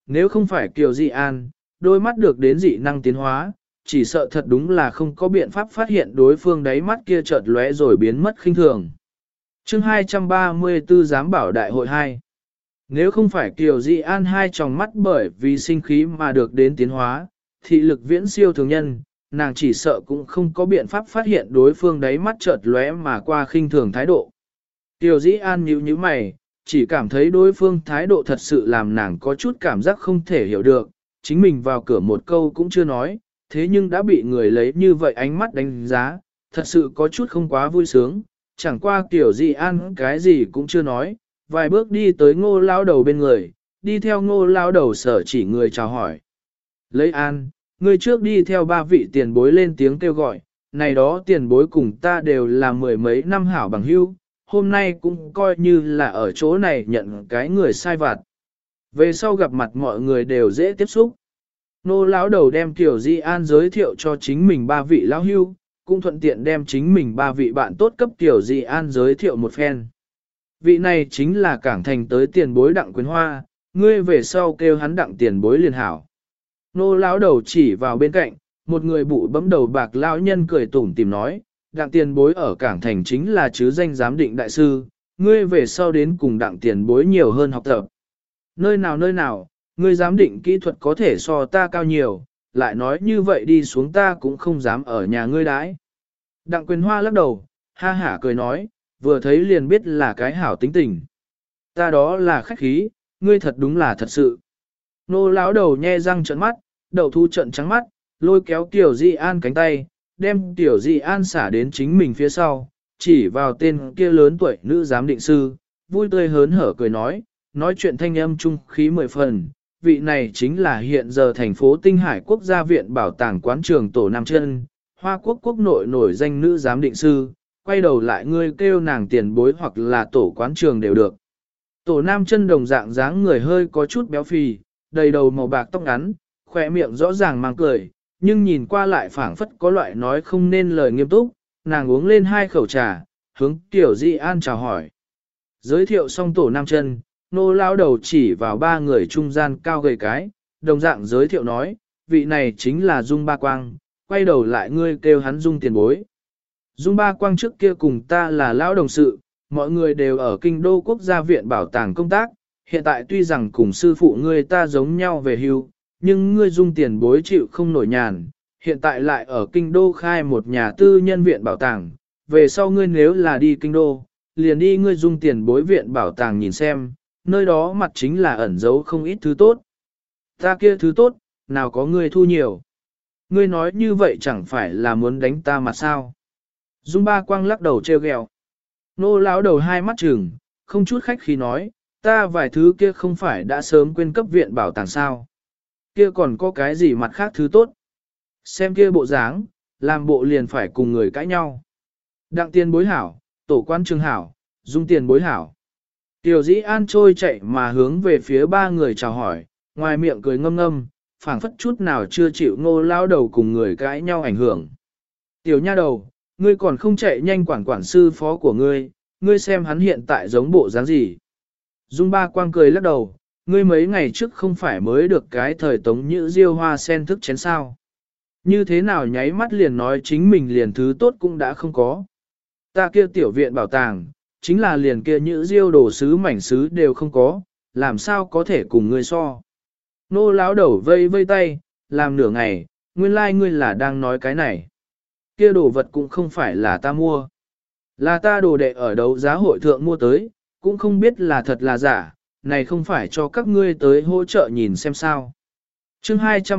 nếu không phải Kiều Dị An, đôi mắt được đến dị năng tiến hóa, chỉ sợ thật đúng là không có biện pháp phát hiện đối phương đáy mắt kia chợt lóe rồi biến mất khinh thường. Chương 234 Giám bảo đại hội 2. Nếu không phải Kiều Dị An hai tròng mắt bởi vì sinh khí mà được đến tiến hóa, thị lực viễn siêu thường nhân, nàng chỉ sợ cũng không có biện pháp phát hiện đối phương đáy mắt chợt lóe mà qua khinh thường thái độ. Kiều Dị An nhíu nhíu mày, chỉ cảm thấy đối phương thái độ thật sự làm nàng có chút cảm giác không thể hiểu được, chính mình vào cửa một câu cũng chưa nói, thế nhưng đã bị người lấy như vậy ánh mắt đánh giá, thật sự có chút không quá vui sướng, chẳng qua Kiều Dị An cái gì cũng chưa nói, vài bước đi tới Ngô lão đầu bên người, đi theo Ngô lão đầu sở chỉ người chào hỏi. Lấy An, người trước đi theo ba vị tiền bối lên tiếng kêu gọi, này đó tiền bối cùng ta đều là mười mấy năm hảo bằng hữu, hôm nay cũng coi như là ở chỗ này nhận cái người sai vặt. Về sau gặp mặt mọi người đều dễ tiếp xúc. Nô lão đầu đem Kiều Dị An giới thiệu cho chính mình ba vị lão hưu, cũng thuận tiện đem chính mình ba vị bạn tốt cấp Kiều Dị An giới thiệu một phen. Vị này chính là cảng thành tới tiền bối Đặng Quyền Hoa, ngươi về sau kêu hắn Đặng tiền bối liền hảo. Nô lão đầu chỉ vào bên cạnh, một người bụ bấm đầu bạc lão nhân cười tủm tìm nói, Đặng tiền bối ở cảng thành chính là chứ danh giám định đại sư, ngươi về sau đến cùng Đặng tiền bối nhiều hơn học tập. Nơi nào, ngươi giám định kỹ thuật có thể so ta cao nhiều, lại nói như vậy đi xuống ta cũng không dám ở nhà ngươi đãi. Đặng Quyền Hoa lắc đầu, ha hả cười nói, vừa thấy liền biết là cái hảo tính tình. Ta đó là khách khí, ngươi thật đúng là thật sự. Nô lão đầu nhe răng trợn mắt, đầu thu trận trắng mắt, lôi kéo Tiểu Dị An cánh tay, đem Tiểu Dị An xả đến chính mình phía sau, chỉ vào tên kia lớn tuổi nữ giám định sư, vui tươi hớn hở cười nói chuyện thanh âm trung khí mười phần. Vị này chính là hiện giờ thành phố Tinh Hải Quốc gia viện bảo tàng quán trường Tổ Nam Chân, Hoa Quốc quốc nội nổi danh nữ giám định sư, quay đầu lại ngươi kêu nàng tiền bối hoặc là tổ quán trường đều được. Tổ Nam Chân đồng dạng dáng người hơi có chút béo phì, đầy đầu màu bạc tóc ngắn, khỏe miệng rõ ràng mang cười, nhưng nhìn qua lại phảng phất có loại nói không nên lời nghiêm túc, nàng uống lên hai khẩu trà, hướng Tiểu Dị An chào hỏi. Giới thiệu xong Tổ Nam Chân, nô lao đầu chỉ vào ba người trung gian cao gầy cái, đồng dạng giới thiệu nói, vị này chính là Dung Ba Quang, quay đầu lại ngươi kêu hắn Dung tiền bối. Dung Ba Quang trước kia cùng ta là lão đồng sự, mọi người đều ở Kinh Đô Quốc gia viện bảo tàng công tác, hiện tại tuy rằng cùng sư phụ ngươi ta giống nhau về hưu, nhưng ngươi Dung tiền bối chịu không nổi nhàn, hiện tại lại ở Kinh Đô khai một nhà tư nhân viện bảo tàng, về sau ngươi nếu là đi Kinh Đô, liền đi ngươi Dung tiền bối viện bảo tàng nhìn xem, nơi đó mặt chính là ẩn giấu không ít thứ tốt. Ta kia thứ tốt, nào có ngươi thu nhiều. Ngươi nói như vậy chẳng phải là muốn đánh ta mà sao. Dung Ba Quang lắc đầu trêu ghẹo. Nô lão đầu hai mắt trừng, không chút khách khí nói, ta vài thứ kia không phải đã sớm quên cấp viện bảo tàng sao. Kia còn có cái gì mặt khác thứ tốt. Xem kia bộ dáng, làm bộ liền phải cùng người cãi nhau. Đặng tiền bối hảo, tổ quan trường hảo, Dung tiền bối hảo. Tiểu Dĩ An trôi chạy mà hướng về phía ba người chào hỏi, ngoài miệng cười ngâm ngâm, phảng phất chút nào chưa chịu Ngô lao đầu cùng người cãi nhau ảnh hưởng. Tiểu nha đầu, ngươi còn không chạy nhanh quản sư phó của ngươi, ngươi xem hắn hiện tại giống bộ dáng gì. Dung Ba Quang cười lắc đầu, ngươi mấy ngày trước không phải mới được cái thời Tống Nhữ Diêu hoa sen thức chén sao. Như thế nào nháy mắt liền nói chính mình liền thứ tốt cũng đã không có. Ta kia tiểu viện bảo tàng, chính là liền kia Nhữ Diêu đồ sứ mảnh sứ đều không có, làm sao có thể cùng ngươi so. Nô lão đầu vây vây tay, làm nửa ngày, nguyên lai ngươi là đang nói cái này. Kia đồ vật cũng không phải là ta mua. Là ta đồ đệ ở đấu giá hội thượng mua tới, cũng không biết là thật là giả, này không phải cho các ngươi tới hỗ trợ nhìn xem sao. Chương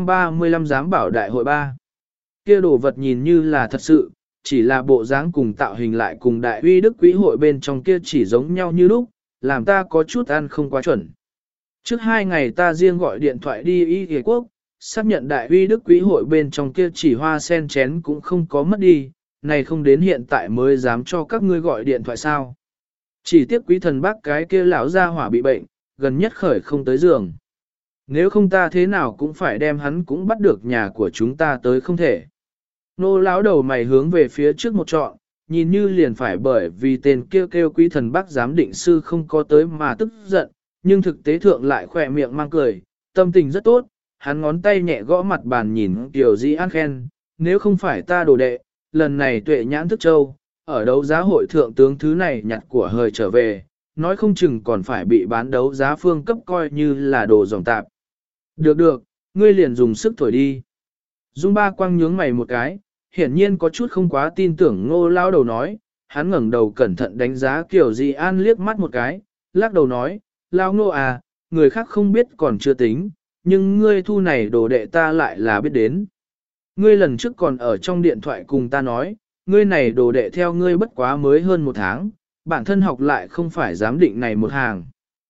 235 giám bảo đại hội 3. Kia đồ vật nhìn như là thật sự, chỉ là bộ dáng cùng tạo hình lại cùng đại uy đức quý hội bên trong kia chỉ giống nhau như lúc, làm ta có chút ăn không quá chuẩn. Trước 2 ngày ta riêng gọi điện thoại đi Y Ghề Quốc, xác nhận đại uy đức quý hội bên trong kia chỉ hoa sen chén cũng không có mất đi, này không đến hiện tại mới dám cho các ngươi gọi điện thoại sao. Chỉ tiếc quý thần bác cái kia lão gia hỏa bị bệnh, gần nhất khởi không tới giường. Nếu không ta thế nào cũng phải đem hắn cũng bắt được nhà của chúng ta tới không thể. Nô lão đầu mày hướng về phía trước một trọn, nhìn như liền phải bởi vì tên kêu quý thần bác giám định sư không có tới mà tức giận, nhưng thực tế thượng lại khỏe miệng mang cười, tâm tình rất tốt, hắn ngón tay nhẹ gõ mặt bàn nhìn Kiều Di An khen, nếu không phải ta đồ đệ, lần này tuệ nhãn thức châu, ở đấu giá hội thượng tướng thứ này nhặt của hời trở về, nói không chừng còn phải bị bán đấu giá phương cấp coi như là đồ dòng tạp. Được được, ngươi liền dùng sức thổi đi. Dung Ba Quang nhướng mày một cái, hiển nhiên có chút không quá tin tưởng Ngô lão đầu nói, hắn ngẩng đầu cẩn thận đánh giá Kiều Di An liếc mắt một cái, lắc đầu nói, lão Ngô à, người khác không biết còn chưa tính, nhưng ngươi thu này đồ đệ ta lại là biết đến. Ngươi lần trước còn ở trong điện thoại cùng ta nói, ngươi này đồ đệ theo ngươi bất quá mới hơn 1 tháng, bản thân học lại không phải giám định này một hàng.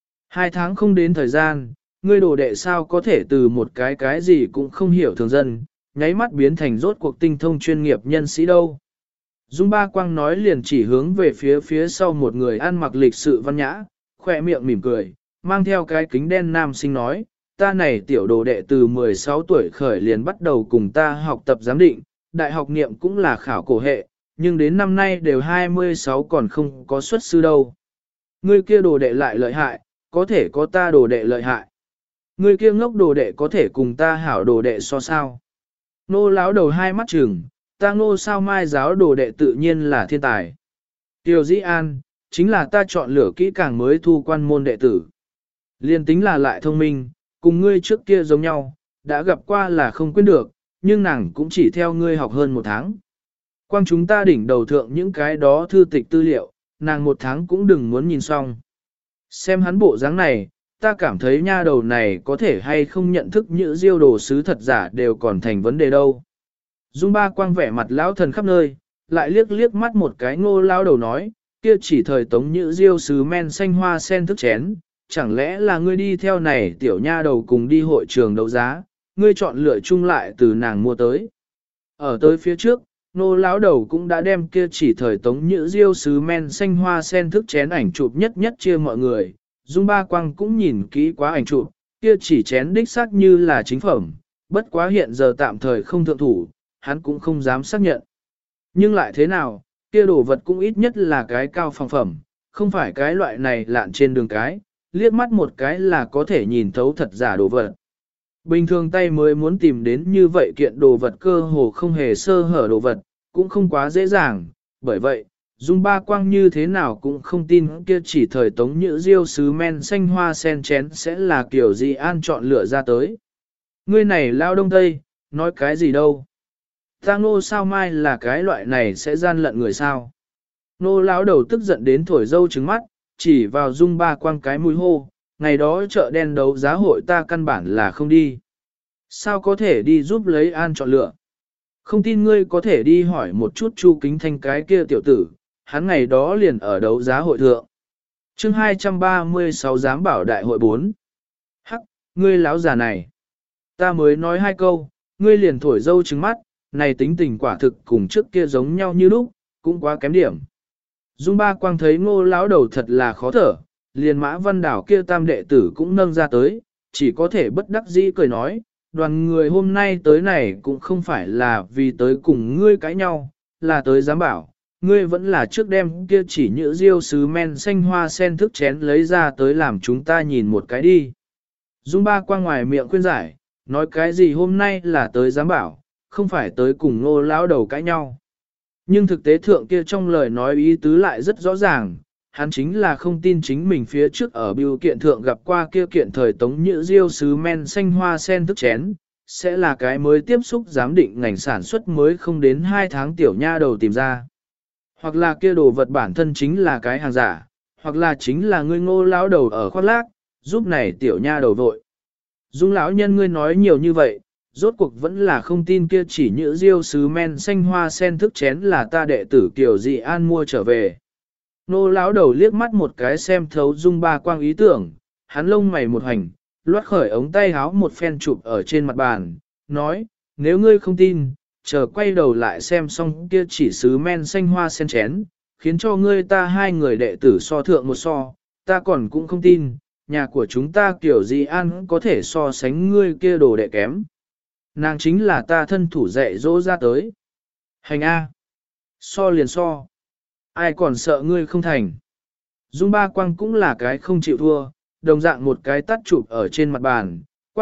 2 tháng không đến thời gian, ngươi đồ đệ sao có thể từ một cái gì cũng không hiểu thường dân, nháy mắt biến thành rốt cuộc tinh thông chuyên nghiệp nhân sĩ đâu. Dung Ba Quang nói liền chỉ hướng về phía sau một người ăn mặc lịch sự văn nhã, khỏe miệng mỉm cười, mang theo cái kính đen nam sinh nói, ta này tiểu đồ đệ từ 16 tuổi khởi liền bắt đầu cùng ta học tập giám định, đại học niệm cũng là khảo cổ hệ, nhưng đến năm nay đều 26 còn không có xuất sư đâu. Ngươi kia đồ đệ lại lợi hại, có thể có ta đồ đệ lợi hại. Ngươi kia ngốc đồ đệ có thể cùng ta hảo đồ đệ so sao. Nô láo đầu hai mắt trừng, ta Ngô sao mai giáo đồ đệ tự nhiên là thiên tài. Tiêu Dĩ An, chính là ta chọn lựa kỹ càng mới thu quan môn đệ tử. Liên tính là lại thông minh, cùng ngươi trước kia giống nhau, đã gặp qua là không quên được, nhưng nàng cũng chỉ theo ngươi học hơn 1 tháng. Quang chúng ta đỉnh đầu thượng những cái đó thư tịch tư liệu, nàng 1 tháng cũng đừng muốn nhìn xong. Xem hắn bộ dáng này, ta cảm thấy nha đầu này có thể hay không nhận thức những diêu đồ sứ thật giả đều còn thành vấn đề đâu. Dung Ba Quang vẻ mặt lão thần khắp nơi, lại liếc liếc mắt một cái Ngô lão đầu nói, kia chỉ thời tống như diêu sứ men xanh hoa sen thức chén, chẳng lẽ là ngươi đi theo này tiểu nha đầu cùng đi hội trường đấu giá, ngươi chọn lựa chung lại từ nàng mua tới. Ở tới phía trước, Ngô lão đầu cũng đã đem kia chỉ thời tống như diêu sứ men xanh hoa sen thức chén ảnh chụp nhất nhất chia mọi người. Dung Ba Quang cũng nhìn kỹ quá ảnh chụp, kia chỉ chén đích xác như là chính phẩm, bất quá hiện giờ tạm thời không thượng thủ, hắn cũng không dám xác nhận. Nhưng lại thế nào, kia đồ vật cũng ít nhất là cái cao phòng phẩm, không phải cái loại này lạn trên đường cái, liếc mắt một cái là có thể nhìn thấu thật giả đồ vật. Bình thường tay mới muốn tìm đến như vậy kiện đồ vật cơ hồ không hề sơ hở đồ vật, cũng không quá dễ dàng, bởi vậy, Dung Ba Quang như thế nào cũng không tin kia chỉ thời tống như diêu sứ men xanh hoa sen chén sẽ là kiểu gì An chọn lựa ra tới. Ngươi này lao đông tây, nói cái gì đâu. Ta Ngô sao mai là cái loại này sẽ gian lận người sao. Nô lão đầu tức giận đến thổi dâu trứng mắt, chỉ vào Dung Ba Quang cái mũi hô, ngày đó chợ đen đấu giá hội ta căn bản là không đi. Sao có thể đi giúp lấy An chọn lựa? Không tin ngươi có thể đi hỏi một chút Chu Kính Thanh cái kia tiểu tử, hắn ngày đó liền ở đấu giá hội thượng. Chương 236 giám bảo đại hội 4. Hắc, ngươi láo già này. Ta mới nói 2 câu, ngươi liền thổi dâu trứng mắt, này tính tình quả thực cùng trước kia giống nhau như lúc, cũng quá kém điểm. Dung Ba Quang thấy Ngô lão đầu thật là khó thở, liền Mã Văn Đảo kia tam đệ tử cũng nâng ra tới, chỉ có thể bất đắc dĩ cười nói, đoàn người hôm nay tới này cũng không phải là vì tới cùng ngươi cãi nhau, là tới giám bảo, ngươi vẫn là trước đem kia chỉ nhữ diêu sứ men xanh hoa sen thức chén lấy ra tới làm chúng ta nhìn một cái đi. Dung Ba Quang ngoài miệng khuyên giải, nói cái gì hôm nay là tới giám bảo, không phải tới cùng Ngô lão đầu cãi nhau. Nhưng thực tế thượng kia trong lời nói ý tứ lại rất rõ ràng, hắn chính là không tin chính mình phía trước ở biêu kiện thượng gặp qua kia kiện thời tống nhữ diêu sứ men xanh hoa sen thức chén, sẽ là cái mới tiếp xúc giám định ngành sản xuất mới không đến 2 tháng tiểu nha đầu tìm ra. Hoặc là kia đồ vật bản thân chính là cái hàng giả, hoặc là chính là ngươi Ngô lão đầu ở khoác lác, giúp này tiểu nha đầu vội. Dung lão nhân ngươi nói nhiều như vậy, rốt cuộc vẫn là không tin kia chỉ nhữ diêu sứ men xanh hoa sen thức chén là ta đệ tử Kiều Dị An mua trở về. Nô lão đầu liếc mắt một cái xem thấu Dung Ba Quang ý tưởng, hắn lông mày một hành, loát khởi ống tay háo một phen chụp ở trên mặt bàn, nói, nếu ngươi không tin, chờ quay đầu lại xem xong kia chỉ sứ men xanh hoa sen chén, khiến cho ngươi ta 2 người đệ tử so thượng một so, ta còn cũng không tin, nhà của chúng ta Kiều Dị An có thể so sánh ngươi kia đồ đệ kém. Nàng chính là ta thân thủ dạy dỗ ra tới. Hành A. So liền so. Ai còn sợ ngươi không thành. Dung Ba Quang cũng là cái không chịu thua, đồng dạng một cái tắt chụp ở trên mặt bàn, quắc,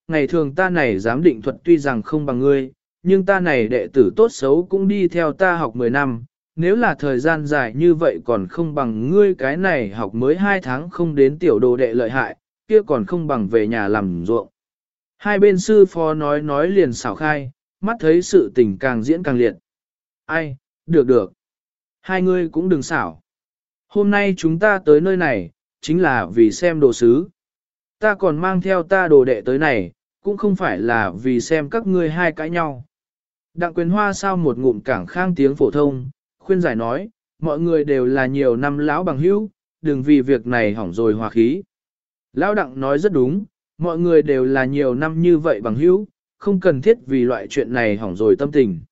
ngày thường ta này giám định thuật tuy rằng không bằng ngươi, nhưng ta này đệ tử tốt xấu cũng đi theo ta học 10 năm, nếu là thời gian dài như vậy còn không bằng ngươi cái này học mới 2 tháng không đến tiểu đồ đệ lợi hại, kia còn không bằng về nhà làm ruộng. Hai bên sư phó nói liền xảo khai, mắt thấy sự tình càng diễn càng liệt. Ai, được. Hai ngươi cũng đừng xảo. Hôm nay chúng ta tới nơi này, chính là vì xem đồ sứ. Ta còn mang theo ta đồ đệ tới này, cũng không phải là vì xem các ngươi hai cãi nhau. Đặng Quyền Hoa sao một ngụm cảng khang tiếng phổ thông, khuyên giải nói, mọi người đều là nhiều năm lão bằng hữu, đừng vì việc này hỏng rồi hòa khí. Lão Đặng nói rất đúng, mọi người đều là nhiều năm như vậy bằng hữu, không cần thiết vì loại chuyện này hỏng rồi tâm tình.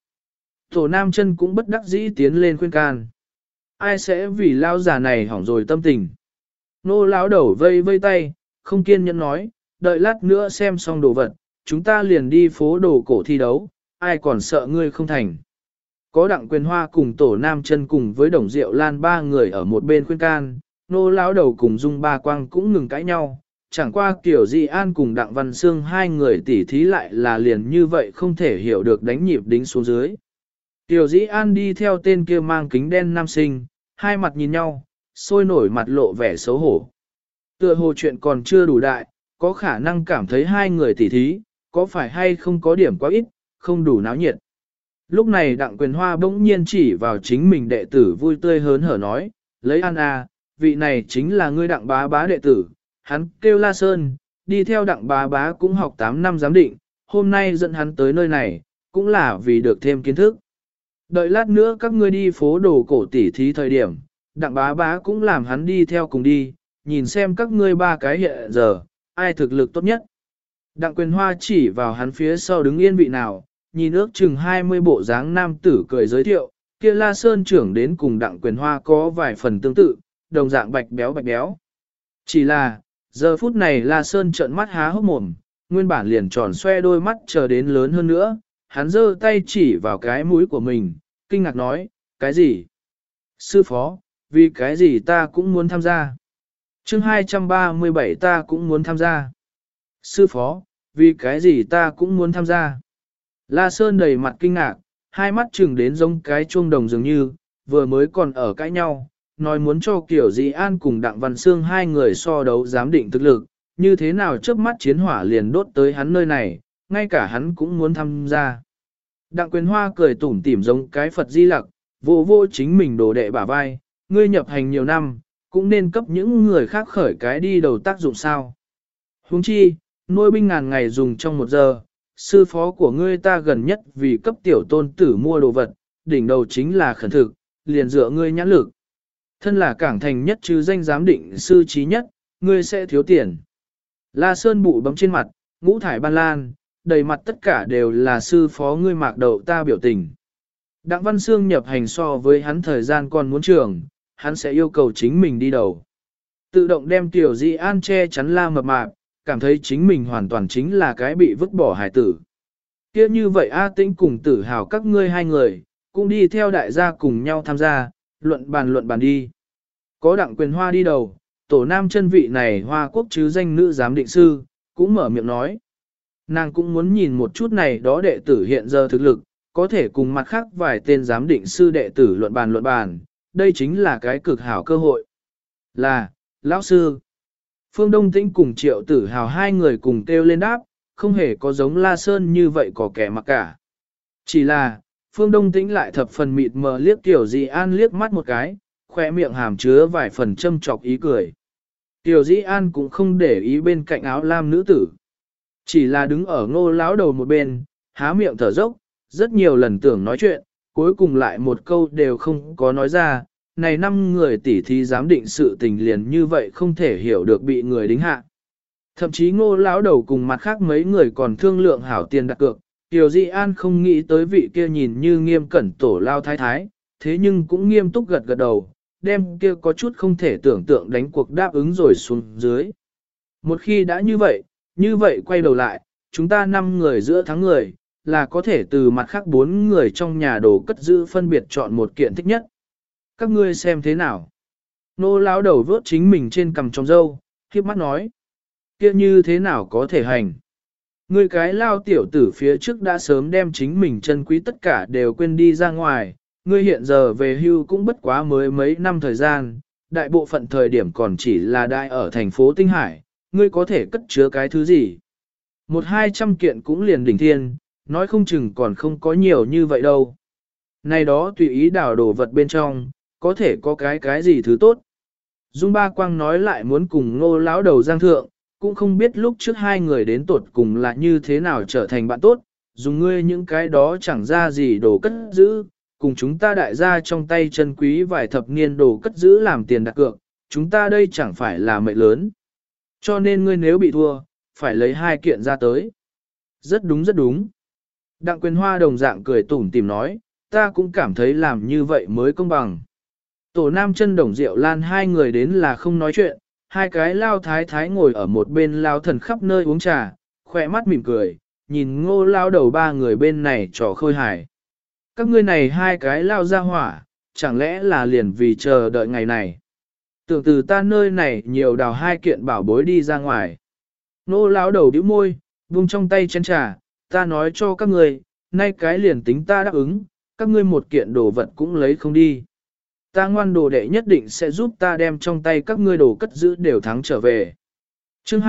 Tổ Nam Chân cũng bất đắc dĩ tiến lên khuyên can. Ai sẽ vì lão già này hỏng rồi tâm tình? Nô lão đầu vây vây tay, không kiên nhẫn nói, đợi lát nữa xem xong đồ vật, chúng ta liền đi phố đồ cổ thi đấu, ai còn sợ ngươi không thành. Có Đặng Quyền Hoa cùng Tổ Nam Chân cùng với Đồng Diệu Lan ba người ở một bên khuyên can, nô lão đầu cùng Dung Ba Quang cũng ngừng cãi nhau, chẳng qua Tiểu Di An cùng Đặng Văn Sương hai người tỉ thí lại là liền như vậy không thể hiểu được đánh nhịp đính xuống dưới. Tiểu Di An đi theo tên kia mang kính đen nam sinh, hai mặt nhìn nhau, sôi nổi mặt lộ vẻ xấu hổ. Tựa hồ chuyện còn chưa đủ đại, có khả năng cảm thấy hai người tỉ thí, có phải hay không có điểm quá ít, không đủ náo nhiệt. Lúc này Đặng Quyền Hoa bỗng nhiên chỉ vào chính mình đệ tử vui tươi hớn hở nói, lấy An à, vị này chính là ngươi Đặng bá bá đệ tử, hắn kêu La Sơn, đi theo Đặng bá bá cũng học 8 năm giám định, hôm nay dẫn hắn tới nơi này, cũng là vì được thêm kiến thức. Đợi lát nữa các ngươi đi phố đồ cổ tỉ thí thời điểm, Đặng bá bá cũng làm hắn đi theo cùng đi, nhìn xem các ngươi ba cái hiện giờ, ai thực lực tốt nhất. Đặng Quyền Hoa chỉ vào hắn phía sau đứng yên vị nào, nhìn ước chừng 20 bộ dáng nam tử cười giới thiệu, kia La Sơn trưởng đến cùng Đặng Quyền Hoa có vài phần tương tự, đồng dạng bạch béo. Chỉ là, giờ phút này La Sơn trợn mắt há hốc mồm, nguyên bản liền tròn xoe đôi mắt chờ đến lớn hơn nữa, hắn giơ tay chỉ vào cái mũi của mình, kinh ngạc nói, cái gì? Sư phó, vì cái gì ta cũng muốn tham gia? Chương 237 ta cũng muốn tham gia. Sư phó, vì cái gì ta cũng muốn tham gia? La Sơn đầy mặt kinh ngạc, hai mắt trừng đến giống cái chuông đồng dường như, vừa mới còn ở cãi nhau, nói muốn cho Kiểu Di An cùng Đặng Văn Sương hai người so đấu giám định thực lực, như thế nào trước mắt chiến hỏa liền đốt tới hắn nơi này, ngay cả hắn cũng muốn tham gia. Đặng Quyền Hoa cười tủm tỉm giống cái Phật Di Lặc, vô chính mình đồ đệ bả vai, ngươi nhập hành nhiều năm, cũng nên cấp những người khác khởi cái đi đầu tác dụng sao. Huống chi, nuôi binh ngàn ngày dùng trong 1 giờ, sư phó của ngươi ta gần nhất vì cấp tiểu tôn tử mua đồ vật, đỉnh đầu chính là khẩn thực, liền dựa ngươi nhãn lực. Thân là cảng thành nhất chứ danh giám định sư trí nhất, ngươi sẽ thiếu tiền. La Sơn bụ bấm trên mặt, ngũ thải ban lan, đầy mặt tất cả đều là sư phó ngươi mạc đầu ta biểu tình. Đặng Văn Sương nhập hành so với hắn thời gian còn muốn trường, hắn sẽ yêu cầu chính mình đi đầu. Tự động đem Tiểu Di An che chắn La mập mạp, cảm thấy chính mình hoàn toàn chính là cái bị vứt bỏ hải tử. Kia như vậy A Tĩnh cùng Tử Hào các ngươi hai người, cũng đi theo đại gia cùng nhau tham gia, luận bàn đi. Có Đặng Quyền Hoa đi đầu, Tổ Nam Chân vị này Hoa Quốc chứ danh nữ giám định sư, cũng mở miệng nói. Nàng cũng muốn nhìn một chút này đó đệ tử hiện giờ thực lực, có thể cùng mặt khác vài tên giám định sư đệ tử luận bàn, đây chính là cái cực hảo cơ hội. Là, lão sư. Phương Đông Tĩnh cùng Triệu Tử Hào hai người cùng kêu lên đáp, không hề có giống La Sơn như vậy có kẻ mặc cả. Chỉ là, Phương Đông Tĩnh lại thập phần mịt mờ liếc Tiểu Di An liếc mắt một cái, khoe miệng hàm chứa vài phần châm chọc ý cười. Tiểu Di An cũng không để ý bên cạnh áo lam nữ tử. Chỉ là đứng ở Ngô lão đầu một bên, há miệng thở dốc, rất nhiều lần tưởng nói chuyện, cuối cùng lại một câu đều không có nói ra. Này 5 người tỉ thí giám định sự tình liền như vậy không thể hiểu được bị người đính hạ. Thậm chí Ngô lão đầu cùng mặt khác mấy người còn thương lượng hảo tiền đặt cược, Tiểu Di An không nghĩ tới vị kia nhìn như nghiêm cẩn tổ lao thái thái, thế nhưng cũng nghiêm túc gật gật đầu, đem kia có chút không thể tưởng tượng đánh cuộc đáp ứng rồi xuống dưới. Một khi đã như vậy quay đầu lại, chúng ta 5 người giữa thắng người, là có thể từ mặt khác 4 người trong nhà đồ cất giữ phân biệt chọn một kiện thích nhất. Các ngươi xem thế nào? Nô lão đầu vớt chính mình trên cằm trong râu, khiếp mắt nói. Kia như thế nào có thể hành? Ngươi cái lao tiểu tử phía trước đã sớm đem chính mình chân quý tất cả đều quên đi ra ngoài, ngươi hiện giờ về hưu cũng bất quá mới mấy năm thời gian, đại bộ phận thời điểm còn chỉ là đại ở thành phố Tinh Hải, ngươi có thể cất chứa cái thứ gì. 100-200 kiện cũng liền đỉnh thiên, nói không chừng còn không có nhiều như vậy đâu. Này đó tùy ý đảo đồ vật bên trong, có thể có cái gì thứ tốt. Dung Ba Quang nói lại muốn cùng Ngô lão đầu giang thượng, cũng không biết lúc trước hai người đến tột cùng là như thế nào trở thành bạn tốt, dùng ngươi những cái đó chẳng ra gì đồ cất giữ, cùng chúng ta đại gia trong tay chân quý vài thập niên đồ cất giữ làm tiền đặt cược, chúng ta đây chẳng phải là mệnh lớn. Cho nên ngươi nếu bị thua, phải lấy 2 kiện ra tới. Rất đúng rất đúng. Đặng Quyền Hoa đồng dạng cười tủm tỉm nói, ta cũng cảm thấy làm như vậy mới công bằng. Tổ Nam Chân Đồng Diệu Lan hai người đến là không nói chuyện, hai cái lao thái thái ngồi ở một bên lao thần khắp nơi uống trà, khỏe mắt mỉm cười, nhìn Ngô lao đầu ba người bên này trò khôi hài. Các ngươi này hai cái lao ra hỏa, chẳng lẽ là liền vì chờ đợi ngày này. Tưởng từ ta nơi này nhiều đào 2 kiện bảo bối đi ra ngoài. Ngô lao đầu bĩu môi, vung trong tay chén trà, ta nói cho các ngươi, nay cái liền tính ta đáp ứng, các ngươi một kiện đồ vật cũng lấy không đi. Ta ngoan đồ đệ nhất định sẽ giúp ta đem trong tay các ngươi đồ cất giữ đều thắng trở về. Chương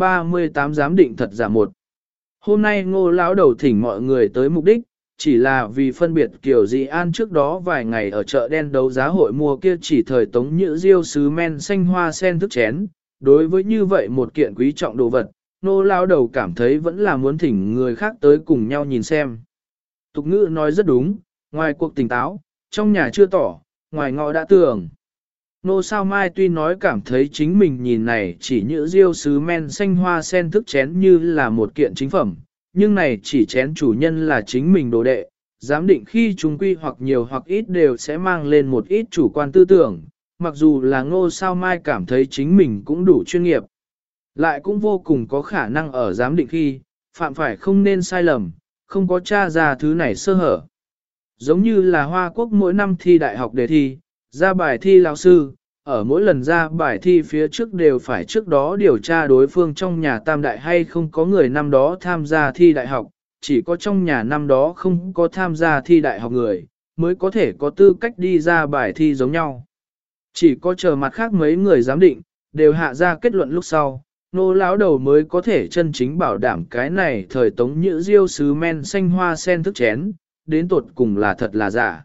238 giám định thật giả một. Hôm nay Ngô lão đầu thỉnh mọi người tới mục đích, chỉ là vì phân biệt Kiều Dị An trước đó vài ngày ở chợ đen đấu giá hội mua kia chỉ thời tống nhữ diêu sứ men xanh hoa sen thức chén. Đối với như vậy một kiện quý trọng đồ vật, Ngô lão đầu cảm thấy vẫn là muốn thỉnh người khác tới cùng nhau nhìn xem. Tục ngữ nói rất đúng, ngoài cuộc tỉnh táo, trong nhà chưa tỏ, ngoài ngõ đã tưởng. Nô Sao Mai tuy nói cảm thấy chính mình nhìn này chỉ như diêu sứ men xanh hoa sen thức chén như là một kiện chính phẩm, nhưng này chỉ chén chủ nhân là chính mình đồ đệ, giám định khi chúng quy hoặc nhiều hoặc ít đều sẽ mang lên một ít chủ quan tư tưởng, mặc dù là Ngô Sao Mai cảm thấy chính mình cũng đủ chuyên nghiệp, lại cũng vô cùng có khả năng ở giám định khi, phạm phải không nên sai lầm, không có tra ra thứ này sơ hở. Giống như là Hoa Quốc mỗi năm thi đại học đề thi, ra bài thi lão sư, ở mỗi lần ra bài thi phía trước đều phải trước đó điều tra đối phương trong nhà tam đại hay không có người năm đó tham gia thi đại học, chỉ có trong nhà năm đó không có tham gia thi đại học người, mới có thể có tư cách đi ra bài thi giống nhau. Chỉ có chờ mặt khác mấy người giám định, đều hạ ra kết luận lúc sau, Nô lão đầu mới có thể chân chính bảo đảm cái này thời tống nhữ diêu sứ men xanh hoa sen thức chén, đến tột cùng là thật là giả.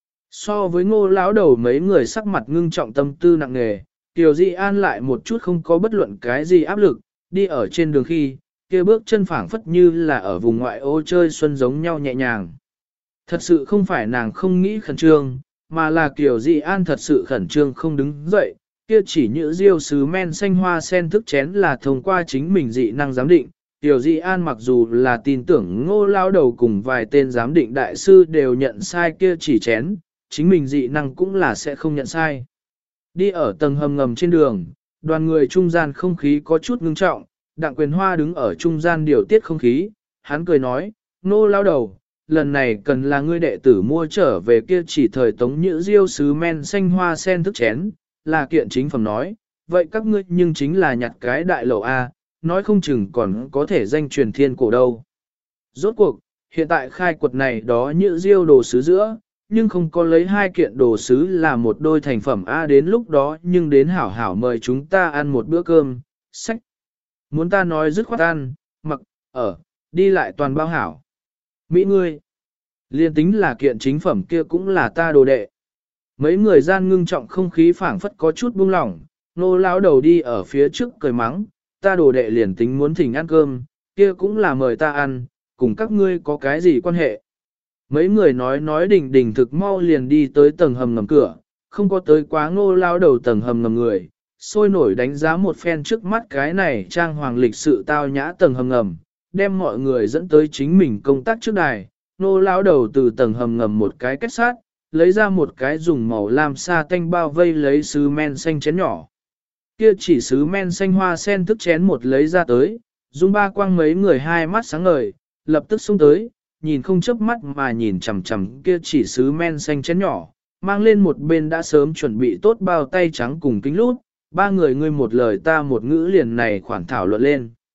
So với Ngô lão đầu mấy người sắc mặt ngưng trọng tâm tư nặng nề, Kiều Dị An lại một chút không có bất luận cái gì áp lực, đi ở trên đường khi, kia bước chân phảng phất như là ở vùng ngoại ô chơi xuân giống nhau nhẹ nhàng. Thật sự không phải nàng không nghĩ khẩn trương, mà là Kiều Dị An thật sự khẩn trương không đứng dậy, kia chỉ như diêu sứ men xanh hoa sen thức chén là thông qua chính mình dị năng giám định. Kiều Dị An mặc dù là tin tưởng Ngô lao đầu cùng vài tên giám định đại sư đều nhận sai kia chỉ chén, chính mình dị năng cũng là sẽ không nhận sai. Đi ở tầng hầm ngầm trên đường, đoàn người trung gian không khí có chút ngưng trọng, Đặng Quyền Hoa đứng ở trung gian điều tiết không khí, hắn cười nói, Ngô lao đầu, lần này cần là ngươi đệ tử mua trở về kia chỉ thời tống nhữ diêu sứ men xanh hoa sen thức chén, là kiện chính phẩm nói, vậy các ngươi nhưng chính là nhặt cái đại lẩu A, nói không chừng còn có thể danh truyền thiên cổ đâu. Rốt cuộc, hiện tại khai quật này đó như diêu đồ sứ giữa, nhưng không có lấy 2 kiện đồ sứ là một đôi thành phẩm A, đến lúc đó nhưng đến hảo hảo mời chúng ta ăn một bữa cơm, sách. Muốn ta nói dứt khoát ăn, mặc, ở, đi lại toàn bao hảo. Mỹ ngươi, liên tính là kiện chính phẩm kia cũng là ta đồ đệ. Mấy người gian ngưng trọng không khí phảng phất có chút buông lỏng, Nô lão đầu đi ở phía trước cười mắng, ta đồ đệ liền tính muốn thỉnh ăn cơm, kia cũng là mời ta ăn, cùng các ngươi có cái gì quan hệ. Mấy người nói đình thực mau liền đi tới tầng hầm ngầm cửa, không có tới quá Ngô lão đầu tầng hầm ngầm người, sôi nổi đánh giá một phen trước mắt cái này trang hoàng lịch sự tao nhã tầng hầm ngầm, đem mọi người dẫn tới chính mình công tác trước đài. Ngô lão đầu từ tầng hầm ngầm một cái kết sát, lấy ra một cái dùng màu lam sa tanh bao vây lấy sứ men xanh chén nhỏ. Kia chỉ sứ men xanh hoa sen thức chén một lấy ra tới, Dung Ba Quang mấy người hai mắt sáng ngời, lập tức xông tới, nhìn không chớp mắt mà nhìn chằm chằm kia chỉ sứ men xanh chén nhỏ, mang lên một bên đã sớm chuẩn bị tốt bao tay trắng cùng kính lút, ba người ngươi một lời ta một ngữ liền này khoản thảo luận lên.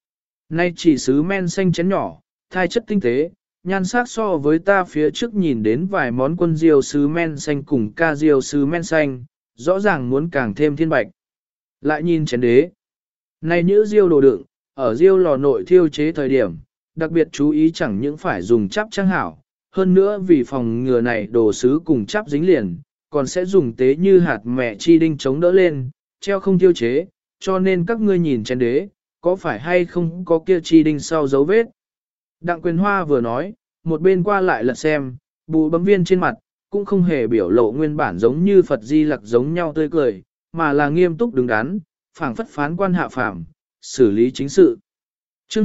Nay chỉ sứ men xanh chén nhỏ, thai chất tinh tế, nhan sắc so với ta phía trước nhìn đến vài món quân diêu sứ men xanh cùng ca diêu sứ men xanh, rõ ràng muốn càng thêm thiên bạch. Lại nhìn chén đế. Này nhữ diêu đồ đựng, ở diêu lò nội thiêu chế thời điểm, đặc biệt chú ý chẳng những phải dùng chắp trang hảo, hơn nữa vì phòng ngừa này đồ sứ cùng chắp dính liền, còn sẽ dùng tế như hạt mẹ chi đinh chống đỡ lên, treo không thiêu chế, cho nên các ngươi nhìn chén đế, có phải hay không có kia chi đinh sau dấu vết. Đặng Quyền Hoa vừa nói, một bên qua lại lật xem, bù bấm viên trên mặt, cũng không hề biểu lộ nguyên bản giống như Phật Di Lặc giống nhau tươi cười, mà là nghiêm túc đứng đắn, phảng phất phán quan hạ phạm, xử lý chính sự. Chương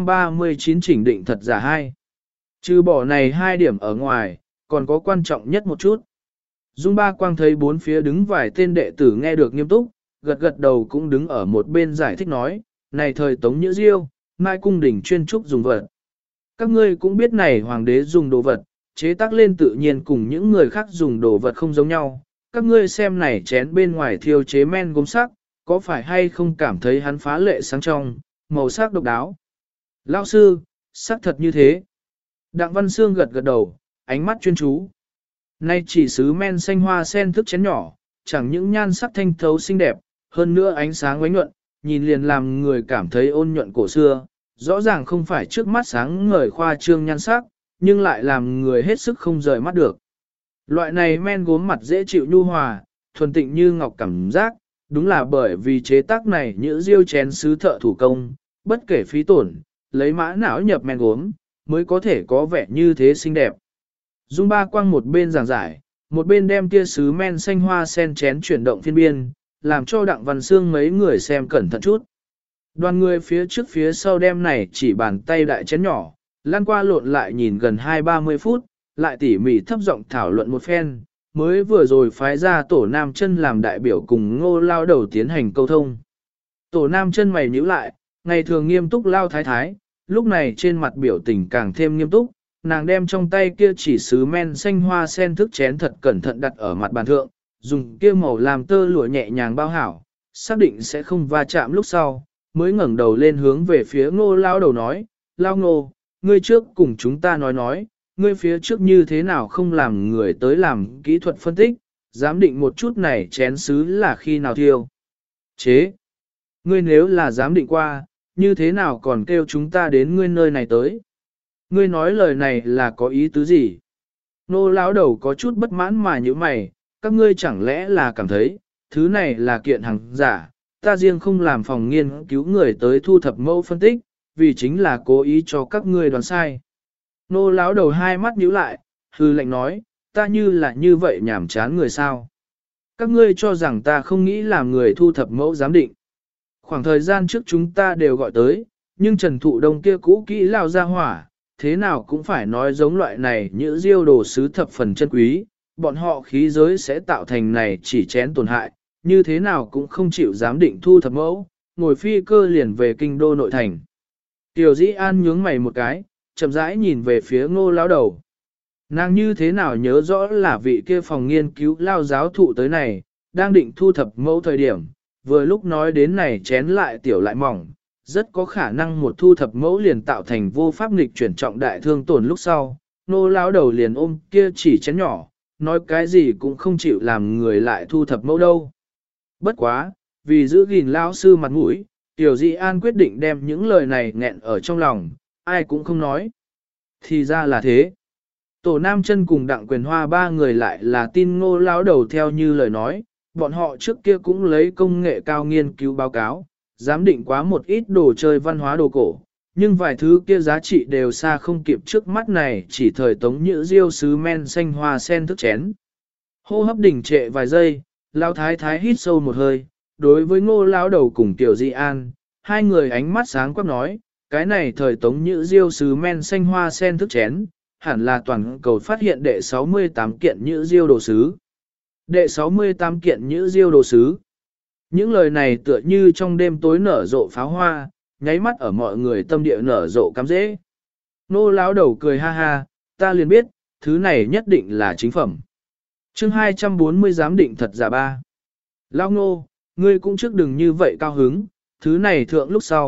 239 chỉnh định thật giả hai. Trừ bỏ này hai điểm ở ngoài, còn có quan trọng nhất một chút. Dung Ba Quang thấy bốn phía đứng vài tên đệ tử nghe được nghiêm túc, gật gật đầu cũng đứng ở một bên giải thích nói, này thời Tống Nhữ Diêu, mai cung đỉnh chuyên trúc dùng vật. Các ngươi cũng biết này hoàng đế dùng đồ vật, chế tác lên tự nhiên cùng những người khác dùng đồ vật không giống nhau. Các ngươi xem này chén bên ngoài thiêu chế men gốm sắc, có phải hay không cảm thấy hắn phá lệ sáng trong, màu sắc độc đáo. Lão sư, sắc thật như thế. Đặng Văn Sương gật gật đầu, ánh mắt chuyên chú. Nay chỉ sứ men xanh hoa sen thức chén nhỏ, chẳng những nhan sắc thanh thấu xinh đẹp, hơn nữa ánh sáng ánh nhuận, nhìn liền làm người cảm thấy ôn nhuận cổ xưa, rõ ràng không phải trước mắt sáng ngời khoa trương nhan sắc, nhưng lại làm người hết sức không rời mắt được. Loại này men gốm mặt dễ chịu nhu hòa, thuần tịnh như ngọc cảm giác, đúng là bởi vì chế tác này như diêu chén sứ thợ thủ công, bất kể phí tổn, lấy mã não nhập men gốm, mới có thể có vẻ như thế xinh đẹp. Dung Ba Quang một bên giảng giải, một bên đem kia sứ men xanh hoa sen chén chuyển động phiên biên, làm cho Đặng Văn Sương mấy người xem cẩn thận chút. Đoàn người phía trước phía sau đem này chỉ bàn tay đại chén nhỏ, lan qua lộn lại nhìn gần 20-30 phút, lại tỉ mỉ thấp giọng thảo luận một phen, mới vừa rồi phái ra Tổ Nam Chân làm đại biểu cùng Ngô Lao Đầu tiến hành câu thông. Tổ Nam Chân mày nhíu lại, ngày thường nghiêm túc lao thái thái, lúc này trên mặt biểu tình càng thêm nghiêm túc, nàng đem trong tay kia chỉ sứ men xanh hoa sen thức chén thật cẩn thận đặt ở mặt bàn thượng, dùng kia màu làm tơ lụa nhẹ nhàng bao hảo, xác định sẽ không va chạm lúc sau, mới ngẩng đầu lên hướng về phía Ngô Lao Đầu nói, Lao Ngô, ngươi trước cùng chúng ta nói, ngươi phía trước như thế nào không làm người tới làm kỹ thuật phân tích, giám định một chút này chén sứ là khi nào thiêu. Chế! Ngươi nếu là giám định qua, như thế nào còn kêu chúng ta đến ngươi nơi này tới? Ngươi nói lời này là có ý tứ gì? Nô Lão Đầu có chút bất mãn mà như mày, các ngươi chẳng lẽ là cảm thấy, thứ này là kiện hàng giả, ta riêng không làm phòng nghiên cứu người tới thu thập mẫu phân tích, vì chính là cố ý cho các ngươi đoán sai. Nô Lão Đầu hai mắt nhíu lại, hư lệnh nói, ta như là như vậy nhảm chán người sao? Các ngươi cho rằng ta không nghĩ làm người thu thập mẫu giám định. Khoảng thời gian trước chúng ta đều gọi tới, nhưng Trần Thụ Đông kia cũ kỹ lao ra hỏa, thế nào cũng phải nói giống loại này như diêu đồ sứ thập phần chân quý, bọn họ khí giới sẽ tạo thành này chỉ chén tổn hại, như thế nào cũng không chịu giám định thu thập mẫu, ngồi phi cơ liền về kinh đô nội thành. Tiểu Dĩ An nhướng mày một cái, chậm rãi nhìn về phía Ngô Lão Đầu. Nàng như thế nào nhớ rõ là vị kia phòng nghiên cứu lao giáo thụ tới này, đang định thu thập mẫu thời điểm, vừa lúc nói đến này chén lại tiểu lại mỏng, rất có khả năng một thu thập mẫu liền tạo thành vô pháp nghịch chuyển trọng đại thương tổn lúc sau. Nô Lão Đầu liền ôm kia chỉ chén nhỏ, nói cái gì cũng không chịu làm người lại thu thập mẫu đâu. Bất quá, vì giữ gìn lão sư mặt mũi, Tiểu Dĩ An quyết định đem những lời này nghẹn ở trong lòng, ai cũng không nói. Thì ra là thế. Tổ Nam Chân cùng Đặng Quyền Hoa ba người lại là tin Ngô Lão Đầu theo như lời nói, bọn họ trước kia cũng lấy công nghệ cao nghiên cứu báo cáo, giám định quá một ít đồ chơi văn hóa đồ cổ, nhưng vài thứ kia giá trị đều xa không kịp trước mắt này, chỉ thời Tống Nhữ Diêu sứ men xanh hoa sen thức chén. Hô hấp đỉnh trệ vài giây, Lão Thái Thái hít sâu một hơi, đối với Ngô Lão Đầu cùng Tiểu Dĩ An, hai người ánh mắt sáng quắc nói, cái này thời Tống Nhữ Diêu sứ men xanh hoa sen thức chén, hẳn là toàn cầu phát hiện đệ 68 kiện Nhữ Diêu đồ sứ. Đệ 68 kiện Nhữ Diêu đồ sứ. Những lời này tựa như trong đêm tối nở rộ pháo hoa, nháy mắt ở mọi người tâm địa nở rộ cắm dễ. Nô Lão Đầu cười ha ha, ta liền biết, thứ này nhất định là chính phẩm. Chương 240 giám định thật giả ba. Lão Ngô, ngươi cũng trước đừng như vậy cao hứng, thứ này thượng lúc sau,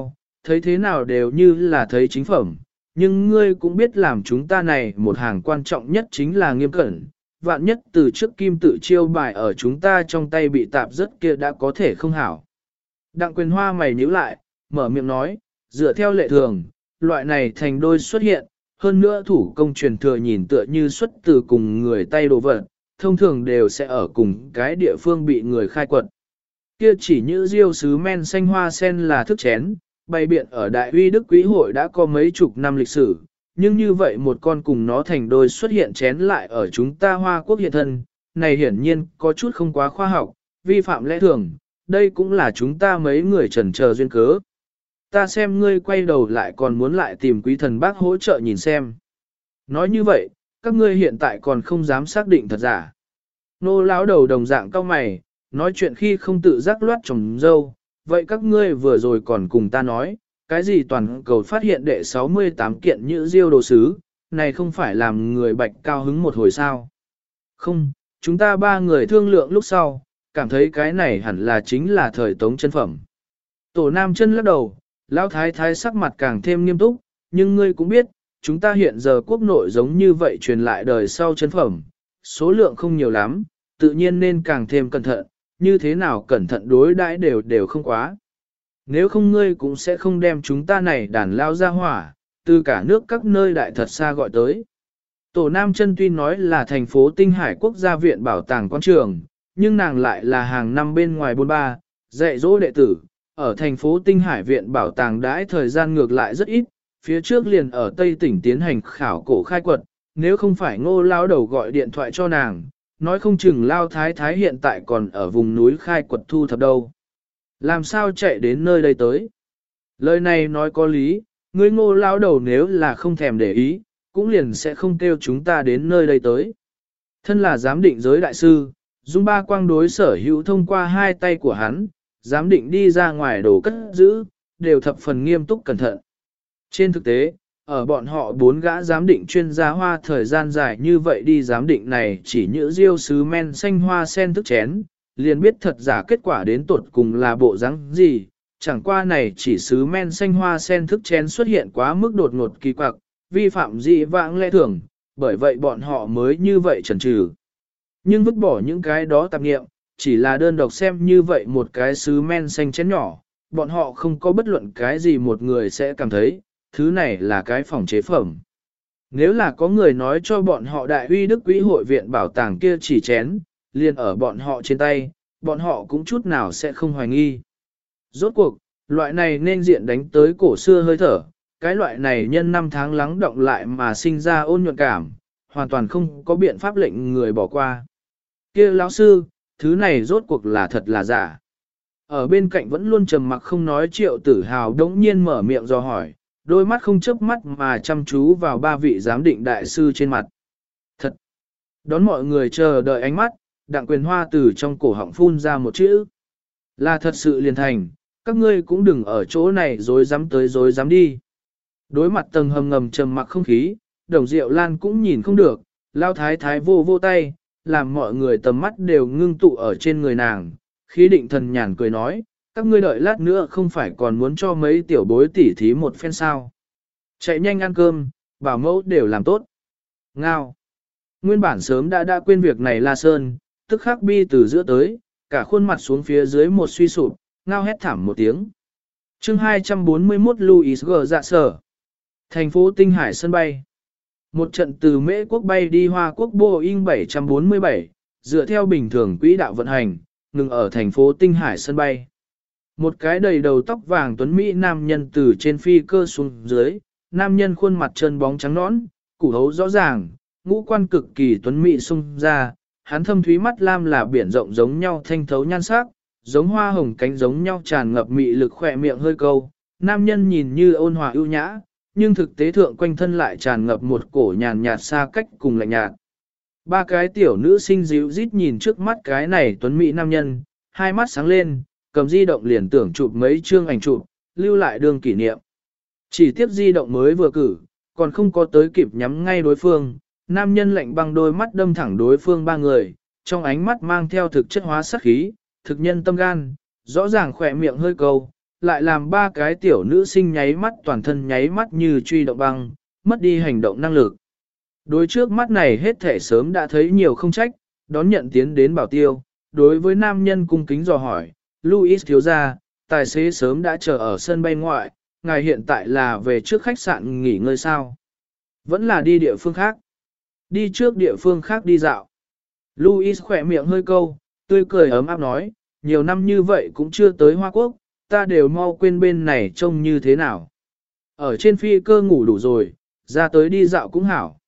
thấy thế nào đều như là thấy chính phẩm, nhưng ngươi cũng biết làm chúng ta này một hàng quan trọng nhất chính là nghiêm cẩn, vạn nhất từ trước kim tự chiêu bài ở chúng ta trong tay bị tạp rất kia đã có thể không hảo. Đặng Quyền Hoa mày nhíu lại, mở miệng nói, dựa theo lệ thường, loại này thành đôi xuất hiện, hơn nữa thủ công truyền thừa nhìn tựa như xuất từ cùng người tay đồ vật, thông thường đều sẽ ở cùng cái địa phương bị người khai quật. Kia chỉ như diêu sứ men xanh hoa sen là thức chén, bày biện ở Đại Uy Đức Quý hội đã có mấy chục năm lịch sử, nhưng như vậy một con cùng nó thành đôi xuất hiện chén lại ở chúng ta Hoa Quốc hiện thân, này hiển nhiên có chút không quá khoa học, vi phạm lẽ thường, đây cũng là chúng ta mấy người chần chờ duyên cớ. Ta xem ngươi quay đầu lại còn muốn lại tìm quý thần bác hỗ trợ nhìn xem. Nói như vậy, các ngươi hiện tại còn không dám xác định thật giả. Nô lão đầu đồng dạng cao mày, nói chuyện khi không tự giác loát trồng dâu, vậy các ngươi vừa rồi còn cùng ta nói, cái gì toàn cầu phát hiện đệ 68 kiện nhữ diêu đồ sứ, này không phải làm người bạch cao hứng một hồi sao. Không, chúng ta ba người thương lượng lúc sau, cảm thấy cái này hẳn là chính là thời tống chân phẩm. Tổ Nam chân lắc đầu, lão thái thái sắc mặt càng thêm nghiêm túc, nhưng ngươi cũng biết, chúng ta hiện giờ quốc nội giống như vậy truyền lại đời sau chân phẩm, số lượng không nhiều lắm, tự nhiên nên càng thêm cẩn thận, như thế nào cẩn thận đối đãi đều không quá. Nếu không ngươi cũng sẽ không đem chúng ta này đàn lao ra hỏa, từ cả nước các nơi đại thật xa gọi tới. Tổ Nam chân tuy nói là thành phố Tinh Hải Quốc gia viện bảo tàng quan trường, nhưng nàng lại là hàng năm bên ngoài bôn ba, dạy dỗ đệ tử, ở thành phố Tinh Hải viện bảo tàng đãi thời gian ngược lại rất ít, phía trước liền ở Tây tỉnh tiến hành khảo cổ khai quật, nếu không phải Ngô lao đầu gọi điện thoại cho nàng, nói không chừng lao thái thái hiện tại còn ở vùng núi khai quật thu thập đâu. Làm sao chạy đến nơi đây tới? Lời này nói có lý, ngươi Ngô lao đầu nếu là không thèm để ý, cũng liền sẽ không kêu chúng ta đến nơi đây tới. Thân là giám định giới đại sư, Dung Ba Quang đối sở hữu thông qua hai tay của hắn, giám định đi ra ngoài đồ cất giữ, đều thập phần nghiêm túc cẩn thận. Trên thực tế, ở bọn họ 4 gã giám định chuyên gia hoa thời gian dài như vậy đi giám định này chỉ như diêu sứ men xanh hoa sen thức chén, liền biết thật giả kết quả đến tột cùng là bộ dáng gì, chẳng qua này chỉ sứ men xanh hoa sen thức chén xuất hiện quá mức đột ngột kỳ quặc, vi phạm dị vãng lẽ thường, bởi vậy bọn họ mới như vậy chần chừ. Nhưng vứt bỏ những cái đó tạp nghiệm, chỉ là đơn độc xem như vậy một cái sứ men xanh chén nhỏ, bọn họ không có bất luận cái gì một người sẽ cảm thấy, thứ này là cái phòng chế phẩm. Nếu là có người nói cho bọn họ Đại Uy Đức Quý hội viện bảo tàng kia chỉ chén, liền ở bọn họ trên tay, bọn họ cũng chút nào sẽ không hoài nghi. Rốt cuộc, loại này nên diện đánh tới cổ xưa hơi thở, cái loại này nhân năm tháng lắng động lại mà sinh ra ôn nhuận cảm, hoàn toàn không có biện pháp lệnh người bỏ qua. Kia lão sư, thứ này rốt cuộc là thật là giả. Ở bên cạnh vẫn luôn trầm mặc không nói Triệu Tử Hào đống nhiên mở miệng do hỏi, đôi mắt không chớp mắt mà chăm chú vào 3 vị giám định đại sư trên mặt. Thật! Đón mọi người chờ đợi ánh mắt, Đặng Quyền Hoa từ trong cổ họng phun ra một chữ. Là thật sự liền thành, các ngươi cũng đừng ở chỗ này dối dám tới dối dám đi. Đối mặt tầng hầm ngầm trầm mặc không khí, Đồng Diệu Lan cũng nhìn không được, lao thái thái vô vô tay, làm mọi người tầm mắt đều ngưng tụ ở trên người nàng, khí định thần nhàn cười nói, các ngươi đợi lát nữa không phải còn muốn cho mấy tiểu bối tỉ thí một phen sao. Chạy nhanh ăn cơm, bảo mẫu đều làm tốt. Ngao. Nguyên bản sớm đã quên việc này La Sơn, tức khắc bi từ giữa tới, cả khuôn mặt xuống phía dưới một suy sụp, ngao hét thảm một tiếng. Chương 241 Louis G. Dạ sở. Thành phố Tinh Hải sân bay. Một trận từ Mễ quốc bay đi Hoa quốc Boeing 747, dựa theo bình thường quỹ đạo vận hành, ngừng ở thành phố Tinh Hải sân bay. Một cái đầy đầu tóc vàng tuấn Mỹ nam nhân từ trên phi cơ xuống dưới, nam nhân khuôn mặt trơn bóng trắng nõn, củ hấu rõ ràng, ngũ quan cực kỳ tuấn Mỹ xung ra, hắn thâm thúy mắt lam là biển rộng giống nhau thanh thấu nhan sắc, giống hoa hồng cánh giống nhau tràn ngập mị lực khỏe miệng hơi câu, nam nhân nhìn như ôn hòa ưu nhã, nhưng thực tế thượng quanh thân lại tràn ngập một cổ nhàn nhạt xa cách cùng lạnh nhạt. 3 cái tiểu nữ sinh díu rít nhìn trước mắt cái này tuấn Mỹ nam nhân, hai mắt sáng lên, cầm di động liền tưởng chụp mấy chương ảnh chụp, lưu lại đường kỷ niệm. Chỉ tiếp di động mới vừa cử, còn không có tới kịp nhắm ngay đối phương, nam nhân lạnh băng đôi mắt đâm thẳng đối phương 3 người, trong ánh mắt mang theo thực chất hóa sắc khí, thực nhân tâm gan, rõ ràng khỏe miệng hơi câu, lại làm ba cái tiểu nữ sinh nháy mắt toàn thân nháy mắt như truy động băng, mất đi hành động năng lực. Đối trước mắt này hết thể sớm đã thấy nhiều không trách, đón nhận tiến đến bảo tiêu, đối với nam nhân cung kính dò hỏi, Louis thiếu gia, tài xế sớm đã chờ ở sân bay ngoại, ngài hiện tại là về trước khách sạn nghỉ ngơi sao? Vẫn là đi địa phương khác. Đi trước địa phương khác đi dạo. Louis khỏe miệng hơi câu, tươi cười ấm áp nói, nhiều năm như vậy cũng chưa tới Hoa Quốc, ta đều mau quên bên này trông như thế nào. Ở trên phi cơ ngủ đủ rồi, ra tới đi dạo cũng hảo.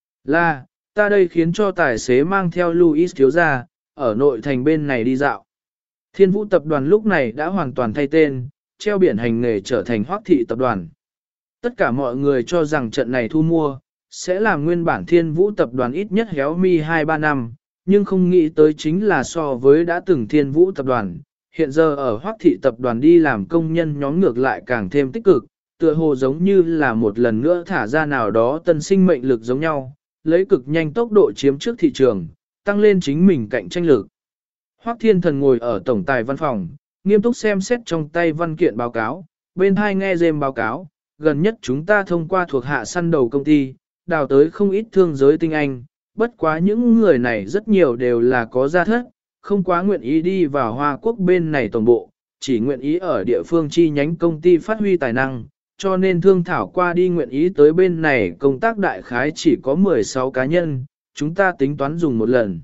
Là, ta đây khiến cho tài xế mang theo Louis thiếu gia, ở nội thành bên này đi dạo. Thiên Vũ tập đoàn lúc này đã hoàn toàn thay tên, treo biển hành nghề trở thành Hoắc thị tập đoàn. Tất cả mọi người cho rằng trận này thu mua, sẽ làm nguyên bản Thiên Vũ tập đoàn ít nhất héo mi 2-3 năm, nhưng không nghĩ tới chính là so với đã từng Thiên Vũ tập đoàn, hiện giờ ở Hoắc thị tập đoàn đi làm công nhân nhóm ngược lại càng thêm tích cực, tựa hồ giống như là một lần nữa thả ra nào đó tân sinh mệnh lực giống nhau, lấy cực nhanh tốc độ chiếm trước thị trường, tăng lên chính mình cạnh tranh lực. Hoắc Thiên Thần ngồi ở tổng tài văn phòng, nghiêm túc xem xét trong tay văn kiện báo cáo, bên hai nghe rêm báo cáo, gần nhất chúng ta thông qua thuộc hạ săn đầu công ty, đào tới không ít thương giới tinh anh, bất quá những người này rất nhiều đều là có gia thất, không quá nguyện ý đi vào Hoa Quốc bên này tổng bộ, chỉ nguyện ý ở địa phương chi nhánh công ty phát huy tài năng, cho nên thương thảo qua đi nguyện ý tới bên này công tác đại khái chỉ có 16 cá nhân, chúng ta tính toán dùng một lần.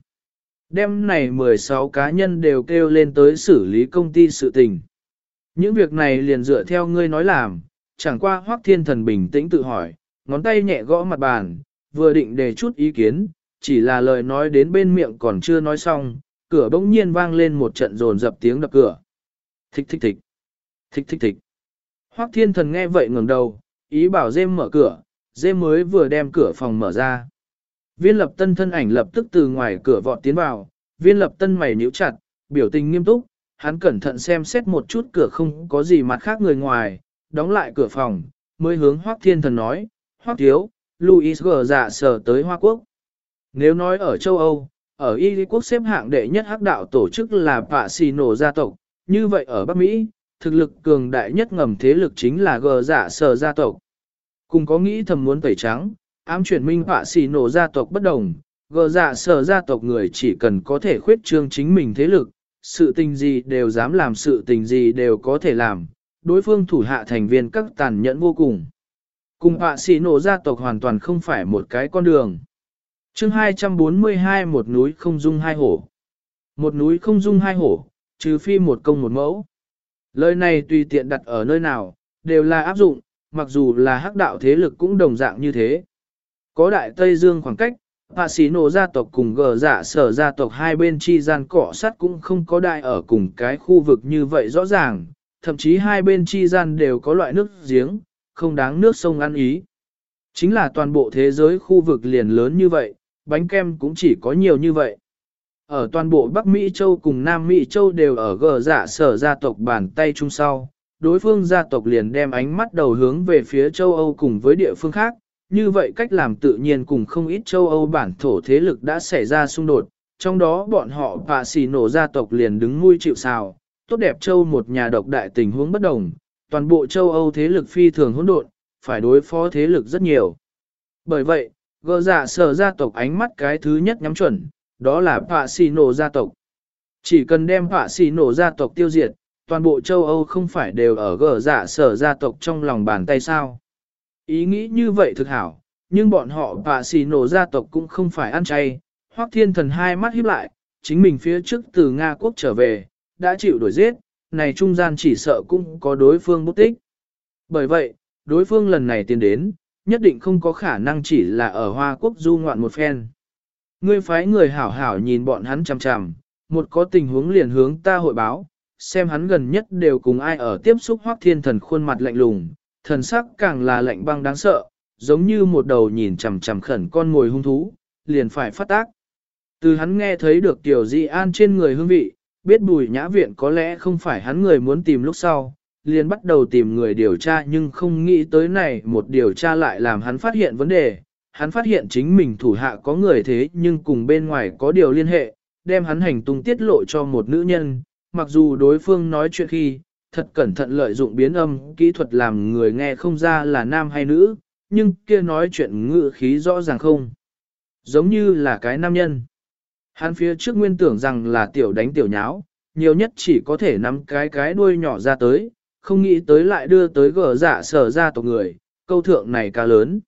Đêm này 16 cá nhân đều kêu lên tới xử lý công ty sự tình. Những việc này liền dựa theo ngươi nói làm, chẳng qua Hoắc Thiên Thần bình tĩnh tự hỏi, ngón tay nhẹ gõ mặt bàn, vừa định đề chút ý kiến, chỉ là lời nói đến bên miệng còn chưa nói xong, cửa bỗng nhiên vang lên một trận rồn dập tiếng đập cửa. Thích thích thích, thích thích thích. Hoắc Thiên Thần nghe vậy ngẩng đầu, ý bảo Dêm mở cửa, Dêm mới vừa đem cửa phòng mở ra. Viên Lập Tân thân ảnh lập tức từ ngoài cửa vọt tiến vào, Viên Lập Tân mày nhíu chặt, biểu tình nghiêm túc, hắn cẩn thận xem xét một chút cửa không có gì mặt khác người ngoài, đóng lại cửa phòng, mới hướng Hoắc Thiên Thần nói, Hoắc thiếu, Louis gờ dạ sở tới Hoa Quốc. Nếu nói ở châu Âu, ở Y quốc xếp hạng đệ nhất hắc đạo tổ chức là Pacino gia tộc, như vậy ở Bắc Mỹ, thực lực cường đại nhất ngầm thế lực chính là gờ dạ sở gia tộc. Cùng có nghĩ thầm muốn tẩy trắng, ám chuyển minh Pacino gia tộc bất đồng, gờ dạ sở gia tộc người chỉ cần có thể khuyết trương chính mình thế lực, sự tình gì đều dám làm, sự tình gì đều có thể làm, đối phương thủ hạ thành viên các tàn nhẫn vô cùng. Cùng Pacino gia tộc hoàn toàn không phải một cái con đường. Chương 242 một núi không dung hai hổ. Một núi không dung hai hổ, trừ phi một công một mẫu. Lời này tùy tiện đặt ở nơi nào, đều là áp dụng, mặc dù là hắc đạo thế lực cũng đồng dạng như thế. Có Đại Tây Dương khoảng cách, Pacino gia tộc cùng gờ dạ sở gia tộc hai bên chi gian cọ sắt cũng không có đại ở cùng cái khu vực như vậy rõ ràng, thậm chí hai bên chi gian đều có loại nước giếng, không đáng nước sông ăn ý. Chính là toàn bộ thế giới khu vực liền lớn như vậy, bánh kem cũng chỉ có nhiều như vậy. Ở toàn bộ Bắc Mỹ Châu cùng Nam Mỹ Châu đều ở gờ dạ sở gia tộc bàn tay chung sau, đối phương gia tộc liền đem ánh mắt đầu hướng về phía châu Âu cùng với địa phương khác, như vậy cách làm tự nhiên cùng không ít châu Âu bản thổ thế lực đã xảy ra xung đột, trong đó bọn họ Pacino gia tộc liền đứng nuôi chịu sào, tốt đẹp châu một nhà độc đại tình huống bất đồng, toàn bộ châu Âu thế lực phi thường hỗn độn, phải đối phó thế lực rất nhiều. Bởi vậy, gờ dạ sở gia tộc ánh mắt cái thứ nhất nhắm chuẩn, đó là Pacino gia tộc. Chỉ cần đem Pacino gia tộc tiêu diệt, toàn bộ châu Âu không phải đều ở gờ dạ sở gia tộc trong lòng bàn tay sao. Ý nghĩ như vậy thực hảo, nhưng bọn họ Pacino gia tộc cũng không phải ăn chay. Hoắc Thiên Thần hai mắt híp lại, chính mình phía trước từ Nga quốc trở về, đã chịu đuổi giết, này trung gian chỉ sợ cũng có đối phương bút tích. Bởi vậy, đối phương lần này tiến đến, nhất định không có khả năng chỉ là ở Hoa Quốc du ngoạn một phen. Ngươi phái người hảo hảo nhìn bọn hắn chằm chằm, một có tình huống liền hướng ta hội báo, xem hắn gần nhất đều cùng ai ở tiếp xúc. Hoắc Thiên Thần khuôn mặt lạnh lùng, thần sắc càng là lạnh băng đáng sợ, giống như một đầu nhìn chằm chằm khẩn con ngồi hung thú, liền phải phát tác. Từ hắn nghe thấy được Tiểu Di An trên người hương vị, biết Bùi Nhã Viện có lẽ không phải hắn người muốn tìm lúc sau, liền bắt đầu tìm người điều tra, nhưng không nghĩ tới này một điều tra lại làm hắn phát hiện vấn đề. Hắn phát hiện chính mình thủ hạ có người thế nhưng cùng bên ngoài có điều liên hệ, đem hắn hành tung tiết lộ cho một nữ nhân, mặc dù đối phương nói chuyện khi, thật cẩn thận lợi dụng biến âm kỹ thuật làm người nghe không ra là nam hay nữ, nhưng kia nói chuyện ngữ khí rõ ràng không. Giống như là cái nam nhân. Hắn phía trước nguyên tưởng rằng là tiểu đánh tiểu nháo, nhiều nhất chỉ có thể nắm cái đuôi nhỏ ra tới, không nghĩ tới lại đưa tới gở dạ sở ra tộc người, câu thượng này ca lớn.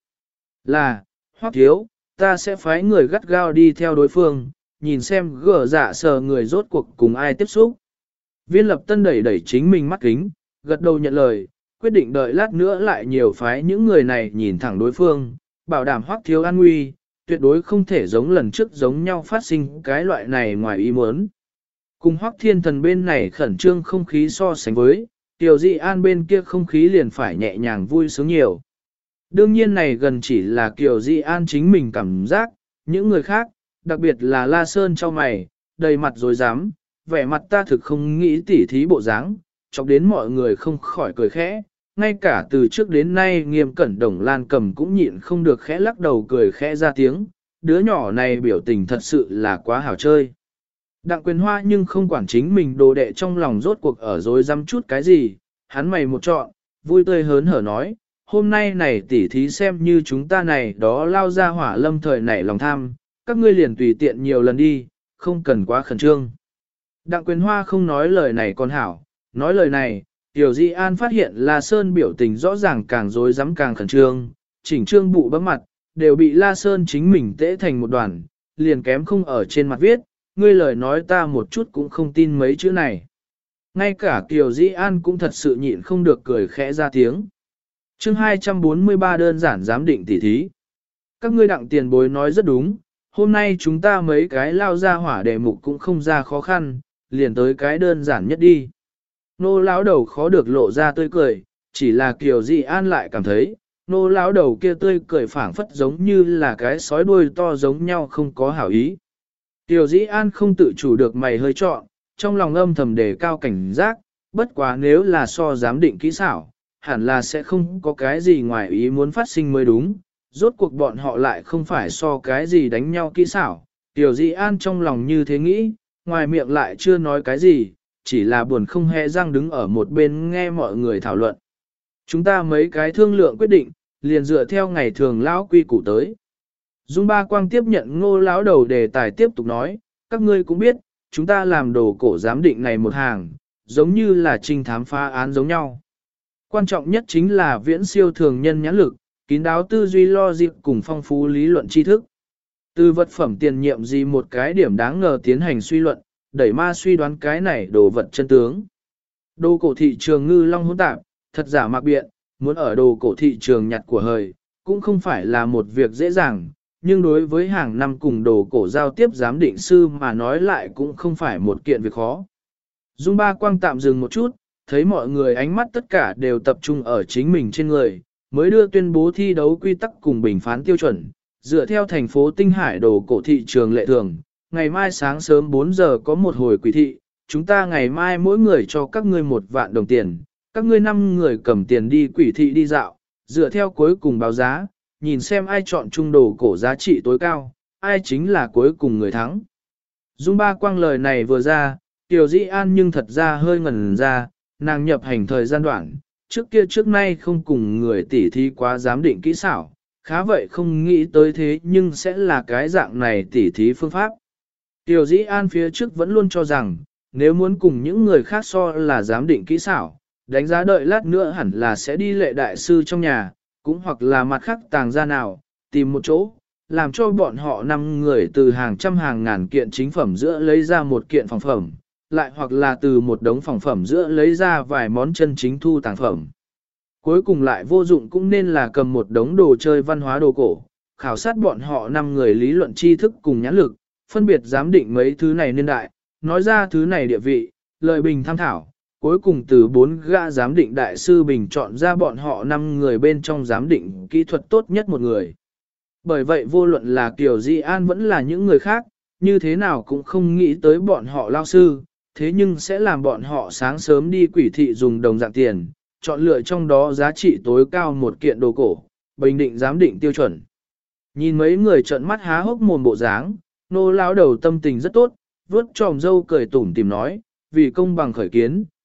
Là, Hoắc thiếu, ta sẽ phái người gắt gao đi theo đối phương, nhìn xem gở dạ sở người rốt cuộc cùng ai tiếp xúc. Viên lập tân đẩy đẩy chính mình mắt kính, gật đầu nhận lời, quyết định đợi lát nữa lại nhiều phái những người này nhìn thẳng đối phương, bảo đảm Hoắc thiếu an nguy, tuyệt đối không thể giống lần trước giống nhau phát sinh cái loại này ngoài ý muốn. Cùng Hoắc Thiên Thần bên này khẩn trương không khí so sánh với, Tiểu Dị An bên kia không khí liền phải nhẹ nhàng vui sướng nhiều. Đương nhiên này gần chỉ là Kiều Dị An chính mình cảm giác, những người khác, đặc biệt là La Sơn cho mày, đầy mặt dối dám, vẻ mặt ta thực không nghĩ tỉ thí bộ dáng, chọc đến mọi người không khỏi cười khẽ, ngay cả từ trước đến nay Nghiêm Cẩn Đồng Lan Cầm cũng nhịn không được khẽ lắc đầu cười khẽ ra tiếng, đứa nhỏ này biểu tình thật sự là quá hảo chơi. Đặng Quyền Hoa nhưng không quản chính mình đồ đệ trong lòng rốt cuộc ở dối dăm chút cái gì, hắn mày một trọn, vui tươi hớn hở nói, hôm nay này tỉ thí xem như chúng ta này đó lao ra hỏa lâm thời nảy lòng tham, các ngươi liền tùy tiện nhiều lần đi, không cần quá khẩn trương. Đặng Quyền Hoa không nói lời này còn hảo, nói lời này, Tiểu Di An phát hiện La Sơn biểu tình rõ ràng càng rối rắm càng khẩn trương, chỉnh trương bụ bấm mặt, đều bị La Sơn chính mình tễ thành một đoàn, liền kém không ở trên mặt viết, ngươi lời nói ta một chút cũng không tin mấy chữ này. Ngay cả Tiểu Di An cũng thật sự nhịn không được cười khẽ ra tiếng. Chương 243 đơn giản giám định tỉ thí. Các ngươi đặng tiền bối nói rất đúng, hôm nay chúng ta mấy cái lao ra hỏa đề mục cũng không ra khó khăn, liền tới cái đơn giản nhất đi. Nô lão đầu khó được lộ ra tươi cười, chỉ là Kiều Dị An lại cảm thấy, nô lão đầu kia tươi cười phảng phất giống như là cái sói đuôi to giống nhau không có hảo ý. Kiều Dị An không tự chủ được mày hơi trọn, trong lòng âm thầm đề cao cảnh giác, bất quá nếu là so giám định kỹ xảo, hẳn là sẽ không có cái gì ngoài ý muốn phát sinh mới đúng, rốt cuộc bọn họ lại không phải so cái gì đánh nhau kỹ xảo. Kiều Dị An trong lòng như thế nghĩ, ngoài miệng lại chưa nói cái gì, chỉ là buồn không hề răng đứng ở một bên nghe mọi người thảo luận. Chúng ta mấy cái thương lượng quyết định, liền dựa theo ngày thường lão quy củ tới. Dung Ba Quang tiếp nhận Ngô lão đầu đề tài tiếp tục nói, các ngươi cũng biết, chúng ta làm đồ cổ giám định này một hàng, giống như là trinh thám phá án giống nhau. Quan trọng nhất chính là viễn siêu thường nhân nhãn lực, kín đáo tư duy logic cùng phong phú lý luận tri thức. Từ vật phẩm tiền nhiệm gì một cái điểm đáng ngờ tiến hành suy luận, đẩy ma suy đoán cái này đồ vật chân tướng. Đồ cổ thị trường ngư long hỗn tạp, thật giả mặc biện, muốn ở đồ cổ thị trường nhặt của hời, cũng không phải là một việc dễ dàng, nhưng đối với hàng năm cùng đồ cổ giao tiếp giám định sư mà nói lại cũng không phải một kiện việc khó. Dung Ba Quang tạm dừng một chút, thấy mọi người ánh mắt tất cả đều tập trung ở chính mình trên người, mới đưa tuyên bố thi đấu quy tắc cùng bình phán tiêu chuẩn, dựa theo thành phố Tinh Hải đồ cổ thị trường lệ thường. Ngày mai sáng sớm 4 giờ có một hồi quỷ thị, chúng ta ngày mai mỗi người cho các ngươi 1 vạn đồng tiền, các ngươi 5 người cầm tiền đi quỷ thị đi dạo, dựa theo cuối cùng báo giá, nhìn xem ai chọn trung đồ cổ giá trị tối cao, ai chính là cuối cùng người thắng. Dung Ba Quang lời này vừa ra, Tiểu Dĩ An nhưng thật ra hơi ngẩn ra, nàng nhập hành thời gian đoạn, trước kia trước nay không cùng người tỉ thí quá giám định kỹ xảo, khá vậy không nghĩ tới thế nhưng sẽ là cái dạng này tỉ thí phương pháp. Tiểu Dĩ An phía trước vẫn luôn cho rằng, nếu muốn cùng những người khác so là giám định kỹ xảo, đánh giá đợi lát nữa hẳn là sẽ đi lệ đại sư trong nhà, cũng hoặc là mặt khác tàng ra nào, tìm một chỗ, làm cho bọn họ 5 người từ hàng trăm hàng ngàn kiện chính phẩm giữa lấy ra một kiện phòng phẩm, lại hoặc là từ một đống phòng phẩm giữa lấy ra vài món chân chính thu tàng phẩm. Cuối cùng lại vô dụng cũng nên là cầm một đống đồ chơi văn hóa đồ cổ, khảo sát bọn họ 5 người lý luận tri thức cùng nhãn lực, phân biệt giám định mấy thứ này niên đại, nói ra thứ này địa vị, lợi bình tham thảo, cuối cùng từ 4 gã giám định đại sư bình chọn ra bọn họ 5 người bên trong giám định kỹ thuật tốt nhất một người. Bởi vậy vô luận là Kiều Di An vẫn là những người khác, như thế nào cũng không nghĩ tới bọn họ lao sư, thế nhưng sẽ làm bọn họ sáng sớm đi quỷ thị dùng đồng dạng tiền, chọn lựa trong đó giá trị tối cao một kiện đồ cổ, bình định giám định tiêu chuẩn. Nhìn mấy người trợn mắt há hốc mồm bộ dáng, nô lão đầu tâm tình rất tốt, vuốt tròm dâu cười tủm tìm nói, vì công bằng khởi kiến,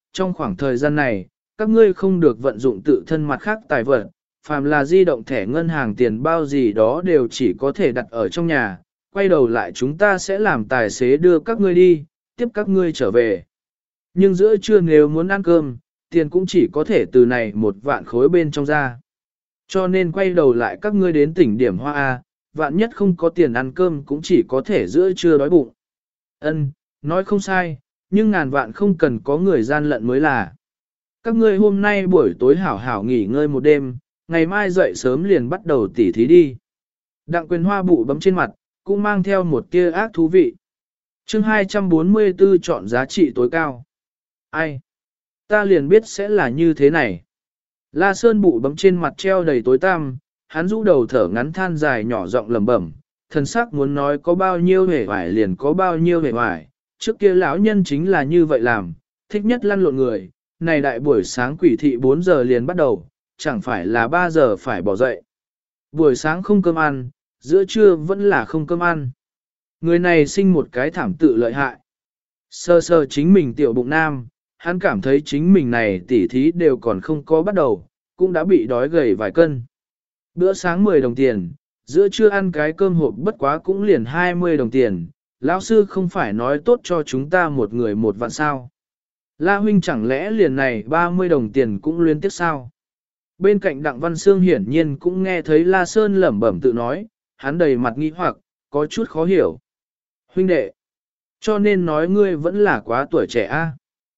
trong khoảng thời gian này, các ngươi không được vận dụng tự thân mặt khác tài vật, phàm là di động thẻ ngân hàng tiền bao gì đó đều chỉ có thể đặt ở trong nhà, quay đầu lại chúng ta sẽ làm tài xế đưa các ngươi đi, tiếp các ngươi trở về. Nhưng giữa trưa nếu muốn ăn cơm, tiền cũng chỉ có thể từ này 1 vạn khối bên trong ra. Cho nên quay đầu lại các ngươi đến tỉnh điểm Hoa A, vạn nhất không có tiền ăn cơm cũng chỉ có thể giữa trưa đói bụng. Ân, nói không sai, nhưng ngàn vạn không cần có người gian lận mới là. Các ngươi hôm nay buổi tối hảo hảo nghỉ ngơi một đêm, ngày mai dậy sớm liền bắt đầu tỉ thí đi. Đặng Quyền Hoa bụ bấm trên mặt, cũng mang theo một tia ác thú vị. Chương 244 chọn giá trị tối cao. Ai? Ta liền biết sẽ là như thế này. La Sơn bụ bấm trên mặt treo đầy tối tăm, hắn rũ đầu thở ngắn than dài nhỏ giọng lẩm bẩm, thần sắc muốn nói có bao nhiêu hề hoài liền có bao nhiêu hề hoài, trước kia lão nhân chính là như vậy làm, thích nhất lăn lộn người, này đại buổi sáng quỷ thị 4 giờ liền bắt đầu, chẳng phải là 3 giờ phải bỏ dậy. Buổi sáng không cơm ăn, giữa trưa vẫn là không cơm ăn. Người này sinh một cái thảm tự lợi hại. Sơ sơ chính mình tiểu bụng nam, hắn cảm thấy chính mình này tỉ thí đều còn không có bắt đầu, cũng đã bị đói gầy vài cân. Bữa sáng 10 đồng tiền, giữa trưa ăn cái cơm hộp bất quá cũng liền 20 đồng tiền, lão sư không phải nói tốt cho chúng ta một người 1 vạn sao. La huynh chẳng lẽ liền này 30 đồng tiền cũng luyến tiếc sao? Bên cạnh Đặng Văn Sương hiển nhiên cũng nghe thấy La Sơn lẩm bẩm tự nói, hắn đầy mặt nghi hoặc, có chút khó hiểu. Huynh đệ, cho nên nói ngươi vẫn là quá tuổi trẻ a.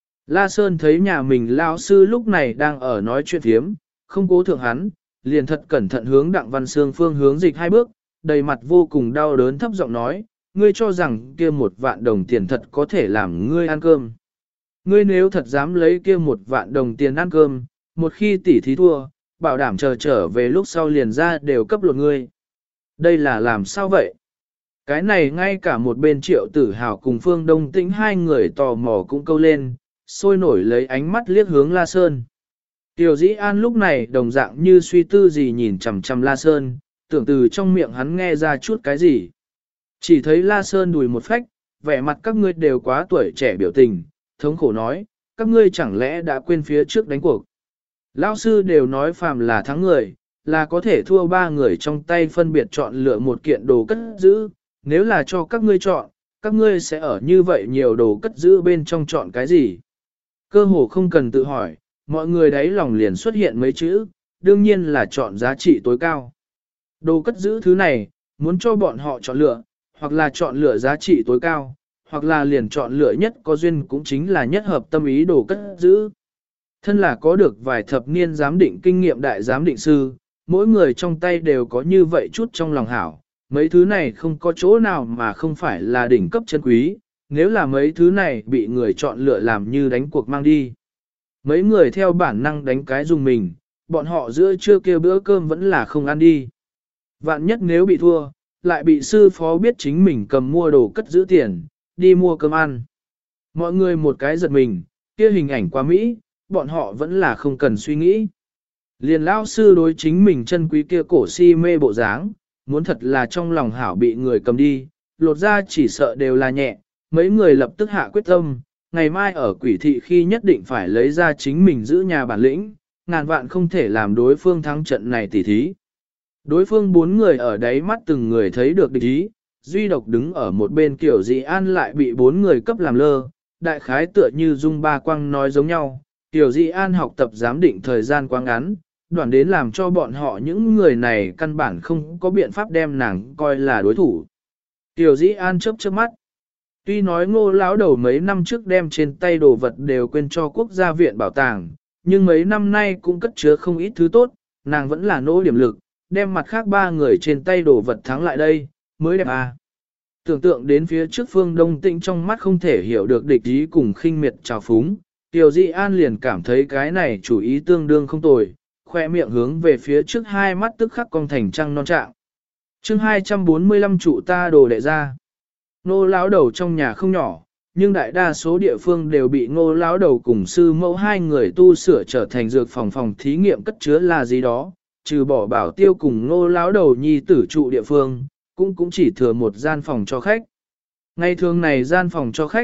La Sơn thấy nhà mình lão sư lúc này đang ở nói chuyện thiếm, không cố thượng hắn, liền thật cẩn thận hướng Đặng Văn Sương phương hướng dịch 2 bước, đầy mặt vô cùng đau đớn thấp giọng nói, ngươi cho rằng kia 1 vạn đồng tiền thật có thể làm ngươi ăn cơm. Ngươi nếu thật dám lấy kia 1 vạn đồng tiền ăn cơm, một khi tỉ thí thua, bảo đảm trở về lúc sau liền ra đều cấp lột ngươi. Đây là làm sao vậy? Cái này ngay cả một bên Triệu Tử Hào cùng Phương Đông Tĩnh hai người tò mò cũng câu lên, sôi nổi lấy ánh mắt liếc hướng La Sơn. Tiểu Dĩ An lúc này đồng dạng như suy tư gì nhìn chằm chằm La Sơn, tưởng từ trong miệng hắn nghe ra chút cái gì. Chỉ thấy La Sơn đùi một phách, vẻ mặt các ngươi đều quá tuổi trẻ biểu tình, thống khổ nói, các ngươi chẳng lẽ đã quên phía trước đánh cuộc. Lão sư đều nói phàm là thắng người, là có thể thua 3 người trong tay phân biệt chọn lựa một kiện đồ cất giữ, nếu là cho các ngươi chọn, các ngươi sẽ ở như vậy nhiều đồ cất giữ bên trong chọn cái gì. Cơ hồ không cần tự hỏi, mọi người đấy lòng liền xuất hiện mấy chữ, đương nhiên là chọn giá trị tối cao. Đồ cất giữ thứ này, muốn cho bọn họ chọn lựa, hoặc là chọn lựa giá trị tối cao, hoặc là liền chọn lựa nhất có duyên cũng chính là nhất hợp tâm ý đồ cất giữ. Thân là có được vài thập niên giám định kinh nghiệm đại giám định sư, mỗi người trong tay đều có như vậy chút trong lòng hảo, mấy thứ này không có chỗ nào mà không phải là đỉnh cấp chân quý, nếu là mấy thứ này bị người chọn lựa làm như đánh cuộc mang đi. Mấy người theo bản năng đánh cái dùng mình, bọn họ giữa trưa kia bữa cơm vẫn là không ăn đi. Vạn nhất nếu bị thua, lại bị sư phó biết chính mình cầm mua đồ cất giữ tiền, đi mua cơm ăn. Mọi người một cái giật mình, kia hình ảnh quá mỹ, bọn họ vẫn là không cần suy nghĩ. Liền lão sư đối chính mình chân quý kia cổ si mê bộ dáng, muốn thật là trong lòng hảo bị người cầm đi, lột ra chỉ sợ đều là nhẹ, mấy người lập tức hạ quyết tâm, ngày mai ở quỷ thị khi nhất định phải lấy ra chính mình giữ nhà bản lĩnh, ngàn vạn không thể làm đối phương thắng trận này tỉ thí. Đối phương 4 người ở đáy mắt từng người thấy được địch ý, duy độc đứng ở một bên Kiểu Dị An lại bị 4 người cấp làm lơ, đại khái tựa như Dung Ba Quang nói giống nhau, Kiểu Dị An học tập giám định thời gian quá ngắn, đoạn đến làm cho bọn họ những người này căn bản không có biện pháp đem nàng coi là đối thủ. Tiểu Dĩ An chớp chớp mắt. Tuy nói Ngô lão đầu mấy năm trước đem trên tay đồ vật đều quên cho quốc gia viện bảo tàng, nhưng mấy năm nay cũng cất chứa không ít thứ tốt, nàng vẫn là nỗ điểm lực, đem mặt khác 3 người trên tay đồ vật thắng lại đây, mới đẹp à. Tưởng tượng đến phía trước Phương Đông Tĩnh trong mắt không thể hiểu được địch ý cùng khinh miệt trào phúng, Tiểu Dĩ An liền cảm thấy cái này chủ ý tương đương không tồi, khoe miệng hướng về phía trước 2 mắt tức khắc cong thành trăng non trạng. Chương 245 trụ ta đồ đệ ra. Ngô lão đầu trong nhà không nhỏ, nhưng đại đa số địa phương đều bị Ngô lão đầu cùng sư mẫu 2 người tu sửa trở thành dược phòng thí nghiệm cất chứa là gì đó, trừ bỏ Bảo Tiêu cùng Ngô lão đầu nhi tử trụ địa phương, cũng chỉ thừa một gian phòng cho khách. Ngày thường này gian phòng cho khách,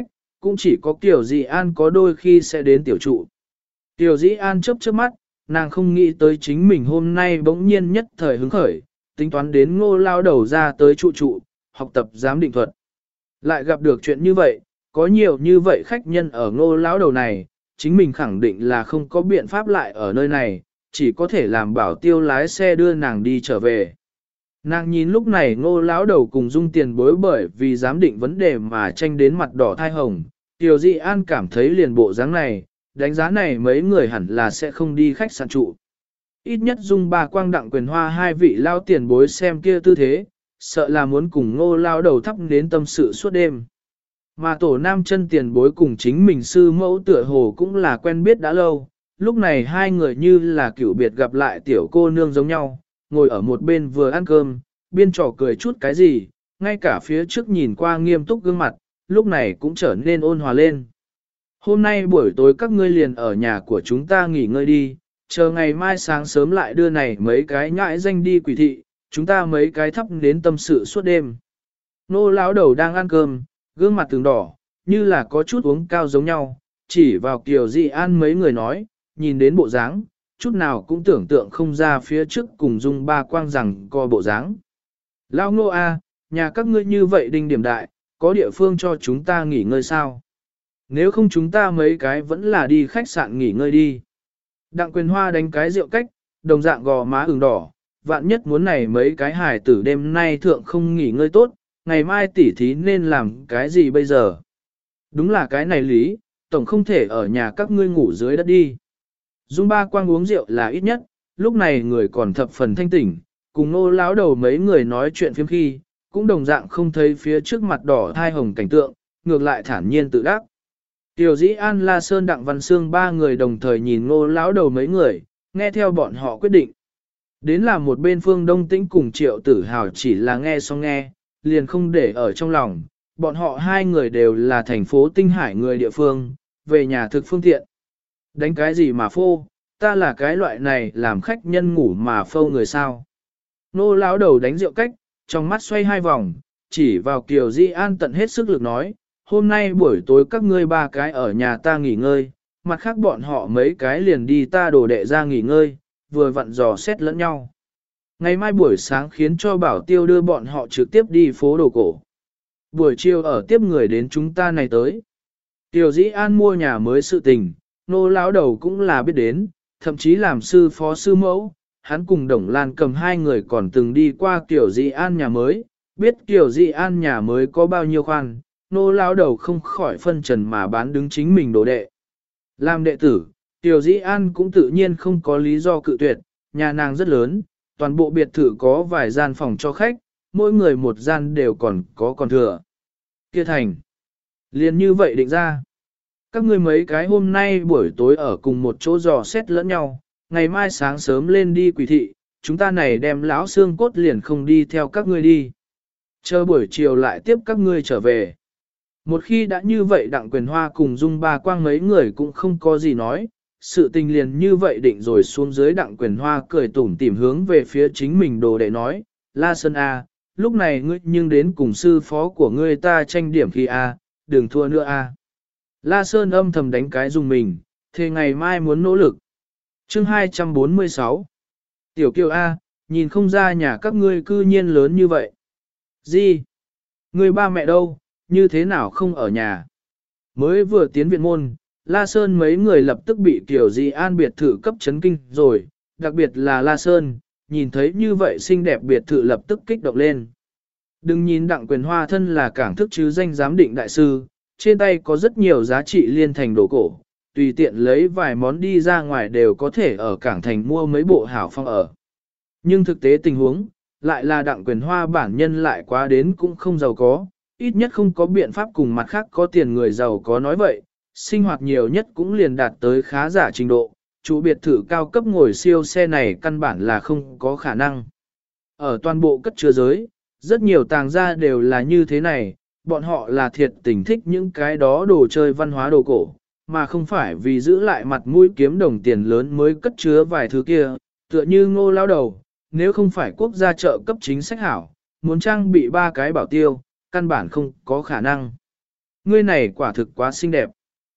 cũng chỉ có Kiều Dĩ An có đôi khi sẽ đến tiểu trụ. Kiều Dĩ An chớp chớp mắt, nàng không nghĩ tới chính mình hôm nay bỗng nhiên nhất thời hứng khởi, tính toán đến Ngô lao đầu ra tới trụ, học tập giám định thuật. Lại gặp được chuyện như vậy, có nhiều như vậy khách nhân ở Ngô lão đầu này, chính mình khẳng định là không có biện pháp lại ở nơi này, chỉ có thể làm bảo tiêu lái xe đưa nàng đi trở về. Nàng nhìn lúc này Ngô lão đầu cùng Dung tiền bối bởi vì giám định vấn đề mà tranh đến mặt đỏ thai hồng, Kiều Dị An cảm thấy liền bộ dáng này, đánh giá này mấy người hẳn là sẽ không đi khách sạn trụ. Ít nhất Dung Ba Quang Đặng Quyền Hoa hai vị lao tiền bối xem kia tư thế, sợ là muốn cùng Ngô lao đầu thắp đến tâm sự suốt đêm. Mà tổ nam chân tiền bối cùng chính mình sư mẫu tựa hồ cũng là quen biết đã lâu, lúc này hai người như là cựu biệt gặp lại tiểu cô nương giống nhau, ngồi ở một bên vừa ăn cơm, biên trò cười chút cái gì, ngay cả phía trước nhìn qua nghiêm túc gương mặt, lúc này cũng trở nên ôn hòa lên. Hôm nay buổi tối các ngươi liền ở nhà của chúng ta nghỉ ngơi đi, chờ ngày mai sáng sớm lại đưa này mấy cái nhãi danh đi quỷ thị, chúng ta mấy cái thắp đến tâm sự suốt đêm. Nô lão đầu đang ăn cơm, gương mặt từng đỏ, như là có chút uống cao giống nhau, chỉ vào Kiều Dị An mấy người nói, nhìn đến bộ dáng, chút nào cũng tưởng tượng không ra phía trước cùng Dung Ba Quang rằng co bộ dáng. Lão Ngô A, nhà các ngươi như vậy đinh điểm đại, có địa phương cho chúng ta nghỉ ngơi sao? Nếu không chúng ta mấy cái vẫn là đi khách sạn nghỉ ngơi đi. Đặng Quyền Hoa đánh cái rượu cách, đồng dạng gò má ửng đỏ, vạn nhất muốn này mấy cái hài tử đêm nay thượng không nghỉ ngơi tốt, ngày mai tỉ thí nên làm cái gì bây giờ? Đúng là cái này lý, tổng không thể ở nhà các ngươi ngủ dưới đất đi. Dung Ba Quang uống rượu là ít nhất, lúc này người còn thập phần thanh tỉnh, cùng Nô lão đầu mấy người nói chuyện phiếm khi, cũng đồng dạng không thấy phía trước mặt đỏ thai hồng cảnh tượng, ngược lại thản nhiên tự đắc. Tiểu Dĩ An, La Sơn, Đặng Văn Sương ba người đồng thời nhìn Nô lão đầu mấy người, nghe theo bọn họ quyết định. Đến là một bên Phương Đông Tĩnh cùng Triệu Tử Hào chỉ là nghe xong nghe, liền không để ở trong lòng, bọn họ hai người đều là thành phố Tinh Hải người địa phương, về nhà thực phương tiện. Đánh cái gì mà phô, ta là cái loại này làm khách nhân ngủ mà phô người sao. Nô lão đầu đánh rượu cách, trong mắt xoay hai vòng, chỉ vào Kiều Di An tận hết sức lực nói, hôm nay buổi tối các ngươi ba cái ở nhà ta nghỉ ngơi, mặt khác bọn họ mấy cái liền đi ta đồ đệ ra nghỉ ngơi, vừa vặn dò xét lẫn nhau. Ngày mai buổi sáng khiến cho bảo tiêu đưa bọn họ trực tiếp đi phố đồ cổ. Buổi chiều ở tiếp người đến chúng ta này tới. Tiểu Dĩ An mua nhà mới sự tình, nô lão đầu cũng là biết đến, thậm chí làm sư phó sư mẫu, hắn cùng Đồng Lan cầm hai người còn từng đi qua Tiểu Dĩ An nhà mới, biết Tiểu Dĩ An nhà mới có bao nhiêu khoan, nô lão đầu không khỏi phân trần mà bán đứng chính mình đồ đệ. Làm đệ tử, Tiểu Dĩ An cũng tự nhiên không có lý do cự tuyệt, nhà nàng rất lớn, toàn bộ biệt thự có vài gian phòng cho khách, mỗi người một gian đều còn thừa. Kia thành. Liền như vậy định ra. Các ngươi mấy cái hôm nay buổi tối ở cùng một chỗ dò xét lẫn nhau, ngày mai sáng sớm lên đi quỷ thị, chúng ta này đem lão xương cốt liền không đi theo các ngươi đi. Chờ buổi chiều lại tiếp các ngươi trở về. Một khi đã như vậy Đặng Quyền Hoa cùng Dung Ba Quang mấy người cũng không có gì nói, sự tình liền như vậy định rồi xuống dưới. Đặng Quyền Hoa cười tủm tỉm hướng về phía chính mình đồ đệ nói, La Sơn A, lúc này ngươi nhưng đến cùng sư phó của ngươi ta tranh điểm khi A, đừng thua nữa A. La Sơn âm thầm đánh cái dùng mình, thế ngày mai muốn nỗ lực. Chương 246 Tiểu Kiều A, nhìn không ra nhà các ngươi cư nhiên lớn như vậy. Gì? Ngươi ba mẹ đâu, như thế nào không ở nhà? Mới vừa tiến viện môn, La Sơn mấy người lập tức bị Kiều Di An biệt thự cấp chấn kinh rồi, đặc biệt là La Sơn, nhìn thấy như vậy xinh đẹp biệt thự lập tức kích động lên. Đừng nhìn Đặng Quyền Hoa thân là cảng thức chứ danh giám định đại sư, trên tay có rất nhiều giá trị liên thành đồ cổ, tùy tiện lấy vài món đi ra ngoài đều có thể ở cảng thành mua mấy bộ hảo phong ở. Nhưng thực tế tình huống, lại là Đặng Quyền Hoa bản nhân lại quá đến cũng không giàu có, ít nhất không có biện pháp cùng mặt khác có tiền người giàu có nói vậy, sinh hoạt nhiều nhất cũng liền đạt tới khá giả trình độ, chủ biệt thự cao cấp ngồi siêu xe này căn bản là không có khả năng. Ở toàn bộ cất chứa giới, rất nhiều tàng gia đều là như thế này, bọn họ là thiệt tình thích những cái đó đồ chơi văn hóa đồ cổ, mà không phải vì giữ lại mặt mũi kiếm đồng tiền lớn mới cất chứa vài thứ kia, tựa như Ngô lão đầu, nếu không phải quốc gia trợ cấp chính sách hảo, muốn trang bị ba cái bảo tiêu, căn bản không có khả năng. Ngươi này quả thực quá xinh đẹp.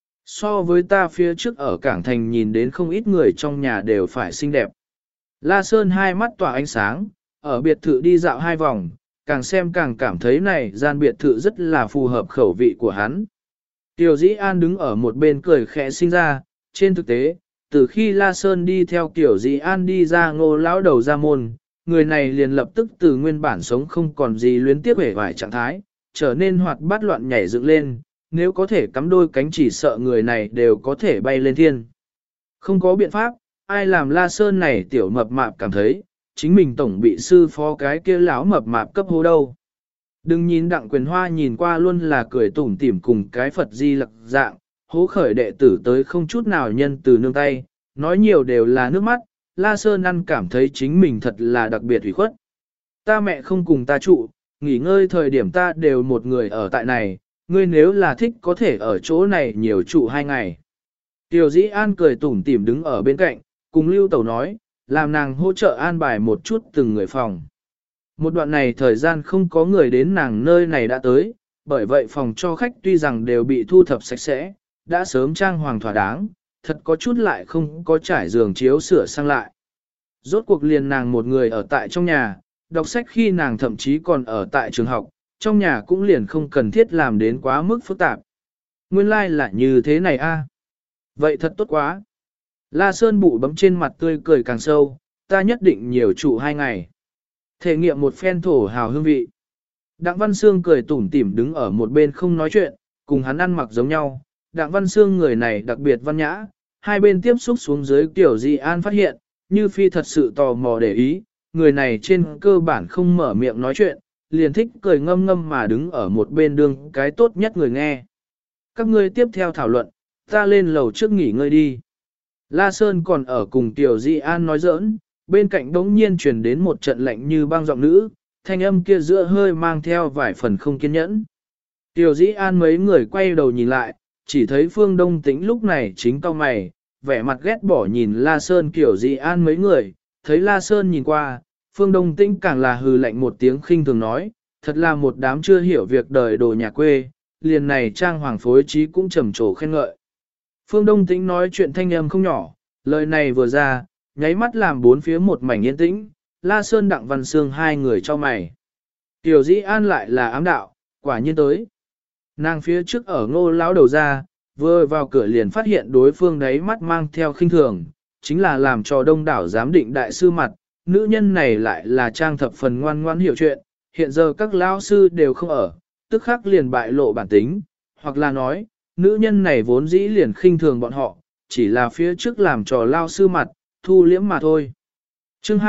So với ta phía trước ở cảng thành nhìn đến không ít người trong nhà đều phải xinh đẹp. La Sơn hai mắt tỏa ánh sáng, ở biệt thự đi dạo hai vòng, càng xem càng cảm thấy này gian biệt thự rất là phù hợp khẩu vị của hắn. Tiểu Dĩ An đứng ở một bên cười khẽ sinh ra, trên thực tế, từ khi La Sơn đi theo Tiểu Dĩ An đi ra Ngô lão đầu ra môn, người này liền lập tức từ nguyên bản sống không còn gì luyến tiếc vẻ vải trạng thái, trở nên hoạt bát loạn nhảy dựng lên, nếu có thể cắm đôi cánh chỉ sợ người này đều có thể bay lên thiên. Không có biện pháp, ai làm La Sơn này tiểu mập mạp cảm thấy, chính mình tổng bị sư phó cái kia lão mập mạp cấp hô đâu. Đừng nhìn Đặng Quyền Hoa nhìn qua luôn là cười tủm tỉm cùng cái Phật Di Lặc dạng, hố khởi đệ tử tới không chút nào nhân từ nương tay, nói nhiều đều là nước mắt, La Sơn ăn cảm thấy chính mình thật là đặc biệt ủy khuất. Ta mẹ không cùng ta trụ, nghỉ ngơi thời điểm ta đều một người ở tại này, ngươi nếu là thích có thể ở chỗ này nhiều trụ 2 ngày. Tiểu Dĩ An cười tủm tỉm đứng ở bên cạnh, cùng Lưu Tẩu nói, làm nàng hỗ trợ an bài một chút từng người phòng. Một đoạn này thời gian không có người đến nàng nơi này đã tới, bởi vậy phòng cho khách tuy rằng đều bị thu thập sạch sẽ, đã sớm trang hoàng thỏa đáng, thật có chút lại không có trải giường chiếu sửa sang lại. Rốt cuộc liền nàng một người ở tại trong nhà, đọc sách khi nàng thậm chí còn ở tại trường học, trong nhà cũng liền không cần thiết làm đến quá mức phức tạp. Nguyên lai là như thế này a. Vậy thật tốt quá. La Sơn bụ bấm trên mặt tươi cười càng sâu, ta nhất định nhiều trụ 2 ngày. Thể nghiệm một phen thổ hào hương vị. Đặng Văn Sương cười tủm tỉm đứng ở một bên không nói chuyện, cùng hắn ăn mặc giống nhau. Đặng Văn Sương người này đặc biệt văn nhã, hai bên tiếp xúc xuống dưới Tiểu Dĩ An phát hiện, như phi thật sự tò mò để ý, người này trên cơ bản không mở miệng nói chuyện, liền thích cười ngâm ngâm mà đứng ở một bên đương cái tốt nhất người nghe. Các ngươi tiếp theo thảo luận, ta lên lầu trước nghỉ ngơi đi. La Sơn còn ở cùng Tiểu Dĩ An nói giỡn, bên cạnh đống nhiên truyền đến một trận lạnh như băng giọng nữ, thanh âm kia giữa hơi mang theo vài phần không kiên nhẫn. Tiểu Dĩ An mấy người quay đầu nhìn lại, chỉ thấy Phương Đông Tĩnh lúc này chính cau mày, vẻ mặt ghét bỏ nhìn La Sơn. Tiểu Dĩ An mấy người, thấy La Sơn nhìn qua, Phương Đông Tĩnh càng là hừ lạnh một tiếng khinh thường nói, thật là một đám chưa hiểu việc đời đồ nhà quê, liền này trang hoàng phối trí cũng trầm trồ khen ngợi. Phương Đông Tĩnh nói chuyện thanh âm không nhỏ, lời này vừa ra, nháy mắt làm bốn phía một mảnh yên tĩnh, La Sơn Đặng Văn Sương hai người cho mày. Tiểu Dĩ An lại là ám đạo, quả nhiên tới. Nàng phía trước ở Ngô lão đầu ra, vừa vào cửa liền phát hiện đối phương đấy mắt mang theo khinh thường, chính là làm cho đông đảo giám định đại sư mặt, nữ nhân này lại là trang thập phần ngoan ngoãn hiểu chuyện, hiện giờ các lão sư đều không ở, tức khắc liền bại lộ bản tính, hoặc là nói, nữ nhân này vốn dĩ liền khinh thường bọn họ, chỉ là phía trước làm trò lao sư mặt, thu liễm mà thôi. Chương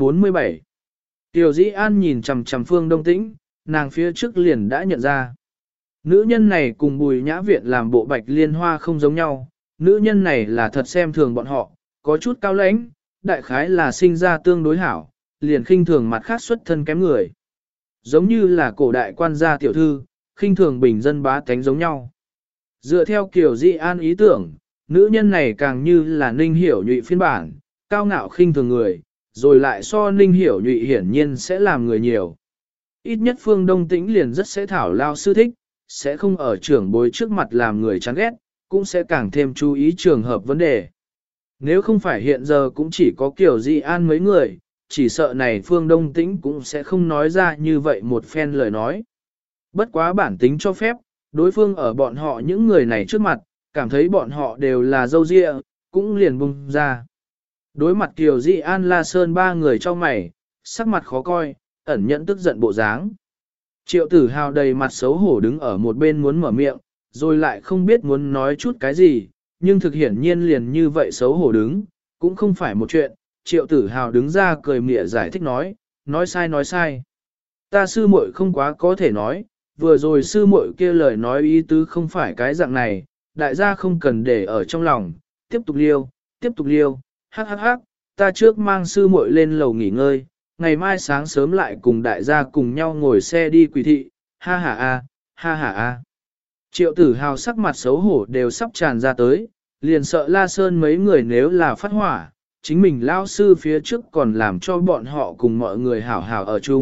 247 Tiểu Dĩ An nhìn chằm chằm Phương Đông Tĩnh, nàng phía trước liền đã nhận ra. Nữ nhân này cùng Bùi Nhã Viện làm bộ Bạch Liên Hoa không giống nhau, nữ nhân này là thật xem thường bọn họ, có chút cao lãnh, đại khái là sinh ra tương đối hảo, liền khinh thường mặt khác xuất thân kém người. Giống như là cổ đại quan gia tiểu thư, khinh thường bình dân bá tánh giống nhau. Dựa theo kiểu Dĩ An ý tưởng, nữ nhân này càng như là Ninh Hiểu Nhụy phiên bản, cao ngạo khinh thường người, rồi lại so Ninh Hiểu Nhụy hiển nhiên sẽ làm người nhiều. Ít nhất Phương Đông Tĩnh liền rất sẽ thảo lao sư thích, sẽ không ở trưởng bối trước mặt làm người chán ghét, cũng sẽ càng thêm chú ý trường hợp vấn đề. Nếu không phải hiện giờ cũng chỉ có kiểu Dĩ An mấy người, chỉ sợ này Phương Đông Tĩnh cũng sẽ không nói ra như vậy một phen lời nói. Bất quá bản tính cho phép, đối phương ở bọn họ những người này trước mặt, cảm thấy bọn họ đều là dâu dịa, cũng liền bung ra. Đối mặt Kiều Dĩ An La Sơn ba người trong mày, sắc mặt khó coi, ẩn nhẫn tức giận bộ dáng. Triệu Tử Hào đầy mặt xấu hổ đứng ở một bên muốn mở miệng, rồi lại không biết muốn nói chút cái gì, nhưng thực hiển nhiên liền như vậy xấu hổ đứng, cũng không phải một chuyện. Triệu Tử Hào đứng ra cười mỉa giải thích nói sai. Ta sư muội không quá có thể nói, vừa rồi sư muội kia lời nói ý tứ không phải cái dạng này, đại gia không cần để ở trong lòng, tiếp tục liêu, hắc, ta trước mang sư muội lên lầu nghỉ ngơi, ngày mai sáng sớm lại cùng đại gia cùng nhau ngồi xe đi Quỳ thị, ha ha a. Triệu Tử Hào sắc mặt xấu hổ đều sắp tràn ra tới, liền sợ La Sơn mấy người nếu là phát hỏa, chính mình lao sư phía trước còn làm cho bọn họ cùng mọi người hảo hảo ở chung,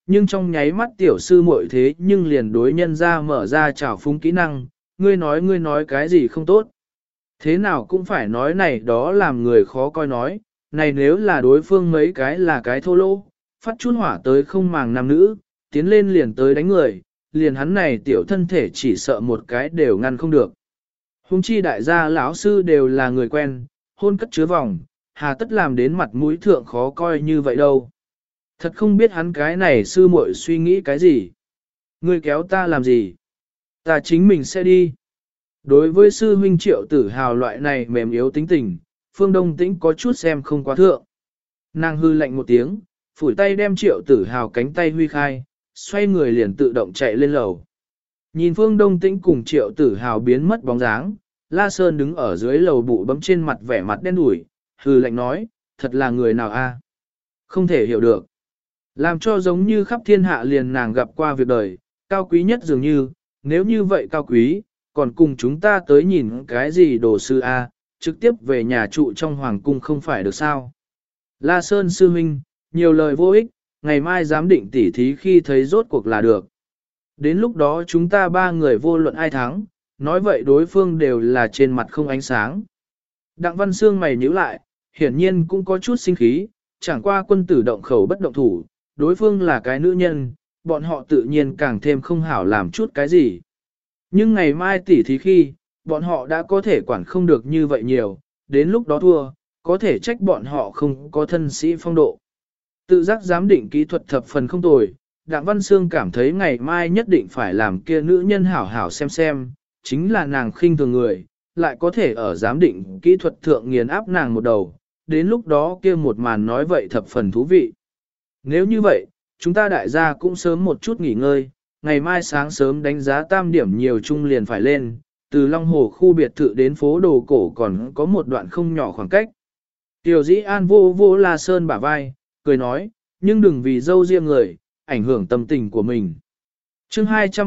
nhưng trong nháy mắt tiểu sư muội thế nhưng liền đối nhân ra mở ra trào phúng kỹ năng, ngươi nói cái gì không tốt. Thế nào cũng phải nói này đó làm người khó coi nói, này nếu là đối phương mấy cái là cái thô lỗ, phát chút hỏa tới không màng nam nữ, tiến lên liền tới đánh người, liền hắn này tiểu thân thể chỉ sợ một cái đều ngăn không được. Hùng chi đại gia lão sư đều là người quen, hôn cất chứa vòng, hà tất làm đến mặt mũi thượng khó coi như vậy đâu. Thật không biết hắn cái này sư muội suy nghĩ cái gì. Ngươi kéo ta làm gì? Ta chính mình sẽ đi. Đối với sư huynh Triệu Tử Hào loại này mềm yếu tính tình, Phương Đông Tĩnh có chút xem không quá thượng. Nàng hư lạnh một tiếng, phủi tay đem Triệu Tử Hào cánh tay huy khai, xoay người liền tự động chạy lên lầu. Nhìn Phương Đông Tĩnh cùng Triệu Tử Hào biến mất bóng dáng, La Sơn đứng ở dưới lầu bụ bấm trên mặt vẻ mặt đen đủi, hư lạnh nói, thật là người nào a? Không thể hiểu được. Làm cho giống như khắp thiên hạ liền nàng gặp qua việc đời, cao quý nhất dường như, nếu như vậy cao quý, còn cùng chúng ta tới nhìn cái gì đồ sư A, trực tiếp về nhà trụ trong hoàng cung không phải được sao. La Sơn sư huynh, nhiều lời vô ích, ngày mai giám định tỉ thí khi thấy rốt cuộc là được. Đến lúc đó chúng ta ba người vô luận ai thắng, nói vậy đối phương đều là trên mặt không ánh sáng. Đặng Văn Sương mày nhíu lại, hiển nhiên cũng có chút sinh khí, chẳng qua quân tử động khẩu bất động thủ, đối phương là cái nữ nhân, bọn họ tự nhiên càng thêm không hảo làm chút cái gì. Nhưng ngày mai tỉ thí khi, bọn họ đã có thể quản không được như vậy nhiều, đến lúc đó thua, có thể trách bọn họ không có thân sĩ phong độ. Tự giác giám định kỹ thuật thập phần không tồi, Đặng Văn Sương cảm thấy ngày mai nhất định phải làm kia nữ nhân hảo hảo xem, chính là nàng khinh thường người, lại có thể ở giám định kỹ thuật thượng nghiền áp nàng một đầu, đến lúc đó kia một màn nói vậy thập phần thú vị. Nếu như vậy, chúng ta đại gia cũng sớm một chút nghỉ ngơi, ngày mai sáng sớm đánh giá tam điểm nhiều chung liền phải lên, từ Long Hồ khu biệt thự đến phố đồ cổ còn có một đoạn không nhỏ khoảng cách. Tiểu dĩ an vô vô La Sơn bả vai, cười nói, nhưng đừng vì dâu riêng người, ảnh hưởng tâm tình của mình. chương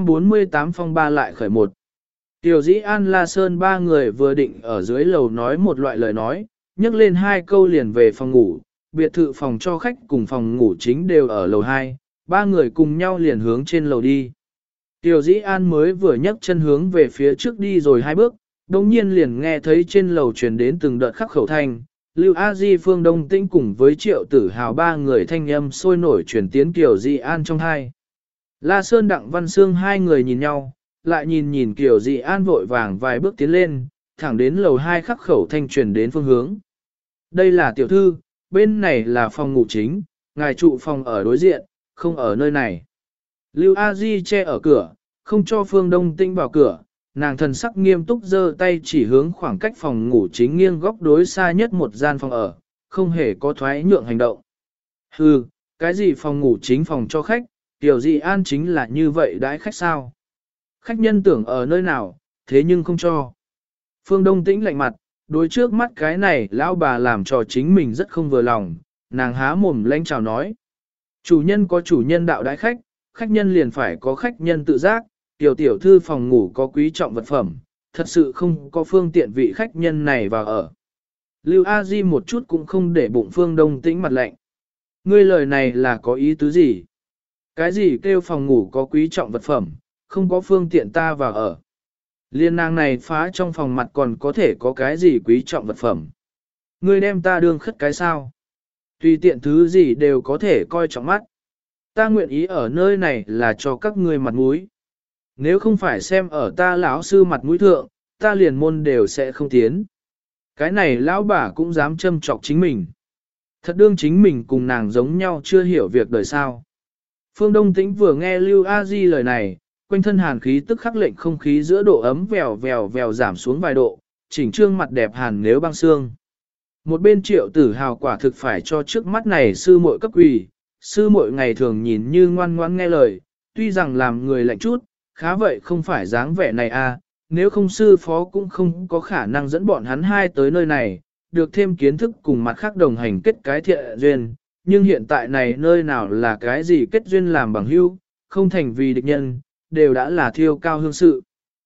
248 phong ba lại khởi một. Tiểu dĩ an La Sơn ba người vừa định ở dưới lầu nói một loại lời nói, nhắc lên hai câu liền về phòng ngủ, biệt thự phòng cho khách cùng phòng ngủ chính đều ở lầu 2, ba người cùng nhau liền hướng trên lầu đi. Tiểu dĩ an mới vừa nhấc chân hướng về phía trước đi rồi hai bước, đồng nhiên liền nghe thấy trên lầu truyền đến từng đợt khắc khẩu thanh, Lưu A Di Phương Đông Tĩnh cùng với Triệu Tử Hào ba người thanh âm sôi nổi truyền tiến Kiều Dị An trong hai. La Sơn Đặng Văn Sương hai người nhìn nhau, lại nhìn Kiều Dị An vội vàng vài bước tiến lên, thẳng đến lầu 2 khắc khẩu thanh truyền đến phương hướng. Đây là tiểu thư, bên này là phòng ngủ chính, ngài trụ phòng ở đối diện, không ở nơi này. Lưu A Di che ở cửa, không cho Phương Đông Tĩnh vào cửa, nàng thần sắc nghiêm túc giơ tay chỉ hướng khoảng cách phòng ngủ chính nghiêng góc đối xa nhất một gian phòng ở, không hề có thoái nhượng hành động. Hừ, cái gì phòng ngủ chính phòng cho khách, Tiểu Dị An chính là như vậy đãi khách sao? Khách nhân tưởng ở nơi nào, thế nhưng không cho. Phương Đông Tĩnh lạnh mặt, đối trước mắt cái này lão bà làm cho chính mình rất không vừa lòng, nàng há mồm lanh chào nói. Chủ nhân có chủ nhân đạo đãi khách, khách nhân liền phải có khách nhân tự giác, tiểu thư phòng ngủ có quý trọng vật phẩm, thật sự không có phương tiện vị khách nhân này vào ở. Lưu A Di một chút cũng không để bụng Phương Đông Tĩnh mặt lạnh. Ngươi lời này là có ý tứ gì? Cái gì kêu phòng ngủ có quý trọng vật phẩm, không có phương tiện ta vào ở. Liên nàng này phá trong phòng mặt còn có thể có cái gì quý trọng vật phẩm. Ngươi đem ta đương khất cái sao? Tùy tiện thứ gì đều có thể coi trọng mắt. Ta nguyện ý ở nơi này là cho các ngươi mặt mũi. Nếu không phải xem ở ta lão sư mặt mũi thượng, ta liền môn đều sẽ không tiến. Cái này lão bà cũng dám châm chọc chính mình. Thật đương chính mình cùng nàng giống nhau chưa hiểu việc đời sao. Phương Đông Tĩnh vừa nghe Lưu A Di lời này, quanh thân hàn khí tức khắc lệnh không khí giữa độ ấm vèo giảm xuống vài độ, chỉnh trương mặt đẹp hàn nếu băng xương. Một bên Triệu Tử Hào quả thực phải cho trước mắt này sư muội cấp quỳ, sư muội ngày thường nhìn như ngoan ngoãn nghe lời, tuy rằng làm người lạnh chút, khá vậy không phải dáng vẻ này à, nếu không sư phó cũng không có khả năng dẫn bọn hắn hai tới nơi này, được thêm kiến thức cùng mặt khác đồng hành kết cái thiện duyên, nhưng hiện tại này nơi nào là cái gì kết duyên làm bằng hữu, không thành vì địch nhân, đều đã là thiêu cao hương sự.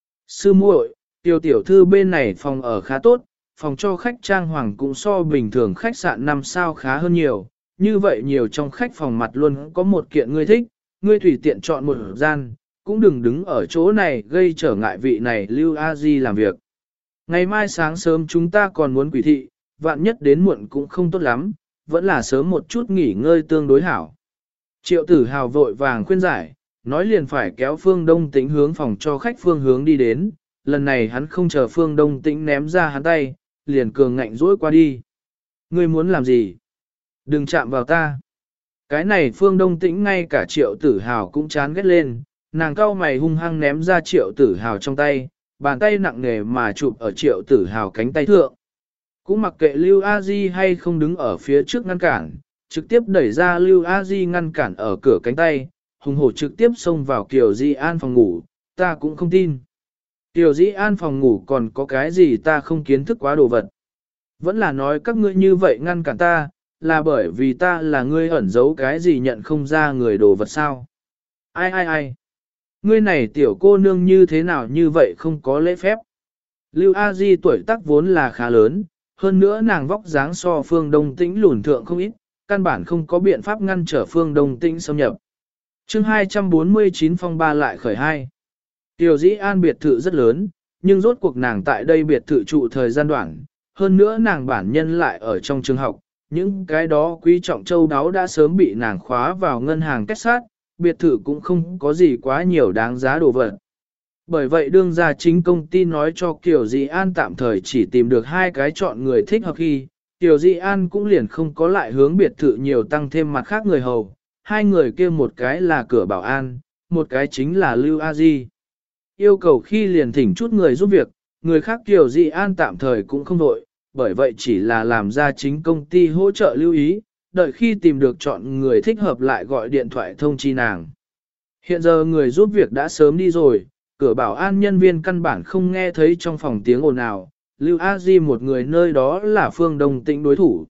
Sư muội, tiểu thư bên này phòng ở khá tốt, phòng cho khách trang hoàng cũng so bình thường khách sạn 5 sao khá hơn nhiều, như vậy nhiều trong khách phòng mặt luôn có một kiện ngươi thích, ngươi tùy tiện chọn một gian, cũng đừng đứng ở chỗ này gây trở ngại vị này Lưu A Di làm việc. Ngày mai sáng sớm chúng ta còn muốn quỷ thị, vạn nhất đến muộn cũng không tốt lắm, vẫn là sớm một chút nghỉ ngơi tương đối hảo. Triệu Tử Hào vội vàng khuyên giải, nói liền phải kéo Phương Đông Tĩnh hướng phòng cho khách phương hướng đi đến, lần này hắn không chờ Phương Đông Tĩnh ném ra hắn tay, liền cường ngạnh dỗi qua đi. Ngươi muốn làm gì? Đừng chạm vào ta. Cái này Phương Đông Tĩnh ngay cả Triệu Tử Hào cũng chán ghét lên, nàng cau mày hung hăng ném ra Triệu Tử Hào trong tay, bàn tay nặng nề mà chụp ở Triệu Tử Hào cánh tay thượng. Cũng mặc kệ Lưu A Di hay không đứng ở phía trước ngăn cản, trực tiếp đẩy ra Lưu A Di ngăn cản ở cửa cánh tay, hùng hổ trực tiếp xông vào Kiều Di An phòng ngủ, ta cũng không tin. Kiều Di An phòng ngủ còn có cái gì ta không kiến thức quá đồ vật. Vẫn là nói các ngươi như vậy ngăn cản ta, là bởi vì ta là ngươi ẩn giấu cái gì nhận không ra người đồ vật sao. Ai. Ngươi này tiểu cô nương như thế nào như vậy không có lễ phép. Lưu A Di tuổi tác vốn là khá lớn, hơn nữa nàng vóc dáng so Phương Đông Tĩnh lùn thượng không ít, căn bản không có biện pháp ngăn trở Phương Đông Tĩnh xâm nhập. chương 249 phong ba lại khởi hai. Tiểu Dĩ An biệt thự rất lớn, nhưng rốt cuộc nàng tại đây biệt thự trụ thời gian đoạn, hơn nữa nàng bản nhân lại ở trong trường học, những cái đó quý trọng châu đáo đã sớm bị nàng khóa vào ngân hàng kết sát, biệt thự cũng không có gì quá nhiều đáng giá đồ vật. Bởi vậy đương gia chính công ty nói cho Kiều Dị An tạm thời chỉ tìm được 2 cái chọn người thích hợp khi, Kiều Dị An cũng liền không có lại hướng biệt thự nhiều tăng thêm mặt khác người hầu, 2 người kia một cái là cửa bảo an, một cái chính là Lưu A Di. Yêu cầu khi liền thỉnh chút người giúp việc, người khác Kiều Dị An tạm thời cũng không đội, bởi vậy chỉ là làm ra chính công ty hỗ trợ lưu ý, đợi khi tìm được chọn người thích hợp lại gọi điện thoại thông chi nàng. Hiện giờ người giúp việc đã sớm đi rồi, cửa bảo an nhân viên căn bản không nghe thấy trong phòng tiếng ồn nào, Lưu A Di một người nơi đó là Phương Đông Tĩnh đối thủ.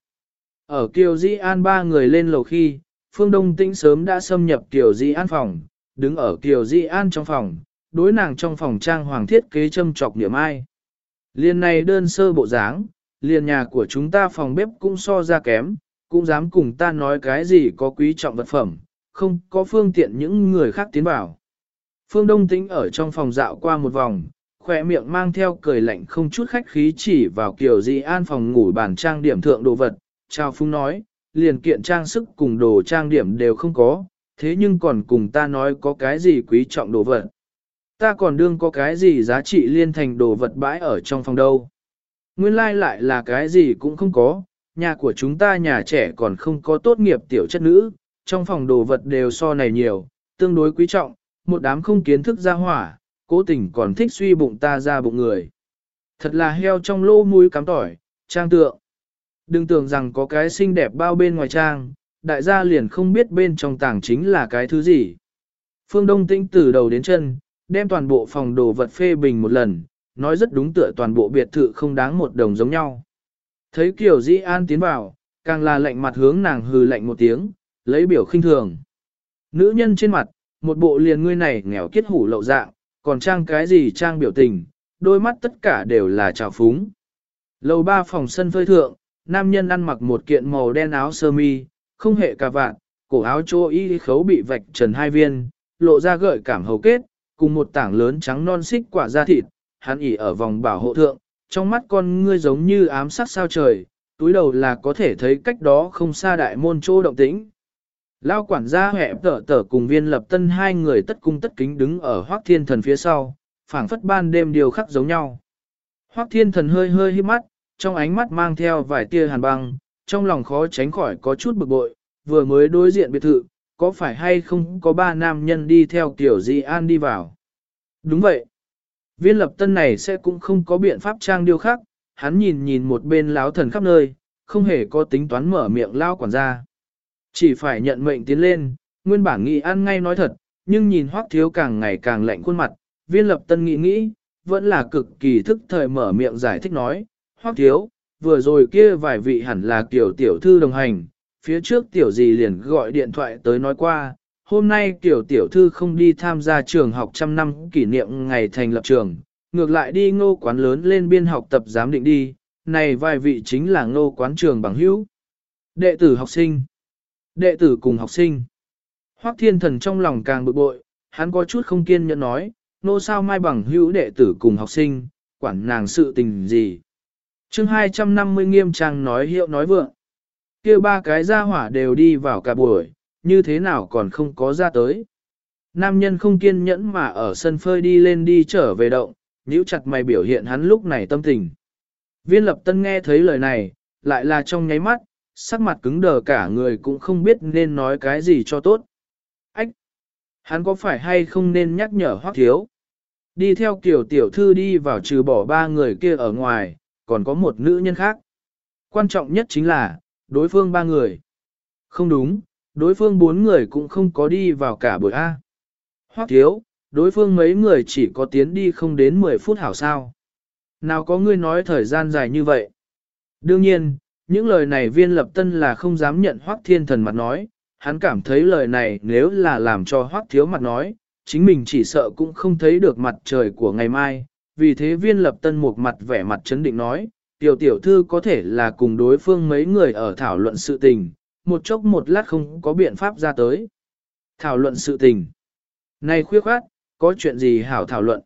Ở Kiều Di An 3 người lên lầu khi, Phương Đông Tĩnh sớm đã xâm nhập Kiều Di An phòng, đứng ở Kiều Di An trong phòng, đối nàng trong phòng trang hoàng thiết kế châm chọc niệm ai. Liên này đơn sơ bộ dáng, liền nhà của chúng ta phòng bếp cũng so ra kém, cũng dám cùng ta nói cái gì có quý trọng vật phẩm, không có phương tiện những người khác tiến vào. Phương Đông Tĩnh ở trong phòng dạo qua một vòng, khỏe miệng mang theo cười lạnh không chút khách khí chỉ vào Kiều Di An phòng ngủ bàn trang điểm thượng đồ vật, chào phúng nói, liền kiện trang sức cùng đồ trang điểm đều không có, thế nhưng còn cùng ta nói có cái gì quý trọng đồ vật. Ta còn đương có cái gì giá trị liên thành đồ vật bãi ở trong phòng đâu. Nguyên lai lại là cái gì cũng không có, nhà của chúng ta nhà trẻ còn không có tốt nghiệp tiểu chất nữ, trong phòng đồ vật đều so này nhiều, tương đối quý trọng, một đám không kiến thức ra hỏa, cố tình còn thích suy bụng ta ra bụng người. Thật là heo trong lô mũi cắm tỏi, trang tượng. Đừng tưởng rằng có cái xinh đẹp bao bên ngoài trang, đại gia liền không biết bên trong tàng chính là cái thứ gì. Phương Đông Tĩnh từ đầu đến chân, đem toàn bộ phòng đồ vật phê bình một lần, nói rất đúng tựa toàn bộ biệt thự không đáng một đồng giống nhau. Thấy Kiều Dĩ An tiến vào, càng là lạnh mặt hướng nàng hừ lạnh một tiếng, lấy biểu khinh thường. Nữ nhân trên mặt, một bộ liền ngươi này nghèo kiết hủ lậu dạng, còn trang cái gì trang biểu tình, đôi mắt tất cả đều là trào phúng. Lầu 3 phòng sân phơi thượng, nam nhân ăn mặc một kiện màu đen áo sơ mi, không hề cà vạt, cổ áo chỗ y khấu bị vạch trần 2 viên, lộ ra gợi cảm hầu kết, cùng một tảng lớn trắng non xích quả da thịt, hắn ỉ ở vòng bảo hộ thượng, trong mắt con ngươi giống như ám sát sao trời, túi đầu là có thể thấy cách đó không xa đại môn chỗ động tĩnh. Lao quản gia hẹp tở cùng Viên Lập Tân 2 người tất cung tất kính đứng ở Hoắc Thiên Thần phía sau, phảng phất ban đêm điều khắc giống nhau. Hoắc Thiên Thần hơi hơi híp mắt, trong ánh mắt mang theo vài tia hàn băng, trong lòng khó tránh khỏi có chút bực bội, vừa mới đối diện biệt thự, có phải hay không có 3 nam nhân đi theo Kiều Di An đi vào. Đúng vậy. Viên Lập Tân này sẽ cũng không có biện pháp trang điêu khắc, hắn nhìn một bên láo thần khắp nơi, không hề có tính toán mở miệng lao quản gia. Chỉ phải nhận mệnh tiến lên, nguyên bản nghĩ ăn ngay nói thật, nhưng nhìn Hoắc Thiếu càng ngày càng lạnh khuôn mặt, Viên Lập Tân nghĩ, vẫn là cực kỳ thức thời mở miệng giải thích nói, Hoắc Thiếu, vừa rồi kia vài vị hẳn là Kiều tiểu thư đồng hành, phía trước tiểu gì liền gọi điện thoại tới nói qua, hôm nay Kiều tiểu thư không đi tham gia trường học 100 năm kỷ niệm ngày thành lập trường, ngược lại đi Ngô quán lớn lên biên học tập giám định đi, này vài vị chính là Ngô quán trường bằng hữu. Đệ tử học sinh. Đệ tử cùng học sinh. Hoắc Thiên Thần trong lòng càng bực bội, hắn có chút không kiên nhẫn nói, nô sao mai bằng hữu đệ tử cùng học sinh, quản nàng sự tình gì. Chương 250 nghiêm trang nói hiệu nói vượng. Kia ba cái gia hỏa đều đi vào cả buổi, như thế nào còn không có ra tới. Nam nhân không kiên nhẫn mà ở sân phơi đi lên đi trở về động, nhíu chặt mày biểu hiện hắn lúc này tâm tình. Viên Lập Tân nghe thấy lời này, lại là trong nháy mắt, sắc mặt cứng đờ cả người cũng không biết nên nói cái gì cho tốt. Ách! Hắn có phải hay không nên nhắc nhở Hoắc Thiếu? Đi theo kiểu tiểu thư đi vào trừ bỏ ba người kia ở ngoài, còn có một nữ nhân khác. Quan trọng nhất chính là, đối phương ba người. Không đúng, đối phương bốn người cũng không có đi vào cả buổi A. Hoắc Thiếu, đối phương mấy người chỉ có tiến đi không đến 10 phút hảo sao. Nào có ngươi nói thời gian dài như vậy. Đương nhiên, những lời này Viên Lập Tân là không dám nhận Hoắc Thiên Thần mặt nói, hắn cảm thấy lời này nếu là làm cho Hoắc Thiếu mặt nói, chính mình chỉ sợ cũng không thấy được mặt trời của ngày mai, vì thế Viên Lập Tân một mặt vẻ mặt chấn định nói, tiểu thư có thể là cùng đối phương mấy người ở thảo luận sự tình, một chốc một lát không có biện pháp ra tới. Thảo luận sự tình. Này khuyết khát, có chuyện gì hảo thảo luận?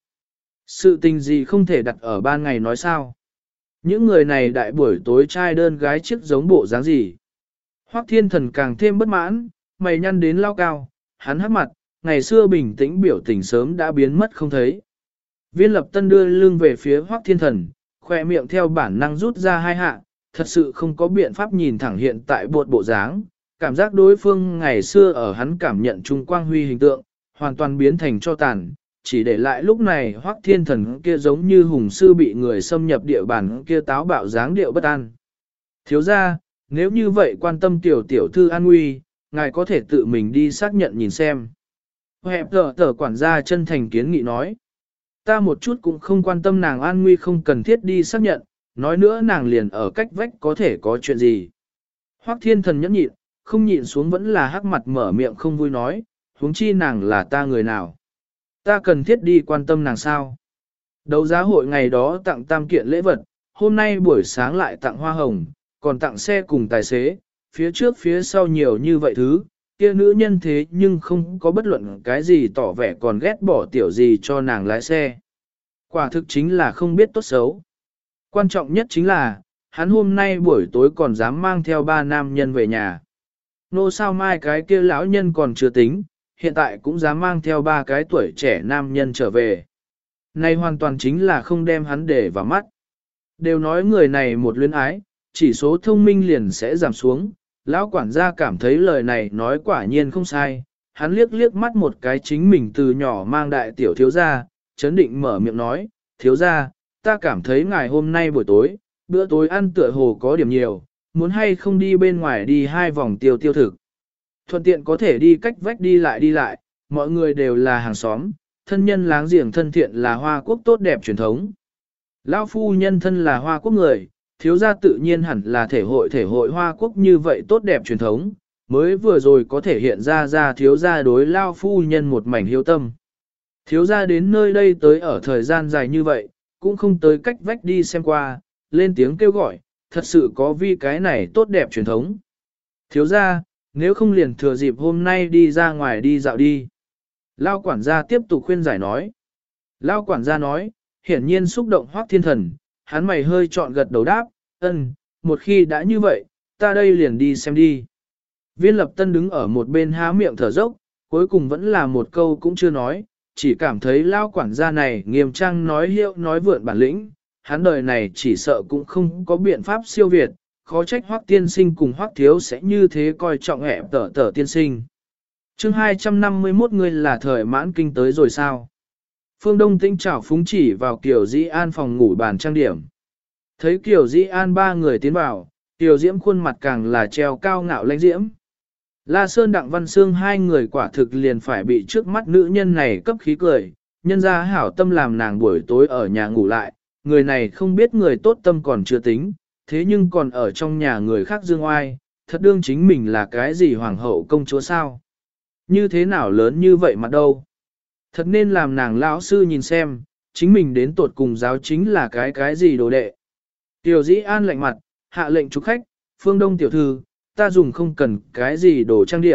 Sự tình gì không thể đặt ở ban ngày nói sao? Những người này đại buổi tối trai đơn gái chiếc giống bộ dáng gì? Hoắc Thiên Thần càng thêm bất mãn, mày nhăn đến lao cao, hắn hắc mặt, ngày xưa bình tĩnh biểu tình sớm đã biến mất không thấy. Viên Lập Tân đưa lưng về phía Hoắc Thiên Thần, khoe miệng theo bản năng rút ra hai hạ, thật sự không có biện pháp nhìn thẳng hiện tại bộ dáng, cảm giác đối phương ngày xưa ở hắn cảm nhận trung quang huy hình tượng, hoàn toàn biến thành cho tàn, chỉ để lại lúc này Hoắc Thiên Thần kia giống như hùng sư bị người xâm nhập địa bàn kia táo bạo dáng điệu bất an. Thiếu ra, nếu như vậy quan tâm tiểu thư an nguy, ngài có thể tự mình đi xác nhận nhìn xem. Hẹp tờ quản gia chân thành kiến nghị nói. Ta một chút cũng không quan tâm nàng an nguy không cần thiết đi xác nhận, nói nữa nàng liền ở cách vách có thể có chuyện gì. Hoắc Thiên Thần nhẫn nhịn, không nhịn xuống vẫn là hắc mặt mở miệng không vui nói, huống chi nàng là ta người nào. Ta cần thiết đi quan tâm nàng sao. Đấu giá hội ngày đó tặng tam kiện lễ vật, hôm nay buổi sáng lại tặng hoa hồng, còn tặng xe cùng tài xế, phía trước phía sau nhiều như vậy thứ, kia nữ nhân thế nhưng không có bất luận cái gì tỏ vẻ còn ghét bỏ tiểu gì cho nàng lái xe. Quả thực chính là không biết tốt xấu. Quan trọng nhất chính là, hắn hôm nay buổi tối còn dám mang theo ba nam nhân về nhà. Nô sao mai cái kia lão nhân còn chưa tính, hiện tại cũng dám mang theo ba cái tuổi trẻ nam nhân trở về. Này hoàn toàn chính là không đem hắn để vào mắt. Đều nói người này một luyến ái, chỉ số thông minh liền sẽ giảm xuống. Lão quản gia cảm thấy lời này nói quả nhiên không sai. Hắn liếc liếc mắt một cái chính mình từ nhỏ mang đại tiểu thiếu gia, chấn định mở miệng nói, thiếu gia, ta cảm thấy ngày hôm nay buổi tối, bữa tối ăn tựa hồ có điểm nhiều, muốn hay không đi bên ngoài đi 2 vòng tiêu thực. Thuận tiện có thể đi cách vách đi lại, mọi người đều là hàng xóm, thân nhân láng giềng thân thiện là Hoa Quốc tốt đẹp truyền thống. Lão phu nhân thân là Hoa Quốc người, thiếu gia tự nhiên hẳn là thể hội Hoa Quốc như vậy tốt đẹp truyền thống, mới vừa rồi có thể hiện ra thiếu gia đối Lão phu nhân một mảnh hiếu tâm. Thiếu gia đến nơi đây tới ở thời gian dài như vậy, cũng không tới cách vách đi xem qua, lên tiếng kêu gọi, thật sự có vi cái này tốt đẹp truyền thống. Thiếu gia, nếu không liền thừa dịp hôm nay đi ra ngoài đi dạo đi. Lao quản gia tiếp tục khuyên giải nói. Lao quản gia nói, hiển nhiên xúc động Hoắc Thiên Thần, hắn mày hơi trọn gật đầu đáp, một khi đã như vậy, ta đây liền đi xem đi. Viên Lập Tân đứng ở một bên há miệng thở dốc, cuối cùng vẫn là một câu cũng chưa nói, chỉ cảm thấy Lao quản gia này nghiêm trang nói hiệu nói vượn bản lĩnh, hắn đời này chỉ sợ cũng không có biện pháp siêu việt, khó trách Hoắc tiên sinh cùng Hoắc thiếu sẽ như thế coi trọng hẹp tở tiên sinh. Chương 251 người là thời mãn kinh tới rồi sao? Phương Đông Tĩnh chảo phúng chỉ vào Kiều Dĩ An phòng ngủ bàn trang điểm. Thấy Kiều Dĩ An ba người tiến vào, Kiều Diễm khuôn mặt càng là treo cao ngạo lãnh diễm. La Sơn Đặng Văn Sương hai người quả thực liền phải bị trước mắt nữ nhân này cấp khí cười, nhân ra hảo tâm làm nàng buổi tối ở nhà ngủ lại, người này không biết người tốt tâm còn chưa tính, thế nhưng còn ở trong nhà người khác dương oai, thật đương chính mình là cái gì hoàng hậu công chúa sao? Như thế nào lớn như vậy mà đâu? Thật nên làm nàng lão sư nhìn xem, chính mình đến tột cùng giáo chính là cái gì đồ đệ. Tiểu Dĩ An lạnh mặt, hạ lệnh chúc khách, Phương Đông tiểu thư, ta dùng không cần cái gì đồ trang điểm,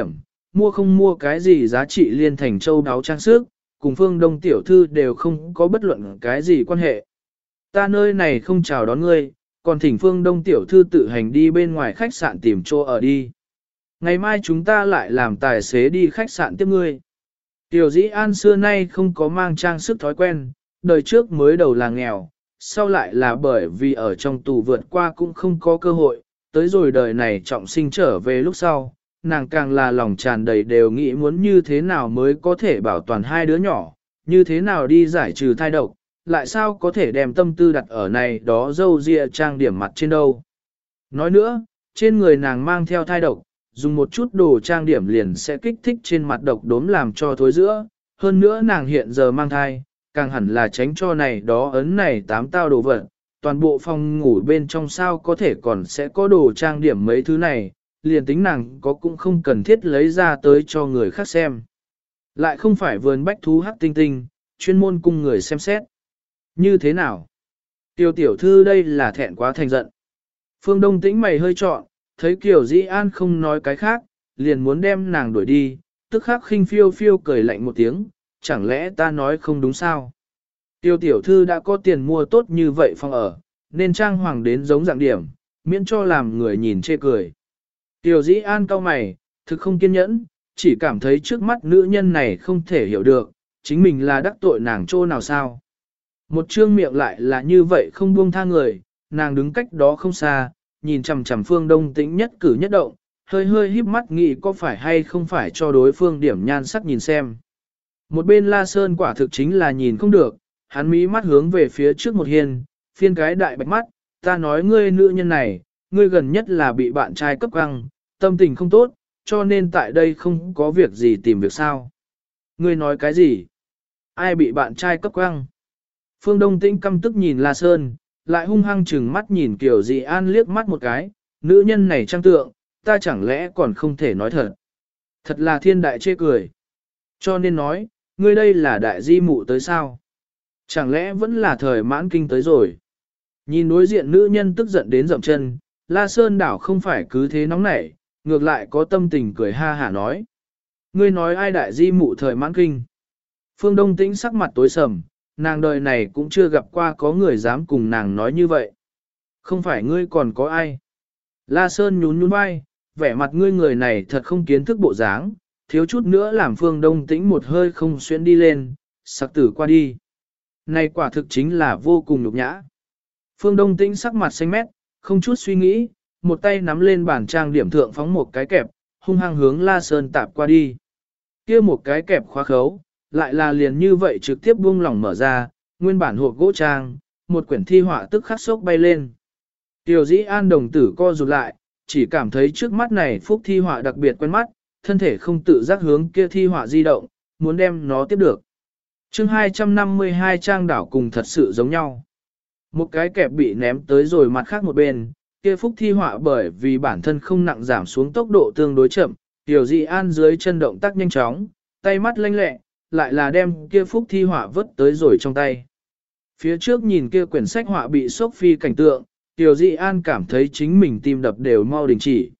mua không mua cái gì giá trị liên thành châu đáo trang sức, cùng Phương Đông tiểu thư đều không có bất luận cái gì quan hệ. Ta nơi này không chào đón ngươi, còn thỉnh Phương Đông tiểu thư tự hành đi bên ngoài khách sạn tìm chỗ ở đi. Ngày mai chúng ta lại làm tài xế đi khách sạn tiếp ngươi. Tiểu Dĩ An xưa nay không có mang trang sức thói quen, đời trước mới đầu là nghèo, sau lại là bởi vì ở trong tù vượt qua cũng không có cơ hội, tới rồi đời này trọng sinh trở về lúc sau, nàng càng là lòng tràn đầy đều nghĩ muốn như thế nào mới có thể bảo toàn hai đứa nhỏ, như thế nào đi giải trừ thai độc, lại sao có thể đem tâm tư đặt ở này đó dâu ria trang điểm mặt trên đâu. Nói nữa, trên người nàng mang theo thai độc, dùng một chút đồ trang điểm liền sẽ kích thích trên mặt độc đốm làm cho thối giữa, hơn nữa nàng hiện giờ mang thai, càng hẳn là tránh cho này đó ấn này tám tao đồ vật, toàn bộ phòng ngủ bên trong sao có thể còn sẽ có đồ trang điểm mấy thứ này, liền tính nàng có cũng không cần thiết lấy ra tới cho người khác xem. Lại không phải vườn bách thú hắc tinh tinh, chuyên môn cung người xem xét. Như thế nào? Tiêu tiểu thư đây là thẹn quá thành giận. Phương Đông tĩnh mày hơi trọn, thấy Kiều Dĩ An không nói cái khác, liền muốn đem nàng đuổi đi, tức khắc khinh phiêu phiêu cười lạnh một tiếng, chẳng lẽ ta nói không đúng sao? Tiêu tiểu thư đã có tiền mua tốt như vậy phòng ở, nên trang hoàng đến giống dạng điểm, miễn cho làm người nhìn chê cười. Tiêu Dĩ An cau mày, thực không kiên nhẫn, chỉ cảm thấy trước mắt nữ nhân này không thể hiểu được, chính mình là đắc tội nàng chỗ nào sao? Một trương miệng lại là như vậy không buông tha người, nàng đứng cách đó không xa, nhìn chằm chằm Phương Đông tĩnh nhất cử nhất động, hơi hơi híp mắt nghĩ có phải hay không phải cho đối phương điểm nhan sắc nhìn xem. Một bên La Sơn quả thực chính là nhìn không được, hắn mí mắt hướng về phía trước một hiên, phiên cái đại bạch mắt, ta nói ngươi nữ nhân này, ngươi gần nhất là bị bạn trai cấp căng, tâm tình không tốt, cho nên tại đây không có việc gì tìm việc sao. Ngươi nói cái gì? Ai bị bạn trai cấp căng? Phương Đông Tĩnh căm tức nhìn La Sơn, lại hung hăng chừng mắt nhìn Kiều Dĩ An liếc mắt một cái, nữ nhân này trang tượng, ta chẳng lẽ còn không thể nói thật. Thật là thiên đại chê cười. Cho nên nói, ngươi đây là đại di mụ tới sao? Chẳng lẽ vẫn là thời mãn kinh tới rồi? Nhìn đối diện nữ nhân tức giận đến dậm chân, La Sơn đảo không phải cứ thế nóng nảy, ngược lại có tâm tình cười ha hả nói. Ngươi nói ai đại di mụ thời mãn kinh? Phương Đông Tĩnh sắc mặt tối sầm, nàng đời này cũng chưa gặp qua có người dám cùng nàng nói như vậy. Không phải ngươi còn có ai? La Sơn nhún nhún vai, vẻ mặt ngươi người này thật không kiến thức bộ dáng, thiếu chút nữa làm Phương Đông Tĩnh một hơi không xuyên đi lên, sặc tử qua đi. Này quả thực chính là vô cùng nhục nhã. Phương Đông Tĩnh sắc mặt xanh mét, không chút suy nghĩ, một tay nắm lên bàn trang điểm thượng phóng một cái kẹp, hung hăng hướng La Sơn tạp qua đi. Kia một cái kẹp khóa khấu, lại là liền như vậy trực tiếp buông lỏng mở ra, nguyên bản hộp gỗ trang, một quyển thi họa tức khắc sốc bay lên. Tiểu Dĩ An đồng tử co rụt lại, chỉ cảm thấy trước mắt này phúc thi họa đặc biệt quen mắt, thân thể không tự giác hướng kia thi họa di động, muốn đem nó tiếp được. Chương 252 trang đảo cùng thật sự giống nhau. Một cái kẹp bị ném tới rồi mặt khác một bên, kia phúc thi họa bởi vì bản thân không nặng giảm xuống tốc độ tương đối chậm, Tiểu Dĩ An dưới chân động tác nhanh chóng, tay mắt lanh lẹ, lại là đem kia phúc thi họa vứt tới rồi trong tay. Phía trước nhìn kia quyển sách họa bị sốc phi cảnh tượng, Tiểu Dĩ An cảm thấy chính mình tim đập đều mau đình chỉ.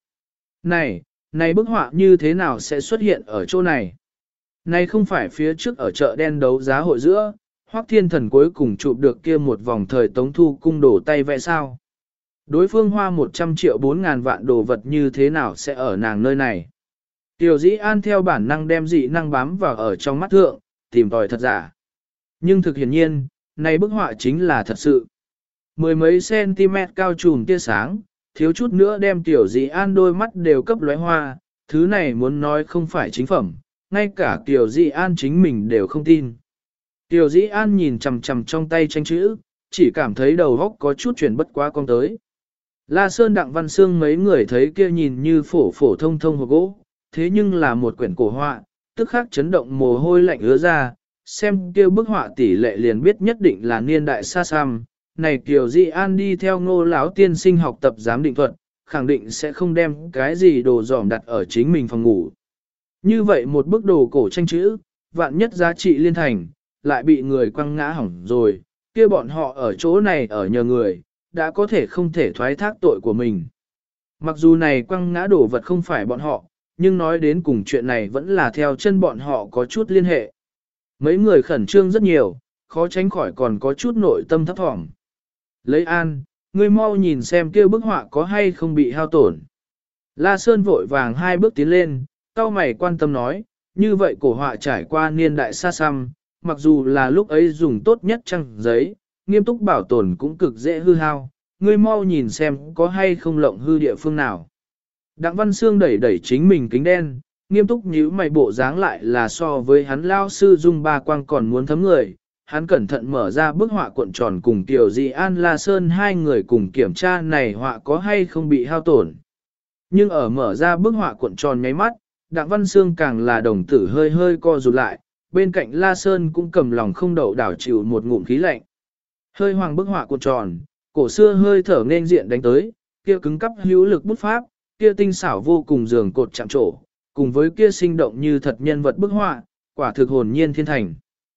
Này bức họa như thế nào sẽ xuất hiện ở chỗ này? Này không phải phía trước ở chợ đen đấu giá hội giữa, Hoắc Thiên Thần cuối cùng chụp được kia một vòng thời Tống Thu cung đổ tay vẽ sao? Đối phương hoa 100 triệu 4.000 vạn đồ vật như thế nào sẽ ở nàng nơi này? Tiểu Dĩ An theo bản năng đem dị năng bám vào ở trong mắt thượng, tìm tòi thật giả. Nhưng thực hiển nhiên, này bức họa chính là thật sự. Mười mấy cm cao trùm tia sáng, thiếu chút nữa đem Tiểu Dĩ An đôi mắt đều cấp lóe hoa, thứ này muốn nói không phải chính phẩm, ngay cả Tiểu Dĩ An chính mình đều không tin. Tiểu Dĩ An nhìn chằm chằm trong tay tranh chữ, chỉ cảm thấy đầu óc có chút chuyển bất quá con tới. La Sơn Đặng Văn Sương mấy người thấy kia nhìn như phổ thông hộp gỗ, thế nhưng là một quyển cổ họa, tức khắc chấn động mồ hôi lạnh ứa ra, xem kia bức họa tỷ lệ liền biết nhất định là niên đại xa xăm. Này Kiều Dĩ An đi theo Ngô lão tiên sinh học tập giám định thuật, khẳng định sẽ không đem cái gì đồ dỏm đặt ở chính mình phòng ngủ. Như vậy một bức đồ cổ tranh chữ, vạn nhất giá trị liên thành, lại bị người quăng ngã hỏng rồi, kia bọn họ ở chỗ này ở nhờ người, đã có thể không thể thoái thác tội của mình. Mặc dù này quăng ngã đồ vật không phải bọn họ, nhưng nói đến cùng chuyện này vẫn là theo chân bọn họ có chút liên hệ. Mấy người khẩn trương rất nhiều, khó tránh khỏi còn có chút nội tâm thấp thỏm. Lấy an, ngươi mau nhìn xem kia bức họa có hay không bị hao tổn. La Sơn vội vàng 2 bước tiến lên, cau mày quan tâm nói, như vậy cổ họa trải qua niên đại xa xăm, mặc dù là lúc ấy dùng tốt nhất trang giấy, nghiêm túc bảo tồn cũng cực dễ hư hao, ngươi mau nhìn xem có hay không lộng hư địa phương nào. Đặng Văn Sương đẩy đẩy chính mình kính đen, nghiêm túc nhíu mày bộ dáng lại là so với hắn lao sư dung ba quang còn muốn thấm người. Hắn cẩn thận mở ra bức họa cuộn tròn cùng Tiểu Dị An La Sơn 2 người cùng kiểm tra này họa có hay không bị hao tổn. Nhưng ở mở ra bức họa cuộn tròn nháy mắt, Đặng Văn Sương càng là đồng tử hơi hơi co rụt lại, bên cạnh La Sơn cũng cầm lòng không đậu đảo chịu một ngụm khí lạnh. Hơi hoàng bức họa cuộn tròn, cổ xưa hơi thở nên diện đánh tới, kia cứng cắp hữu lực bút pháp, kia tinh xảo vô cùng giường cột chạm trổ, cùng với kia sinh động như thật nhân vật bức họa, quả thực hồn nhiên thiên thành.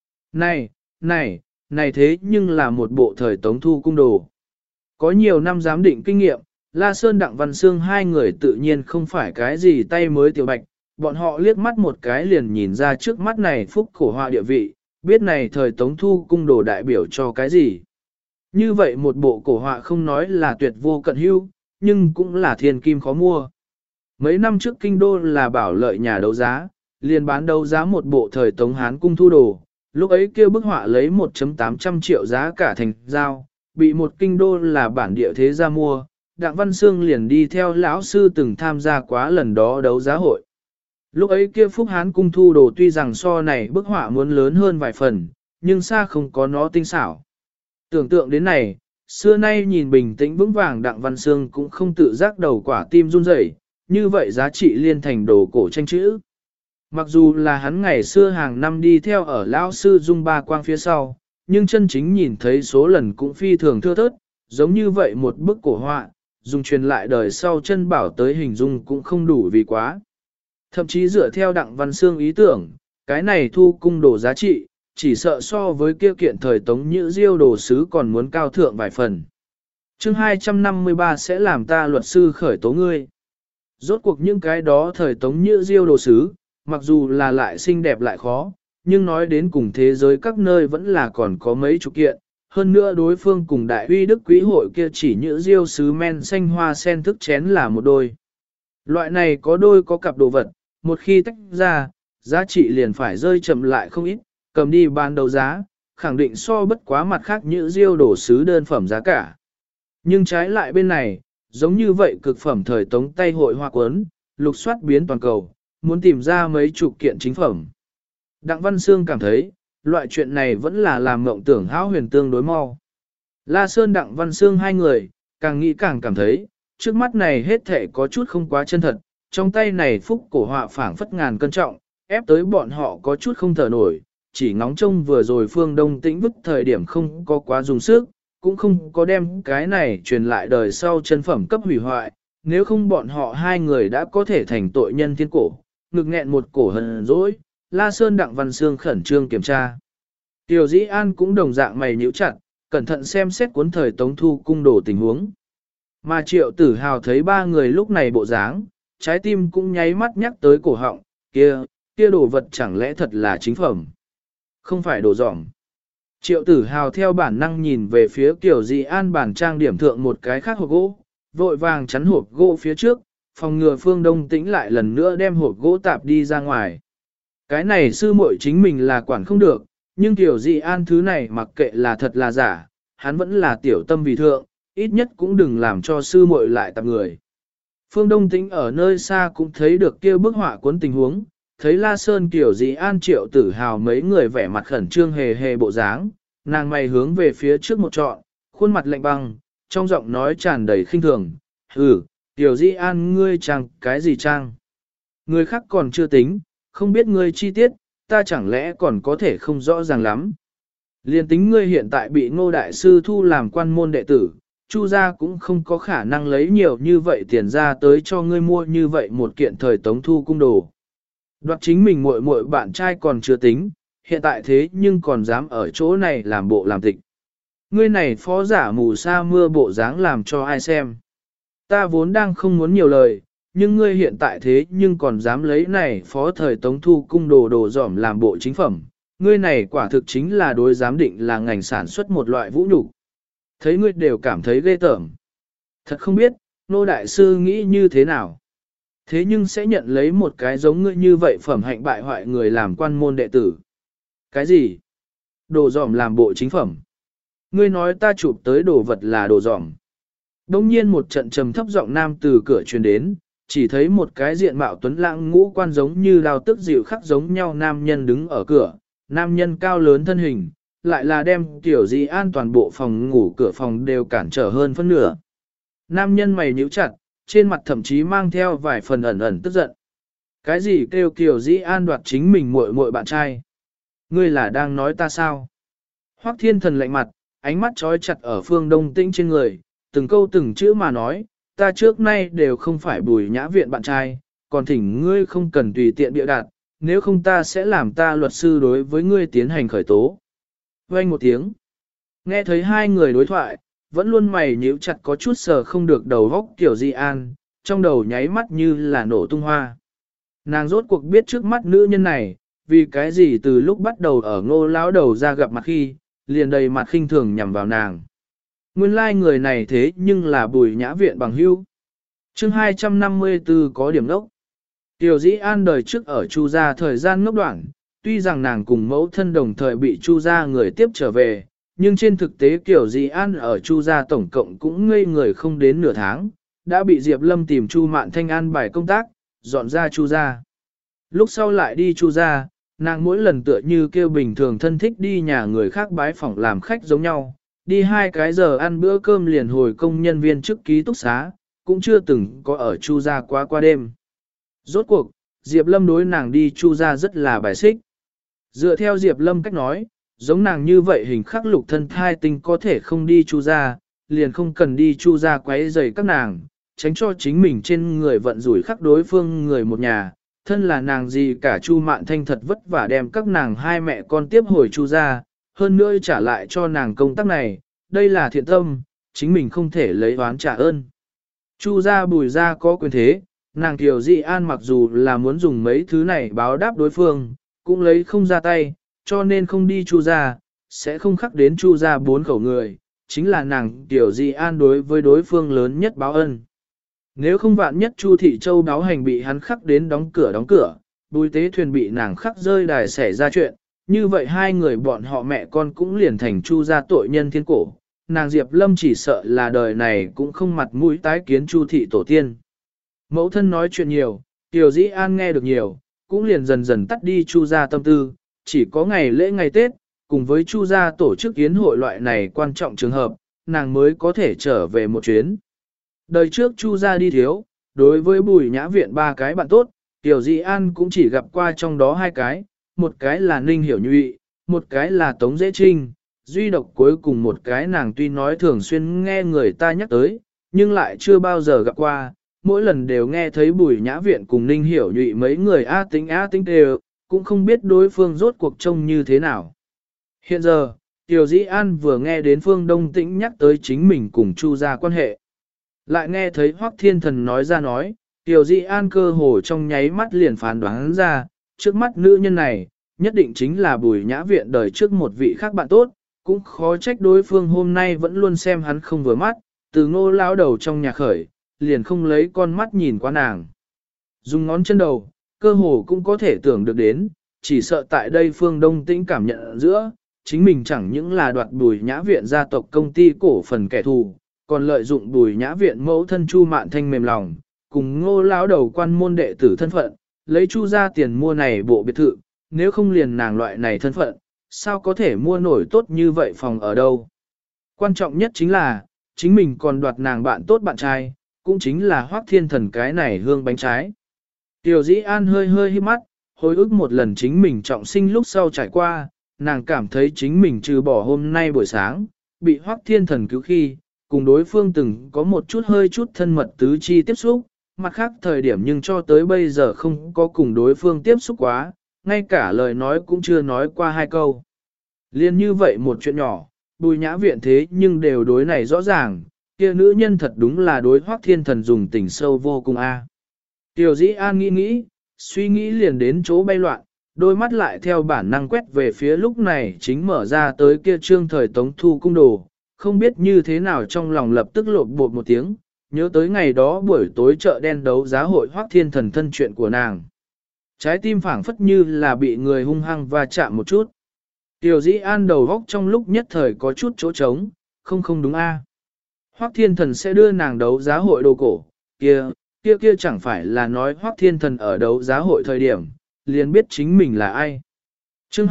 Này thế nhưng là một bộ thời Tống Thu cung đồ. Có nhiều năm giám định kinh nghiệm, La Sơn Đặng Văn Sương 2 người tự nhiên không phải cái gì tay mới tiểu bạch, bọn họ liếc mắt một cái liền nhìn ra trước mắt này phúc cổ họa địa vị, biết này thời Tống Thu cung đồ đại biểu cho cái gì. Như vậy một bộ cổ họa không nói là tuyệt vô cận hữu, nhưng cũng là thiên kim khó mua. Mấy năm trước kinh đô là bảo lợi nhà đấu giá, liền bán đấu giá một bộ thời Tống Hán cung thu đồ, lúc ấy kia bức họa lấy 1.800 triệu giá cả thành giao, bị một kinh đô là bản địa thế gia mua, Đặng Văn Sương liền đi theo lão sư từng tham gia quá lần đó đấu giá hội. Lúc ấy kia Phúc Hán cung thu đồ tuy rằng so này bức họa muốn lớn hơn vài phần, nhưng xa không có nó tinh xảo. Tưởng tượng đến này, xưa nay nhìn bình tĩnh vững vàng Đặng Văn Sương cũng không tự giác đầu quả tim run rẩy, như vậy giá trị liên thành đồ cổ tranh chữ. Mặc dù là hắn ngày xưa hàng năm đi theo ở lão sư Dung Ba Quang phía sau, nhưng chân chính nhìn thấy số lần cũng phi thường thưa thớt, giống như vậy một bức cổ họa, dùng truyền lại đời sau chân bảo tới hình dung cũng không đủ vì quá. Thậm chí dựa theo Đặng Văn Sương ý tưởng, cái này thu cung đồ giá trị, chỉ sợ so với kia kiện thời Tống Nhữ Diêu đồ sứ còn muốn cao thượng vài phần. Chương 253 sẽ làm ta luật sư khởi tố ngươi. Rốt cuộc những cái đó thời Tống Nhữ Diêu đồ sứ, mặc dù là lại xinh đẹp lại khó, nhưng nói đến cùng thế giới các nơi vẫn là còn có mấy chục kiện. Hơn nữa đối phương cùng đại uy đức quý hội kia chỉ Nhữ Diêu sứ men xanh hoa sen thức chén là một đôi. Loại này có đôi có cặp đồ vật, một khi tách ra, giá trị liền phải rơi chậm lại không ít, cầm đi bán đấu giá, khẳng định so bất quá mặt khác Nhữ Diêu đồ sứ đơn phẩm giá cả. Nhưng trái lại bên này, giống như vậy cực phẩm thời Tống Tây hội hoa cuốn, lục soát biến toàn cầu, muốn tìm ra mấy chục kiện chính phẩm. Đặng Văn Sương cảm thấy, loại chuyện này vẫn là làm mộng tưởng hão huyền tương đối mau. La Sơn Đặng Văn Sương 2 người, càng nghĩ càng cảm thấy, trước mắt này hết thể có chút không quá chân thật, trong tay này phúc cổ họa phảng phất ngàn cân trọng, ép tới bọn họ có chút không thở nổi, chỉ ngóng trông vừa rồi Phương Đông Tĩnh vứt thời điểm không có quá dùng sức, cũng không có đem cái này truyền lại đời sau chân phẩm cấp hủy hoại, nếu không bọn họ 2 người đã có thể thành tội nhân thiên cổ, ngực nghẹn một cổ hờn dỗi. La Sơn Đặng Văn Sương khẩn trương kiểm tra. Tiểu Dĩ An cũng đồng dạng mày nhíu chặt, cẩn thận xem xét cuốn thời Tống Thu cung đồ tình huống. Mà Triệu Tử Hào thấy 3 người lúc này bộ dáng, trái tim cũng nháy mắt nhắc tới cổ họng, kia đồ vật chẳng lẽ thật là chính phẩm, không phải đồ dỏng. Triệu Tử Hào theo bản năng nhìn về phía Tiểu Dĩ An bản trang điểm thượng một cái khác hộp gỗ, vội vàng chắn hộp gỗ phía trước, phòng ngừa Phương Đông Tĩnh lại lần nữa đem hộp gỗ tạp đi ra ngoài. Cái này sư muội chính mình là quản không được, nhưng Tiểu Dĩ An thứ này mặc kệ là thật là giả, hắn vẫn là tiểu tâm vì thượng, ít nhất cũng đừng làm cho sư muội lại tạp người. Phương Đông Tĩnh ở nơi xa cũng thấy được kia bức họa cuốn tình huống, thấy La Sơn Tiểu Dĩ An Triệu Tử Hào mấy người vẻ mặt khẩn trương hề hề bộ dáng, nàng mày hướng về phía trước một trọn, khuôn mặt lạnh băng, trong giọng nói tràn đầy khinh thường, Tiểu Dĩ An ngươi trang cái gì trang? Người khác còn chưa tính, không biết ngươi chi tiết, ta chẳng lẽ còn có thể không rõ ràng lắm. Liên tính ngươi hiện tại bị Ngô Đại Sư thu làm quan môn đệ tử, Chu gia cũng không có khả năng lấy nhiều như vậy tiền ra tới cho ngươi mua như vậy một kiện thời Tống Thu cung đồ. Đoạt chính mình muội muội bạn trai còn chưa tính, hiện tại thế nhưng còn dám ở chỗ này làm bộ làm tịch. Ngươi này phó giả mù sa mưa bộ dáng làm cho ai xem. Ta vốn đang không muốn nhiều lời, nhưng ngươi hiện tại thế nhưng còn dám lấy này phó thời Tống Thu cung đồ dỏm làm bộ chính phẩm, ngươi này quả thực chính là đối giám định là ngành sản xuất một loại vũ nhục. Thấy ngươi đều cảm thấy ghê tởm. Thật không biết, nô đại sư nghĩ như thế nào. Thế nhưng sẽ nhận lấy một cái giống ngươi như vậy phẩm hạnh bại hoại người làm quan môn đệ tử. Cái gì? Đồ dỏm làm bộ chính phẩm. Ngươi nói ta chụp tới đồ vật là đồ dỏm. Đông nhiên một trận trầm thấp giọng nam từ cửa truyền đến, chỉ thấy một cái diện mạo tuấn lãng ngũ quan giống như đào tức dịu khắc giống nhau nam nhân đứng ở cửa. Nam nhân cao lớn thân hình, lại là đem tiểu gì an toàn bộ phòng ngủ cửa phòng đều cản trở hơn phân nửa. Nam nhân mày nhíu chặt, trên mặt thậm chí mang theo vài phần ẩn ẩn tức giận. Cái gì kêu Kiều Dĩ An đoạt chính mình muội muội bạn trai? Ngươi là đang nói ta sao? Hoắc Thiên Thần lạnh mặt, ánh mắt trói chặt ở Phương Đông Tĩnh trên người, từng câu từng chữ mà nói, ta trước nay đều không phải Bùi Nhã Viện bạn trai, còn thỉnh ngươi không cần tùy tiện bịa đặt, nếu không ta sẽ làm ta luật sư đối với ngươi tiến hành khởi tố. Vang một tiếng. Nghe thấy hai người đối thoại, vẫn luôn mày nhíu chặt có chút sờ không được đầu góc Tiểu Di An, trong đầu nháy mắt như là nổ tung hoa. Nàng rốt cuộc biết trước mắt nữ nhân này, vì cái gì từ lúc bắt đầu ở Ngô lão đầu ra gặp mặt khi, liền đầy mặt khinh thường nhằm vào nàng. Nguyên lai người này thế nhưng là Bùi Nhã Viện bằng hữu. Chương 254 có điểm đốc. Tiểu Dĩ An đời trước ở Chu gia thời gian ngốc đoạn, tuy rằng nàng cùng mẫu thân đồng thời bị Chu gia người tiếp trở về, nhưng trên thực tế Tiểu Dĩ An ở Chu gia tổng cộng cũng ngây người không đến nửa tháng, đã bị Diệp Lâm tìm Chu Mạn Thanh an bài công tác, dọn ra Chu gia. Lúc sau lại đi Chu gia, nàng mỗi lần tựa như kêu bình thường thân thích đi nhà người khác bái phỏng làm khách giống nhau, đi 2 cái giờ ăn bữa cơm liền hồi công nhân viên chức ký túc xá, cũng chưa từng có ở Chu gia qua đêm. Rốt cuộc, Diệp Lâm đối nàng đi Chu gia rất là bài xích. Dựa theo Diệp Lâm cách nói, giống nàng như vậy hình khắc lục thân thai tinh có thể không đi Chu gia, liền không cần đi Chu gia quấy rầy các nàng, tránh cho chính mình trên người vận rủi khắc đối phương người một nhà. Thân là nàng gì cả Chu Mạn Thanh thật vất vả đem các nàng hai mẹ con tiếp hồi Chu gia, hơn nữa trả lại cho nàng công tác này, đây là thiện tâm, chính mình không thể lấy oán trả ơn. Chu gia Bùi gia có quyền thế, nàng Kiều Dị An mặc dù là muốn dùng mấy thứ này báo đáp đối phương, cũng lấy không ra tay, cho nên không đi Chu gia, sẽ không khắc đến Chu gia 4 khẩu người, chính là nàng Kiều Dị An đối với đối phương lớn nhất báo ân. Nếu không vạn nhất Chu Thị Châu báo hành bị hắn khắc đến đóng cửa, Bùi Tế Thuyền bị nàng khắc rơi đài xảy ra chuyện, như vậy hai người bọn họ mẹ con cũng liền thành Chu gia tội nhân thiên cổ, nàng Diệp Lâm chỉ sợ là đời này cũng không mặt mũi tái kiến Chu Thị tổ tiên. Mẫu thân nói chuyện nhiều, Tiểu Dĩ An nghe được nhiều, cũng liền dần dần tắt đi Chu gia tâm tư, chỉ có ngày lễ ngày Tết, cùng với Chu gia tổ chức yến hội loại này quan trọng trường hợp, nàng mới có thể trở về một chuyến. Đời trước Chu gia đi thiếu, đối với Bùi Nhã Viện 3 cái bạn tốt, Tiểu Dĩ An cũng chỉ gặp qua trong đó 2 cái, một cái là Ninh Hiểu Nhụy, một cái là Tống Dễ Trinh, duy độc cuối cùng một cái nàng tuy nói thường xuyên nghe người ta nhắc tới, nhưng lại chưa bao giờ gặp qua, mỗi lần đều nghe thấy Bùi Nhã Viện cùng Ninh Hiểu Nhụy mấy người á tính đều, cũng không biết đối phương rốt cuộc trông như thế nào. Hiện giờ, Tiểu Dĩ An vừa nghe đến Phương Đông Tĩnh nhắc tới chính mình cùng Chu gia quan hệ. Lại nghe thấy Hoắc Thiên Thần nói ra nói, Tiểu Dĩ An cơ hồ trong nháy mắt liền phán đoán ra, trước mắt nữ nhân này, nhất định chính là Bùi Nhã Viện đời trước một vị khác bạn tốt, cũng khó trách đối phương hôm nay vẫn luôn xem hắn không vừa mắt, từ Ngô lão đầu trong nhà khởi, liền không lấy con mắt nhìn qua nàng. Dùng ngón chân đầu, cơ hồ cũng có thể tưởng được đến, chỉ sợ tại đây Phương Đông Tĩnh cảm nhận giữa, chính mình chẳng những là đoạt Bùi Nhã Viện gia tộc công ty cổ phần kẻ thù, còn lợi dụng Bùi Nhã Viện mẫu thân Chu Mạn Thanh mềm lòng, cùng Ngô lão đầu quan môn đệ tử thân phận, lấy Chu ra tiền mua này bộ biệt thự, nếu không liền nàng loại này thân phận, sao có thể mua nổi tốt như vậy phòng ở đâu. Quan trọng nhất chính là, chính mình còn đoạt nàng bạn tốt bạn trai, cũng chính là Hoắc Thiên Thần cái này hương bánh trái. Tiểu Dĩ An hơi híp mắt, hồi ức một lần chính mình trọng sinh lúc sau trải qua, nàng cảm thấy chính mình trừ bỏ hôm nay buổi sáng, bị Hoắc Thiên Thần cứu khi, cùng đối phương từng có một chút hơi chút thân mật tứ chi tiếp xúc, mặt khác thời điểm nhưng cho tới bây giờ không có cùng đối phương tiếp xúc quá, ngay cả lời nói cũng chưa nói qua 2 câu. Liên như vậy một chuyện nhỏ, Bùi Nhã Viện thế nhưng đều đối này rõ ràng, kia nữ nhân thật đúng là đối Hoắc Thiên Thần dùng tình sâu vô cùng a. Tiểu Dĩ An nghĩ nghĩ, suy nghĩ liền đến chỗ bay loạn, đôi mắt lại theo bản năng quét về phía lúc này chính mở ra tới kia trương thời Tống Thu cung đồ, không biết như thế nào trong lòng lập tức lột bột một tiếng, nhớ tới ngày đó buổi tối chợ đen đấu giá hội Hoắc Thiên Thần thân chuyện của nàng. Trái tim phảng phất như là bị người hung hăng va chạm một chút. Tiểu Dĩ An đầu góc trong lúc nhất thời có chút chỗ trống, không đúng a. Hoắc Thiên Thần sẽ đưa nàng đấu giá hội đồ cổ, kia chẳng phải là nói Hoắc Thiên Thần ở đấu giá hội thời điểm, liền biết chính mình là ai. Chương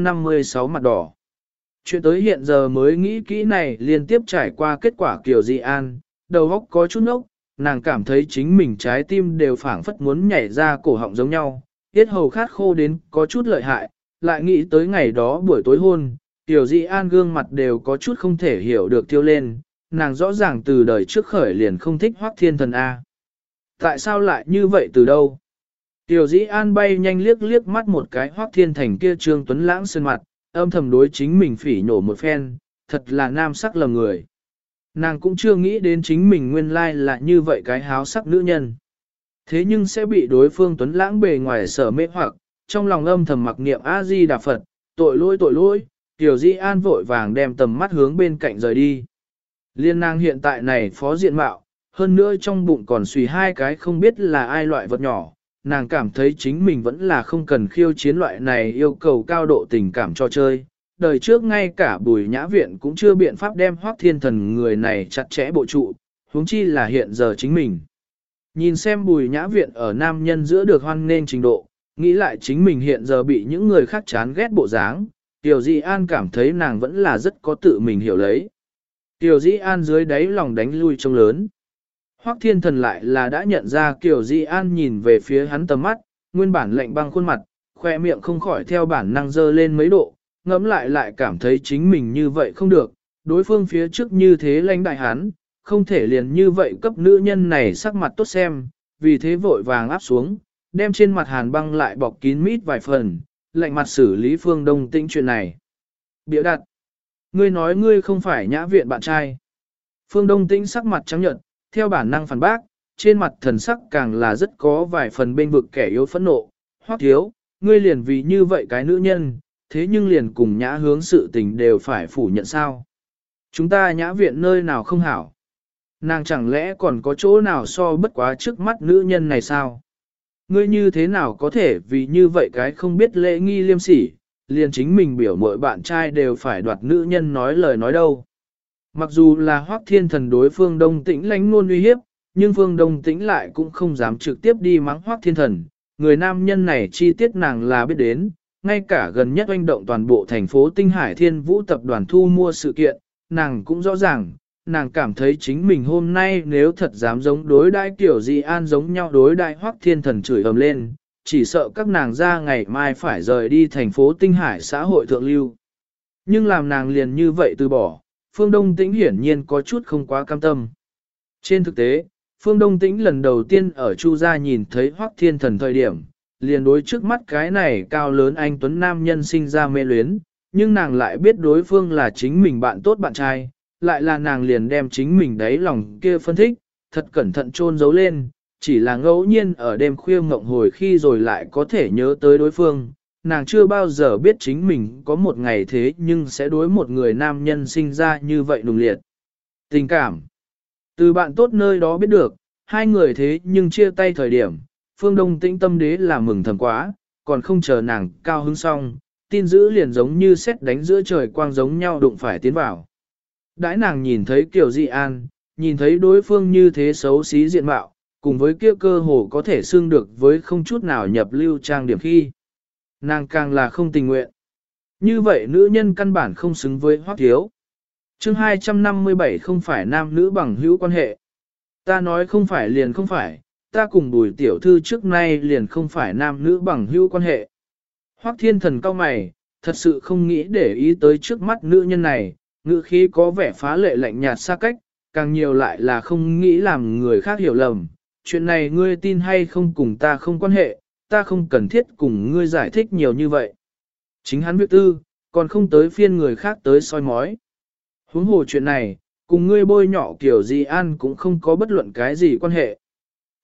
256 mặt đỏ. Chuyện tới hiện giờ mới nghĩ kỹ này liên tiếp trải qua kết quả Kiều Di An, đầu óc có chút nốc, nàng cảm thấy chính mình trái tim đều phảng phất muốn nhảy ra cổ họng giống nhau, tiết hầu khát khô đến có chút lợi hại, lại nghĩ tới ngày đó buổi tối hôn, Kiều Di An gương mặt đều có chút không thể hiểu được tiêu lên, nàng rõ ràng từ đời trước khởi liền không thích Hoắc Thiên Thần A. Tại sao lại như vậy từ đâu? Tiểu Dĩ An bay nhanh liếc mắt một cái Hoắc Thiên Thành kia trương tuấn lãng sơn mặt, âm thầm đối chính mình phỉ nhổ một phen, thật là nam sắc lầm người. Nàng cũng chưa nghĩ đến chính mình nguyên lai là như vậy cái háo sắc nữ nhân. Thế nhưng sẽ bị đối phương tuấn lãng bề ngoài sở mê hoặc, trong lòng âm thầm mặc niệm A-di-đà Phật, tội lỗi, Tiểu Dĩ An vội vàng đem tầm mắt hướng bên cạnh rời đi. Liên nàng hiện tại này phó diện mạo, hơn nữa trong bụng còn suy hai cái không biết là ai loại vật nhỏ, nàng cảm thấy chính mình vẫn là không cần khiêu chiến loại này yêu cầu cao độ tình cảm cho chơi. Đời trước ngay cả Bùi Nhã Viện cũng chưa biện pháp đem Hoắc Thiên Thần người này chặt chẽ bộ trụ, huống chi là hiện giờ chính mình. Nhìn xem Bùi Nhã Viện ở nam nhân giữa được hoan nên trình độ, nghĩ lại chính mình hiện giờ bị những người khác chán ghét bộ dáng, Tiểu Dĩ An cảm thấy nàng vẫn là rất có tự mình hiểu lấy. Tiểu Dĩ An dưới đáy lòng đánh lui trông lớn. Hoắc Thiên Thần lại là đã nhận ra Kiều Di An nhìn về phía hắn tầm mắt, nguyên bản lạnh băng khuôn mặt, khoe miệng không khỏi theo bản năng dơ lên mấy độ, ngẫm lại cảm thấy chính mình như vậy không được, đối phương phía trước như thế lãnh đại hắn, không thể liền như vậy cấp nữ nhân này sắc mặt tốt xem, vì thế vội vàng áp xuống, đem trên mặt hàn băng lại bọc kín mít vài phần, lạnh mặt xử lý Phương Đông Tĩnh chuyện này. Biểu đặt, ngươi nói ngươi không phải Nhã Viện bạn trai. Phương Đông Tĩnh sắc mặt trắng nhợt, theo bản năng phản bác, trên mặt thần sắc càng là rất có vài phần bên vực kẻ yếu phẫn nộ. Hoắc thiếu, ngươi liền vì như vậy cái nữ nhân, thế nhưng liền cùng Nhã Hướng sự tình đều phải phủ nhận sao. Chúng ta Nhã Viện nơi nào không hảo. Nàng chẳng lẽ còn có chỗ nào so bất quá trước mắt nữ nhân này sao? Ngươi như thế nào có thể vì như vậy cái không biết lễ nghi liêm sỉ, liền chính mình biểu mỗi bạn trai đều phải đoạt nữ nhân nói lời nói đâu. Mặc dù là Hoắc Thiên Thần đối Phương Đông Tĩnh lãnh ngôn uy hiếp, nhưng Phương Đông Tĩnh lại cũng không dám trực tiếp đi mắng Hoắc Thiên Thần. Người nam nhân này chi tiết nàng là biết đến, ngay cả gần nhất oanh động toàn bộ thành phố Tinh Hải Thiên Vũ tập đoàn thu mua sự kiện, nàng cũng rõ ràng, nàng cảm thấy chính mình hôm nay nếu thật dám giống đối đãi kiểu Di An giống nhau đối đãi Hoắc Thiên Thần chửi ầm lên, chỉ sợ các nàng ra ngày mai phải rời đi thành phố Tinh Hải xã hội thượng lưu. Nhưng làm nàng liền như vậy từ bỏ. Phương Đông Tĩnh hiển nhiên có chút không quá cam tâm. Trên thực tế, Phương Đông Tĩnh lần đầu tiên ở Chu gia nhìn thấy Hoắc Thiên Thần thời điểm, liền đối trước mắt cái này cao lớn anh tuấn nam nhân sinh ra mê luyến, nhưng nàng lại biết đối phương là chính mình bạn tốt bạn trai, lại là nàng liền đem chính mình đáy lòng kia phân thích, thật cẩn thận chôn giấu lên, chỉ là ngẫu nhiên ở đêm khuya ngộng hồi khi rồi lại có thể nhớ tới đối phương. Nàng chưa bao giờ biết chính mình có một ngày thế nhưng sẽ đối một người nam nhân sinh ra như vậy nùng liệt. Tình cảm. Từ bạn tốt nơi đó biết được, hai người thế nhưng chia tay thời điểm, Phương Đông Tĩnh tâm đế là mừng thầm quá, còn không chờ nàng cao hứng xong, tin dữ liền giống như sét đánh giữa trời quang giống nhau đụng phải tiến vào. Đãi nàng nhìn thấy Kiều Di An, nhìn thấy đối phương như thế xấu xí diện mạo, cùng với kia cơ hồ có thể xưng được với không chút nào nhập lưu trang điểm khi. Nàng càng là không tình nguyện. Như vậy nữ nhân căn bản không xứng với Hoắc thiếu. Chương 257 không phải nam nữ bằng hữu quan hệ. Ta nói không phải liền không phải, ta cùng Bùi tiểu thư trước nay liền không phải nam nữ bằng hữu quan hệ. Hoắc Thiên Thần cau mày, thật sự không nghĩ để ý tới trước mắt nữ nhân này, ngữ khí có vẻ phá lệ lạnh nhạt xa cách, càng nhiều lại là không nghĩ làm người khác hiểu lầm. Chuyện này ngươi tin hay không cùng ta không quan hệ, ta không cần thiết cùng ngươi giải thích nhiều như vậy. Chính hắn việc tư, còn không tới phiên người khác tới soi mói. Huống hồ chuyện này, cùng ngươi bôi nhọ kiểu gì An cũng không có bất luận cái gì quan hệ.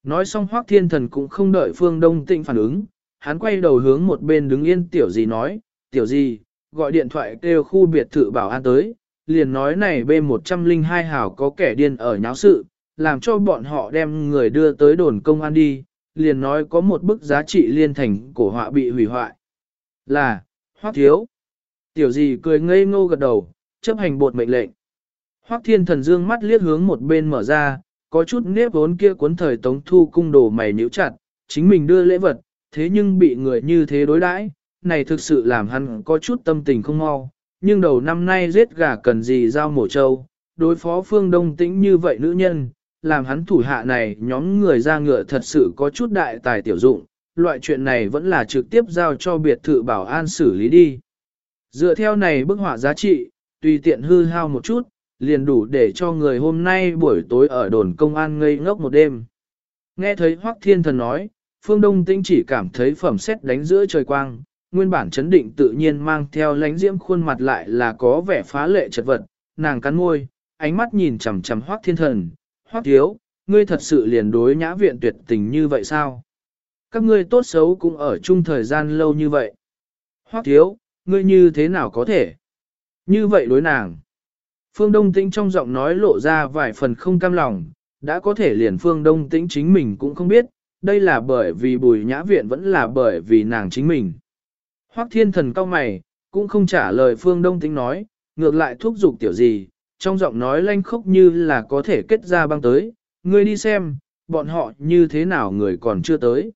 Nói xong Hoắc Thiên Thần cũng không đợi Phương Đông Tĩnh phản ứng, hắn quay đầu hướng một bên đứng yên tiểu gì nói, tiểu gì, gọi điện thoại kêu khu biệt thự bảo an tới, liền nói này B102 hảo có kẻ điên ở nháo sự, làm cho bọn họ đem người đưa tới đồn công an đi, liền nói có một bức giá trị liên thành cổ họa bị hủy hoại. Là, Hoắc thiếu. Tiểu gì cười ngây ngô gật đầu, chấp hành bột mệnh lệnh. Hoắc Thiên Thần dương mắt liếc hướng một bên mở ra, có chút nếp vốn kia cuốn thời Tống Thu cung đồ mày nhíu chặt, chính mình đưa lễ vật, thế nhưng bị người như thế đối đãi, này thực sự làm hắn có chút tâm tình không mau, nhưng đầu năm nay giết gà cần gì giao mổ trâu, đối phó Phương Đông Tĩnh như vậy nữ nhân, làm hắn thủ hạ này nhóm người ra ngựa thật sự có chút đại tài tiểu dụng, loại chuyện này vẫn là trực tiếp giao cho biệt thự bảo an xử lý đi. Dựa theo này bức họa giá trị, tùy tiện hư hao một chút, liền đủ để cho người hôm nay buổi tối ở đồn công an ngây ngốc một đêm. Nghe thấy Hoắc Thiên Thần nói, Phương Đông Tĩnh chỉ cảm thấy phẩm sét đánh giữa trời quang, nguyên bản chấn định tự nhiên mang theo lánh diễm khuôn mặt lại là có vẻ phá lệ chật vật, nàng cắn môi, ánh mắt nhìn chằm chằm Hoắc Thiên Thần, Hoắc thiếu, ngươi thật sự liền đối nhã viện tuyệt tình như vậy sao? Các ngươi tốt xấu cũng ở chung thời gian lâu như vậy. Hoắc thiếu, ngươi như thế nào có thể? Như vậy đối nàng. Phương Đông Tĩnh trong giọng nói lộ ra vài phần không cam lòng, đã có thể liền Phương Đông Tĩnh chính mình cũng không biết, đây là bởi vì Bùi Nhã Viện vẫn là bởi vì nàng chính mình. Hoắc Thiên Thần cau mày, cũng không trả lời Phương Đông Tĩnh nói, ngược lại thúc giục tiểu gì, trong giọng nói lanh khốc như là có thể kết ra băng tới, ngươi đi xem, bọn họ như thế nào người còn chưa tới.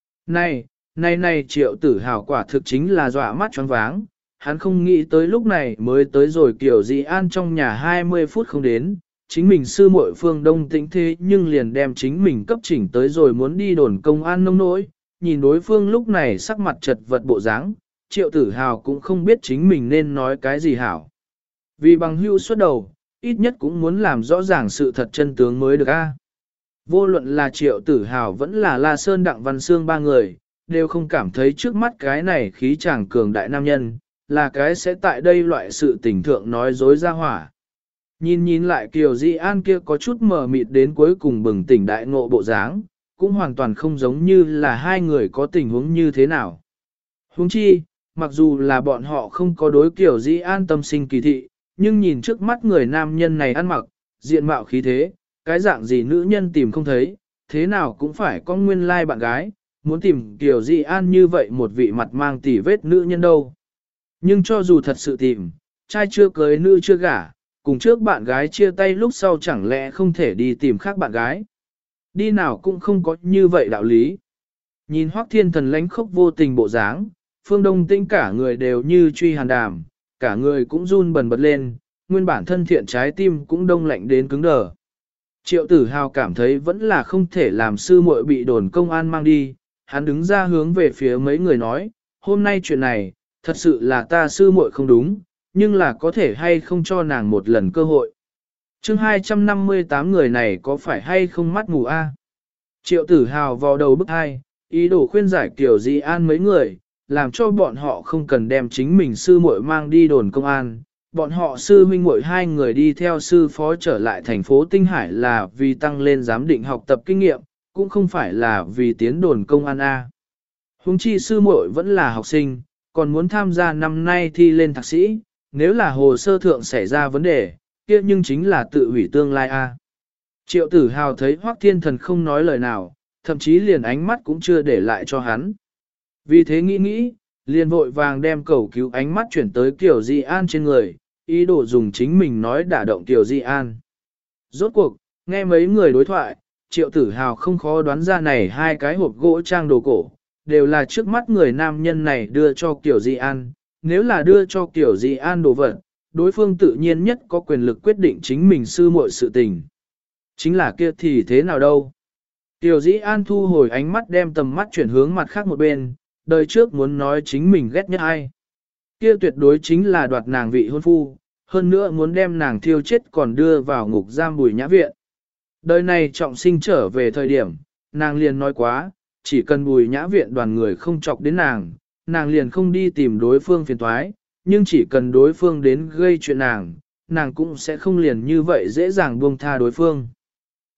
Này Triệu Tử Hào quả thực chính là dọa mắt choáng váng, hắn không nghĩ tới lúc này mới tới rồi kiểu gì an trong nhà 20 phút không đến, chính mình sư muội Phương Đông Tĩnh thế nhưng liền đem chính mình cấp chỉnh tới rồi muốn đi đồn công an nông nỗi, nhìn đối phương lúc này sắc mặt chật vật bộ dáng, Triệu Tử Hào cũng không biết chính mình nên nói cái gì hảo. Vì bằng hữu xuất đầu, ít nhất cũng muốn làm rõ ràng sự thật chân tướng mới được a. Vô luận là Triệu Tử Hào vẫn là La Sơn Đặng Văn Sương ba người, đều không cảm thấy trước mắt cái này khí chàng cường đại nam nhân, là cái sẽ tại đây loại sự tình thượng nói dối ra hỏa. Nhìn lại Kiều Di An kia có chút mờ mịt đến cuối cùng bừng tỉnh đại ngộ bộ dáng, cũng hoàn toàn không giống như là hai người có tình huống như thế nào. Huống chi, mặc dù là bọn họ không có đối Kiều Di An tâm sinh kỳ thị, nhưng nhìn trước mắt người nam nhân này ăn mặc, diện mạo khí thế, cái dạng gì nữ nhân tìm không thấy, thế nào cũng phải có nguyên lai bạn gái, muốn tìm Kiều Di An như vậy một vị mặt mang tỉ vết nữ nhân đâu. Nhưng cho dù thật sự tìm, trai chưa cưới nữ chưa gả, cùng trước bạn gái chia tay lúc sau chẳng lẽ không thể đi tìm khác bạn gái. Đi nào cũng không có như vậy đạo lý. Nhìn Hoắc Thiên Thần lánh khốc vô tình bộ dáng, Phương Đông Tĩnh cả người đều như truy hàn đàm, cả người cũng run bần bật lên, nguyên bản thân thiện trái tim cũng đông lạnh đến cứng đờ. Triệu Tử Hào cảm thấy vẫn là không thể làm sư muội bị đồn công an mang đi, hắn đứng ra hướng về phía mấy người nói, hôm nay chuyện này, thật sự là ta sư muội không đúng, nhưng là có thể hay không cho nàng một lần cơ hội. Chương 258 người này có phải hay không mắt mù a? Triệu Tử Hào vào đầu bức hai, ý đồ khuyên giải Kiều Di An mấy người, làm cho bọn họ không cần đem chính mình sư muội mang đi đồn công an. Bọn họ sư huynh muội hai người đi theo sư phó trở lại thành phố Tinh Hải là vì tăng lên giám định học tập kinh nghiệm, cũng không phải là vì tiến đồn công an a. Huống chi sư muội vẫn là học sinh, còn muốn tham gia năm nay thi lên thạc sĩ, nếu là hồ sơ thượng xảy ra vấn đề, kia nhưng chính là tự hủy tương lai a. Triệu Tử Hào thấy Hoắc Thiên Thần không nói lời nào, thậm chí liền ánh mắt cũng chưa để lại cho hắn. Vì thế nghĩ, liền vội vàng đem cầu cứu ánh mắt chuyển tới Kiều Di An trên người, ý đồ dùng chính mình nói đả động Kiều Di An. Rốt cuộc, nghe mấy người đối thoại, Triệu Tử Hào không khó đoán ra này hai cái hộp gỗ trang đồ cổ, đều là trước mắt người nam nhân này đưa cho Kiều Di An. Nếu là đưa cho Kiều Di An đồ vật, đối phương tự nhiên nhất có quyền lực quyết định chính mình sư muội sự tình. Chính là kia thì thế nào đâu. Kiều Di An thu hồi ánh mắt đem tầm mắt chuyển hướng mặt khác một bên, đời trước muốn nói chính mình ghét nhất ai. Kia tuyệt đối chính là đoạt nàng vị hôn phu, hơn nữa muốn đem nàng thiêu chết còn đưa vào ngục giam Bùi Nhã Viện. Đời này trọng sinh trở về thời điểm, nàng liền nói quá, chỉ cần Bùi Nhã Viện đoàn người không chọc đến nàng, nàng liền không đi tìm đối phương phiền toái, nhưng chỉ cần đối phương đến gây chuyện nàng cũng sẽ không liền như vậy dễ dàng buông tha đối phương.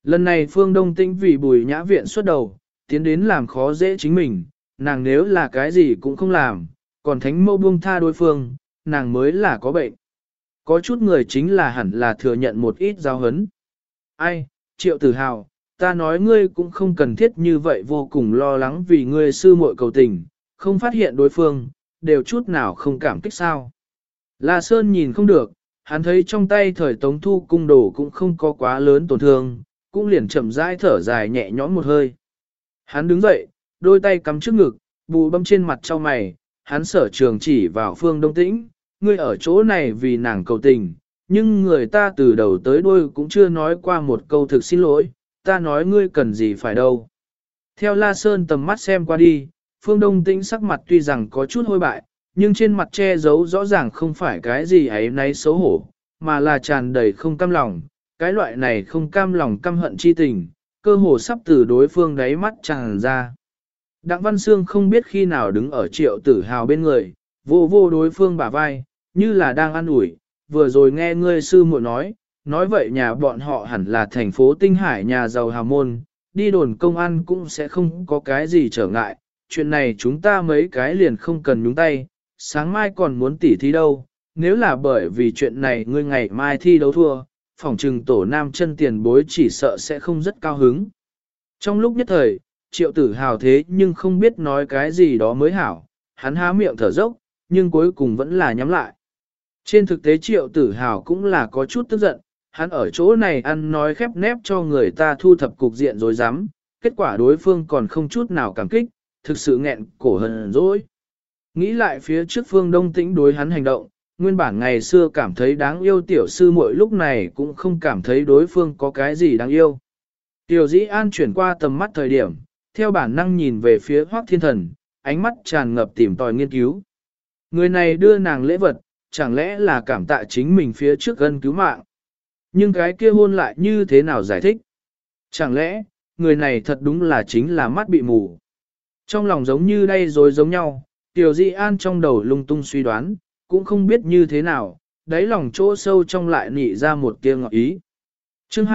Lần này Phương Đông Tĩnh vì Bùi Nhã Viện xuất đầu, tiến đến làm khó dễ chính mình, nàng nếu là cái gì cũng không làm, còn thánh mẫu buông tha đối phương, nàng mới là có bệnh. Có chút người chính là hẳn là thừa nhận một ít giáo hấn. Ai, Triệu Tử Hào, ta nói ngươi cũng không cần thiết như vậy vô cùng lo lắng vì ngươi sư muội cầu tình, không phát hiện đối phương, đều chút nào không cảm kích sao. La Sơn nhìn không được, hắn thấy trong tay thời Tống Thu cung đồ cũng không có quá lớn tổn thương, cũng liền chậm rãi thở dài nhẹ nhõm một hơi. Hắn đứng dậy, đôi tay cắm trước ngực, bù bấm trên mặt trao mày, hắn sở trường chỉ vào Phương Đông Tĩnh, ngươi ở chỗ này vì nàng cầu tình, nhưng người ta từ đầu tới đuôi cũng chưa nói qua một câu thực xin lỗi, ta nói ngươi cần gì phải đâu. Theo La Sơn tầm mắt xem qua đi, Phương Đông Tĩnh sắc mặt tuy rằng có chút hôi bại, nhưng trên mặt che giấu rõ ràng không phải cái gì ấy nấy xấu hổ, mà là tràn đầy không cam lòng, cái loại này không cam lòng căm hận chi tình, cơ hồ sắp từ đối phương đáy mắt tràn ra. Đặng Văn Sương không biết khi nào đứng ở Triệu Tử Hào bên người, vô vô đối phương bả vai, như là đang ăn ủi, vừa rồi nghe ngươi sư muội nói vậy nhà bọn họ hẳn là thành phố Tinh Hải nhà giàu hào môn, đi đồn công an cũng sẽ không có cái gì trở ngại, chuyện này chúng ta mấy cái liền không cần nhúng tay, sáng mai còn muốn tỉ thí đâu, nếu là bởi vì chuyện này ngươi ngày mai thi đấu thua, phỏng trừng tổ nam chân tiền bối chỉ sợ sẽ không rất cao hứng. Trong lúc nhất thời, Triệu Tử Hào thế nhưng không biết nói cái gì đó mới hảo, hắn há miệng thở dốc, nhưng cuối cùng vẫn là nhắm lại. Trên thực tế Triệu Tử Hào cũng là có chút tức giận, hắn ở chỗ này ăn nói khép nép cho người ta thu thập cục diện rồi dám, kết quả đối phương còn không chút nào cảm kích, thực sự nghẹn cổ hờn dỗi. Nghĩ lại phía trước Phương Đông Tĩnh đối hắn hành động, nguyên bản ngày xưa cảm thấy đáng yêu tiểu sư muội lúc này cũng không cảm thấy đối phương có cái gì đáng yêu. Tiểu Dĩ An chuyển qua tầm mắt thời điểm, theo bản năng nhìn về phía Hoắc Thiên Thần, ánh mắt tràn ngập tìm tòi nghiên cứu. Người này đưa nàng lễ vật, chẳng lẽ là cảm tạ chính mình phía trước ân cứu mạng. Nhưng cái kia hôn lại như thế nào giải thích? Chẳng lẽ, người này thật đúng là chính là mắt bị mù. Trong lòng giống như đây rồi giống nhau, Tiểu Dĩ An trong đầu lung tung suy đoán, cũng không biết như thế nào, đáy lòng chỗ sâu trong lại nị ra một tia ngọt ý. Chương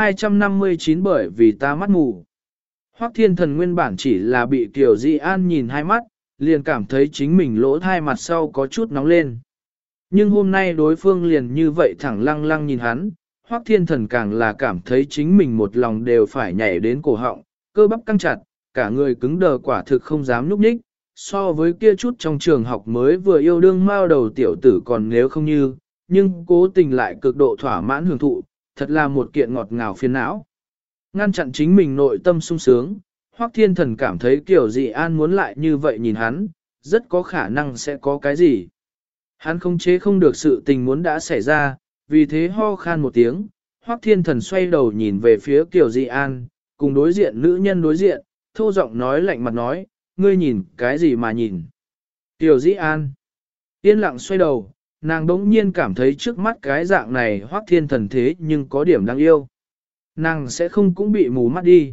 259 bởi vì ta mắt mù. Hoắc Thiên Thần nguyên bản chỉ là bị Tiểu Dĩ An nhìn hai mắt, liền cảm thấy chính mình lỗ thai mặt sau có chút nóng lên. Nhưng hôm nay đối phương liền như vậy thẳng lăng lăng nhìn hắn, Hoắc Thiên Thần càng là cảm thấy chính mình một lòng đều phải nhảy đến cổ họng, cơ bắp căng chặt, cả người cứng đờ quả thực không dám núp nhích, so với kia chút trong trường học mới vừa yêu đương mao đầu tiểu tử còn nếu không như, nhưng cố tình lại cực độ thỏa mãn hưởng thụ, thật là một kiện ngọt ngào phiền não. Ngăn chặn chính mình nội tâm sung sướng, Hoắc Thiên Thần cảm thấy kiểu gì An muốn lại như vậy nhìn hắn, rất có khả năng sẽ có cái gì. Hắn không chế không được sự tình muốn đã xảy ra, vì thế ho khan một tiếng, Hoắc Thiên Thần xoay đầu nhìn về phía Kiều Dị An, cùng đối diện nữ nhân đối diện, thô giọng nói lạnh mặt nói, ngươi nhìn cái gì mà nhìn. Kiều Dị An yên lặng xoay đầu, nàng đống nhiên cảm thấy trước mắt cái dạng này Hoắc Thiên Thần thế nhưng có điểm đáng yêu. Nàng sẽ không cũng bị mù mắt đi.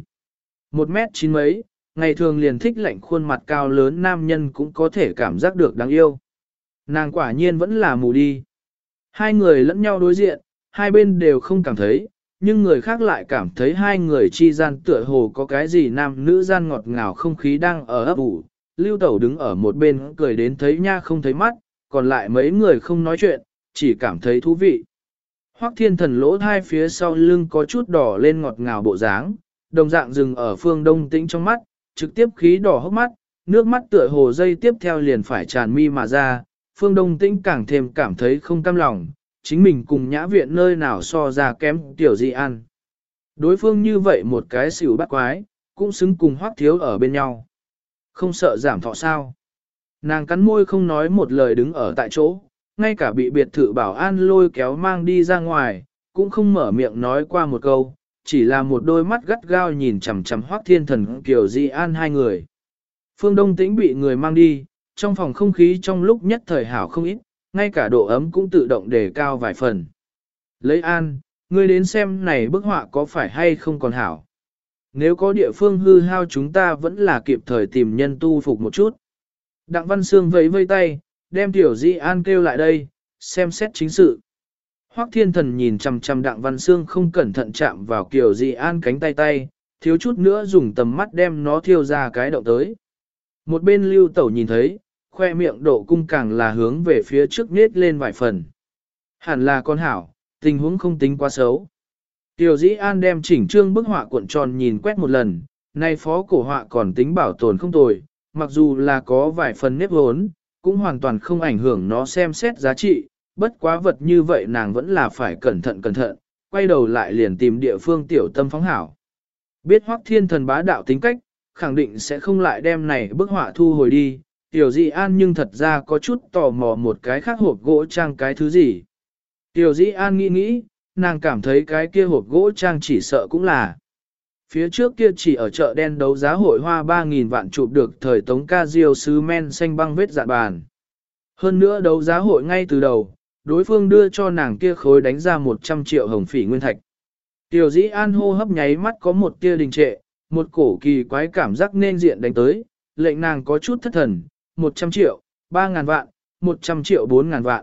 1m9 mấy, ngày thường liền thích lạnh khuôn mặt cao lớn nam nhân cũng có thể cảm giác được đáng yêu. Nàng quả nhiên vẫn là mù đi. Hai người lẫn nhau đối diện, hai bên đều không cảm thấy, nhưng người khác lại cảm thấy hai người chi gian tựa hồ có cái gì nam nữ gian ngọt ngào không khí đang ở ấp ủ. Lưu Tẩu đứng ở một bên cười đến thấy nha không thấy mắt, còn lại mấy người không nói chuyện, chỉ cảm thấy thú vị. Hoắc Thiên Thần lỗ thai phía sau lưng có chút đỏ lên ngọt ngào bộ dáng, đồng dạng dừng ở Phương Đông Tĩnh trong mắt, trực tiếp khí đỏ hốc mắt, nước mắt tựa hồ dây tiếp theo liền phải tràn mi mà ra. Phương Đông Tĩnh càng thêm cảm thấy không cam lòng, chính mình cùng nhã viện nơi nào so ra kém Tiểu Dị An. Đối phương như vậy một cái xỉu bắt quái, cũng xứng cùng Hoắc Thiếu ở bên nhau. Không sợ giảm thọ sao. Nàng cắn môi không nói một lời đứng ở tại chỗ, ngay cả bị biệt thự bảo an lôi kéo mang đi ra ngoài, cũng không mở miệng nói qua một câu, chỉ là một đôi mắt gắt gao nhìn chằm chằm Hoắc Thiên Thần Kiều Dị An hai người. Phương Đông Tĩnh bị người mang đi, trong phòng không khí trong lúc nhất thời hảo không ít, ngay cả độ ấm cũng tự động đề cao vài phần. Lấy An, ngươi đến xem này bức họa có phải hay không còn hảo. Nếu có địa phương hư hao chúng ta vẫn là kịp thời tìm nhân tu phục một chút. Đặng Văn Sương vẫy vây tay, đem Tiểu Dị An kêu lại đây, xem xét chính sự. Hoắc Thiên Thần nhìn chằm chằm Đặng Văn Xương không cẩn thận chạm vào Kiều Dị An cánh tay, thiếu chút nữa dùng tầm mắt đem nó thiêu ra cái động tới. Một bên Lưu Tẩu nhìn thấy, khoe miệng độ cung càng là hướng về phía trước nết lên vài phần. Hẳn là con hảo, tình huống không tính quá xấu. Kiều Dĩ An đem chỉnh trương bức họa cuộn tròn nhìn quét một lần, nay phó cổ họa còn tính bảo tồn không tồi, mặc dù là có vài phần nếp hốn, cũng hoàn toàn không ảnh hưởng nó xem xét giá trị, bất quá vật như vậy nàng vẫn là phải cẩn thận, quay đầu lại liền tìm địa phương tiểu tâm phóng hảo. Biết Hoắc Thiên Thần bá đạo tính cách, khẳng định sẽ không lại đem này bức họa thu hồi đi, Tiểu Dĩ An nhưng thật ra có chút tò mò một cái khác hộp gỗ trang cái thứ gì. Tiểu Dĩ An nghĩ, nàng cảm thấy cái kia hộp gỗ trang chỉ sợ cũng là. Phía trước kia chỉ ở chợ đen đấu giá hội hoa 3.000 vạn chụp được thời Tống Ca Diêu sứ men xanh băng vết dạn bàn. Hơn nữa đấu giá hội ngay từ đầu, đối phương đưa cho nàng kia khối đánh ra 100 triệu hồng phỉ nguyên thạch. Tiểu Dĩ An hô hấp nháy mắt có một tia đình trệ, một cổ kỳ quái cảm giác nên diện đánh tới, lệnh nàng có chút thất thần, 100 triệu, 3.000 vạn, 100 triệu 4.000 vạn.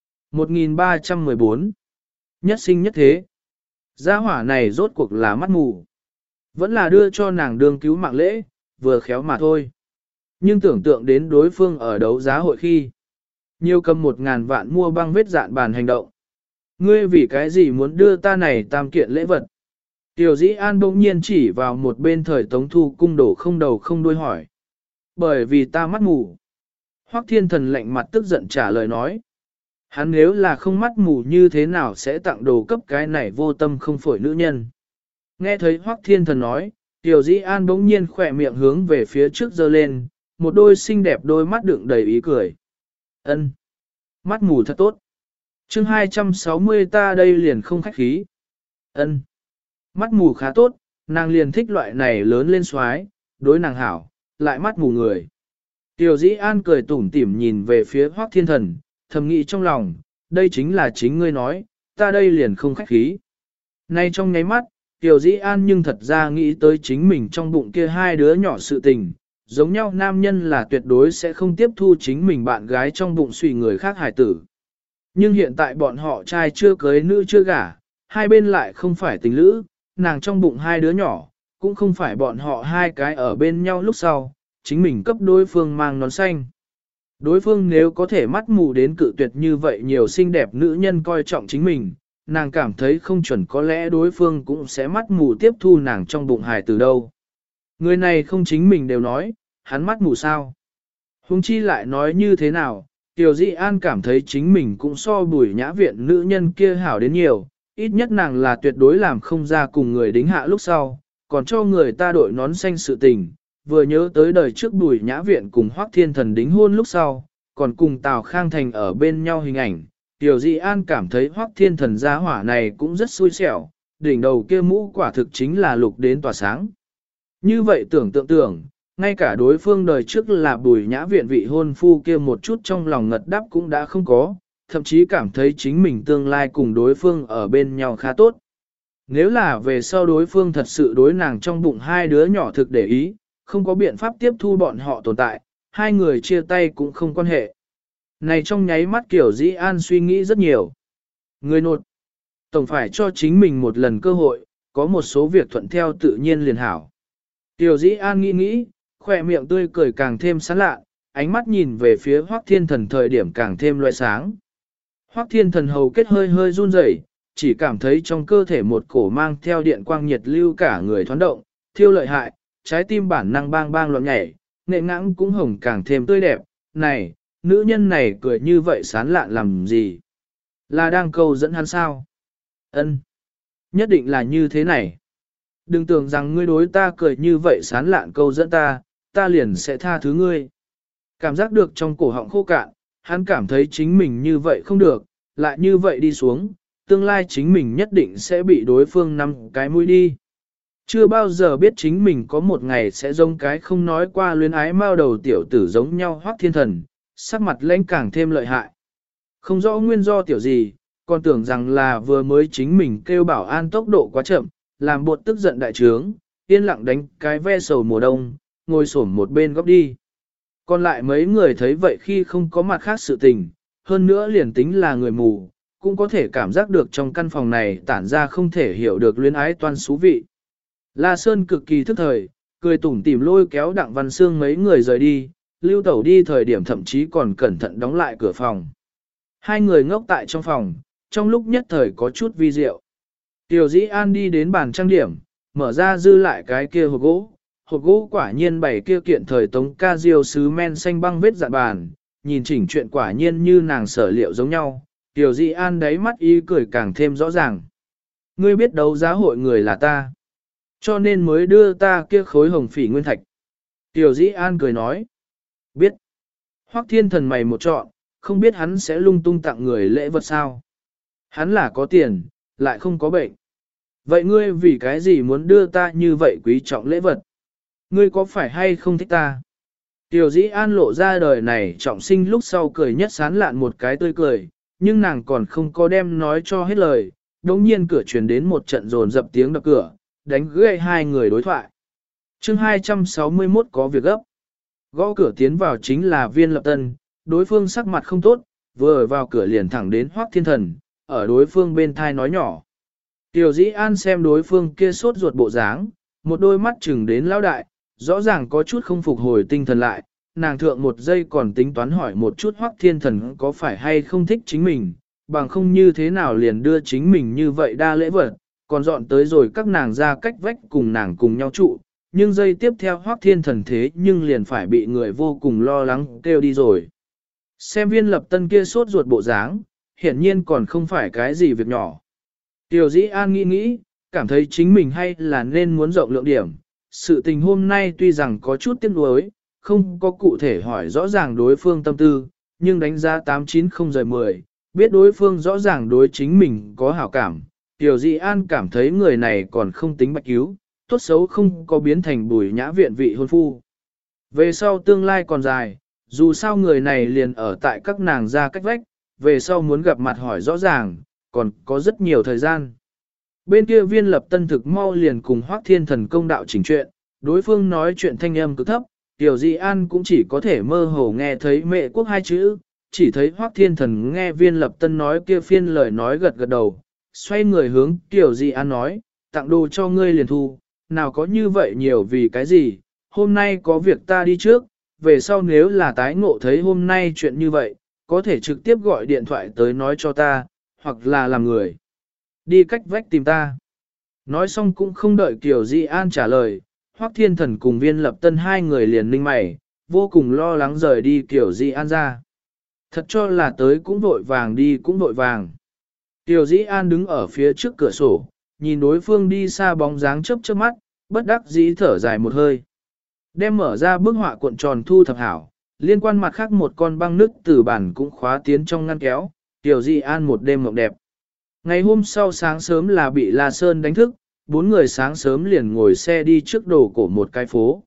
1.314. Nhất sinh nhất thế. Gia hỏa này rốt cuộc là mắt mù. Vẫn là đưa cho nàng đương cứu mạng lễ, vừa khéo mà thôi. Nhưng tưởng tượng đến đối phương ở đấu giá hội khi. Nhiều cầm 1.000 vạn mua băng vết dạn bàn hành động. Ngươi vì cái gì muốn đưa ta này tam kiện lễ vật? Tiểu Dĩ An bỗng nhiên chỉ vào một bên thời Tống Thu cung đổ không đầu không đuôi hỏi. Bởi vì ta mắt mù. Hoắc Thiên Thần lạnh mặt tức giận trả lời nói. Hắn nếu là không mắt mù như thế nào sẽ tặng đồ cấp cái này vô tâm không phổi nữ nhân. Nghe thấy Hoắc Thiên Thần nói, Tiểu Dĩ An bỗng nhiên khỏe miệng hướng về phía trước giơ lên, một đôi xinh đẹp đôi mắt đựng đầy ý cười. Ân, mắt mù thật tốt. Chương 260 ta đây liền không khách khí. Ân, mắt mù khá tốt, nàng liền thích loại này lớn lên xoái, đối nàng hảo, lại mắt mù người. Tiểu Dĩ An cười tủm tỉm nhìn về phía Hoắc Thiên Thần, thầm nghĩ trong lòng, đây chính là chính ngươi nói, ta đây liền không khách khí. Nay trong nháy mắt, Tiểu Dĩ An nhưng thật ra nghĩ tới chính mình trong bụng kia hai đứa nhỏ sự tình, giống nhau nam nhân là tuyệt đối sẽ không tiếp thu chính mình bạn gái trong bụng suy người khác hài tử. Nhưng hiện tại bọn họ trai chưa cưới nữ chưa gả, hai bên lại không phải tình lữ, nàng trong bụng hai đứa nhỏ, cũng không phải bọn họ hai cái ở bên nhau lúc sau, chính mình cấp đối phương mang nón xanh. Đối phương nếu có thể mắt mù đến cự tuyệt như vậy nhiều xinh đẹp nữ nhân coi trọng chính mình, nàng cảm thấy không chuẩn có lẽ đối phương cũng sẽ mắt mù tiếp thu nàng trong bụng hài từ đâu. Người này không chính mình đều nói, hắn mắt mù sao. Huống chi lại nói như thế nào, Tiểu Dĩ An cảm thấy chính mình cũng so Bùi Nhã Viện nữ nhân kia hảo đến nhiều, ít nhất nàng là tuyệt đối làm không ra cùng người đính hạ lúc sau, còn cho người ta đội nón xanh sự tình, vừa nhớ tới đời trước Bùi Nhã Viện cùng Hoắc Thiên Thần đính hôn lúc sau, còn cùng Tào Khang Thành ở bên nhau hình ảnh. Tiểu Dĩ An cảm thấy Hoắc Thiên Thần gia hỏa này cũng rất xui xẻo, đỉnh đầu kia mũ quả thực chính là lục đến tỏa sáng. Như vậy tưởng, ngay cả đối phương đời trước là Bùi Nhã Viện vị hôn phu kia một chút trong lòng ngật đáp cũng đã không có, thậm chí cảm thấy chính mình tương lai cùng đối phương ở bên nhau khá tốt. Nếu là về sau đối phương thật sự đối nàng trong bụng hai đứa nhỏ thực để ý, không có biện pháp tiếp thu bọn họ tồn tại, hai người chia tay cũng không quan hệ. Này trong nháy mắt Kiểu Dĩ An suy nghĩ rất nhiều. Người nột, tổng phải cho chính mình một lần cơ hội, có một số việc thuận theo tự nhiên liền hảo. Tiểu Dĩ An nghĩ, khỏe miệng tươi cười càng thêm sán lạ, ánh mắt nhìn về phía Hoắc Thiên Thần thời điểm càng thêm loại sáng. Hoắc Thiên Thần hầu kết hơi run rẩy, chỉ cảm thấy trong cơ thể một cổ mang theo điện quang nhiệt lưu cả người thoáng động, thiêu lợi hại, trái tim bản năng bang bang loạn nhảy, nghệ ngãng cũng hồng càng thêm tươi đẹp. Này, nữ nhân này cười như vậy sán lạ làm gì? Là đang câu dẫn hắn sao? Ân, nhất định là như thế này. Đừng tưởng rằng ngươi đối ta cười như vậy sán lạn câu dẫn ta liền sẽ tha thứ ngươi. Cảm giác được trong cổ họng khô cạn, hắn cảm thấy chính mình như vậy không được, lại như vậy đi xuống, tương lai chính mình nhất định sẽ bị đối phương nắm cái mũi đi. Chưa bao giờ biết chính mình có một ngày sẽ giống cái không nói qua luyến ái mao đầu tiểu tử giống nhau Hoắc Thiên Thần, sắc mặt lãnh càng thêm lợi hại. Không rõ nguyên do tiểu gì, còn tưởng rằng là vừa mới chính mình kêu bảo an tốc độ quá chậm, làm bột tức giận đại trướng, yên lặng đánh cái ve sầu mùa đông, ngồi xổm một bên góc đi. Còn lại mấy người thấy vậy khi không có mặt khác sự tình, hơn nữa liền tính là người mù, cũng có thể cảm giác được trong căn phòng này tản ra không thể hiểu được luyến ái toan xú vị. La Sơn cực kỳ thức thời, cười tủm tỉm lôi kéo Đặng Văn Sương mấy người rời đi, Lưu Tẩu đi thời điểm thậm chí còn cẩn thận đóng lại cửa phòng. Hai người ngốc tại trong phòng, trong lúc nhất thời có chút vi diệu. Tiểu Dĩ An đi đến bàn trang điểm, mở ra dư lại cái kia hộp gỗ quả nhiên bày kia kiện thời Tống ca diêu sứ men xanh băng vết dạn bàn, nhìn chỉnh chuyện quả nhiên như nàng sở liệu giống nhau. Tiểu Dĩ An đáy mắt ý cười càng thêm rõ ràng. Ngươi biết đấu giá hội người là ta, cho nên mới đưa ta kia khối hồng phỉ nguyên thạch. Tiểu Dĩ An cười nói. Biết. Hoắc Thiên Thần mày một trọn, không biết hắn sẽ lung tung tặng người lễ vật sao. Hắn là có tiền, lại không có bệnh. Vậy ngươi vì cái gì muốn đưa ta như vậy quý trọng lễ vật? Ngươi có phải hay không thích ta? Tiểu Dĩ An lộ ra đời này trọng sinh lúc sau cười nhất sán lạn một cái tươi cười, nhưng nàng còn không có đem nói cho hết lời. Đống nhiên cửa truyền đến một trận rồn dập tiếng đập cửa, đánh gãy hai người đối thoại. Chương 261 có việc gấp. Gõ cửa tiến vào chính là Viên Lập Tân, đối phương sắc mặt không tốt, vừa ở vào cửa liền thẳng đến Hoắc Thiên Thần, ở đối phương bên thai nói nhỏ. Tiểu Dĩ An xem đối phương kia sốt ruột bộ dáng, một đôi mắt chừng đến lão đại, rõ ràng có chút không phục hồi tinh thần lại, nàng thượng một giây còn tính toán hỏi một chút Hoắc Thiên Thần có phải hay không thích chính mình, bằng không như thế nào liền đưa chính mình như vậy đa lễ vật, còn dọn tới rồi các nàng ra cách vách cùng nàng cùng nhau trụ, nhưng giây tiếp theo Hoắc Thiên Thần thế nhưng liền phải bị người vô cùng lo lắng kêu đi rồi. Xem Viên Lập Tân kia sốt ruột bộ dáng, hiển nhiên còn không phải cái gì việc nhỏ. Tiểu Dĩ An nghĩ, cảm thấy chính mình hay là nên muốn rộng lượng điểm. Sự tình hôm nay tuy rằng có chút tiếc nuối, không có cụ thể hỏi rõ ràng đối phương tâm tư, nhưng đánh giá 8-9-0-10, biết đối phương rõ ràng đối chính mình có hảo cảm. Tiểu Dĩ An cảm thấy người này còn không tính bạch cứu, tốt xấu không có biến thành Bùi Nhã viện vị hôn phu. Về sau tương lai còn dài, dù sao người này liền ở tại các nàng ra cách vách, về sau muốn gặp mặt hỏi rõ ràng, còn có rất nhiều thời gian. Bên kia Viên Lập Tân thực mau liền cùng Hoắc Thiên Thần công đạo chỉnh chuyện, đối phương nói chuyện thanh âm cực thấp, Tiểu Dĩ An cũng chỉ có thể mơ hồ nghe thấy mẹ quốc hai chữ, chỉ thấy Hoắc Thiên Thần nghe Viên Lập Tân nói kia phiên lời nói gật gật đầu, xoay người hướng Tiểu Dĩ An nói, tặng đồ cho ngươi liền thu, nào có như vậy nhiều vì cái gì, hôm nay có việc ta đi trước, về sau nếu là tái ngộ thấy hôm nay chuyện như vậy, có thể trực tiếp gọi điện thoại tới nói cho ta, hoặc là làm người. Đi cách vách tìm ta. Nói xong cũng không đợi Kiều Di An trả lời, Hoắc Thiên Thần cùng Viên Lập Tân hai người liền ninh mày, vô cùng lo lắng rời đi Kiều Di An ra. Thật cho là tới cũng vội vàng đi cũng vội vàng. Kiều Di An đứng ở phía trước cửa sổ, nhìn đối phương đi xa bóng dáng chớp chớp mắt, bất đắc dĩ thở dài một hơi. Đem mở ra bức họa cuộn tròn thu thập hảo, liên quan mặt khác một con băng nứt từ bản cũng khóa tiến trong ngăn kéo, Tiểu Di An một đêm mộng đẹp. Ngày hôm sau sáng sớm là bị La Sơn đánh thức, bốn người sáng sớm liền ngồi xe đi trước đồ cổ một cái phố.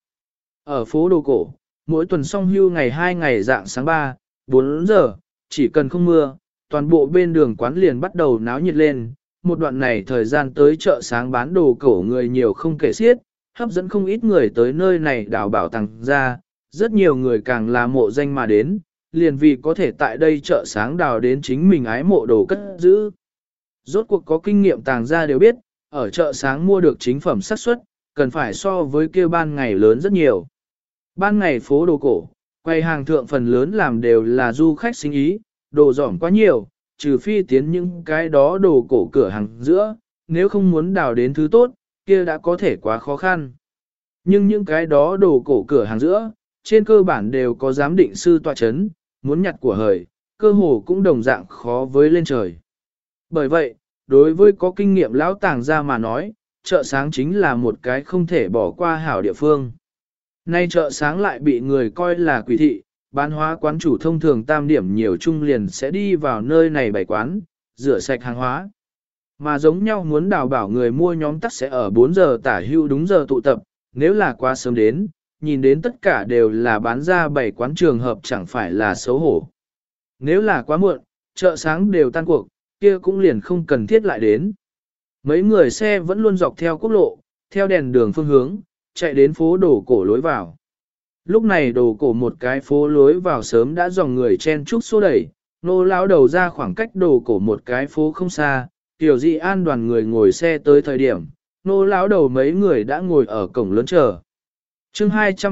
Ở phố đồ cổ, mỗi tuần song hưu ngày 2 ngày dạng sáng 3, 4 giờ, chỉ cần không mưa, toàn bộ bên đường quán liền bắt đầu náo nhiệt lên. Một đoạn này thời gian tới chợ sáng bán đồ cổ người nhiều không kể xiết, hấp dẫn không ít người tới nơi này đào bảo tàng ra, rất nhiều người càng là mộ danh mà đến, liền vì có thể tại đây chợ sáng đào đến chính mình ái mộ đồ cất giữ. Rốt cuộc có kinh nghiệm tàng gia đều biết, ở chợ sáng mua được chính phẩm xác suất, cần phải so với kia ban ngày lớn rất nhiều. Ban ngày phố đồ cổ, quầy hàng thượng phần lớn làm đều là du khách sinh ý, đồ giỏm quá nhiều, trừ phi tiến những cái đó đồ cổ cửa hàng giữa, nếu không muốn đào đến thứ tốt, kia đã có thể quá khó khăn. Nhưng những cái đó đồ cổ cửa hàng giữa, trên cơ bản đều có giám định sư tọa chấn, muốn nhặt của hời, cơ hồ cũng đồng dạng khó với lên trời. Bởi vậy, đối với có kinh nghiệm lão tàng gia mà nói, chợ sáng chính là một cái không thể bỏ qua hảo địa phương. Nay chợ sáng lại bị người coi là quỷ thị, bán hóa quán chủ thông thường tam điểm nhiều trung liền sẽ đi vào nơi này bày quán, rửa sạch hàng hóa. Mà giống nhau muốn đào bảo người mua nhóm tắc sẽ ở 4 giờ tả hưu đúng giờ tụ tập, nếu là quá sớm đến, nhìn đến tất cả đều là bán ra bày quán trường hợp chẳng phải là xấu hổ. Nếu là quá muộn, chợ sáng đều tan cuộc, kia cũng liền không cần thiết lại đến. Mấy người xe vẫn luôn dọc theo quốc lộ, theo đèn đường phương hướng, chạy đến phố đồ cổ lối vào. Lúc này đồ cổ một cái phố lối vào sớm đã dòng người chen chúc xô đẩy, Nô lão đầu ra khoảng cách đồ cổ một cái phố không xa, Tiểu Di An đoàn người ngồi xe tới thời điểm, nô lão đầu mấy người đã ngồi ở cổng lớn chờ. Chương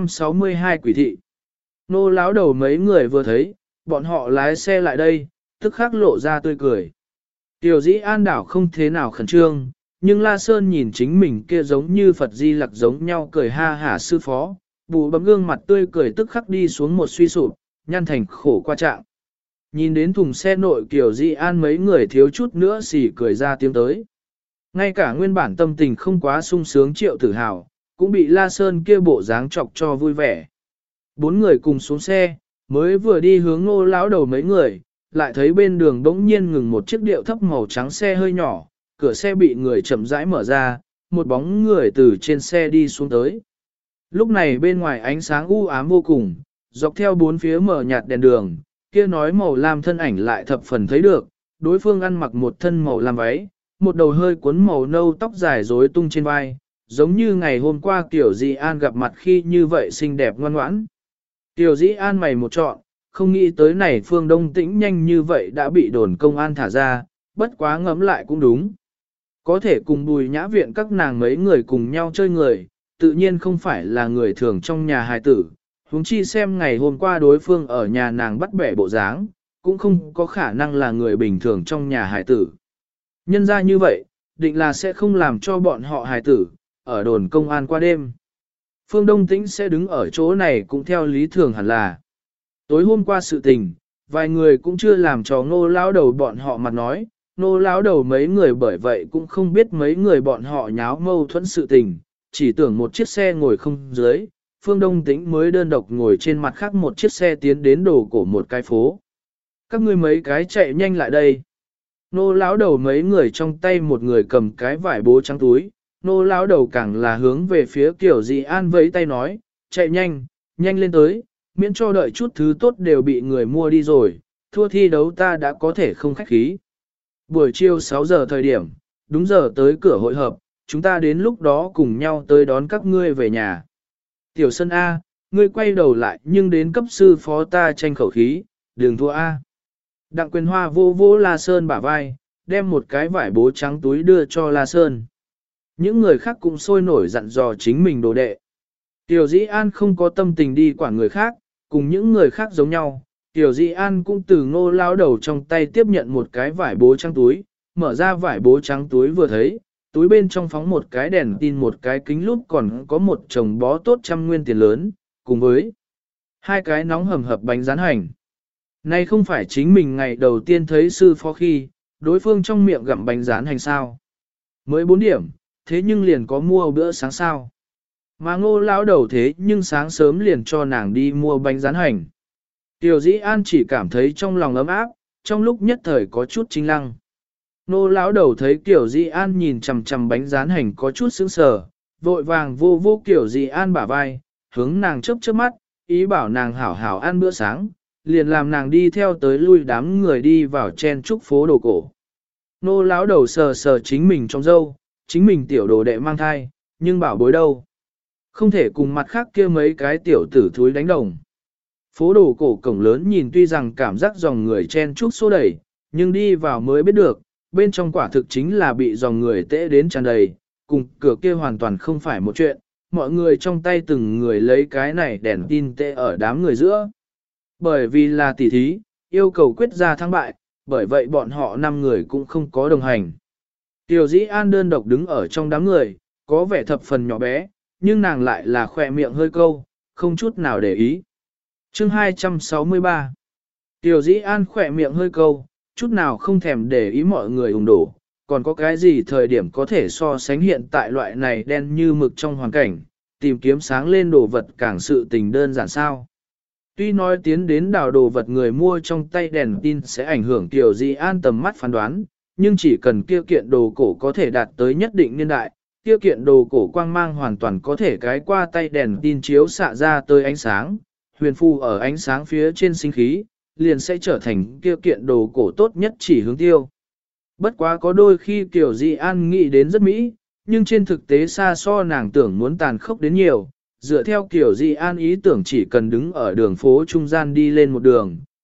262 Quỷ thị. Nô lão đầu mấy người vừa thấy, bọn họ lái xe lại đây, tức khắc lộ ra tươi cười. Tiểu Dĩ An đảo không thế nào khẩn trương, nhưng La Sơn nhìn chính mình kia giống như Phật Di Lặc giống nhau cười ha hả sư phó, bụ bấm gương mặt tươi cười tức khắc đi xuống một suy sụp, nhăn thành khổ qua trạng. Nhìn đến thùng xe nội Tiểu Dĩ An mấy người thiếu chút nữa xỉ cười ra tiếng tới. Ngay cả nguyên bản tâm tình không quá sung sướng Triệu Tử Hào, cũng bị La Sơn kia bộ dáng chọc cho vui vẻ. Bốn người cùng xuống xe, mới vừa đi hướng Ngô lão đầu mấy người, lại thấy bên đường bỗng nhiên ngừng một chiếc điệu thấp màu trắng xe hơi nhỏ, cửa xe bị người chậm rãi mở ra, một bóng người từ trên xe đi xuống tới. Lúc này bên ngoài ánh sáng u ám vô cùng, dọc theo bốn phía mở nhạt đèn đường, kia nói màu lam thân ảnh lại thập phần thấy được, đối phương ăn mặc một thân màu lam váy, một đầu hơi cuốn màu nâu tóc dài rối tung trên vai, giống như ngày hôm qua Tiểu Dĩ An gặp mặt khi như vậy xinh đẹp ngoan ngoãn. Tiểu Dĩ An mày một trọn, không nghĩ tới này Phương Đông Tĩnh nhanh như vậy đã bị đồn công an thả ra, bất quá ngẫm lại cũng đúng. Có thể cùng Bùi Nhã Viện các nàng mấy người cùng nhau chơi người, tự nhiên không phải là người thường trong nhà hài tử, huống chi xem ngày hôm qua đối phương ở nhà nàng bắt bẻ bộ dáng, cũng không có khả năng là người bình thường trong nhà hài tử. Nhân ra như vậy, định là sẽ không làm cho bọn họ hài tử, ở đồn công an qua đêm. Phương Đông Tĩnh sẽ đứng ở chỗ này cũng theo lý thường hẳn là. Tối hôm qua sự tình, vài người cũng chưa làm cho Ngô lão đầu bọn họ mặt nói, Ngô lão đầu mấy người bởi vậy cũng không biết mấy người bọn họ nháo mâu thuẫn sự tình, chỉ tưởng một chiếc xe ngồi không dưới, Phương Đông Tĩnh mới đơn độc ngồi trên mặt khác một chiếc xe tiến đến đồ cổ một cái phố. Các ngươi mấy cái chạy nhanh lại đây. Nô lão đầu mấy người trong tay một người cầm cái vải bố trắng túi, nô lão đầu càng là hướng về phía Tiểu Dĩ An vẫy tay nói, chạy nhanh, nhanh lên tới, miễn cho đợi chút thứ tốt đều bị người mua đi rồi, thua thi đấu ta đã có thể không khách khí. Buổi chiều 6 giờ thời điểm, đúng giờ tới cửa hội hợp, chúng ta đến lúc đó cùng nhau tới đón các ngươi về nhà. Tiểu Sơn A, ngươi quay đầu lại nhưng đến cấp sư phó ta tranh khẩu khí, đừng thua A. Đặng Quyền Hoa vô vô La Sơn bả vai, đem một cái vải bố trắng túi đưa cho La Sơn. Những người khác cũng sôi nổi dặn dò chính mình đồ đệ. Tiểu Dĩ An không có tâm tình đi quản người khác, cùng những người khác giống nhau. Tiểu Dĩ An cũng từ Ngô lão đầu trong tay tiếp nhận một cái vải bố trắng túi, mở ra vải bố trắng túi vừa thấy, túi bên trong phóng một cái đèn tin một cái kính lúp còn có một chồng bó tốt 100 nguyên tiền lớn, cùng với hai cái nóng hầm hập bánh rán hành. Này không phải chính mình ngày đầu tiên thấy sư phó khi, đối phương trong miệng gặm bánh rán hành sao. Mới 4 điểm, thế nhưng liền có mua bữa sáng sao. Mà Ngô lão đầu thế nhưng sáng sớm liền cho nàng đi mua bánh rán hành. Tiểu Dĩ An chỉ cảm thấy trong lòng ấm áp, trong lúc nhất thời có chút chinh lăng. Ngô lão đầu thấy Tiểu Dĩ An nhìn chằm chằm bánh rán hành có chút sững sờ, vội vàng vô vô Tiểu Dĩ An bả vai, hướng nàng chớp chớp mắt, ý bảo nàng hảo hảo ăn bữa sáng, liền làm nàng đi theo tới lui đám người đi vào chen trúc phố đồ cổ. Nô lão đầu sờ sờ chính mình trong râu, chính mình tiểu đồ đệ mang thai, nhưng bảo bối đâu. Không thể cùng mặt khác kia mấy cái tiểu tử thúi đánh đồng. Phố đồ cổ cổng lớn nhìn tuy rằng cảm giác dòng người chen trúc xô đẩy, nhưng đi vào mới biết được, bên trong quả thực chính là bị dòng người tễ đến tràn đầy, cùng cửa kia hoàn toàn không phải một chuyện, mọi người trong tay từng người lấy cái này đèn tin tệ ở đám người giữa. Bởi vì là tỷ thí, yêu cầu quyết ra thắng bại, bởi vậy bọn họ 5 người cũng không có đồng hành. Tiểu Dĩ An đơn độc đứng ở trong đám người, có vẻ thập phần nhỏ bé, nhưng nàng lại là khỏe miệng hơi câu, không chút nào để ý. Chương 263. Tiểu Dĩ An khỏe miệng hơi câu, chút nào không thèm để ý mọi người ủng đổ, còn có cái gì thời điểm có thể so sánh hiện tại loại này đen như mực trong hoàn cảnh, tìm kiếm sáng lên đồ vật càng sự tình đơn giản sao. Tuy nói tiến đến đào đồ vật người mua trong tay đèn tin sẽ ảnh hưởng Tiểu Dĩ An tầm mắt phán đoán, nhưng chỉ cần kia kiện đồ cổ có thể đạt tới nhất định niên đại, kia kiện đồ cổ quang mang hoàn toàn có thể cái qua tay đèn tin chiếu xạ ra tới ánh sáng, huyền phù ở ánh sáng phía trên sinh khí, liền sẽ trở thành kia kiện đồ cổ tốt nhất chỉ hướng tiêu. Bất quá có đôi khi Tiểu Dĩ An nghĩ đến rất mỹ, nhưng trên thực tế xa so nàng tưởng muốn tàn khốc đến nhiều. Dựa theo Tiểu Dĩ An ý tưởng chỉ cần đứng ở đường phố trung gian đi lên một đường,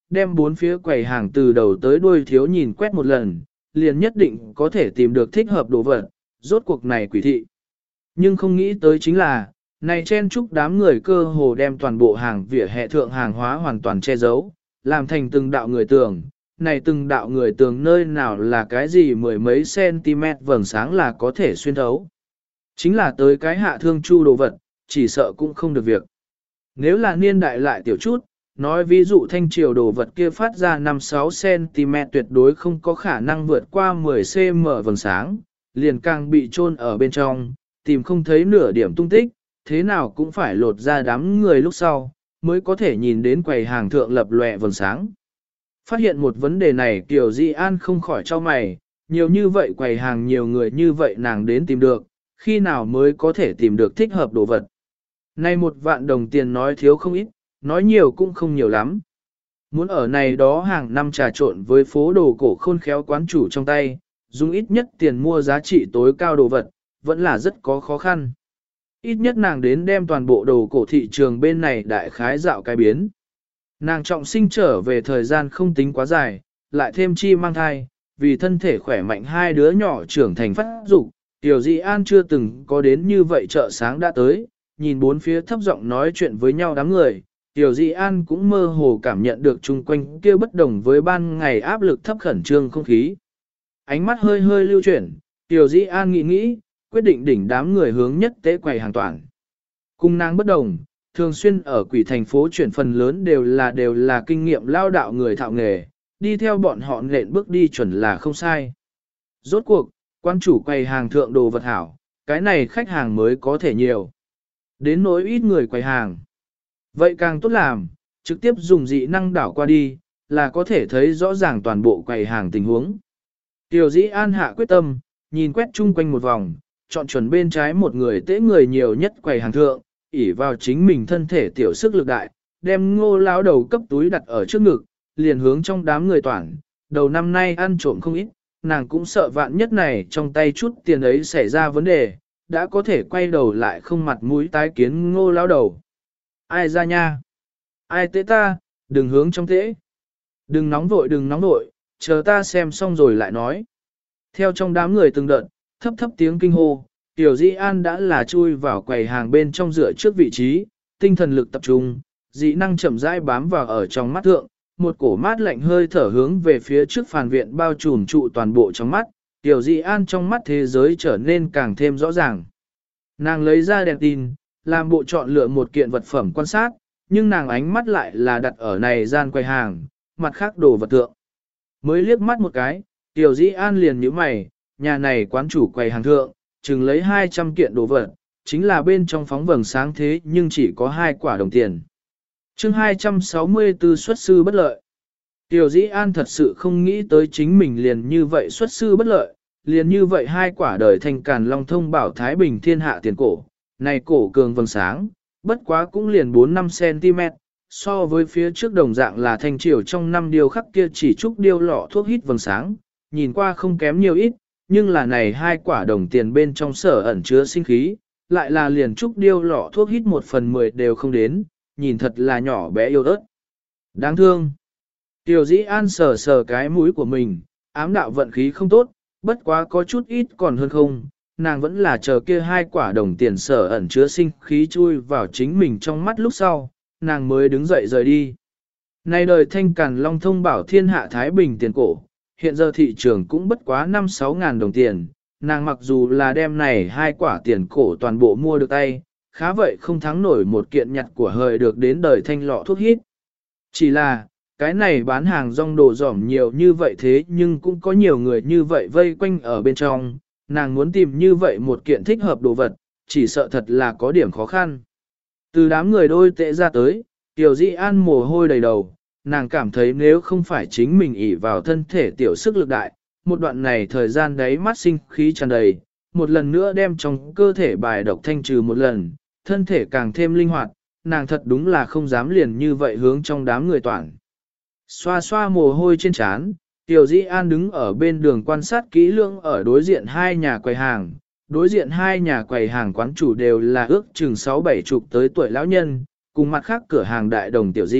đem bốn phía quầy hàng từ đầu tới đuôi thiếu nhìn quét một lần, liền nhất định có thể tìm được thích hợp đồ vật, rốt cuộc này quỷ thị. Nhưng không nghĩ tới chính là, này chen chúc đám người cơ hồ đem toàn bộ hàng vỉa hè thượng hàng hóa hoàn toàn che giấu, làm thành từng đạo người tường. Này từng đạo người tường nơi nào là cái gì mười mấy cm vầng sáng là có thể xuyên thấu. Chính là tới cái hạ thương chu đồ vật, chỉ sợ cũng không được việc. Nếu là niên đại lại tiểu chút, nói ví dụ thanh triều đồ vật kia phát ra 5-6 cm tuyệt đối không có khả năng vượt qua 10 cm vầng sáng, liền càng bị chôn ở bên trong, tìm không thấy nửa điểm tung tích, thế nào cũng phải lột ra đám người lúc sau, mới có thể nhìn đến quầy hàng thượng lập lòe vầng sáng. Phát hiện một vấn đề này Kiều Di An không khỏi cho mày, nhiều như vậy quầy hàng nhiều người như vậy nàng đến tìm được, khi nào mới có thể tìm được thích hợp đồ vật. Nay 1.000.000 đồng tiền nói thiếu không ít, nói nhiều cũng không nhiều lắm. Muốn ở này đó hàng năm trà trộn với phố đồ cổ khôn khéo quán chủ trong tay, dùng ít nhất tiền mua giá trị tối cao đồ vật, vẫn là rất có khó khăn. Ít nhất nàng đến đem toàn bộ đồ cổ thị trường bên này đại khái dạo cái biến. Nàng trọng sinh trở về thời gian không tính quá dài, lại thêm chi mang thai, vì thân thể khỏe mạnh hai đứa nhỏ trưởng thành phát dục, Tiểu Di An chưa từng có đến như vậy chợ sáng đã tới, nhìn bốn phía thấp giọng nói chuyện với nhau đám người, Tiểu Di An cũng mơ hồ cảm nhận được chung quanh kia bất đồng với ban ngày áp lực thấp khẩn trương không khí. Ánh mắt hơi hơi lưu chuyển, Tiểu Di An nghĩ nghĩ, quyết định đỉnh đám người hướng nhất tế quầy hàng toàn. Cùng nàng bất đồng, thường xuyên ở quỷ thành phố chuyển phần lớn đều là kinh nghiệm lao đạo người thạo nghề, đi theo bọn họ nện bước đi chuẩn là không sai. Rốt cuộc, quan chủ quầy hàng thượng đồ vật hảo, cái này khách hàng mới có thể nhiều. Đến nỗi ít người quầy hàng. Vậy càng tốt làm, trực tiếp dùng dị năng đảo qua đi, là có thể thấy rõ ràng toàn bộ quầy hàng tình huống. Tiểu Dĩ An hạ quyết tâm, nhìn quét chung quanh một vòng, chọn chuẩn bên trái một người tế người nhiều nhất quầy hàng thượng, ỷ vào chính mình thân thể tiểu sức lực đại, đem Ngô lão đầu cấp túi đặt ở trước ngực, liền hướng trong đám người toàn, đầu năm nay ăn trộm không ít, nàng cũng sợ vạn nhất này trong tay chút tiền ấy xảy ra vấn đề, đã có thể quay đầu lại không mặt mũi tái kiến Ngô lão đầu. Ai ra nha? Ai tế ta? Đừng hướng trong tế. Đừng nóng vội, chờ ta xem xong rồi lại nói. Theo trong đám người từng đợt, thấp thấp tiếng kinh hô, Tiểu Di An đã là chui vào quầy hàng bên trong dựa trước vị trí, tinh thần lực tập trung, dị năng chậm rãi bám vào ở trong mắt thượng, một cổ mát lạnh hơi thở hướng về phía trước phàn viện bao trùm trụ toàn bộ trong mắt, Tiểu Di An trong mắt thế giới trở nên càng thêm rõ ràng. Nàng lấy ra đèn tin, làm bộ chọn lựa một kiện vật phẩm quan sát, nhưng nàng ánh mắt lại là đặt ở này gian quầy hàng, mặt khác đồ vật thượng. Mới liếc mắt một cái, Tiểu Di An liền nhíu mày, nhà này quán chủ quầy hàng thượng, chừng lấy 200 kiện đồ vật, chính là bên trong phóng vầng sáng thế nhưng chỉ có 2 quả đồng tiền. Chương 264 xuất sư bất lợi. Tiểu Dĩ An thật sự không nghĩ tới chính mình liền như vậy xuất sư bất lợi, liền như vậy 2 quả đời thành càn long thông bảo Thái Bình thiên hạ tiền cổ, này cổ cường vầng sáng, bất quá cũng liền 4-5 cm, so với phía trước đồng dạng là thanh triều trong năm điều khắc kia chỉ trúc điêu lọ thuốc hít vầng sáng, nhìn qua không kém nhiều ít, nhưng là này 2 quả đồng tiền bên trong sở ẩn chứa sinh khí, lại là liền trúc điêu lọ thuốc hít 1/10 đều không đến, nhìn thật là nhỏ bé yêu ớt. Đáng thương. Tiểu Dĩ An sờ sờ cái mũi của mình, ám đạo vận khí không tốt, bất quá có chút ít còn hơn không, nàng vẫn là chờ kia 2 quả đồng tiền sở ẩn chứa sinh khí chui vào chính mình trong mắt lúc sau, nàng mới đứng dậy rời đi. Nay đời thanh càn long thông bảo thiên hạ Thái Bình tiền cổ, hiện giờ thị trường cũng bất quá 5-6 ngàn đồng tiền, nàng mặc dù là đem này 2 quả tiền cổ toàn bộ mua được tay, khá vậy không thắng nổi một kiện nhặt của hời được đến đời thanh lọ thuốc hít. Chỉ là, cái này bán hàng rong đồ giỏm nhiều như vậy thế nhưng cũng có nhiều người như vậy vây quanh ở bên trong, nàng muốn tìm như vậy một kiện thích hợp đồ vật, chỉ sợ thật là có điểm khó khăn. Từ đám người đôi tệ ra tới, Tiểu Dĩ An mồ hôi đầy đầu, nàng cảm thấy nếu không phải chính mình ỷ vào thân thể tiểu sức lực đại, một đoạn này thời gian đấy mắt sinh khí tràn đầy, một lần nữa đem trong cơ thể bài độc thanh trừ một lần, thân thể càng thêm linh hoạt, nàng thật đúng là không dám liền như vậy hướng trong đám người toàn. Xoa xoa mồ hôi trên trán, Tiểu Dĩ An đứng ở bên đường quan sát kỹ lưỡng ở đối diện 2 nhà quầy hàng. Đối diện 2 nhà quầy hàng quán chủ đều là ước chừng 6-7 chục tới tuổi lão nhân, cùng mặt khác cửa hàng đại đồng tiểu dị,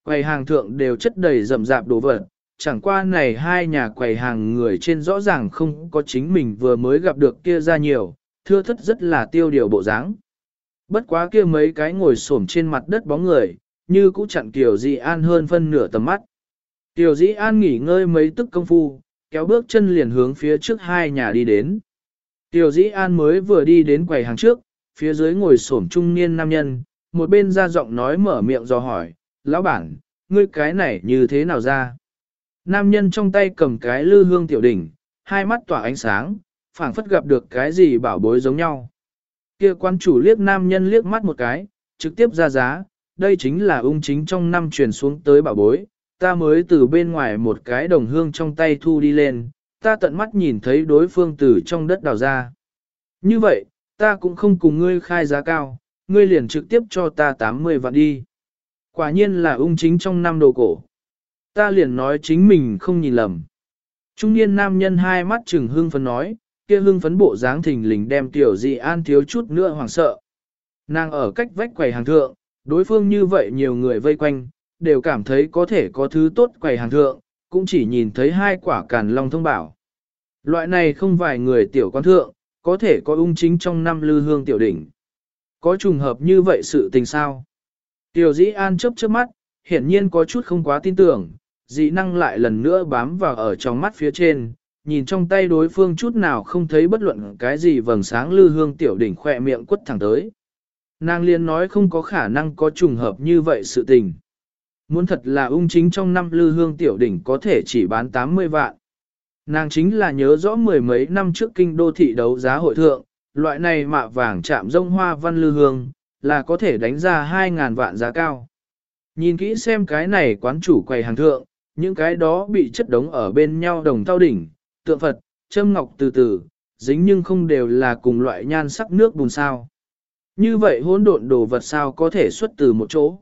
Quầy hàng thượng đều chất đầy rậm rạp đồ vật, chẳng qua này hai nhà quầy hàng người trên rõ ràng không có chính mình vừa mới gặp được kia ra nhiều, thưa thất rất là tiêu điều bộ dáng. Bất quá kia mấy cái ngồi xổm trên mặt đất bóng người, như cũ chặn Kiều Dĩ An hơn phân nửa tầm mắt. Kiều Dĩ An nghỉ ngơi mấy tức công phu, kéo bước chân liền hướng phía trước hai nhà đi đến. Kiều Dĩ An mới vừa đi đến quầy hàng trước, phía dưới ngồi xổm trung niên nam nhân, một bên ra giọng nói mở miệng dò hỏi, lão bản, ngươi cái này như thế nào ra? Nam nhân trong tay cầm cái lư hương tiểu đỉnh, hai mắt tỏa ánh sáng, phảng phất gặp được cái gì bảo bối giống nhau. Kia quan chủ liếc nam nhân liếc mắt một cái, trực tiếp ra giá, đây chính là ung chính trong năm truyền xuống tới bảo bối, ta mới từ bên ngoài một cái đồng hương trong tay thu đi lên, ta tận mắt nhìn thấy đối phương từ trong đất đào ra. Như vậy, ta cũng không cùng ngươi khai giá cao, ngươi liền trực tiếp cho ta 80 vạn đi. Quả nhiên là ung chính trong năm đồ cổ. Ta liền nói chính mình không nhìn lầm. Trung niên nam nhân hai mắt trừng hưng phấn nói, kia hưng phấn bộ dáng thình lình đem Tiểu Dị An thiếu chút nữa hoảng sợ. Nàng ở cách vách quầy hàng thượng, đối phương như vậy nhiều người vây quanh, đều cảm thấy có thể có thứ tốt quầy hàng thượng, cũng chỉ nhìn thấy hai quả càn long thông bảo. Loại này không vài người tiểu quan thượng, có thể có ung chính trong năm lư hương tiểu đỉnh. Có trùng hợp như vậy sự tình sao? Tiểu Dĩ An chớp chớp mắt, hiển nhiên có chút không quá tin tưởng, dị năng lại lần nữa bám vào ở trong mắt phía trên, nhìn trong tay đối phương chút nào không thấy bất luận cái gì vầng sáng lư hương tiểu đỉnh khỏe miệng quất thẳng tới. Nàng liền nói không có khả năng có trùng hợp như vậy sự tình. Muốn thật là ung chính trong năm lư hương tiểu đỉnh có thể chỉ bán 80 vạn. Nàng chính là nhớ rõ mười mấy năm trước kinh đô thị đấu giá hội thượng, loại này mạ vàng chạm rông hoa văn lư hương, là có thể đánh ra 2.000 vạn giá cao. Nhìn kỹ xem cái này quán chủ quầy hàng thượng, những cái đó bị chất đống ở bên nhau đồng thau đỉnh, tượng Phật, châm ngọc từ từ, dính nhưng không đều là cùng loại nhan sắc nước bùn sao. Như vậy hỗn độn đồ vật sao có thể xuất từ một chỗ.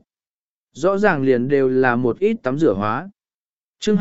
Rõ ràng liền đều là một ít tắm rửa hóa. Chương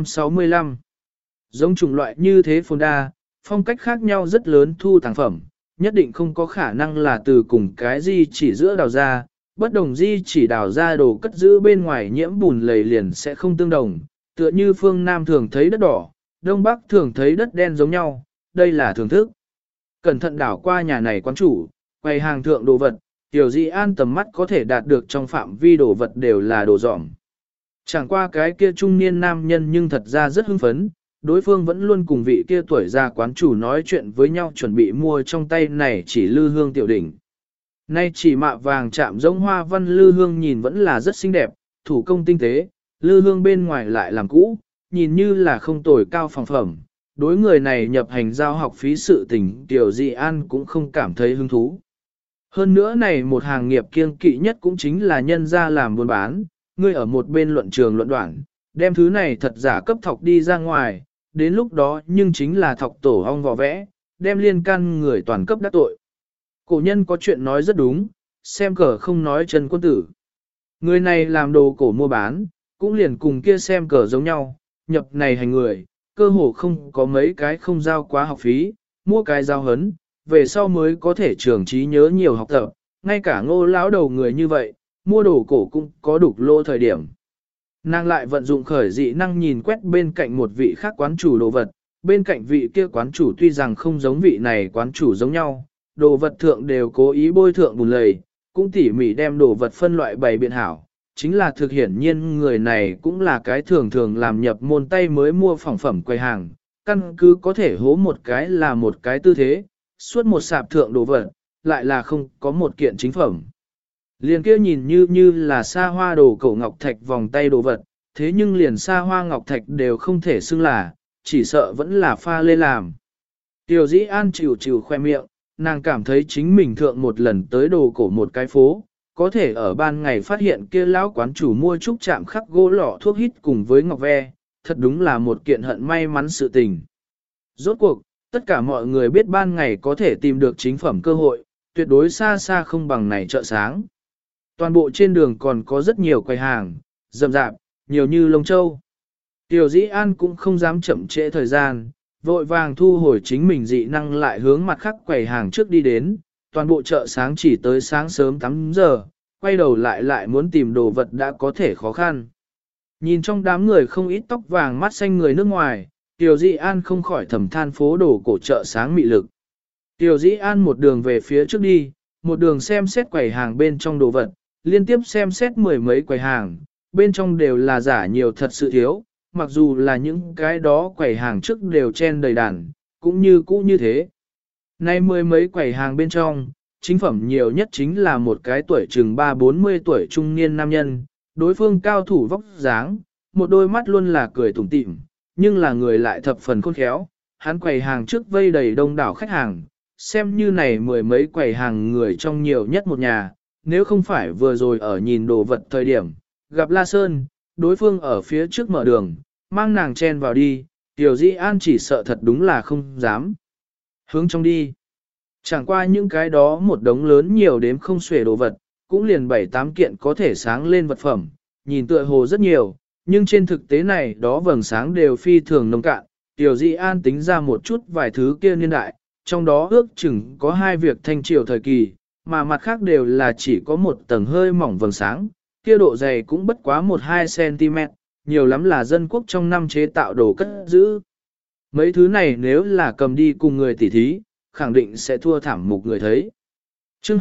265 giống chủng loại như thế phồn đa, phong cách khác nhau rất lớn thu tàng phẩm, nhất định không có khả năng là từ cùng cái gì chỉ giữa đào ra, bất đồng di chỉ đào ra đồ cất giữ bên ngoài nhiễm bùn lầy liền sẽ không tương đồng, tựa như phương Nam thường thấy đất đỏ, Đông Bắc thường thấy đất đen giống nhau, đây là thưởng thức. Cẩn thận đảo qua nhà này quán chủ, quầy hàng thượng đồ vật, Tiểu Dị An tầm mắt có thể đạt được trong phạm vi đồ vật đều là đồ dỏng. Chẳng qua cái kia trung niên nam nhân nhưng thật ra rất hưng phấn, đối phương vẫn luôn cùng vị kia tuổi già quán chủ nói chuyện với nhau chuẩn bị mua trong tay này chỉ lư hương tiểu đỉnh. Nay chỉ mạ vàng chạm giống hoa văn lư hương nhìn vẫn là rất xinh đẹp, thủ công tinh tế, lư hương bên ngoài lại làm cũ, nhìn như là không tồi cao phòng phẩm. Đối người này nhập hành giao học phí sự tình Tiểu Dị An cũng không cảm thấy hứng thú. Hơn nữa này một hàng nghiệp kiêng kỵ nhất cũng chính là nhân ra làm buôn bán, ngươi ở một bên luận trường luận đoạn, đem thứ này thật giả cấp thọc đi ra ngoài, đến lúc đó nhưng chính là thọc tổ ong vò vẽ, đem liên can người toàn cấp đắc tội. Cổ nhân có chuyện nói rất đúng, xem cờ không nói chân quân tử. Người này làm đồ cổ mua bán, cũng liền cùng kia xem cờ giống nhau, nhập này hành người, cơ hồ không có mấy cái không giao quá học phí, mua cái giao hấn, về sau mới có thể trường trí nhớ nhiều học tập, ngay cả Ngô lão đầu người như vậy, mua đồ cổ cũng có đục lô thời điểm. Nàng lại vận dụng khởi dị năng nhìn quét bên cạnh một vị khác quán chủ đồ vật, bên cạnh vị kia quán chủ tuy rằng không giống vị này quán chủ giống nhau, đồ vật thượng đều cố ý bôi thượng bùn lầy, cũng tỉ mỉ đem đồ vật phân loại bày biện hảo, chính là thực hiển nhiên người này cũng là cái thường thường làm nhập môn tay mới mua phỏng phẩm quầy hàng, căn cứ có thể hố một cái là một cái tư thế, suốt một sạp thượng đồ vật, lại là không có một kiện chính phẩm. Liền kia nhìn như là xa hoa đồ cổ ngọc thạch vòng tay đồ vật, thế nhưng liền xa hoa ngọc thạch đều không thể xưng là, chỉ sợ vẫn là pha lê làm. Tiểu Dĩ An chịu khoe miệng, nàng cảm thấy chính mình thượng một lần tới đồ cổ một cái phố, có thể ở ban ngày phát hiện kia lão quán chủ mua trúc chạm khắc gỗ lọ thuốc hít cùng với ngọc ve, thật đúng là một kiện hận may mắn sự tình. Rốt cuộc, tất cả mọi người biết ban ngày có thể tìm được chính phẩm cơ hội, tuyệt đối xa xa không bằng này chợ sáng. Toàn bộ trên đường còn có rất nhiều quầy hàng, rậm rạp, nhiều như lông châu. Tiểu Dĩ An cũng không dám chậm trễ thời gian, vội vàng thu hồi chính mình dị năng lại hướng mặt khác quầy hàng trước đi đến. Toàn bộ chợ sáng chỉ tới sáng sớm 8 giờ, quay đầu lại muốn tìm đồ vật đã có thể khó khăn. Nhìn trong đám người không ít tóc vàng mắt xanh người nước ngoài, Tiểu Dĩ An không khỏi thầm than phố đồ cổ chợ sáng mị lực. Tiểu Dĩ An một đường về phía trước đi, một đường xem xét quầy hàng bên trong đồ vật, liên tiếp xem xét mười mấy quầy hàng, bên trong đều là giả nhiều thật sự thiếu, mặc dù là những cái đó quầy hàng trước đều chen đầy đàn, cũng như cũ như thế. Nay mười mấy quầy hàng bên trong, chính phẩm nhiều nhất chính là một cái tuổi chừng 3-40 tuổi trung niên nam nhân, đối phương cao thủ vóc dáng, một đôi mắt luôn là cười tủm tỉm, nhưng là người lại thập phần khôn khéo, hắn quầy hàng trước vây đầy đông đảo khách hàng, xem như này mười mấy quầy hàng người trong nhiều nhất một nhà, nếu không phải vừa rồi ở nhìn đồ vật thời điểm, gặp La Sơn, đối phương ở phía trước mở đường, mang nàng chen vào đi, Tiểu Dĩ An chỉ sợ thật đúng là không dám. Hướng trong đi. Chẳng qua những cái đó một đống lớn nhiều đếm không xuể đồ vật, cũng liền 7-8 kiện có thể sáng lên vật phẩm, nhìn tựa hồ rất nhiều, nhưng trên thực tế này đó vầng sáng đều phi thường nông cạn. Tiểu Dĩ An tính ra một chút vài thứ kia niên đại, trong đó ước chừng có 2 việc thanh triều thời kỳ, mà mặt khác đều là chỉ có một tầng hơi mỏng vầng sáng, kia độ dày cũng bất quá 1-2 cm, nhiều lắm là dân quốc trong năm chế tạo đồ cất giữ. Mấy thứ này nếu là cầm đi cùng người tỉ thí, khẳng định sẽ thua thảm mục người thấy. Chương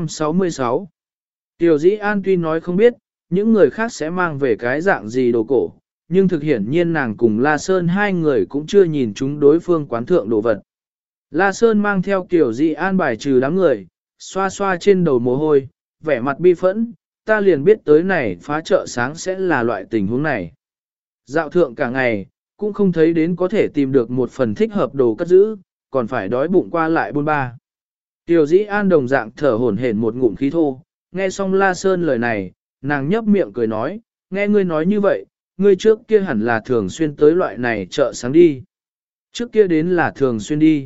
266 Tiểu Dĩ An tuy nói không biết, những người khác sẽ mang về cái dạng gì đồ cổ, nhưng thực hiển nhiên nàng cùng La Sơn hai người cũng chưa nhìn chúng đối phương quán thượng đồ vật. La Sơn mang theo Tiểu Dĩ An bài trừ đám người, xoa xoa trên đầu mồ hôi, vẻ mặt bi phẫn, ta liền biết tới này phá chợ sáng sẽ là loại tình huống này. Dạo thượng cả ngày, cũng không thấy đến có thể tìm được một phần thích hợp đồ cất giữ, còn phải đói bụng qua lại buôn ba. Tiểu Dĩ An đồng dạng thở hổn hển một ngụm khí thô, nghe xong La Sơn lời này, nàng nhấp miệng cười nói, nghe ngươi nói như vậy, ngươi trước kia hẳn là thường xuyên tới loại này chợ sáng đi. Trước kia đến là thường xuyên đi.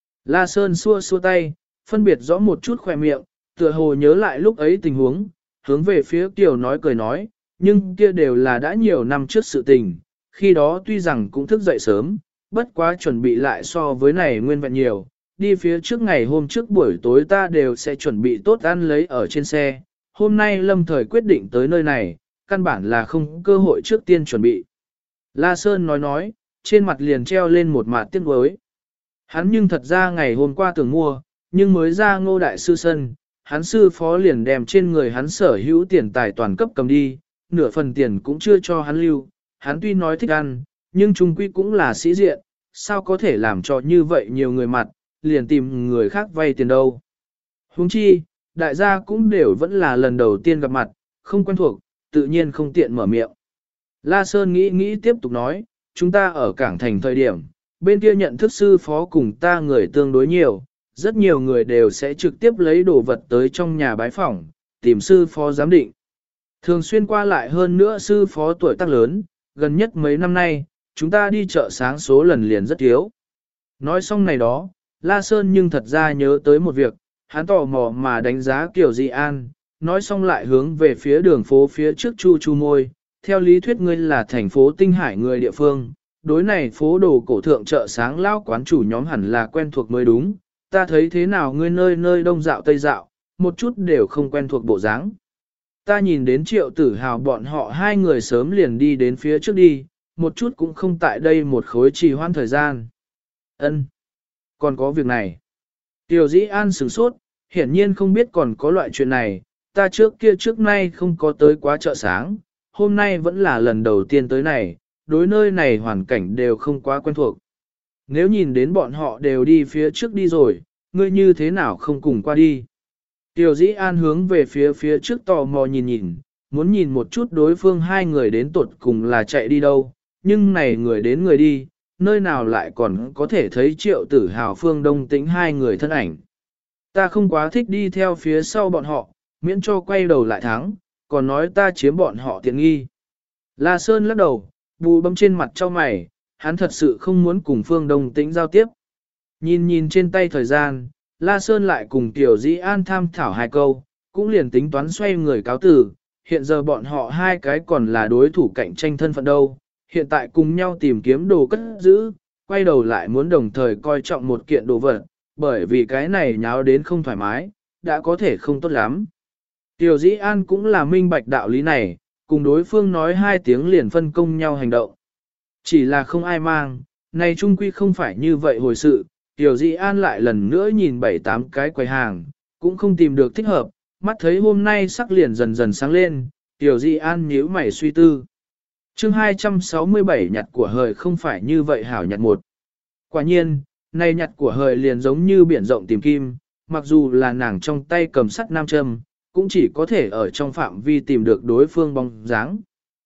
La Sơn xua xua tay, phân biệt rõ một chút khỏe miệng, tựa hồ nhớ lại lúc ấy tình huống, hướng về phía Kiều nói cười nói, nhưng kia đều là đã nhiều năm trước sự tình, khi đó tuy rằng cũng thức dậy sớm, bất quá chuẩn bị lại so với này nguyên vẹn nhiều, đi phía trước ngày hôm trước buổi tối ta đều sẽ chuẩn bị tốt ăn lấy ở trên xe, hôm nay lâm thời quyết định tới nơi này, căn bản là không cơ hội trước tiên chuẩn bị. La Sơn nói, trên mặt liền treo lên một mặt tiếc nuối. Hắn nhưng thật ra ngày hôm qua tưởng mua, nhưng mới ra Ngô đại sư sân, hắn sư phó liền đem trên người hắn sở hữu tiền tài toàn cấp cầm đi, nửa phần tiền cũng chưa cho hắn lưu, hắn tuy nói thích ăn, nhưng trung quy cũng là sĩ diện, sao có thể làm cho như vậy nhiều người mặt, liền tìm người khác vay tiền đâu. Huống chi, đại gia cũng đều vẫn là lần đầu tiên gặp mặt, không quen thuộc, tự nhiên không tiện mở miệng. La Sơn nghĩ tiếp tục nói, chúng ta ở cảng thành thời điểm, bên kia nhận thức sư phó cùng ta người tương đối nhiều, rất nhiều người đều sẽ trực tiếp lấy đồ vật tới trong nhà bái phỏng, tìm sư phó giám định. Thường xuyên qua lại hơn nữa sư phó tuổi tác lớn, gần nhất mấy năm nay, chúng ta đi chợ sáng số lần liền rất thiếu. Nói xong này đó, La Sơn nhưng thật ra nhớ tới một việc, hắn tò mò mà đánh giá Kiều Dĩ An, nói xong lại hướng về phía đường phố phía trước chu chu môi, theo lý thuyết ngươi là thành phố Tinh Hải người địa phương, đối này phố đồ cổ thượng chợ sáng lao quán chủ nhóm hẳn là quen thuộc mới đúng, ta thấy thế nào ngươi nơi nơi đông dạo tây dạo, một chút đều không quen thuộc bộ dáng. Ta nhìn đến Triệu Tử Hào bọn họ hai người sớm liền đi đến phía trước đi, một chút cũng không tại đây một khối trì hoãn thời gian. Ân, còn có việc này. Tiểu Dĩ An sửng sốt, hiển nhiên không biết còn có loại chuyện này, ta trước nay không có tới quá chợ sáng, hôm nay vẫn là lần đầu tiên tới này, đối nơi này hoàn cảnh đều không quá quen thuộc. Nếu nhìn đến bọn họ đều đi phía trước đi rồi, ngươi như thế nào không cùng qua đi? Tiểu Dĩ An hướng về phía trước tò mò nhìn, muốn nhìn một chút đối phương hai người đến tuột cùng là chạy đi đâu, nhưng này người đến người đi, nơi nào lại còn có thể thấy Triệu Tử Hào Phương Đông Tĩnh hai người thân ảnh. Ta không quá thích đi theo phía sau bọn họ, miễn cho quay đầu lại thắng, còn nói ta chiếm bọn họ tiện nghi. La Sơn lắc đầu, bù bấm trên mặt cho mày, hắn thật sự không muốn cùng Phương Đông Tĩnh giao tiếp. Nhìn trên tay thời gian, La Sơn lại cùng Tiểu Dĩ An tham thảo hai câu, cũng liền tính toán xoay người cáo tử, hiện giờ bọn họ hai cái còn là đối thủ cạnh tranh thân phận đâu, hiện tại cùng nhau tìm kiếm đồ cất giữ, quay đầu lại muốn đồng thời coi trọng một kiện đồ vật, bởi vì cái này nháo đến không thoải mái, đã có thể không tốt lắm. Tiểu Dĩ An cũng là minh bạch đạo lý này, cùng đối phương nói hai tiếng liền phân công nhau hành động. Chỉ là không ai mang, này trung quy không phải như vậy hồi sự, Tiểu Dĩ An lại lần nữa nhìn 7-8 cái quầy hàng, cũng không tìm được thích hợp, mắt thấy hôm nay sắc liền dần dần sáng lên, Tiểu Dĩ An nhíu mày suy tư. Chương 267 nhặt của hời không phải như vậy hảo nhặt một. Quả nhiên, này nhặt của hời liền giống như biển rộng tìm kim, mặc dù là nàng trong tay cầm sắt nam châm, cũng chỉ có thể ở trong phạm vi tìm được đối phương bóng dáng.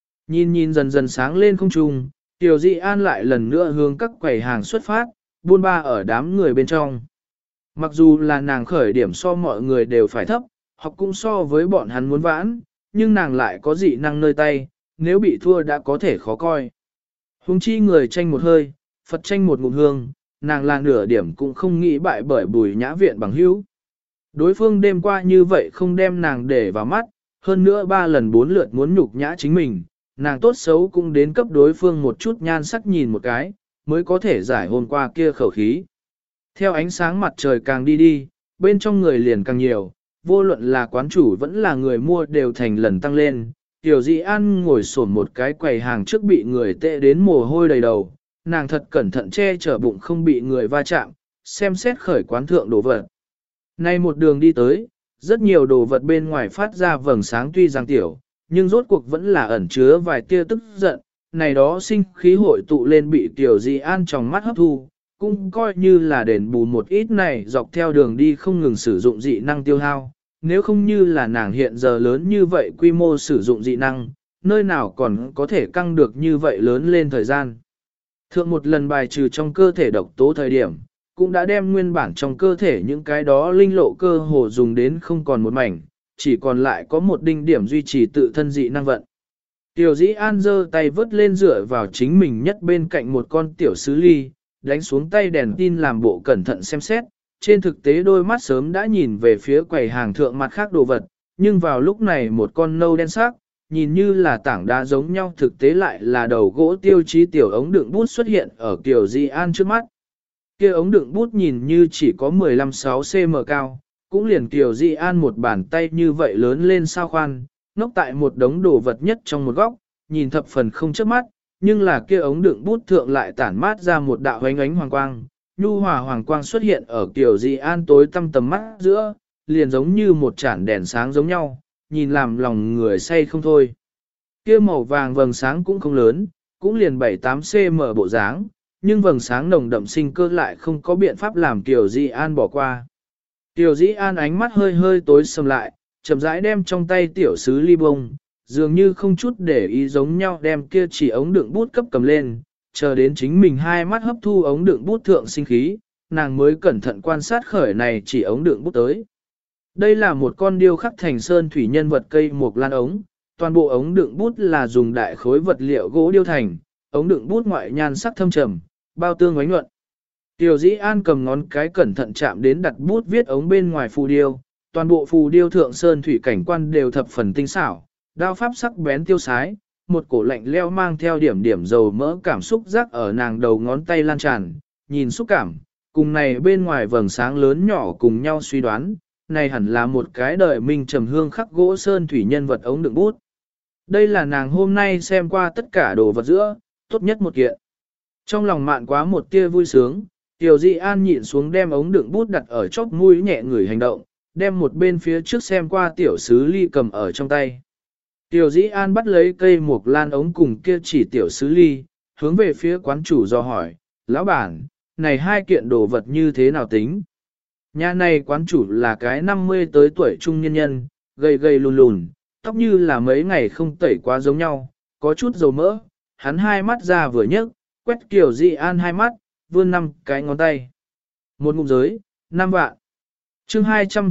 Nhìn dần dần sáng lên không trung, Tiểu Dĩ An lại lần nữa hướng các quầy hàng xuất phát, buôn ba ở đám người bên trong. Mặc dù là nàng khởi điểm so mọi người đều phải thấp, học cũng so với bọn hắn muốn vãn, nhưng nàng lại có dị năng nơi tay, nếu bị thua đã có thể khó coi. Hùng chi người tranh một hơi, Phật tranh một ngụm hương, nàng là nửa điểm cũng không nghĩ bại bởi Bùi Nhã Viện bằng hữu. Đối phương đêm qua như vậy không đem nàng để vào mắt, hơn nữa 3 lần 4 lượt muốn nhục nhã chính mình, nàng tốt xấu cũng đến cấp đối phương một chút nhan sắc nhìn một cái, mới có thể giải hôm qua kia khẩu khí. Theo ánh sáng mặt trời càng đi, bên trong người liền càng nhiều, vô luận là quán chủ vẫn là người mua đều thành lần tăng lên. Tiểu Dĩ An ngồi xổm một cái quầy hàng trước bị người tệ đến mồ hôi đầy đầu, nàng thật cẩn thận che chở bụng không bị người va chạm, xem xét khởi quán thượng đồ vật. Nay một đường đi tới, rất nhiều đồ vật bên ngoài phát ra vầng sáng tuy rằng tiểu, nhưng rốt cuộc vẫn là ẩn chứa vài tia tức giận, này đó sinh khí hội tụ lên bị Tiểu Dĩ An trong mắt hấp thu, cũng coi như là đền bù một ít này dọc theo đường đi không ngừng sử dụng dị năng tiêu hao. Nếu không như là nàng hiện giờ lớn như vậy quy mô sử dụng dị năng, nơi nào còn có thể căng được như vậy lớn lên thời gian. Thượng một lần bài trừ trong cơ thể độc tố thời điểm, cũng đã đem nguyên bản trong cơ thể những cái đó linh lộ cơ hồ dùng đến không còn một mảnh, chỉ còn lại có một đinh điểm duy trì tự thân dị năng vận. Tiểu Dĩ An giơ tay vớt lên dựa vào chính mình nhất bên cạnh một con tiểu sứ ly, đánh xuống tay đèn tin làm bộ cẩn thận xem xét, trên thực tế đôi mắt sớm đã nhìn về phía quầy hàng thượng mặt khác đồ vật, nhưng vào lúc này một con nâu đen sắc, nhìn như là tảng đá giống nhau thực tế lại là đầu gỗ tiêu chí tiểu ống đựng bút xuất hiện ở Tiểu Dĩ An trước mắt. Kia ống đựng bút nhìn như chỉ có 15-6 cm cao, cũng liền Tiểu Dĩ An một bàn tay như vậy lớn lên sao khoan, ngốc tại một đống đồ vật nhất trong một góc, nhìn thập phần không chớp mắt, nhưng là kia ống đựng bút thượng lại tản mát ra một đạo ánh ánh hoàng quang, nhu hòa hoàng quang xuất hiện ở Tiểu Dĩ An tối tăm tầm mắt giữa, liền giống như một chản đèn sáng giống nhau, nhìn làm lòng người say không thôi. Kia màu vàng vầng sáng cũng không lớn, cũng liền 7-8 cm bộ dáng, nhưng vầng sáng nồng đậm sinh cơ lại không có biện pháp làm Tiểu Dĩ An bỏ qua. Tiểu Dĩ An ánh mắt hơi hơi tối sầm lại, chậm rãi đem trong tay tiểu sứ ly bông, dường như không chút để ý giống nhau đem kia chỉ ống đựng bút cấp cầm lên, chờ đến chính mình hai mắt hấp thu ống đựng bút thượng sinh khí, nàng mới cẩn thận quan sát khởi này chỉ ống đựng bút tới. Đây là một con điêu khắc thành sơn thủy nhân vật cây mộc lan ống, toàn bộ ống đựng bút là dùng đại khối vật liệu gỗ điêu thành, ống đựng bút ngoại nhan sắc thâm trầm, bao tương ánh nhuận. Tiểu Dĩ An cầm ngón cái cẩn thận chạm đến đặt bút viết ống bên ngoài phù điêu, toàn bộ phù điêu thượng sơn thủy cảnh quan đều thập phần tinh xảo, đao pháp sắc bén tiêu sái, một cổ lạnh leo mang theo điểm điểm dầu mỡ cảm xúc rắc ở nàng đầu ngón tay lan tràn, nhìn xúc cảm, cùng này bên ngoài vầng sáng lớn nhỏ cùng nhau suy đoán, này hẳn là một cái đời minh trầm hương khắc gỗ sơn thủy nhân vật ống đựng bút. Đây là nàng hôm nay xem qua tất cả đồ vật giữa, tốt nhất một kiện. Trong lòng mạn quá một tia vui sướng, Tiểu Dĩ An nhịn xuống đem ống đựng bút đặt ở chóp mũi nhẹ người hành động, đem một bên phía trước xem qua tiểu sứ ly cầm ở trong tay. Tiểu Dĩ An bắt lấy cây mộc lan ống cùng kia chỉ tiểu sứ ly, hướng về phía quán chủ do hỏi, lão bản, này hai kiện đồ vật như thế nào tính? Nhà này quán chủ là cái 50 tới tuổi trung nhân nhân, gầy gầy lùn lùn, tóc như là mấy ngày không tẩy quá giống nhau, có chút dầu mỡ, hắn hai mắt ra vừa nhấc, quét Tiểu Dĩ An hai mắt, vươn 5 cái ngón tay. Một ngụm giới, 5 vạn. Chương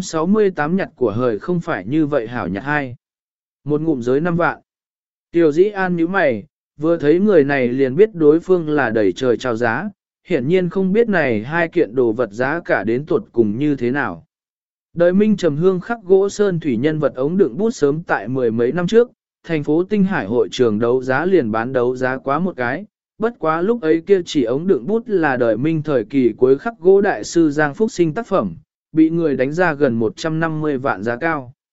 268 nhặt của hời không phải như vậy hảo nhặt hai. Một ngụm giới 5 vạn. Tiểu Dĩ An nhíu mày, vừa thấy người này liền biết đối phương là đẩy trời chào giá, hiển nhiên không biết này hai kiện đồ vật giá cả đến tuột cùng như thế nào. Đời minh trầm hương khắc gỗ sơn thủy nhân vật ống đựng bút sớm tại mười mấy năm trước, thành phố Tinh Hải hội trường đấu giá liền bán đấu giá quá một cái, bất quá lúc ấy kia chỉ ống đựng bút là đời minh thời kỳ cuối khắc gỗ đại sư Giang Phúc Sinh tác phẩm, bị người đánh ra gần 150 vạn giá cao.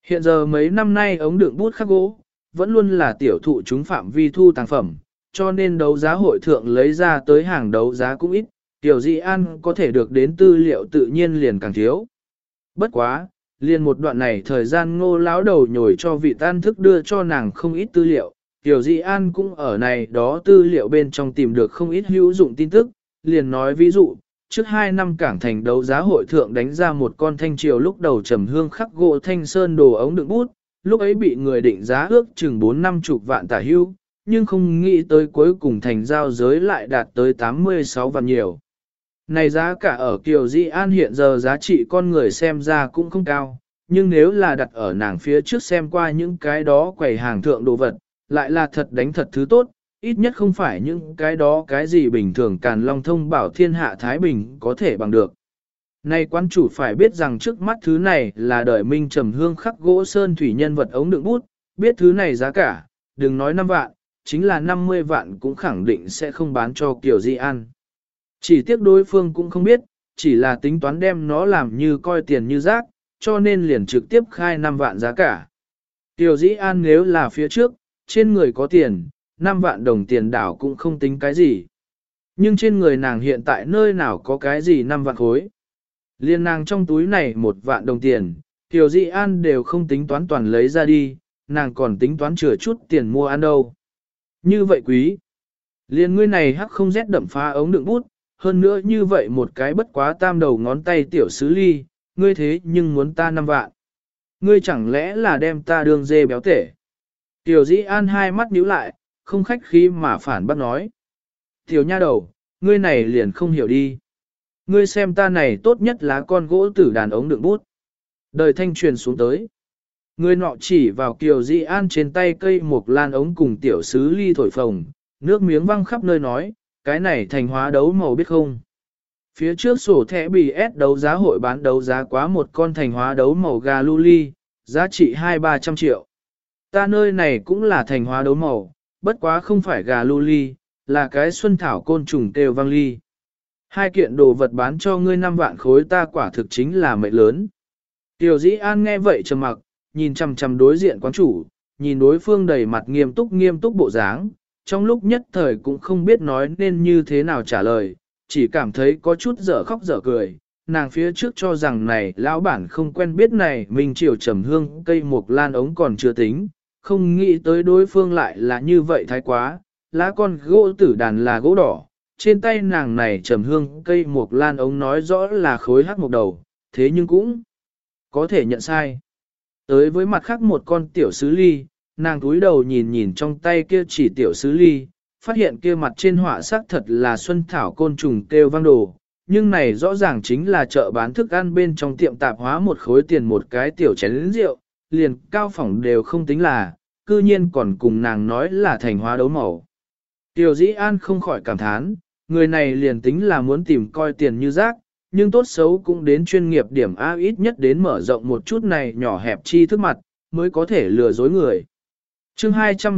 Hiện giờ mấy năm nay ống đựng bút khắc gỗ, vẫn luôn là tiểu thụ chúng phạm vi thu tàng phẩm, cho nên đấu giá hội thượng lấy ra tới hàng đấu giá cũng ít, Tiểu Di An có thể được đến tư liệu tự nhiên liền càng thiếu. Bất quá, liền một đoạn này thời gian Ngô lão đầu nhồi cho vị tan thức đưa cho nàng không ít tư liệu, Tiểu Di An cũng ở này đó tư liệu bên trong tìm được không ít hữu dụng tin tức, liền nói ví dụ, trước 2 năm cảng thành đấu giá hội thượng đánh ra một con thanh triều lúc đầu trầm hương khắc gỗ thanh sơn đồ ống đựng bút, lúc ấy bị người định giá ước chừng 4-50 vạn tả hưu, nhưng không nghĩ tới cuối cùng thành giao giới lại đạt tới 86 vạn nhiều. Này giá cả ở Kiều Di An hiện giờ giá trị con người xem ra cũng không cao, nhưng nếu là đặt ở nàng phía trước xem qua những cái đó quầy hàng thượng đồ vật, lại là thật đánh thật thứ tốt, ít nhất không phải những cái đó cái gì bình thường Càn Long thông bảo thiên hạ Thái Bình có thể bằng được. Này quan chủ phải biết rằng trước mắt thứ này là đời minh trầm hương khắc gỗ sơn thủy nhân vật ống đựng bút, biết thứ này giá cả, đừng nói 5 vạn, chính là 50 vạn cũng khẳng định sẽ không bán cho Kiều Di An. Chỉ tiếc đối phương cũng không biết, chỉ là tính toán đem nó làm như coi tiền như rác, cho nên liền trực tiếp khai 5 vạn giá cả. Kiều Di An nếu là phía trước, trên người có tiền, 5 vạn đồng tiền đảo cũng không tính cái gì. Nhưng trên người nàng hiện tại nơi nào có cái gì 5 vạn khối. Liên nàng trong túi này 1 vạn đồng tiền, Kiều Di An đều không tính toán toàn lấy ra đi, nàng còn tính toán chừa chút tiền mua ăn đâu. Như vậy quý. Liên ngươi này hắc không rét đậm phá ống đựng bút, hơn nữa như vậy một cái bất quá tam đầu ngón tay tiểu sứ ly, ngươi thế nhưng muốn ta 5 vạn. Ngươi chẳng lẽ là đem ta đương dê béo tể. Tiểu Dĩ An hai mắt nhíu lại, không khách khí mà phản bác nói. Tiểu nha đầu, ngươi này liền không hiểu đi. Ngươi xem ta này tốt nhất là con gỗ tử đàn ống đựng bút. Đời thanh truyền xuống tới. Ngươi nọ chỉ vào Kiều Dĩ An trên tay cây một lan ống cùng tiểu sứ ly thổi phồng, nước miếng văng khắp nơi nói, cái này thành hóa đấu màu biết không. Phía trước sổ thẻ bì S đấu giá hội bán đấu giá quá một con thành hóa đấu màu gà lưu ly, giá trị 200-300 triệu. Ta nơi này cũng là thành hóa đấu màu, bất quá không phải gà lưu ly, là cái xuân thảo côn trùng kêu vang ly. 2 kiện đồ vật bán cho ngươi 5 vạn khối ta quả thực chính là mệnh lớn. Tiểu Dĩ An nghe vậy trầm mặc, nhìn chằm chằm đối diện quán chủ, nhìn đối phương đầy mặt nghiêm túc bộ dáng, trong lúc nhất thời cũng không biết nói nên như thế nào trả lời, chỉ cảm thấy có chút dở khóc dở cười. Nàng phía trước cho rằng này lão bản không quen biết này mình chiều trầm hương cây mục lan ống còn chưa tính, không nghĩ tới đối phương lại là như vậy thái quá, lá con gỗ tử đàn là gỗ đỏ, trên tay nàng này trầm hương cây mục lan ống nói rõ là khối hắc một đầu, thế nhưng cũng có thể nhận sai. Tới với mặt khác một con tiểu sứ ly, nàng túi đầu nhìn nhìn trong tay kia chỉ tiểu sứ ly, phát hiện kia mặt trên họa sắc thật là xuân thảo côn trùng kêu vang đồ, nhưng này rõ ràng chính là chợ bán thức ăn bên trong tiệm tạp hóa một khối tiền một cái tiểu chén rượu, liền cao phỏng đều không tính là, cư nhiên còn cùng nàng nói là thành hóa đấu màu. Tiểu Dĩ An không khỏi cảm thán, người này liền tính là muốn tìm coi tiền như rác, nhưng tốt xấu cũng đến chuyên nghiệp điểm A ít nhất đến mở rộng một chút này nhỏ hẹp chi thức mặt, mới có thể lừa dối người. Chương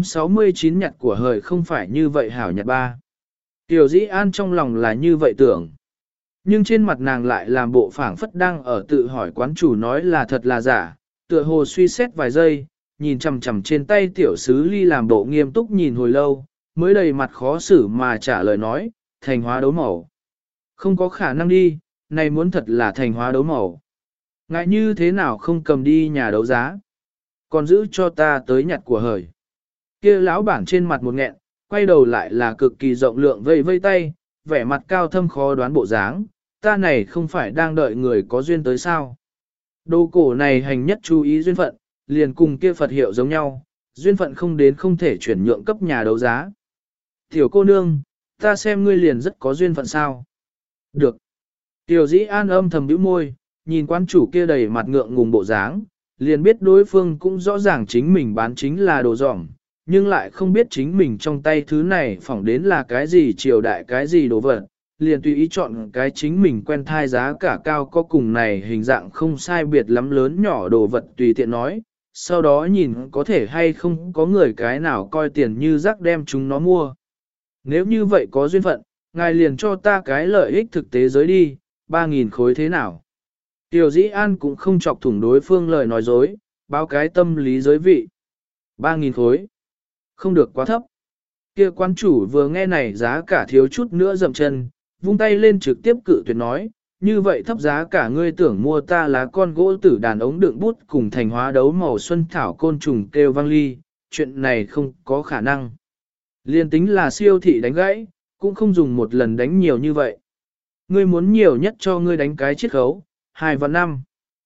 269 nhặt của hời không phải như vậy hảo nhặt ba. Tiểu Dĩ An trong lòng là như vậy tưởng. Nhưng trên mặt nàng lại làm bộ phảng phất đang ở tự hỏi quán chủ nói là thật là giả, tựa hồ suy xét vài giây, nhìn chằm chằm trên tay tiểu sứ ly làm bộ nghiêm túc nhìn hồi lâu, mới đầy mặt khó xử mà trả lời nói, thành hóa đấu màu. Không có khả năng đi, này muốn thật là thành hóa đấu màu. Ngại như thế nào không cầm đi nhà đấu giá, còn giữ cho ta tới nhặt của hời. Kia lão bản trên mặt một nghẹn, quay đầu lại là cực kỳ rộng lượng vây vây tay, vẻ mặt cao thâm khó đoán bộ dáng, ta này không phải đang đợi người có duyên tới sao. Đồ cổ này hành nhất chú ý duyên phận, liền cùng kia Phật hiệu giống nhau, duyên phận không đến không thể chuyển nhượng cấp nhà đấu giá. Tiểu cô nương, ta xem ngươi liền rất có duyên phận sao. Được. Tiểu Dĩ An âm thầm bĩu môi, nhìn quan chủ kia đầy mặt ngượng ngùng bộ dáng, liền biết đối phương cũng rõ ràng chính mình bán chính là đồ dỏng, nhưng lại không biết chính mình trong tay thứ này phỏng đến là cái gì triều đại cái gì đồ vật, liền tùy ý chọn cái chính mình quen thai giá cả cao có cùng này hình dạng không sai biệt lắm lớn nhỏ đồ vật tùy tiện nói, sau đó nhìn có thể hay không có người cái nào coi tiền như rác đem chúng nó mua. Nếu như vậy có duyên phận, ngài liền cho ta cái lợi ích thực tế giới đi, 3.000 khối thế nào? Tiểu Dĩ An cũng không chọc thủng đối phương lời nói dối, báo cái tâm lý giới vị. 3.000 khối. Không được quá thấp. Kia quan chủ vừa nghe này giá cả thiếu chút nữa dậm chân, vung tay lên trực tiếp cự tuyệt nói, như vậy thấp giá cả ngươi tưởng mua ta lá con gỗ tử đàn ống đựng bút cùng thành hóa đấu màu xuân thảo côn trùng kêu vang ly, chuyện này không có khả năng. Liên tính là siêu thị đánh gãy, cũng không dùng một lần đánh nhiều như vậy. Ngươi muốn nhiều nhất cho ngươi đánh cái chiết khấu, 2 vạn 5.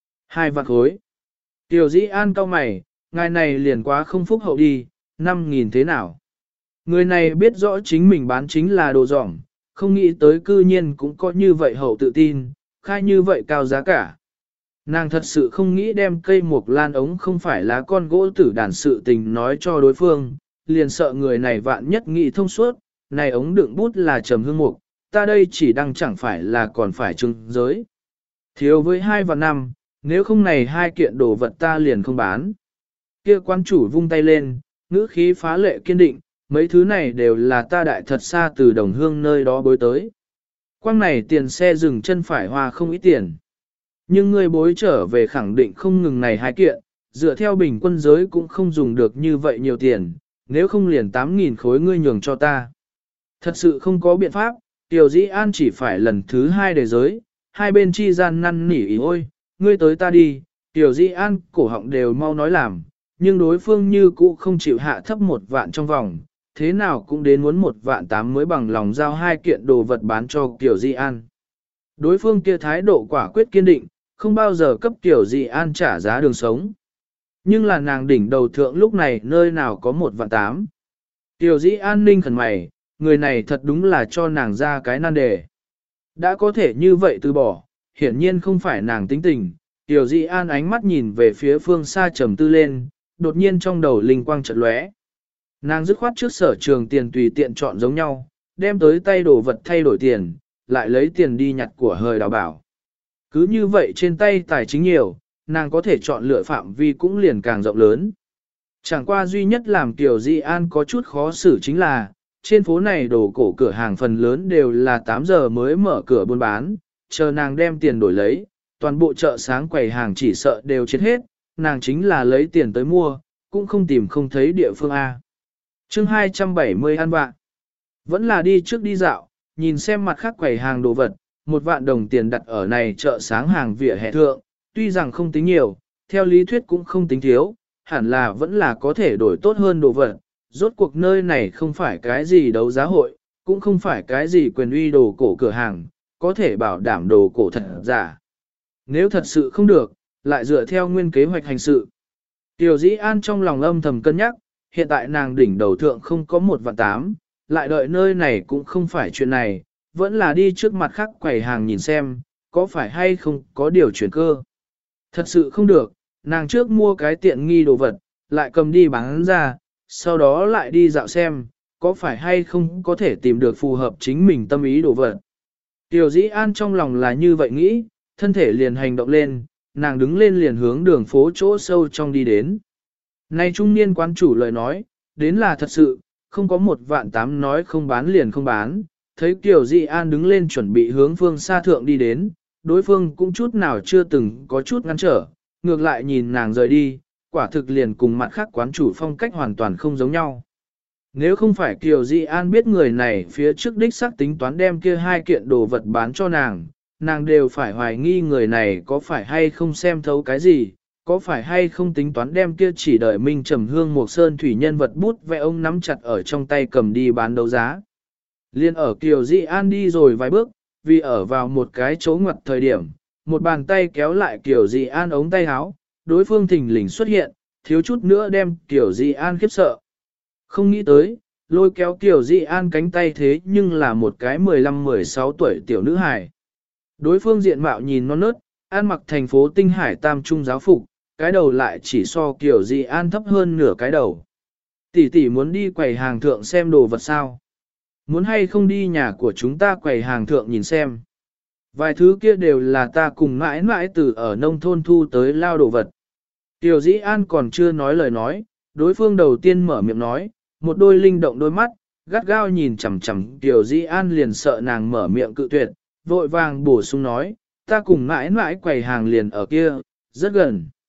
2 vạn khối. Tiểu dĩ an cao mày, ngài này liền quá không phúc hậu đi, 5.000 thế nào? Người này biết rõ chính mình bán chính là đồ dỏng, không nghĩ tới cư nhiên cũng có như vậy hậu tự tin, khai như vậy cao giá cả. Nàng thật sự không nghĩ đem cây mục lan ống không phải lá con gỗ tử đàn sự tình nói cho đối phương, liền sợ người này vạn nhất nghĩ thông suốt, này ống đựng bút là trầm hương mục, ta đây chỉ đang chẳng phải là còn phải trưng giới. Thiếu với 2 và 5, nếu không này 2 kiện đồ vật ta liền không bán. Kia quan chủ vung tay lên, ngữ khí phá lệ kiên định, mấy thứ này đều là ta đại thật xa từ đồng hương nơi đó bối tới. Quang này tiền xe dừng chân phải hoa không ít tiền. Nhưng người bối trở về khẳng định không ngừng này 2 kiện, dựa theo bình quân giới cũng không dùng được như vậy nhiều tiền, nếu không liền 8.000 khối ngươi nhường cho ta. Thật sự không có biện pháp, Tiểu Dĩ An chỉ phải lần thứ 2 để giới, hai bên chi gian năn nỉ ý ôi, ngươi tới ta đi, Tiểu Dĩ An cổ họng đều mau nói làm, nhưng đối phương như cũ không chịu hạ thấp 1 vạn trong vòng, thế nào cũng đến muốn 1 vạn 8 mới bằng lòng giao 2 kiện đồ vật bán cho Tiểu Dĩ An. Đối phương kia thái độ quả quyết kiên định, không bao giờ cấp Tiểu Dĩ An trả giá đường sống. Nhưng là nàng đỉnh đầu thượng lúc này nơi nào có 1 vạn 8. Tiểu Dĩ An ninh khẩn mày, người này thật đúng là cho nàng ra cái nan đề. Đã có thể như vậy từ bỏ, hiển nhiên không phải nàng tính tình. Tiểu Dĩ An ánh mắt nhìn về phía phương xa trầm tư lên, đột nhiên trong đầu linh quang chợt lóe. Nàng dứt khoát trước sở trường tiền tùy tiện chọn giống nhau, đem tới tay đồ vật thay đổi tiền, lại lấy tiền đi nhặt của hời đào bảo. Cứ như vậy trên tay tài chính nhiều, nàng có thể chọn lựa phạm vi cũng liền càng rộng lớn. Chẳng qua duy nhất làm Tiểu Dĩ An có chút khó xử chính là, trên phố này đồ cổ cửa hàng phần lớn đều là 8 giờ mới mở cửa buôn bán, chờ nàng đem tiền đổi lấy, toàn bộ chợ sáng quầy hàng chỉ sợ đều chết hết, nàng chính là lấy tiền tới mua, cũng không tìm không thấy địa phương A. Chương 270 ăn vạ. Vẫn là đi trước đi dạo, nhìn xem mặt khác quầy hàng đồ vật, 1 vạn đồng tiền đặt ở này chợ sáng hàng vỉa hè thượng, tuy rằng không tính nhiều, theo lý thuyết cũng không tính thiếu, hẳn là vẫn là có thể đổi tốt hơn đồ vật. Rốt cuộc nơi này không phải cái gì đấu giá hội, cũng không phải cái gì quyền uy đồ cổ cửa hàng, có thể bảo đảm đồ cổ thật giả. Nếu thật sự không được, lại dựa theo nguyên kế hoạch hành sự. Tiểu Dĩ An trong lòng âm thầm cân nhắc, hiện tại nàng đỉnh đầu thượng không có 1 vạn 8, lại đợi nơi này cũng không phải chuyện này, vẫn là đi trước mặt khác quầy hàng nhìn xem, có phải hay không có điều chuyển cơ. Thật sự không được, nàng trước mua cái tiện nghi đồ vật, lại cầm đi bán ra, sau đó lại đi dạo xem, có phải hay không có thể tìm được phù hợp chính mình tâm ý đồ vật. Tiểu Dĩ An trong lòng là như vậy nghĩ, thân thể liền hành động lên, nàng đứng lên liền hướng đường phố chỗ sâu trong đi đến. Nay trung niên quán chủ lời nói, đến là thật sự, không có 1 vạn 8 nói không bán liền không bán, thấy Tiểu Dĩ An đứng lên chuẩn bị hướng phương xa thượng đi đến, đối phương cũng chút nào chưa từng có chút ngăn trở, ngược lại nhìn nàng rời đi, quả thực liền cùng mặt khác quán chủ phong cách hoàn toàn không giống nhau. Nếu không phải Kiều Di An biết người này phía trước đích xác tính toán đem kia 2 kiện đồ vật bán cho nàng, nàng đều phải hoài nghi người này có phải hay không xem thấu cái gì, có phải hay không tính toán đem kia chỉ đợi Minh Trầm Hương một sơn thủy nhân vật bút vẽ ông nắm chặt ở trong tay cầm đi bán đấu giá. Liên ở Kiều Di An đi rồi vài bước, vì ở vào một cái chỗ ngoặt thời điểm, một bàn tay kéo lại Kiều Di An ống tay áo, đối phương thình lình xuất hiện, thiếu chút nữa đem Kiều Di An khiếp sợ. Không nghĩ tới, lôi kéo Kiều Di An cánh tay thế nhưng là một cái 15-16 tuổi tiểu nữ hài. Đối phương diện mạo nhìn non nớt, ăn mặc thành phố Tinh Hải tam trung giáo phục, cái đầu lại chỉ so Kiều Di An thấp hơn nửa cái đầu. Tỷ tỷ muốn đi quầy hàng thượng xem đồ vật sao? Muốn hay không đi nhà của chúng ta quầy hàng thượng nhìn xem? Vài thứ kia đều là ta cùng mãi mãi từ ở nông thôn thu tới lao đồ vật. Kiều Dĩ An còn chưa nói lời nói, đối phương đầu tiên mở miệng nói, một đôi linh động đôi mắt, gắt gao nhìn chằm chằm Kiều Dĩ An liền sợ nàng mở miệng cự tuyệt, vội vàng bổ sung nói, ta cùng mãi mãi quầy hàng liền ở kia, rất gần.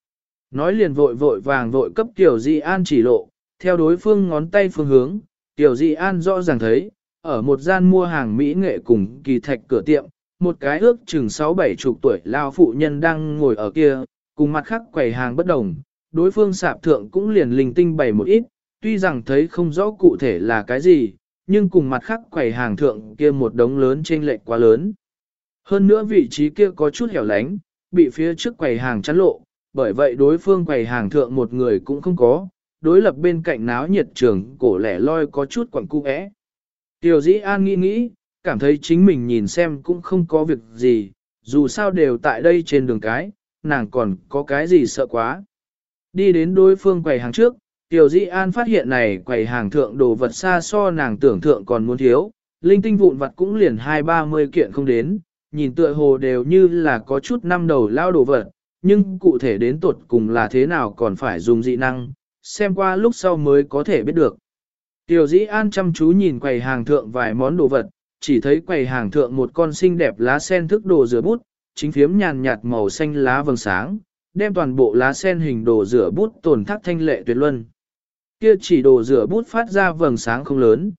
Nói liền vội vội vàng vội cấp Tiểu Di An chỉ lộ, theo đối phương ngón tay phương hướng, Tiểu Di An rõ ràng thấy, ở một gian mua hàng mỹ nghệ cùng kỳ thạch cửa tiệm, một cái ước chừng 6-7 chục tuổi lao phụ nhân đang ngồi ở kia, cùng mặt khác quầy hàng bất đồng, đối phương sạp thượng cũng liền linh tinh bày một ít, tuy rằng thấy không rõ cụ thể là cái gì, nhưng cùng mặt khác quầy hàng thượng kia một đống lớn chênh lệch quá lớn. Hơn nữa vị trí kia có chút hẻo lánh, bị phía trước quầy hàng chắn lộ, bởi vậy đối phương quầy hàng thượng một người cũng không có, đối lập bên cạnh náo nhiệt trường cổ lẻ loi có chút quẩn cung ẽ. Tiểu Dĩ An nghĩ nghĩ, cảm thấy chính mình nhìn xem cũng không có việc gì, dù sao đều tại đây trên đường cái, nàng còn có cái gì sợ quá. Đi đến đối phương quầy hàng trước, Tiểu Dĩ An phát hiện này quầy hàng thượng đồ vật xa so nàng tưởng thượng còn muốn thiếu, linh tinh vụn vặt cũng liền 20-30 kiện không đến, nhìn tựa hồ đều như là có chút năm đầu lao đồ vật, nhưng cụ thể đến tột cùng là thế nào còn phải dùng dị năng, xem qua lúc sau mới có thể biết được. Tiểu Dĩ An chăm chú nhìn quầy hàng thượng vài món đồ vật, chỉ thấy quầy hàng thượng một con xinh đẹp lá sen thức đồ rửa bút, chính phiếm nhàn nhạt màu xanh lá vầng sáng, đem toàn bộ lá sen hình đồ rửa bút tổn thác thanh lệ tuyệt luân. Kia chỉ đồ rửa bút phát ra vầng sáng không lớn,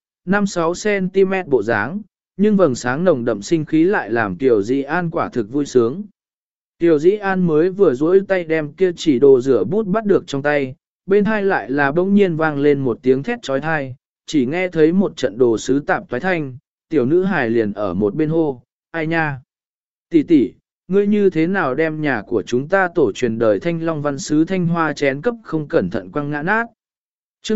5-6 cm bộ dáng, nhưng vầng sáng nồng đậm sinh khí lại làm Tiểu Dĩ An quả thực vui sướng. Tiểu Dĩ An mới vừa duỗi tay đem kia chỉ đồ rửa bút bắt được trong tay, bên hai lại là bỗng nhiên vang lên một tiếng thét trói thai, chỉ nghe thấy một trận đồ sứ tạp toái thanh, tiểu nữ hài liền ở một bên hô, ai nha? Tỷ tỷ, ngươi như thế nào đem nhà của chúng ta tổ truyền đời thanh long văn sứ thanh hoa chén cấp không cẩn thận quăng ngã nát. Chương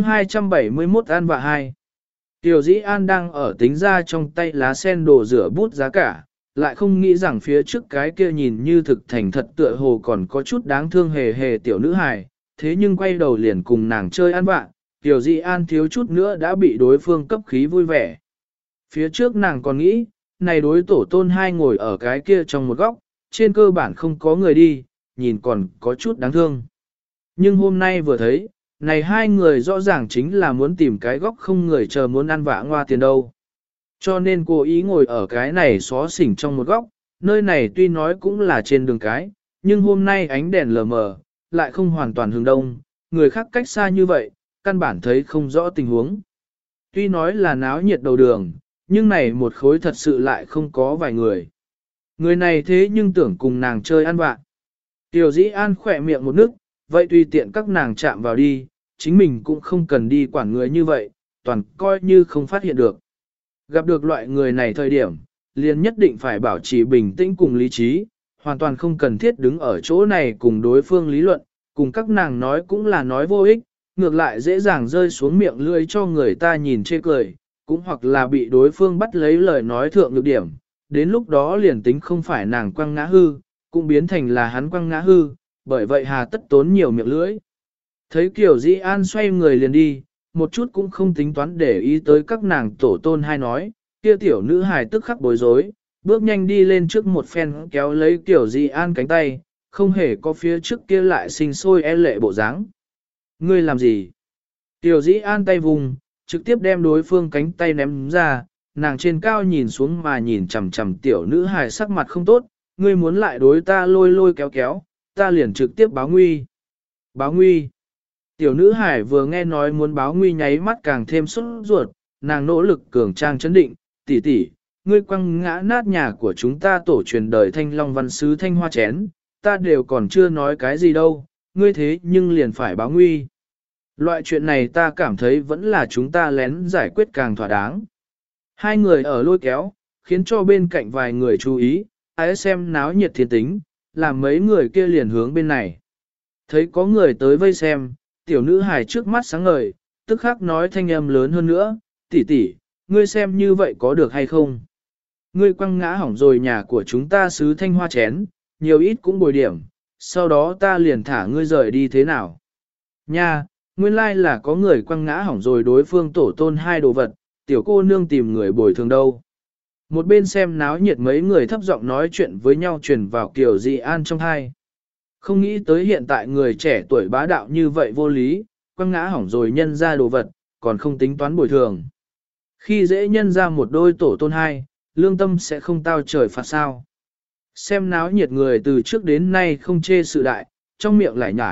271 An vạ 2. Tiểu Dĩ An đang ở tính ra trong tay lá sen đồ rửa bút giá cả, lại không nghĩ rằng phía trước cái kia nhìn như thực thành thật tựa hồ còn có chút đáng thương hề hề tiểu nữ hài, thế nhưng quay đầu liền cùng nàng chơi ăn vạ, Tiểu Dĩ An thiếu chút nữa đã bị đối phương cấp khí vui vẻ. Phía trước nàng còn nghĩ, này đối tổ tôn hai ngồi ở cái kia trong một góc, trên cơ bản không có người đi, nhìn còn có chút đáng thương. Nhưng hôm nay vừa thấy, này hai người rõ ràng chính là muốn tìm cái góc không người chờ muốn ăn vạ ngoa tiền đâu. Cho nên cô ý ngồi ở cái này xó xỉnh trong một góc, nơi này tuy nói cũng là trên đường cái, nhưng hôm nay ánh đèn lờ mờ, lại không hoàn toàn hướng đông, người khác cách xa như vậy, căn bản thấy không rõ tình huống. Tuy nói là náo nhiệt đầu đường, nhưng này một khối thật sự lại không có vài người. Người này thế nhưng tưởng cùng nàng chơi ăn vạ. Tiểu Dĩ An khỏe miệng một nước, vậy tùy tiện các nàng chạm vào đi, chính mình cũng không cần đi quản người như vậy, toàn coi như không phát hiện được. Gặp được loại người này thời điểm, liền nhất định phải bảo trì bình tĩnh cùng lý trí, hoàn toàn không cần thiết đứng ở chỗ này cùng đối phương lý luận, cùng các nàng nói cũng là nói vô ích, ngược lại dễ dàng rơi xuống miệng lưỡi cho người ta nhìn chê cười, cũng hoặc là bị đối phương bắt lấy lời nói thượng nhược điểm, đến lúc đó liền tính không phải nàng quăng ngã hư, cũng biến thành là hắn quăng ngã hư, bởi vậy hà tất tốn nhiều miệng lưỡi. Thấy Kiều Dĩ An xoay người liền đi, một chút cũng không tính toán để ý tới các nàng tổ tôn hai nói, kia tiểu nữ hài tức khắc bối rối, bước nhanh đi lên trước một phen kéo lấy Kiều Dĩ An cánh tay, không hề có phía trước kia lại sinh sôi e lệ bộ dáng. Ngươi làm gì? Tiểu Dĩ An tay vùng, trực tiếp đem đối phương cánh tay ném ra, nàng trên cao nhìn xuống mà nhìn chằm chằm tiểu nữ hài sắc mặt không tốt, ngươi muốn lại đối ta lôi lôi kéo kéo, ta liền trực tiếp báo nguy. Báo nguy. Tiểu nữ hải vừa nghe nói muốn báo nguy nháy mắt càng thêm sốt ruột, nàng nỗ lực cường trang chấn định, tỷ tỷ, ngươi quăng ngã nát nhà của chúng ta tổ truyền đời thanh long văn sứ thanh hoa chén, ta đều còn chưa nói cái gì đâu, ngươi thế nhưng liền phải báo nguy. Loại chuyện này ta cảm thấy vẫn là chúng ta lén giải quyết càng thỏa đáng. Hai người ở lôi kéo, khiến cho bên cạnh vài người chú ý, ai xem náo nhiệt thiên tính, làm mấy người kia liền hướng bên này. Thấy có người tới vây xem, tiểu nữ hài trước mắt sáng ngời, tức khắc nói thanh âm lớn hơn nữa, tỷ tỷ, ngươi xem như vậy có được hay không? Ngươi quăng ngã hỏng rồi nhà của chúng ta sứ thanh hoa chén, nhiều ít cũng bồi điểm, sau đó ta liền thả ngươi rời đi thế nào? Nha, nguyên lai là có người quăng ngã hỏng rồi đối phương tổ tôn hai đồ vật, tiểu cô nương tìm người bồi thường đâu. Một bên xem náo nhiệt mấy người thấp giọng nói chuyện với nhau truyền vào Kiều Dĩ An trong hai. Không nghĩ tới hiện tại người trẻ tuổi bá đạo như vậy vô lý, quăng ngã hỏng rồi nhân ra đồ vật, còn không tính toán bồi thường. Khi dễ nhân ra một đôi tổ tôn hai, lương tâm sẽ không tao trời phạt sao. Xem náo nhiệt người từ trước đến nay không chê sự đại, trong miệng lại nhải,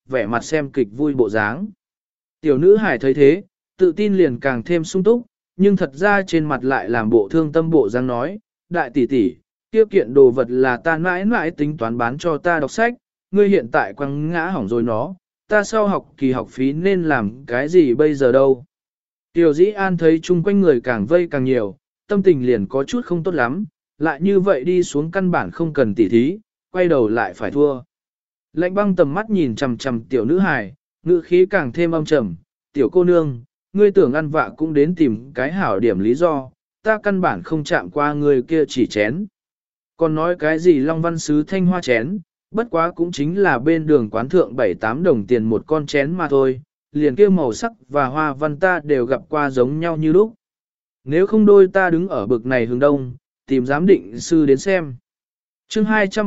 vẻ mặt xem kịch vui bộ dáng. Tiểu nữ hải thấy thế, tự tin liền càng thêm sung túc, nhưng thật ra trên mặt lại làm bộ thương tâm bộ dáng nói, đại tỷ tỷ, tiêu kiện đồ vật là ta mãi mãi tính toán bán cho ta đọc sách, ngươi hiện tại quăng ngã hỏng rồi nó, ta sau học kỳ học phí nên làm cái gì bây giờ đâu. Tiểu dĩ an thấy chung quanh người càng vây càng nhiều, tâm tình liền có chút không tốt lắm, lại như vậy đi xuống căn bản không cần tỉ thí, quay đầu lại phải thua. Lạnh băng tầm mắt nhìn chằm chằm tiểu nữ hài, ngữ khí càng thêm âm trầm, tiểu cô nương, ngươi tưởng ăn vạ cũng đến tìm cái hảo điểm lý do, ta căn bản không chạm qua người kia chỉ chén. Còn nói cái gì Long Văn Sứ Thanh Hoa chén, bất quá cũng chính là bên đường quán thượng 7-8 đồng tiền một con chén mà thôi, liền kia màu sắc và hoa văn ta đều gặp qua giống nhau như lúc. Nếu không đôi ta đứng ở bực này hướng đông, tìm giám định sư đến xem. Chương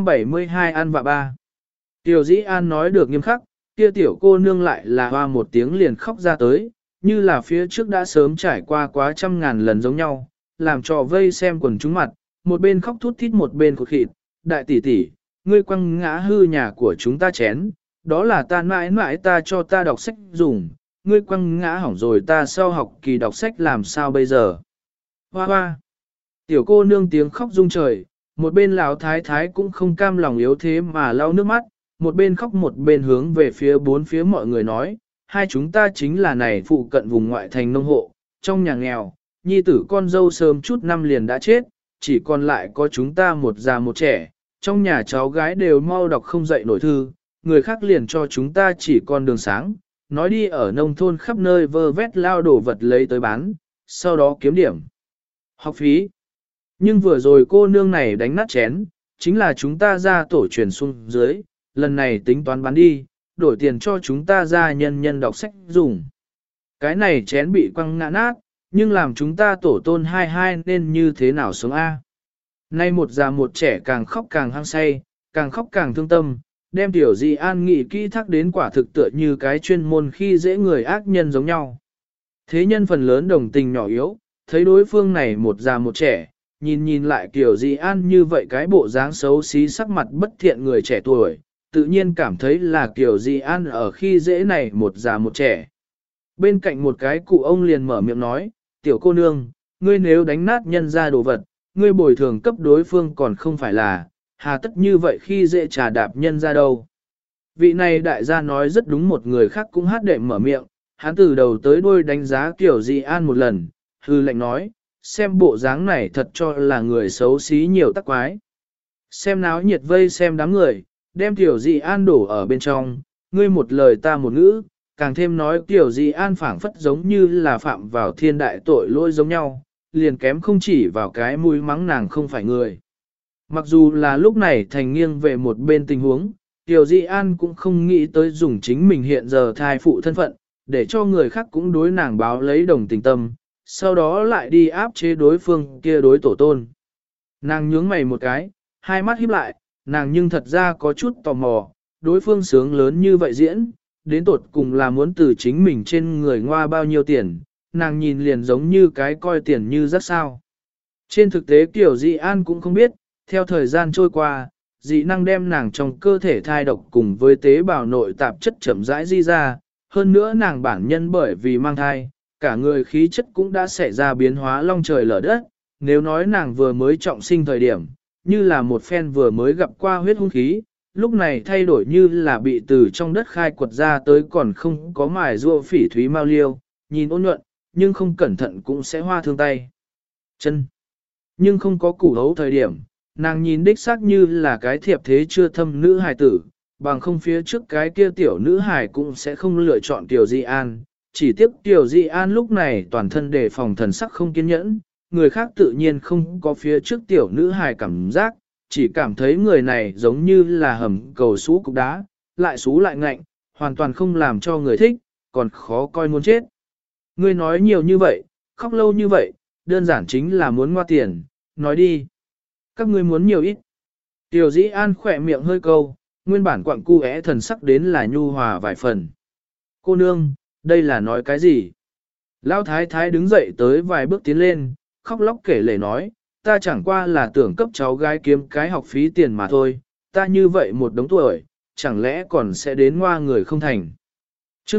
272 An vạ ba. Tiểu Dĩ An nói được nghiêm khắc, kia tiểu cô nương lại là hoa một tiếng liền khóc ra tới, như là phía trước đã sớm trải qua quá trăm ngàn lần giống nhau, làm trò vây xem quần chúng mặt, một bên khóc thút thít một bên cột khịt, đại tỷ tỷ, ngươi quăng ngã hư nhà của chúng ta chén, đó là ta mãi mãi ta cho ta đọc sách dùng, ngươi quăng ngã hỏng rồi ta sau học kỳ đọc sách làm sao bây giờ. Hoa hoa, tiểu cô nương tiếng khóc rung trời, một bên lão thái thái cũng không cam lòng yếu thế mà lau nước mắt, một bên khóc một bên hướng về phía bốn phía mọi người nói, hai chúng ta chính là này phụ cận vùng ngoại thành nông hộ, trong nhà nghèo, nhi tử con dâu sớm chút năm liền đã chết, chỉ còn lại có chúng ta một già một trẻ, trong nhà cháu gái đều mau đọc không dậy nổi thư, người khác liền cho chúng ta chỉ con đường sáng, nói đi ở nông thôn khắp nơi vơ vét lao đổ vật lấy tới bán, sau đó kiếm điểm học phí. Nhưng vừa rồi cô nương này đánh nát chén, chính là chúng ta ra tổ truyền xuống dưới, lần này tính toán bán đi, đổi tiền cho chúng ta ra nhân nhân đọc sách dùng. Cái này chén bị quăng ngã nát, nhưng làm chúng ta tổ tôn hai hai nên như thế nào sống A. Nay một già một trẻ càng khóc càng hăng say, càng khóc càng thương tâm, đem tiểu Di An nghị kỹ thác đến quả thực tựa như cái chuyên môn khi dễ người ác nhân giống nhau. Thế nhân phần lớn đồng tình nhỏ yếu, thấy đối phương này một già một trẻ, nhìn lại kiểu Di An như vậy cái bộ dáng xấu xí sắc mặt bất thiện người trẻ tuổi, tự nhiên cảm thấy là kiểu Di An ở khi dễ này một già một trẻ. Bên cạnh một cái cụ ông liền mở miệng nói, tiểu cô nương, ngươi nếu đánh nát nhân ra đồ vật, ngươi bồi thường cấp đối phương còn không phải là, hà tất như vậy khi dễ trà đạp nhân ra đâu. Vị này đại gia nói rất đúng, một người khác cũng hát đệm mở miệng, hắn từ đầu tới đuôi đánh giá kiểu Di An một lần, hư lệnh nói, xem bộ dáng này thật cho là người xấu xí nhiều tắc quái. Xem náo nhiệt vây xem đám người, đem tiểu Di An đổ ở bên trong, ngươi một lời ta một ngữ, càng thêm nói tiểu Di An phảng phất giống như là phạm vào thiên đại tội lỗi giống nhau, liền kém không chỉ vào cái mũi mắng nàng không phải người. Mặc dù là lúc này thành nghiêng về một bên tình huống, tiểu Di An cũng không nghĩ tới dùng chính mình hiện giờ thai phụ thân phận, để cho người khác cũng đối nàng báo lấy đồng tình tâm, sau đó lại đi áp chế đối phương kia đối tổ tôn. Nàng nhướng mày một cái, hai mắt híp lại, nàng nhưng thật ra có chút tò mò, đối phương sướng lớn như vậy diễn, đến tột cùng là muốn từ chính mình trên người ngoa bao nhiêu tiền, nàng nhìn liền giống như cái coi tiền như rất sao. Trên thực tế kiểu Di An cũng không biết, theo thời gian trôi qua, dị năng đem nàng trong cơ thể thai độc cùng với tế bào nội tạp chất chậm rãi di ra, hơn nữa nàng bản nhân bởi vì mang thai, cả người khí chất cũng đã xảy ra biến hóa long trời lở đất, nếu nói nàng vừa mới trọng sinh thời điểm, như là một phen vừa mới gặp qua huyết hung khí, lúc này thay đổi như là bị từ trong đất khai quật ra tới còn không có mài rua phỉ thúy mao liêu, nhìn ôn nhuận, nhưng không cẩn thận cũng sẽ hoa thương tay. Chân. Nhưng không có củ hấu thời điểm, nàng nhìn đích xác như là cái thiệp thế chưa thâm nữ hài tử, bằng không phía trước cái kia tiểu nữ hài cũng sẽ không lựa chọn tiểu Di An. Chỉ tiếc tiểu Di An lúc này toàn thân đề phòng thần sắc không kiên nhẫn, người khác tự nhiên không có phía trước tiểu nữ hài cảm giác, chỉ cảm thấy người này giống như là hầm cầu sú cục đá, lại sú lại ngạnh, hoàn toàn không làm cho người thích, còn khó coi muốn chết. Ngươi nói nhiều như vậy, khóc lâu như vậy, đơn giản chính là muốn ngoa tiền, nói đi. Các ngươi muốn nhiều ít. Tiểu Dĩ An khỏe miệng hơi câu, nguyên bản quặng cu thần sắc đến là nhu hòa vài phần. Cô nương, đây là nói cái gì? Lão thái thái đứng dậy tới vài bước tiến lên, khóc lóc kể lể nói, ta chẳng qua là tưởng cấp cháu gái kiếm cái học phí tiền mà thôi, ta như vậy một đống tuổi, chẳng lẽ còn sẽ đến ngoa người không thành. Chương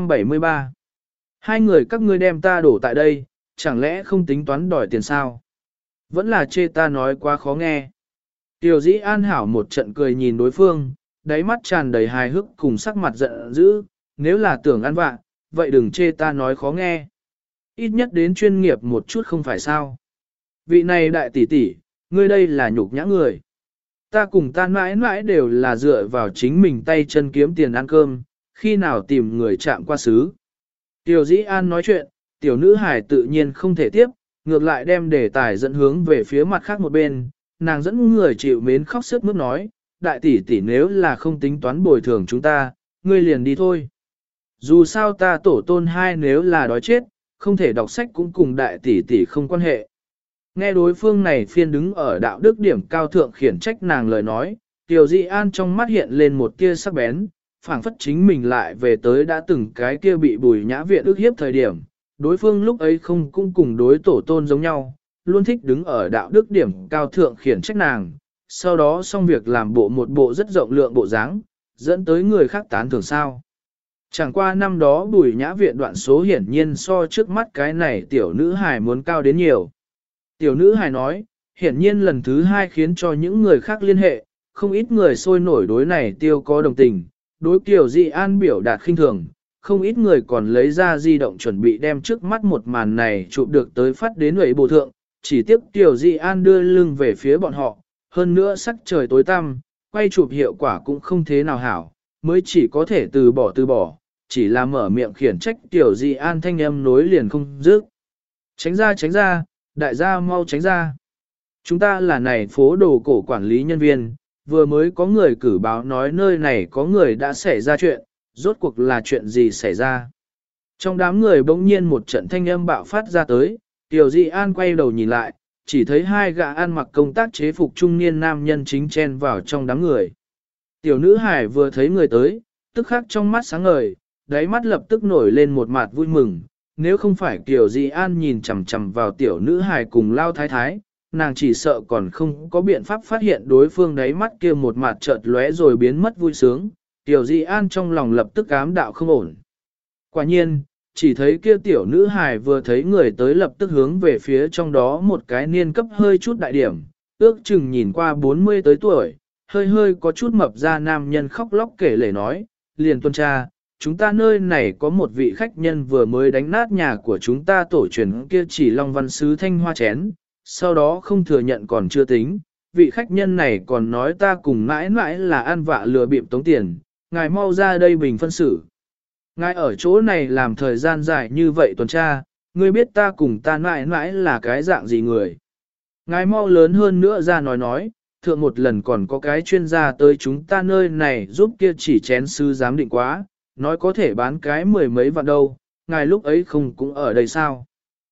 273. Hai người các ngươi đem ta đổ tại đây, chẳng lẽ không tính toán đòi tiền sao? Vẫn là chê ta nói quá khó nghe. Tiểu dĩ an hảo một trận cười nhìn đối phương, đáy mắt tràn đầy hài hước cùng sắc mặt giận dữ, nếu là tưởng ăn vạ, vậy đừng chê ta nói khó nghe. Ít nhất đến chuyên nghiệp một chút không phải sao. Vị này đại tỷ tỷ, ngươi đây là nhục nhã người. Ta cùng ta mãi mãi đều là dựa vào chính mình tay chân kiếm tiền ăn cơm, khi nào tìm người chạm qua xứ. Tiểu dĩ an nói chuyện, tiểu nữ hải tự nhiên không thể tiếp, ngược lại đem đề tài dẫn hướng về phía mặt khác một bên, nàng dẫn người chịu mến khóc sướt mướt nói, đại tỷ tỷ nếu là không tính toán bồi thường chúng ta, ngươi liền đi thôi. Dù sao ta tổ tôn hai nếu là đói chết, không thể đọc sách cũng cùng đại tỷ tỷ không quan hệ. Nghe đối phương này phiên đứng ở đạo đức điểm cao thượng khiển trách nàng lời nói, Tiểu Dị An trong mắt hiện lên một tia sắc bén, phảng phất chính mình lại về tới đã từng cái kia bị Bùi Nhã Viện ức hiếp thời điểm, đối phương lúc ấy không cũng cùng đối tổ tôn giống nhau, luôn thích đứng ở đạo đức điểm cao thượng khiển trách nàng, sau đó xong việc làm một bộ rất rộng lượng bộ dáng, dẫn tới người khác tán thưởng sao. Chẳng qua năm đó Bùi Nhã Viện đoạn số hiển nhiên so trước mắt cái này tiểu nữ hài muốn cao đến nhiều. Tiểu nữ hài nói, hiển nhiên lần thứ hai khiến cho những người khác liên hệ, không ít người sôi nổi đối này tiêu có đồng tình, đối Kiều Dị An biểu đạt khinh thường, không ít người còn lấy ra di động chuẩn bị đem trước mắt một màn này chụp được tới phát đến ủy bộ thượng, chỉ tiếc Kiều Dị An đưa lưng về phía bọn họ, hơn nữa sắc trời tối tăm, quay chụp hiệu quả cũng không thế nào hảo, mới chỉ có thể từ bỏ, chỉ là mở miệng khiển trách Kiều Dị An thanh âm nối liền không dứt. Tránh ra, đại gia mau tránh ra. Chúng ta là này phố đồ cổ quản lý nhân viên, vừa mới có người cử báo nói nơi này có người đã xảy ra chuyện, rốt cuộc là chuyện gì xảy ra. Trong đám người bỗng nhiên một trận thanh âm bạo phát ra tới, Tiểu Dị An quay đầu nhìn lại, chỉ thấy hai gã ăn mặc công tác chế phục trung niên nam nhân chính chen vào trong đám người. Tiểu nữ hải vừa thấy người tới, tức khắc trong mắt sáng ngời, đáy mắt lập tức nổi lên một mặt vui mừng, nếu không phải Tiểu Dị An nhìn chằm chằm vào tiểu nữ hải cùng lao thái thái, nàng chỉ sợ còn không có biện pháp phát hiện đối phương đáy mắt kia một mặt chợt lóe rồi biến mất vui sướng, Tiểu Dị An trong lòng lập tức ám đạo không ổn. Quả nhiên, chỉ thấy kia tiểu nữ hài vừa thấy người tới lập tức hướng về phía trong đó một cái niên cấp hơi chút đại điểm, ước chừng nhìn qua 40 tới tuổi, hơi có chút mập ra nam nhân khóc lóc kể lể nói, liền tuân tra, chúng ta nơi này có một vị khách nhân vừa mới đánh nát nhà của chúng ta tổ truyền kia chỉ Long Văn Sứ Thanh Hoa chén, sau đó không thừa nhận còn chưa tính, vị khách nhân này còn nói ta cùng mãi mãi là ăn vạ lừa bịp tống tiền, ngài mau ra đây bình phân xử. Ngài ở chỗ này làm thời gian dài như vậy tuần tra, ngươi biết ta cùng ta mãi mãi là cái dạng gì người. Ngài mau lớn hơn nữa ra nói, thượng một lần còn có cái chuyên gia tới chúng ta nơi này giúp kia chỉ chén sư giám định quá, nói có thể bán cái 10 mấy vạn đâu, ngài lúc ấy không cũng ở đây sao.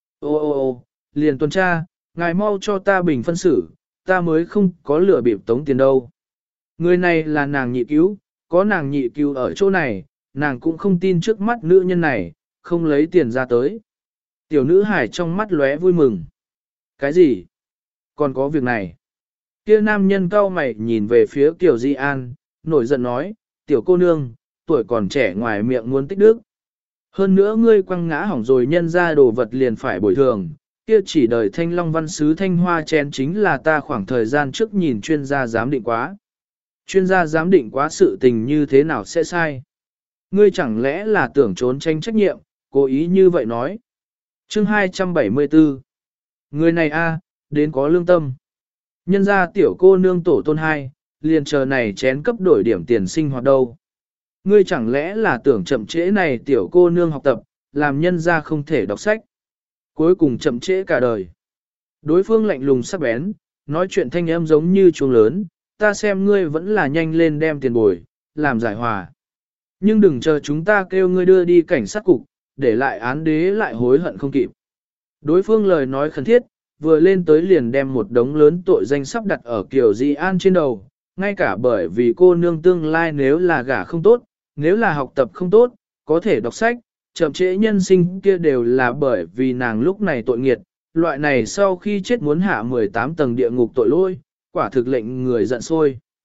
Ô, liền tuần tra, ngài mau cho ta bình phân xử, ta mới không có lừa bịp tống tiền đâu. Người này là nàng nhị cứu, có nàng nhị cứu ở chỗ này, nàng cũng không tin trước mắt nữ nhân này, không lấy tiền ra tới. Tiểu nữ hải trong mắt lóe vui mừng. Cái gì? Còn có việc này. Kia nam nhân cau mày nhìn về phía Kiều Dị An, nổi giận nói, tiểu cô nương, tuổi còn trẻ ngoài miệng muốn tích đức. Hơn nữa ngươi quăng ngã hỏng rồi nhân ra đồ vật liền phải bồi thường, kia chỉ đời Thanh Long Văn Sứ Thanh Hoa chén chính là ta khoảng thời gian trước nhìn chuyên gia giám định quá. Chuyên gia giám định quá sự tình như thế nào sẽ sai? Ngươi chẳng lẽ là tưởng trốn tránh trách nhiệm, cố ý như vậy nói. Chương 274. Người này đến có lương tâm. Nhân ra tiểu cô nương tổ tôn 2, liền chờ này chén cấp đổi điểm tiền sinh hoạt đâu. Ngươi chẳng lẽ là tưởng chậm trễ này tiểu cô nương học tập, làm nhân ra không thể đọc sách. Cuối cùng chậm trễ cả đời. Đối phương lạnh lùng sắc bén, nói chuyện thanh âm giống như chuông lớn, ta xem ngươi vẫn là nhanh lên đem tiền bồi, làm giải hòa. Nhưng đừng chờ chúng ta kêu ngươi đưa đi cảnh sát cục, để lại án đế lại hối hận không kịp. Đối phương lời nói khẩn thiết, vừa lên tới liền đem một đống lớn tội danh sắp đặt ở Kiều Dị An trên đầu, ngay cả bởi vì cô nương tương lai nếu là gả không tốt, nếu là học tập không tốt, có thể đọc sách, chậm trễ nhân sinh kia đều là bởi vì nàng lúc này tội nghiệt, loại này sau khi chết muốn hạ 18 tầng địa ngục tội lỗi, quả thực lệnh người giận sôi.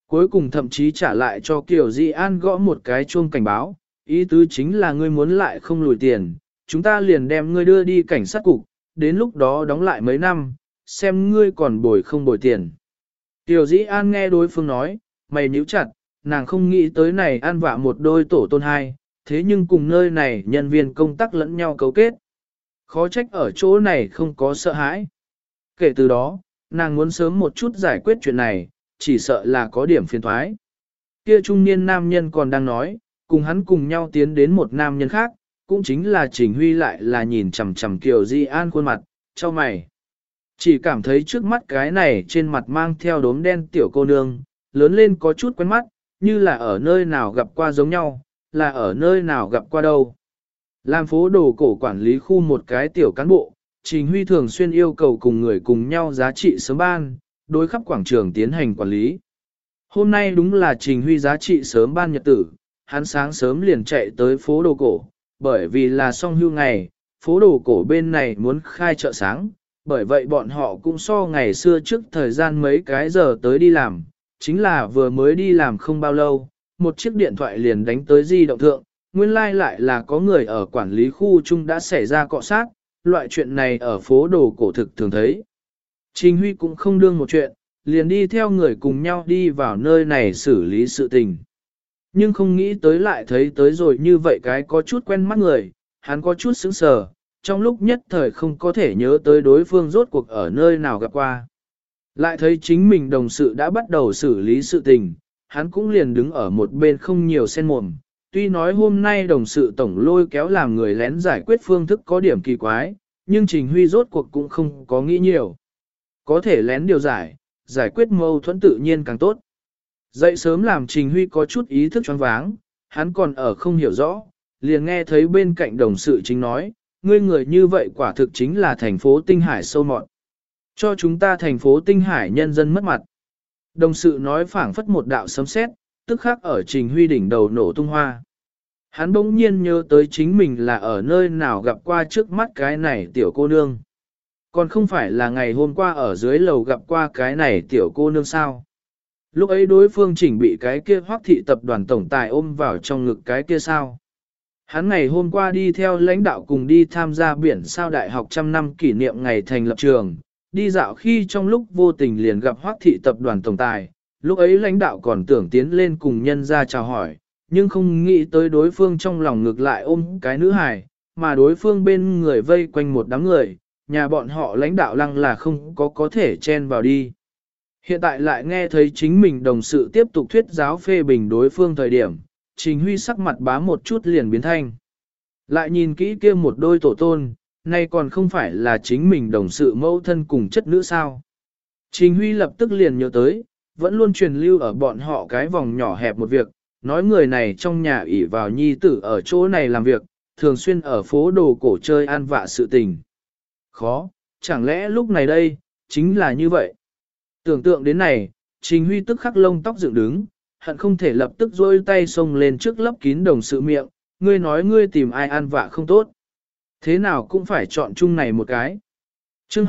Cuối cùng thậm chí trả lại cho Kiều Di An gõ một cái chuông cảnh báo, ý tứ chính là ngươi muốn lại không lùi tiền, chúng ta liền đem ngươi đưa đi cảnh sát cục, đến lúc đó đóng lại mấy năm, xem ngươi còn bồi không bồi tiền. Kiều Di An nghe đối phương nói, mày nhíu chặt, nàng không nghĩ tới này ăn vạ một đôi tổ tôn hai, thế nhưng cùng nơi này nhân viên công tác lẫn nhau cấu kết. Khó trách ở chỗ này không có sợ hãi. Kể từ đó, nàng muốn sớm một chút giải quyết chuyện này, chỉ sợ là có điểm phiền thoái. Kia trung niên nam nhân còn đang nói, cùng hắn cùng nhau tiến đến một nam nhân khác, cũng chính là Trình Huy lại là nhìn chằm chằm Kiều Di An khuôn mặt, cho mày. Chỉ cảm thấy trước mắt cái này trên mặt mang theo đốm đen tiểu cô nương, lớn lên có chút quen mắt, như là ở nơi nào gặp qua giống nhau, là ở nơi nào gặp qua đâu. Làm phố đồ cổ quản lý khu một cái tiểu cán bộ, Trình Huy thường xuyên yêu cầu cùng người cùng nhau giá trị sớm ban, đối khắp quảng trường tiến hành quản lý. Hôm nay đúng là Trình Huy giá trị sớm ban nhật tử, hắn sáng sớm liền chạy tới phố đồ cổ, bởi vì là song hưu ngày, phố đồ cổ bên này muốn khai chợ sáng, bởi vậy bọn họ cũng so ngày xưa trước thời gian mấy cái giờ tới đi làm, chính là vừa mới đi làm không bao lâu, một chiếc điện thoại liền đánh tới di động thượng, nguyên lai like lại là có người ở quản lý khu chung đã xảy ra cọ sát, loại chuyện này ở phố đồ cổ thực thường thấy. Trình Huy cũng không đương một chuyện, liền đi theo người cùng nhau đi vào nơi này xử lý sự tình. Nhưng không nghĩ tới lại thấy tới rồi như vậy cái có chút quen mắt người, hắn có chút sững sờ, trong lúc nhất thời không có thể nhớ tới đối phương rốt cuộc ở nơi nào gặp qua. Lại thấy chính mình đồng sự đã bắt đầu xử lý sự tình, hắn cũng liền đứng ở một bên không nhiều sen mồm. Tuy nói hôm nay đồng sự tổng lôi kéo làm người lén giải quyết phương thức có điểm kỳ quái, nhưng Trình Huy rốt cuộc cũng không có nghĩ nhiều. Có thể lén điều giải quyết mâu thuẫn tự nhiên càng tốt. Dậy sớm làm Trình Huy có chút ý thức choáng váng, hắn còn ở không hiểu rõ, liền nghe thấy bên cạnh đồng sự chính nói, ngươi người như vậy quả thực chính là thành phố Tinh Hải sâu mọt. Cho chúng ta thành phố Tinh Hải nhân dân mất mặt. Đồng sự nói phảng phất một đạo sấm sét, tức khắc ở Trình Huy đỉnh đầu nổ tung hoa. Hắn bỗng nhiên nhớ tới chính mình là ở nơi nào gặp qua trước mắt cái này tiểu cô nương. Còn không phải là ngày hôm qua ở dưới lầu gặp qua cái này tiểu cô nương sao. Lúc ấy đối phương chỉnh bị cái kia Hoắc thị tập đoàn tổng tài ôm vào trong ngực cái kia sao. Hắn ngày hôm qua đi theo lãnh đạo cùng đi tham gia biển sao đại học trăm năm kỷ niệm ngày thành lập trường, đi dạo khi trong lúc vô tình liền gặp Hoắc thị tập đoàn tổng tài, lúc ấy lãnh đạo còn tưởng tiến lên cùng nhân ra chào hỏi, nhưng không nghĩ tới đối phương trong lòng ngược lại ôm cái nữ hài, mà đối phương bên người vây quanh một đám người, nhà bọn họ lãnh đạo lăng là không có thể chen vào đi. Hiện tại lại nghe thấy chính mình đồng sự tiếp tục thuyết giáo phê bình đối phương thời điểm, Trình Huy sắc mặt bá một chút liền biến thanh. Lại nhìn kỹ kia một đôi tổ tôn, nay còn không phải là chính mình đồng sự mẫu thân cùng chất nữ sao. Trình Huy lập tức liền nhớ tới, vẫn luôn truyền lưu ở bọn họ cái vòng nhỏ hẹp một việc, nói người này trong nhà ỷ vào nhi tử ở chỗ này làm việc, thường xuyên ở phố đồ cổ chơi ăn vạ sự tình. Khó, chẳng lẽ lúc này đây, chính là như vậy. Tưởng tượng đến này, Trình Huy tức khắc lông tóc dựng đứng, hận không thể lập tức dôi tay xông lên trước lấp kín đồng sự miệng, ngươi nói ngươi tìm ai ăn vạ không tốt. Thế nào cũng phải chọn chung này một cái. Chương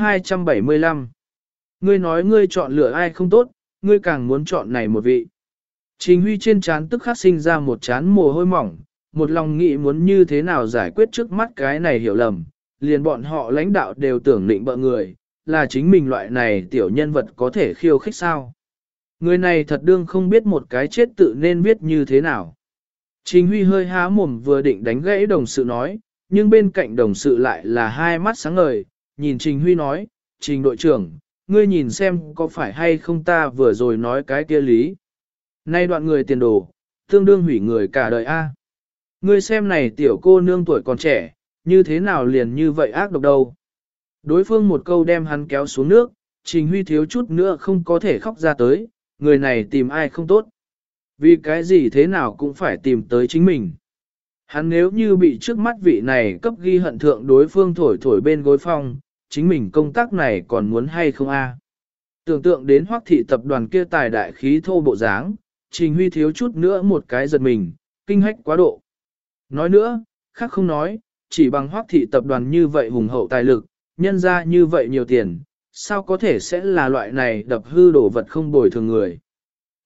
275. Ngươi nói ngươi chọn lựa ai không tốt, ngươi càng muốn chọn này một vị. Trình Huy trên trán tức khắc sinh ra một trán mồ hôi mỏng, một lòng nghĩ muốn như thế nào giải quyết trước mắt cái này hiểu lầm, liền bọn họ lãnh đạo đều tưởng định bợ người, là chính mình loại này tiểu nhân vật có thể khiêu khích sao. Người này thật đương không biết một cái chết tự nên viết như thế nào. Trình Huy hơi há mồm vừa định đánh gãy đồng sự nói, nhưng bên cạnh đồng sự lại là hai mắt sáng ngời, nhìn Trình Huy nói, Trình đội trưởng, ngươi nhìn xem có phải hay không ta vừa rồi nói cái kia lý. Nay đoạn người tiền đồ, tương đương hủy người cả đời a. Ngươi xem này tiểu cô nương tuổi còn trẻ, như thế nào liền như vậy ác độc đâu. Đối phương một câu đem hắn kéo xuống nước, Trình Huy thiếu chút nữa không có thể khóc ra tới, người này tìm ai không tốt. Vì cái gì thế nào cũng phải tìm tới chính mình. Hắn nếu như bị trước mắt vị này cấp ghi hận thượng đối phương thổi thổi bên gối phong, chính mình công tác này còn muốn hay không a? Tưởng tượng đến Hoắc thị tập đoàn kia tài đại khí thô bộ dáng, Trình Huy thiếu chút nữa một cái giật mình, kinh hách quá độ. Nói nữa, khác không nói, chỉ bằng Hoắc thị tập đoàn như vậy hùng hậu tài lực, nhân ra như vậy nhiều tiền, sao có thể sẽ là loại này đập hư đổ vật không bồi thường người.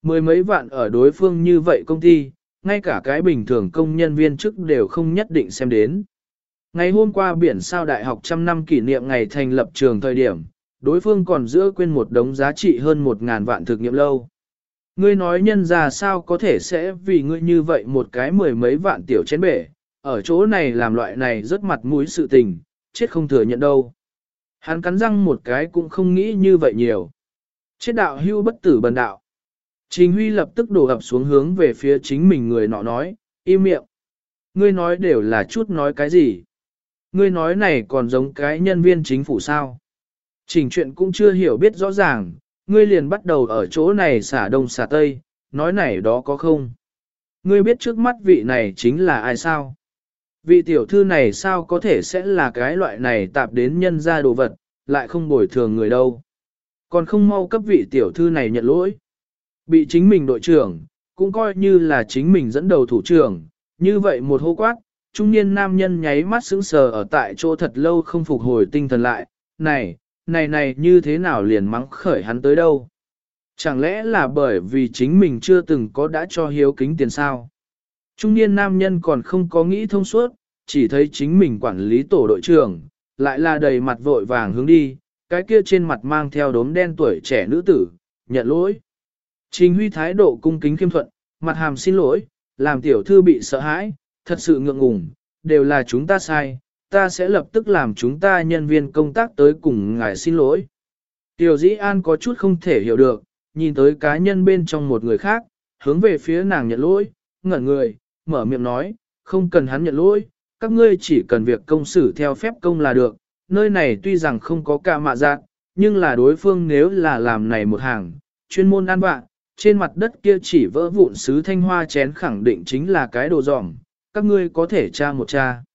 Mười mấy vạn ở đối phương như vậy công ty, ngay cả cái bình thường công nhân viên chức đều không nhất định xem đến. Ngày hôm qua biển sao đại học trăm năm kỷ niệm ngày thành lập trường thời điểm, đối phương còn giữa quên một đống giá trị hơn 1.000 vạn thực nghiệm lâu. Ngươi nói nhân ra sao có thể sẽ vì ngươi như vậy một cái mười mấy vạn tiểu chén bể, ở chỗ này làm loại này rất mặt mũi sự tình, chết không thừa nhận đâu. Hắn cắn răng một cái cũng không nghĩ như vậy nhiều. Chết đạo hưu bất tử bần đạo. Trình Huy lập tức đổ ập xuống hướng về phía chính mình người nọ nói, im miệng. Ngươi nói đều là chút nói cái gì? Ngươi nói này còn giống cái nhân viên chính phủ sao? Trình chuyện cũng chưa hiểu biết rõ ràng, ngươi liền bắt đầu ở chỗ này xả đông xả tây, nói này đó có không? Ngươi biết trước mắt vị này chính là ai sao? Vị tiểu thư này sao có thể sẽ là cái loại này tạp đến nhân ra đồ vật, lại không bồi thường người đâu. Còn không mau cấp vị tiểu thư này nhận lỗi. Bị chính mình đội trưởng, cũng coi như là chính mình dẫn đầu thủ trưởng, như vậy một hô quát, trung niên nam nhân nháy mắt sững sờ ở tại chỗ thật lâu không phục hồi tinh thần lại, này như thế nào liền mắng khởi hắn tới đâu. Chẳng lẽ là bởi vì chính mình chưa từng có đã cho hiếu kính tiền sao? Trung niên nam nhân còn không có nghĩ thông suốt, chỉ thấy chính mình quản lý tổ đội trưởng, lại là đầy mặt vội vàng hướng đi, cái kia trên mặt mang theo đốm đen tuổi trẻ nữ tử, nhận lỗi. Trình Huy thái độ cung kính khiêm thuận, mặt hàm xin lỗi, làm tiểu thư bị sợ hãi, thật sự ngượng ngùng, đều là chúng ta sai, ta sẽ lập tức làm chúng ta nhân viên công tác tới cùng ngài xin lỗi. Tiểu Dĩ An có chút không thể hiểu được, nhìn tới cá nhân bên trong một người khác, hướng về phía nàng nhận lỗi, ngẩn người, mở miệng nói, không cần hắn nhận lỗi, các ngươi chỉ cần việc công xử theo phép công là được, nơi này tuy rằng không có cả mạ dạng, nhưng là đối phương nếu là làm này một hàng, chuyên môn ăn vạ, trên mặt đất kia chỉ vỡ vụn sứ thanh hoa chén khẳng định chính là cái đồ dỏm, các ngươi có thể tra một tra.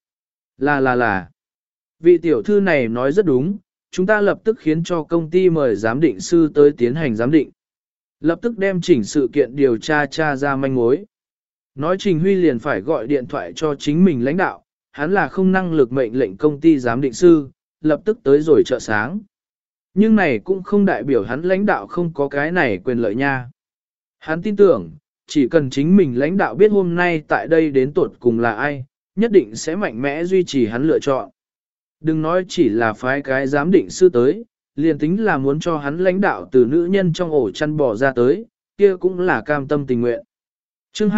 Là. Vị tiểu thư này nói rất đúng, chúng ta lập tức khiến cho công ty mời giám định sư tới tiến hành giám định. Lập tức đem chỉnh sự kiện điều tra ra manh mối. Nói Trình Huy liền phải gọi điện thoại cho chính mình lãnh đạo, hắn là không năng lực mệnh lệnh công ty giám định sư, lập tức tới rồi chợ sáng. Nhưng này cũng không đại biểu hắn lãnh đạo không có cái này quyền lợi nha. Hắn tin tưởng, chỉ cần chính mình lãnh đạo biết hôm nay tại đây đến tuột cùng là ai, nhất định sẽ mạnh mẽ duy trì hắn lựa chọn. Đừng nói chỉ là phái cái giám định sư tới, liền tính là muốn cho hắn lãnh đạo từ nữ nhân trong ổ chăn bò ra tới, kia cũng là cam tâm tình nguyện. Chương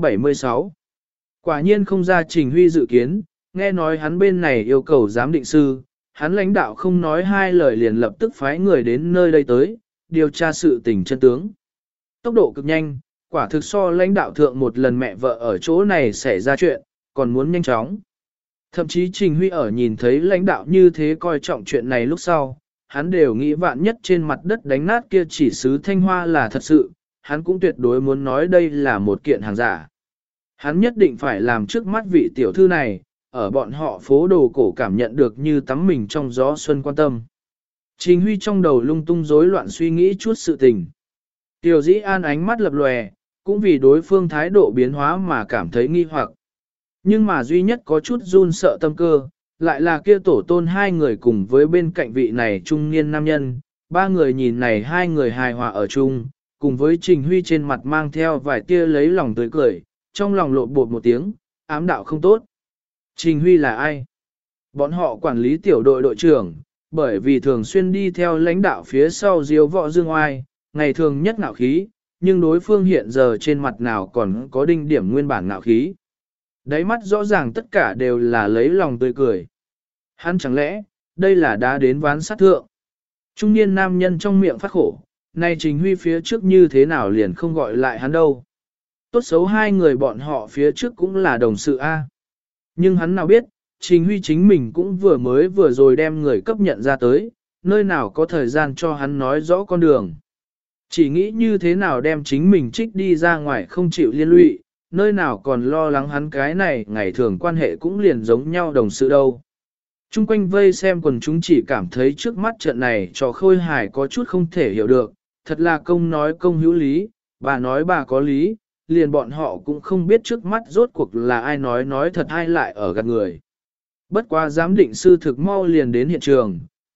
276 Quả nhiên không ra Trình Huy dự kiến, nghe nói hắn bên này yêu cầu giám định sư, hắn lãnh đạo không nói hai lời liền lập tức phái người đến nơi đây tới, điều tra sự tình chân tướng. Tốc độ cực nhanh, quả thực so lãnh đạo thượng một lần mẹ vợ ở chỗ này xảy ra chuyện, còn muốn nhanh chóng. Thậm chí Trình Huy ở nhìn thấy lãnh đạo như thế coi trọng chuyện này lúc sau, hắn đều nghĩ vạn nhất trên mặt đất đánh nát kia chỉ sứ thanh hoa là thật sự, hắn cũng tuyệt đối muốn nói đây là một kiện hàng giả. Hắn nhất định phải làm trước mắt vị tiểu thư này, ở bọn họ phố đồ cổ cảm nhận được như tắm mình trong gió xuân quan tâm. Trình Huy trong đầu lung tung rối loạn suy nghĩ chút sự tình. Tiểu Dĩ An ánh mắt lập lòe, cũng vì đối phương thái độ biến hóa mà cảm thấy nghi hoặc. Nhưng mà duy nhất có chút run sợ tâm cơ, lại là kia tổ tôn hai người cùng với bên cạnh vị này trung niên nam nhân, ba người nhìn này hai người hài hòa ở chung, cùng với Trình Huy trên mặt mang theo vài tia lấy lòng tươi cười, trong lòng lộn bột một tiếng, ám đạo không tốt. Trình Huy là ai? Bọn họ quản lý tiểu đội đội trưởng, bởi vì thường xuyên đi theo lãnh đạo phía sau diếu võ dương oai, ngày thường nhất ngạo khí, nhưng đối phương hiện giờ trên mặt nào còn có đinh điểm nguyên bản ngạo khí. Đáy mắt rõ ràng tất cả đều là lấy lòng tươi cười. Hắn chẳng lẽ, đây là đã đến ván sát thượng. Trung niên nam nhân trong miệng phát khổ, này Trình Huy phía trước như thế nào liền không gọi lại hắn đâu. Tốt xấu hai người bọn họ phía trước cũng là đồng sự A. Nhưng hắn nào biết, Trình Huy chính mình cũng vừa rồi đem người cấp nhận ra tới, nơi nào có thời gian cho hắn nói rõ con đường. Chỉ nghĩ như thế nào đem chính mình trích đi ra ngoài không chịu liên lụy, nơi nào còn lo lắng hắn cái này ngày thường quan hệ cũng liền giống nhau đồng sự đâu. Trung quanh vây xem quần chúng chỉ cảm thấy trước mắt trận này cho khôi hài có chút không thể hiểu được, thật là công nói công hữu lý, bà nói bà có lý, liền bọn họ cũng không biết trước mắt rốt cuộc là ai nói thật hay lại ở gạt người. Bất quá giám định sư thực mau liền đến hiện trường,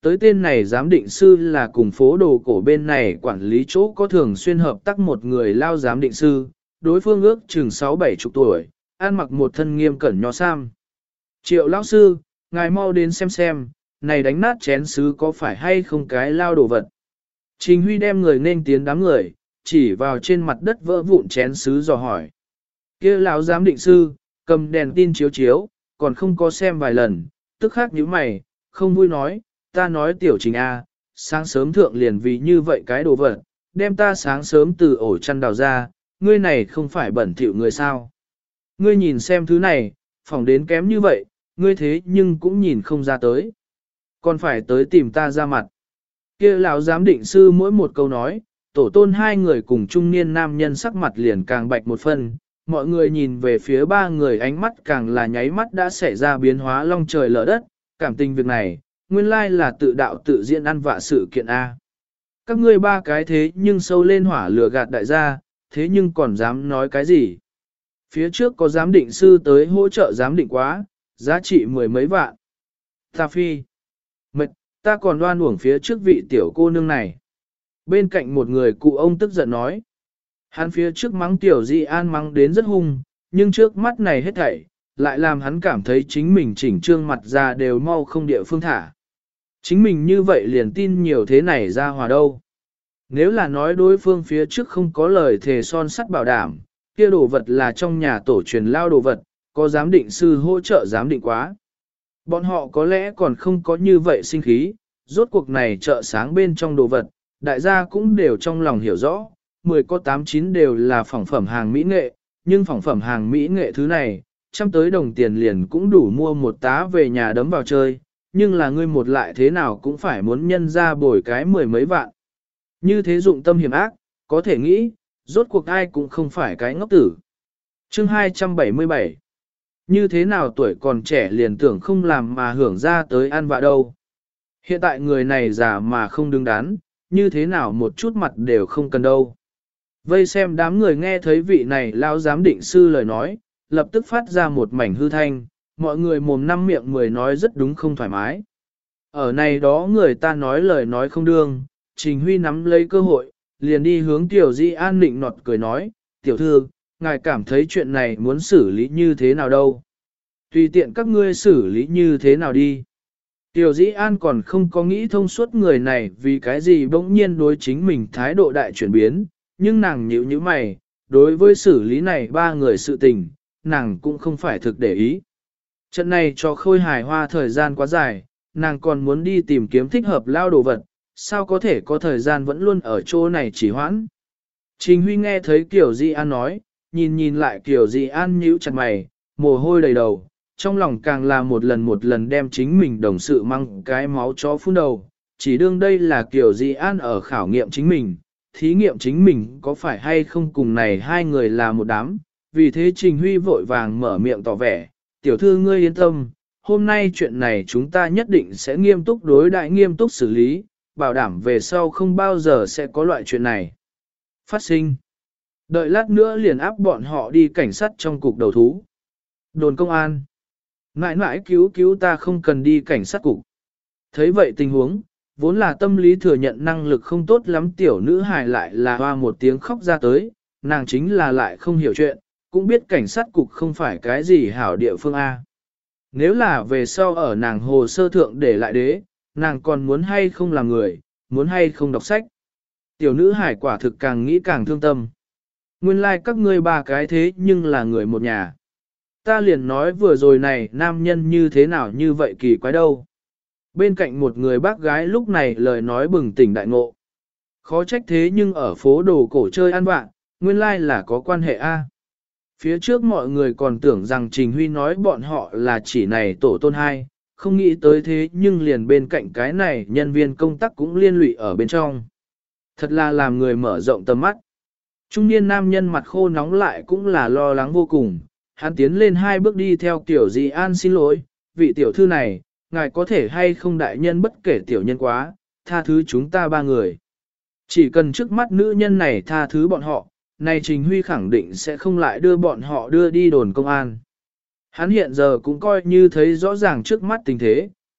Tới tên này giám định sư là cùng phố đồ cổ bên này quản lý chỗ có thường xuyên hợp tác một người lao giám định sư, đối phương ước chừng 6-7 chục tuổi, ăn mặc một thân nghiêm cẩn nho sam. Triệu lão sư, ngài mau đến xem, này đánh nát chén sứ có phải hay không cái lao đồ vật. Trình Huy đem người nên tiến đám người, chỉ vào trên mặt đất vỡ vụn chén sứ dò hỏi. Kia lão giám định sư, cầm đèn tin chiếu, còn không có xem vài lần, tức khắc nhíu mày, không vui nói, ta nói tiểu Trình A, sáng sớm thượng liền vì như vậy cái đồ vật, đem ta sáng sớm từ ổ chăn đào ra, ngươi này không phải bẩn thỉu người sao. Ngươi nhìn xem thứ này, phỏng đến kém như vậy, ngươi thế nhưng cũng nhìn không ra tới. Còn phải tới tìm ta ra mặt. Kia lão giám định sư mỗi một câu nói, tổ tôn hai người cùng trung niên nam nhân sắc mặt liền càng bạch một phân, mọi người nhìn về phía ba người ánh mắt càng là nháy mắt đã xảy ra biến hóa long trời lở đất, cảm tình việc này, nguyên lai là tự đạo tự diễn ăn vạ sự kiện A. Các ngươi ba cái thế nhưng sâu lên hỏa lửa gạt đại gia, thế nhưng còn dám nói cái gì? Phía trước có giám định sư tới hỗ trợ giám định quá, giá trị 10 mấy vạn. Ta phi. Mệt, ta còn đoan uổng phía trước vị tiểu cô nương này. Bên cạnh một người cụ ông tức giận nói. Hắn phía trước mắng tiểu Di An mắng đến rất hung, nhưng trước mắt này hết thảy, lại làm hắn cảm thấy chính mình chỉnh trương mặt ra đều mau không địa phương thả. Chính mình như vậy liền tin nhiều thế này ra hòa đâu. Nếu là nói đối phương phía trước không có lời thề son sắt bảo đảm, kia đồ vật là trong nhà tổ truyền lao đồ vật, có giám định sư hỗ trợ giám định quá. Bọn họ có lẽ còn không có như vậy sinh khí, rốt cuộc này chợ sáng bên trong đồ vật, đại gia cũng đều trong lòng hiểu rõ, 10 có 8-9 đều là phỏng phẩm hàng mỹ nghệ, nhưng phỏng phẩm hàng mỹ nghệ thứ này, trăm tới đồng tiền liền cũng đủ mua một tá về nhà đấm vào chơi, nhưng là ngươi một lại thế nào cũng phải muốn nhân ra bồi cái 10 mấy vạn. Như thế dụng tâm hiểm ác, có thể nghĩ, rốt cuộc ai cũng không phải cái ngốc tử. Chương 277 Như thế nào tuổi còn trẻ liền tưởng không làm mà hưởng ra tới ăn vạ đâu. Hiện tại người này già mà không đứng đắn, như thế nào một chút mặt đều không cần đâu. Vây xem đám người nghe thấy vị này lao giám định sư lời nói, lập tức phát ra một mảnh hư thanh, mọi người mồm năm miệng mười nói rất đúng không thoải mái. Ở này đó người ta nói lời nói không đương, Trình Huy nắm lấy cơ hội, liền đi hướng Tiểu Di An nịnh nọt cười nói, tiểu thư, ngài cảm thấy chuyện này muốn xử lý như thế nào đâu. Tùy tiện các ngươi xử lý như thế nào đi. Tiểu Di An còn không có nghĩ thông suốt người này vì cái gì bỗng nhiên đối chính mình thái độ đại chuyển biến, nhưng nàng nhíu như mày, đối với xử lý này ba người sự tình, nàng cũng không phải thực để ý. Trận này cho khôi hài hoa thời gian quá dài, nàng còn muốn đi tìm kiếm thích hợp lao đồ vật, sao có thể có thời gian vẫn luôn ở chỗ này chỉ hoãn. Trình Huy nghe thấy Kiều Di An nói, nhìn lại Kiều Di An nhíu chặt mày, mồ hôi đầy đầu, trong lòng càng là một lần đem chính mình đồng sự mang cái máu chó phun đầu, chỉ đương đây là Kiều Di An ở khảo nghiệm chính mình, thí nghiệm chính mình có phải hay không cùng này hai người là một đám, vì thế Trình Huy vội vàng mở miệng tỏ vẻ, tiểu thư ngươi yên tâm, hôm nay chuyện này chúng ta nhất định sẽ nghiêm túc đối đại nghiêm túc xử lý, bảo đảm về sau không bao giờ sẽ có loại chuyện này phát sinh. Đợi lát nữa liền áp bọn họ đi cảnh sát trong cục đầu thú. Đồn công an. Mãi mãi cứu ta không cần đi cảnh sát cục. Thấy vậy tình huống, vốn là tâm lý thừa nhận năng lực không tốt lắm tiểu nữ hài lại là hoa một tiếng khóc ra tới, nàng chính là lại không hiểu chuyện, cũng biết cảnh sát cục không phải cái gì hảo địa phương A. Nếu là về sau ở nàng hồ sơ thượng để lại đế, nàng còn muốn hay không làm người, muốn hay không đọc sách. Tiểu nữ hải quả thực càng nghĩ càng thương tâm. Nguyên lai like các ngươi ba cái thế nhưng là người một nhà. Ta liền nói vừa rồi này nam nhân như thế nào như vậy kỳ quái đâu. Bên cạnh một người bác gái lúc này lời nói bừng tỉnh đại ngộ. Khó trách thế nhưng ở phố đồ cổ chơi ăn vạ, nguyên lai like là có quan hệ A. Phía trước mọi người còn tưởng rằng Trình Huy nói bọn họ là chỉ này tổ tôn hai, không nghĩ tới thế nhưng liền bên cạnh cái này nhân viên công tác cũng liên lụy ở bên trong. Thật là làm người mở rộng tầm mắt. Trung niên nam nhân mặt khô nóng lại cũng là lo lắng vô cùng, hắn tiến lên 2 bước đi theo Tiểu Di An xin lỗi, vị tiểu thư này, ngài có thể hay không đại nhân bất kể tiểu nhân quá, tha thứ chúng ta ba người. Chỉ cần trước mắt nữ nhân này tha thứ bọn họ, này Trình Huy khẳng định sẽ không lại đưa bọn họ đưa đi đồn công an. Hắn hiện giờ cũng coi như thấy rõ ràng trước mắt tình thế,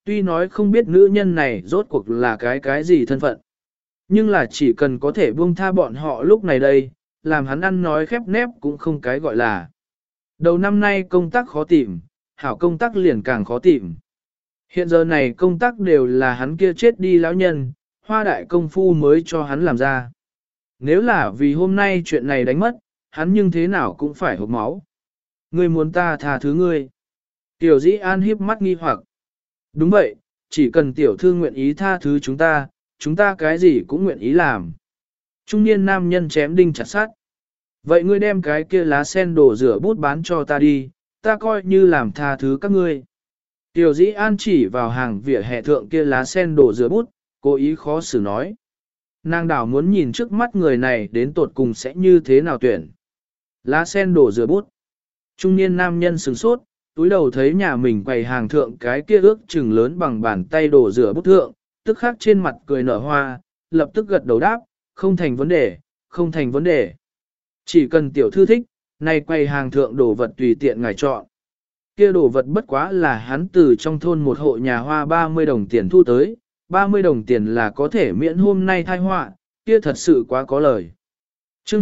Tuy nói không biết nữ nhân này rốt cuộc là cái gì thân phận, nhưng là chỉ cần có thể buông tha bọn họ lúc này đây, làm hắn ăn nói khép nép cũng không cái gọi là. Đầu năm nay công tác khó tìm, hảo công tác liền càng khó tìm. Hiện giờ này công tác đều là hắn kia chết đi lão nhân, hoa đại công phu mới cho hắn làm ra. Nếu là vì hôm nay chuyện này đánh mất, hắn nhưng thế nào cũng phải hộc máu. Ngươi muốn ta tha thứ ngươi. Tiểu Dĩ An hiếp mắt nghi hoặc. Đúng vậy, chỉ cần tiểu thư nguyện ý tha thứ chúng ta cái gì cũng nguyện ý làm. Trung niên nam nhân chém đinh chặt sắt. Vậy ngươi đem cái kia lá sen đổ rửa bút bán cho ta đi, ta coi như làm tha thứ các ngươi. Tiểu Dĩ An chỉ vào hàng vỉa hè thượng kia lá sen đổ rửa bút, cố ý khó xử nói. Nàng đảo muốn nhìn trước mắt người này đến tột cùng sẽ như thế nào tuyển. Lá sen đổ rửa bút. Trung niên nam nhân sửng sốt, túi đầu thấy nhà mình quầy hàng thượng cái kia ước chừng lớn bằng bàn tay đổ rửa bút thượng, tức khắc trên mặt cười nở hoa, lập tức gật đầu đáp, không thành vấn đề, không thành vấn đề. Chỉ cần tiểu thư thích, này quầy hàng thượng đồ vật tùy tiện ngài chọn. Kia đồ vật bất quá là hắn từ trong thôn một hộ nhà hoa 30 đồng tiền thu tới, 30 đồng tiền là có thể miễn hôm nay thai họa, kia thật sự quá có lời. Chương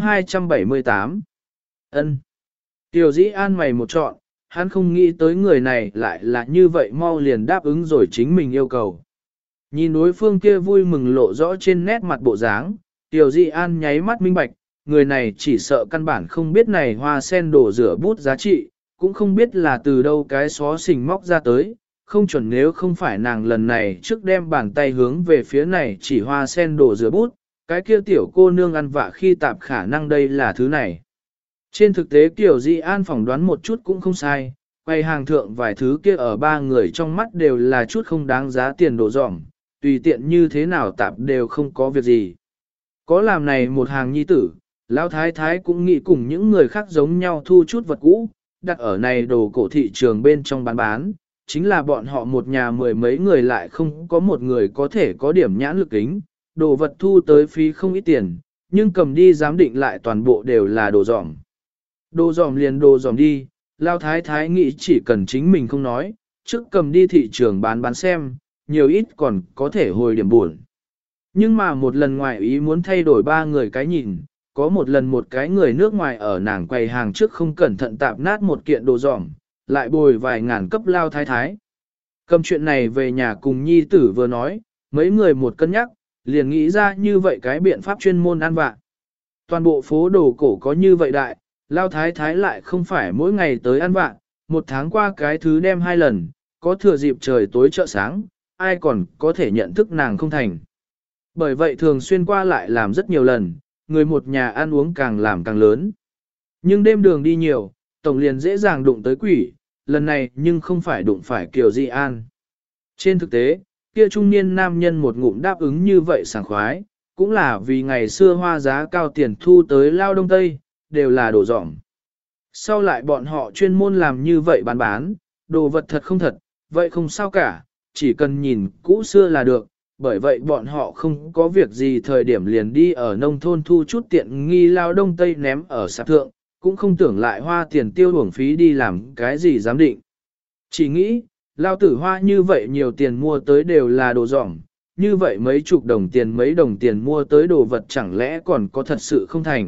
278 Ân. Tiểu Dĩ An mày một chọn, hắn không nghĩ tới người này lại là như vậy mau liền đáp ứng rồi chính mình yêu cầu. Nhìn đối phương kia vui mừng lộ rõ trên nét mặt bộ dáng, Tiểu Dĩ An nháy mắt minh bạch, người này chỉ sợ căn bản không biết này hoa sen đổ rửa bút giá trị, cũng không biết là từ đâu cái xó xình móc ra tới, không chuẩn nếu không phải nàng lần này trước đem bàn tay hướng về phía này chỉ hoa sen đổ rửa bút, cái kia tiểu cô nương ăn vạ khi tạp khả năng đây là thứ này. Trên thực tế Tiểu Dĩ An phỏng đoán một chút cũng không sai, quay hàng thượng vài thứ kia ở ba người trong mắt đều là chút không đáng giá tiền đổ dỏng, tùy tiện như thế nào tạp đều không có việc gì. Có làm này một hàng nhi tử, Lão Thái Thái cũng nghĩ cùng những người khác giống nhau thu chút vật cũ, đặt ở này đồ cổ thị trường bên trong bán, chính là bọn họ một nhà mười mấy người lại không có một người có thể có điểm nhãn lực kính, đồ vật thu tới phí không ít tiền, nhưng cầm đi giám định lại toàn bộ đều là đồ dỏng. Đồ dỏng liền đồ dỏng đi, Lão Thái Thái nghĩ chỉ cần chính mình không nói, trước cầm đi thị trường bán xem, nhiều ít còn có thể hồi điểm buồn. Nhưng mà một lần ngoài ý muốn thay đổi ba người cái nhìn, có một lần một cái người nước ngoài ở nàng quầy hàng trước không cẩn thận tạp nát một kiện đồ dỏng, lại bồi vài ngàn cấp Lao Thái Thái. Cầm chuyện này về nhà cùng nhi tử vừa nói, mấy người một cân nhắc, liền nghĩ ra như vậy cái biện pháp chuyên môn ăn vạ. Toàn bộ phố đồ cổ có như vậy đại, Lao Thái Thái lại không phải mỗi ngày tới ăn vạ, một tháng qua cái thứ đem 2 lần, có thừa dịp trời tối chợ sáng, ai còn có thể nhận thức nàng không thành. Bởi vậy thường xuyên qua lại làm rất nhiều lần, người một nhà ăn uống càng làm càng lớn. Nhưng đêm đường đi nhiều, tổng liền dễ dàng đụng tới quỷ, lần này nhưng không phải đụng phải Kiều Di An. Trên thực tế, kia trung niên nam nhân một ngụm đáp ứng như vậy sảng khoái, cũng là vì ngày xưa hoa giá cao tiền thu tới lao đông tây, đều là đồ dỏng. Sau lại bọn họ chuyên môn làm như vậy bán, đồ vật thật không thật, vậy không sao cả, chỉ cần nhìn cũ xưa là được, bởi vậy bọn họ không có việc gì thời điểm liền đi ở nông thôn thu chút tiện nghi lao đông tây ném ở sạp thượng, cũng không tưởng lại hoa tiền tiêu uổng phí đi làm cái gì giám định. Chỉ nghĩ, lao tử hoa như vậy nhiều tiền mua tới đều là đồ dỏng, như vậy mấy chục đồng tiền mấy đồng tiền mua tới đồ vật chẳng lẽ còn có thật sự không thành.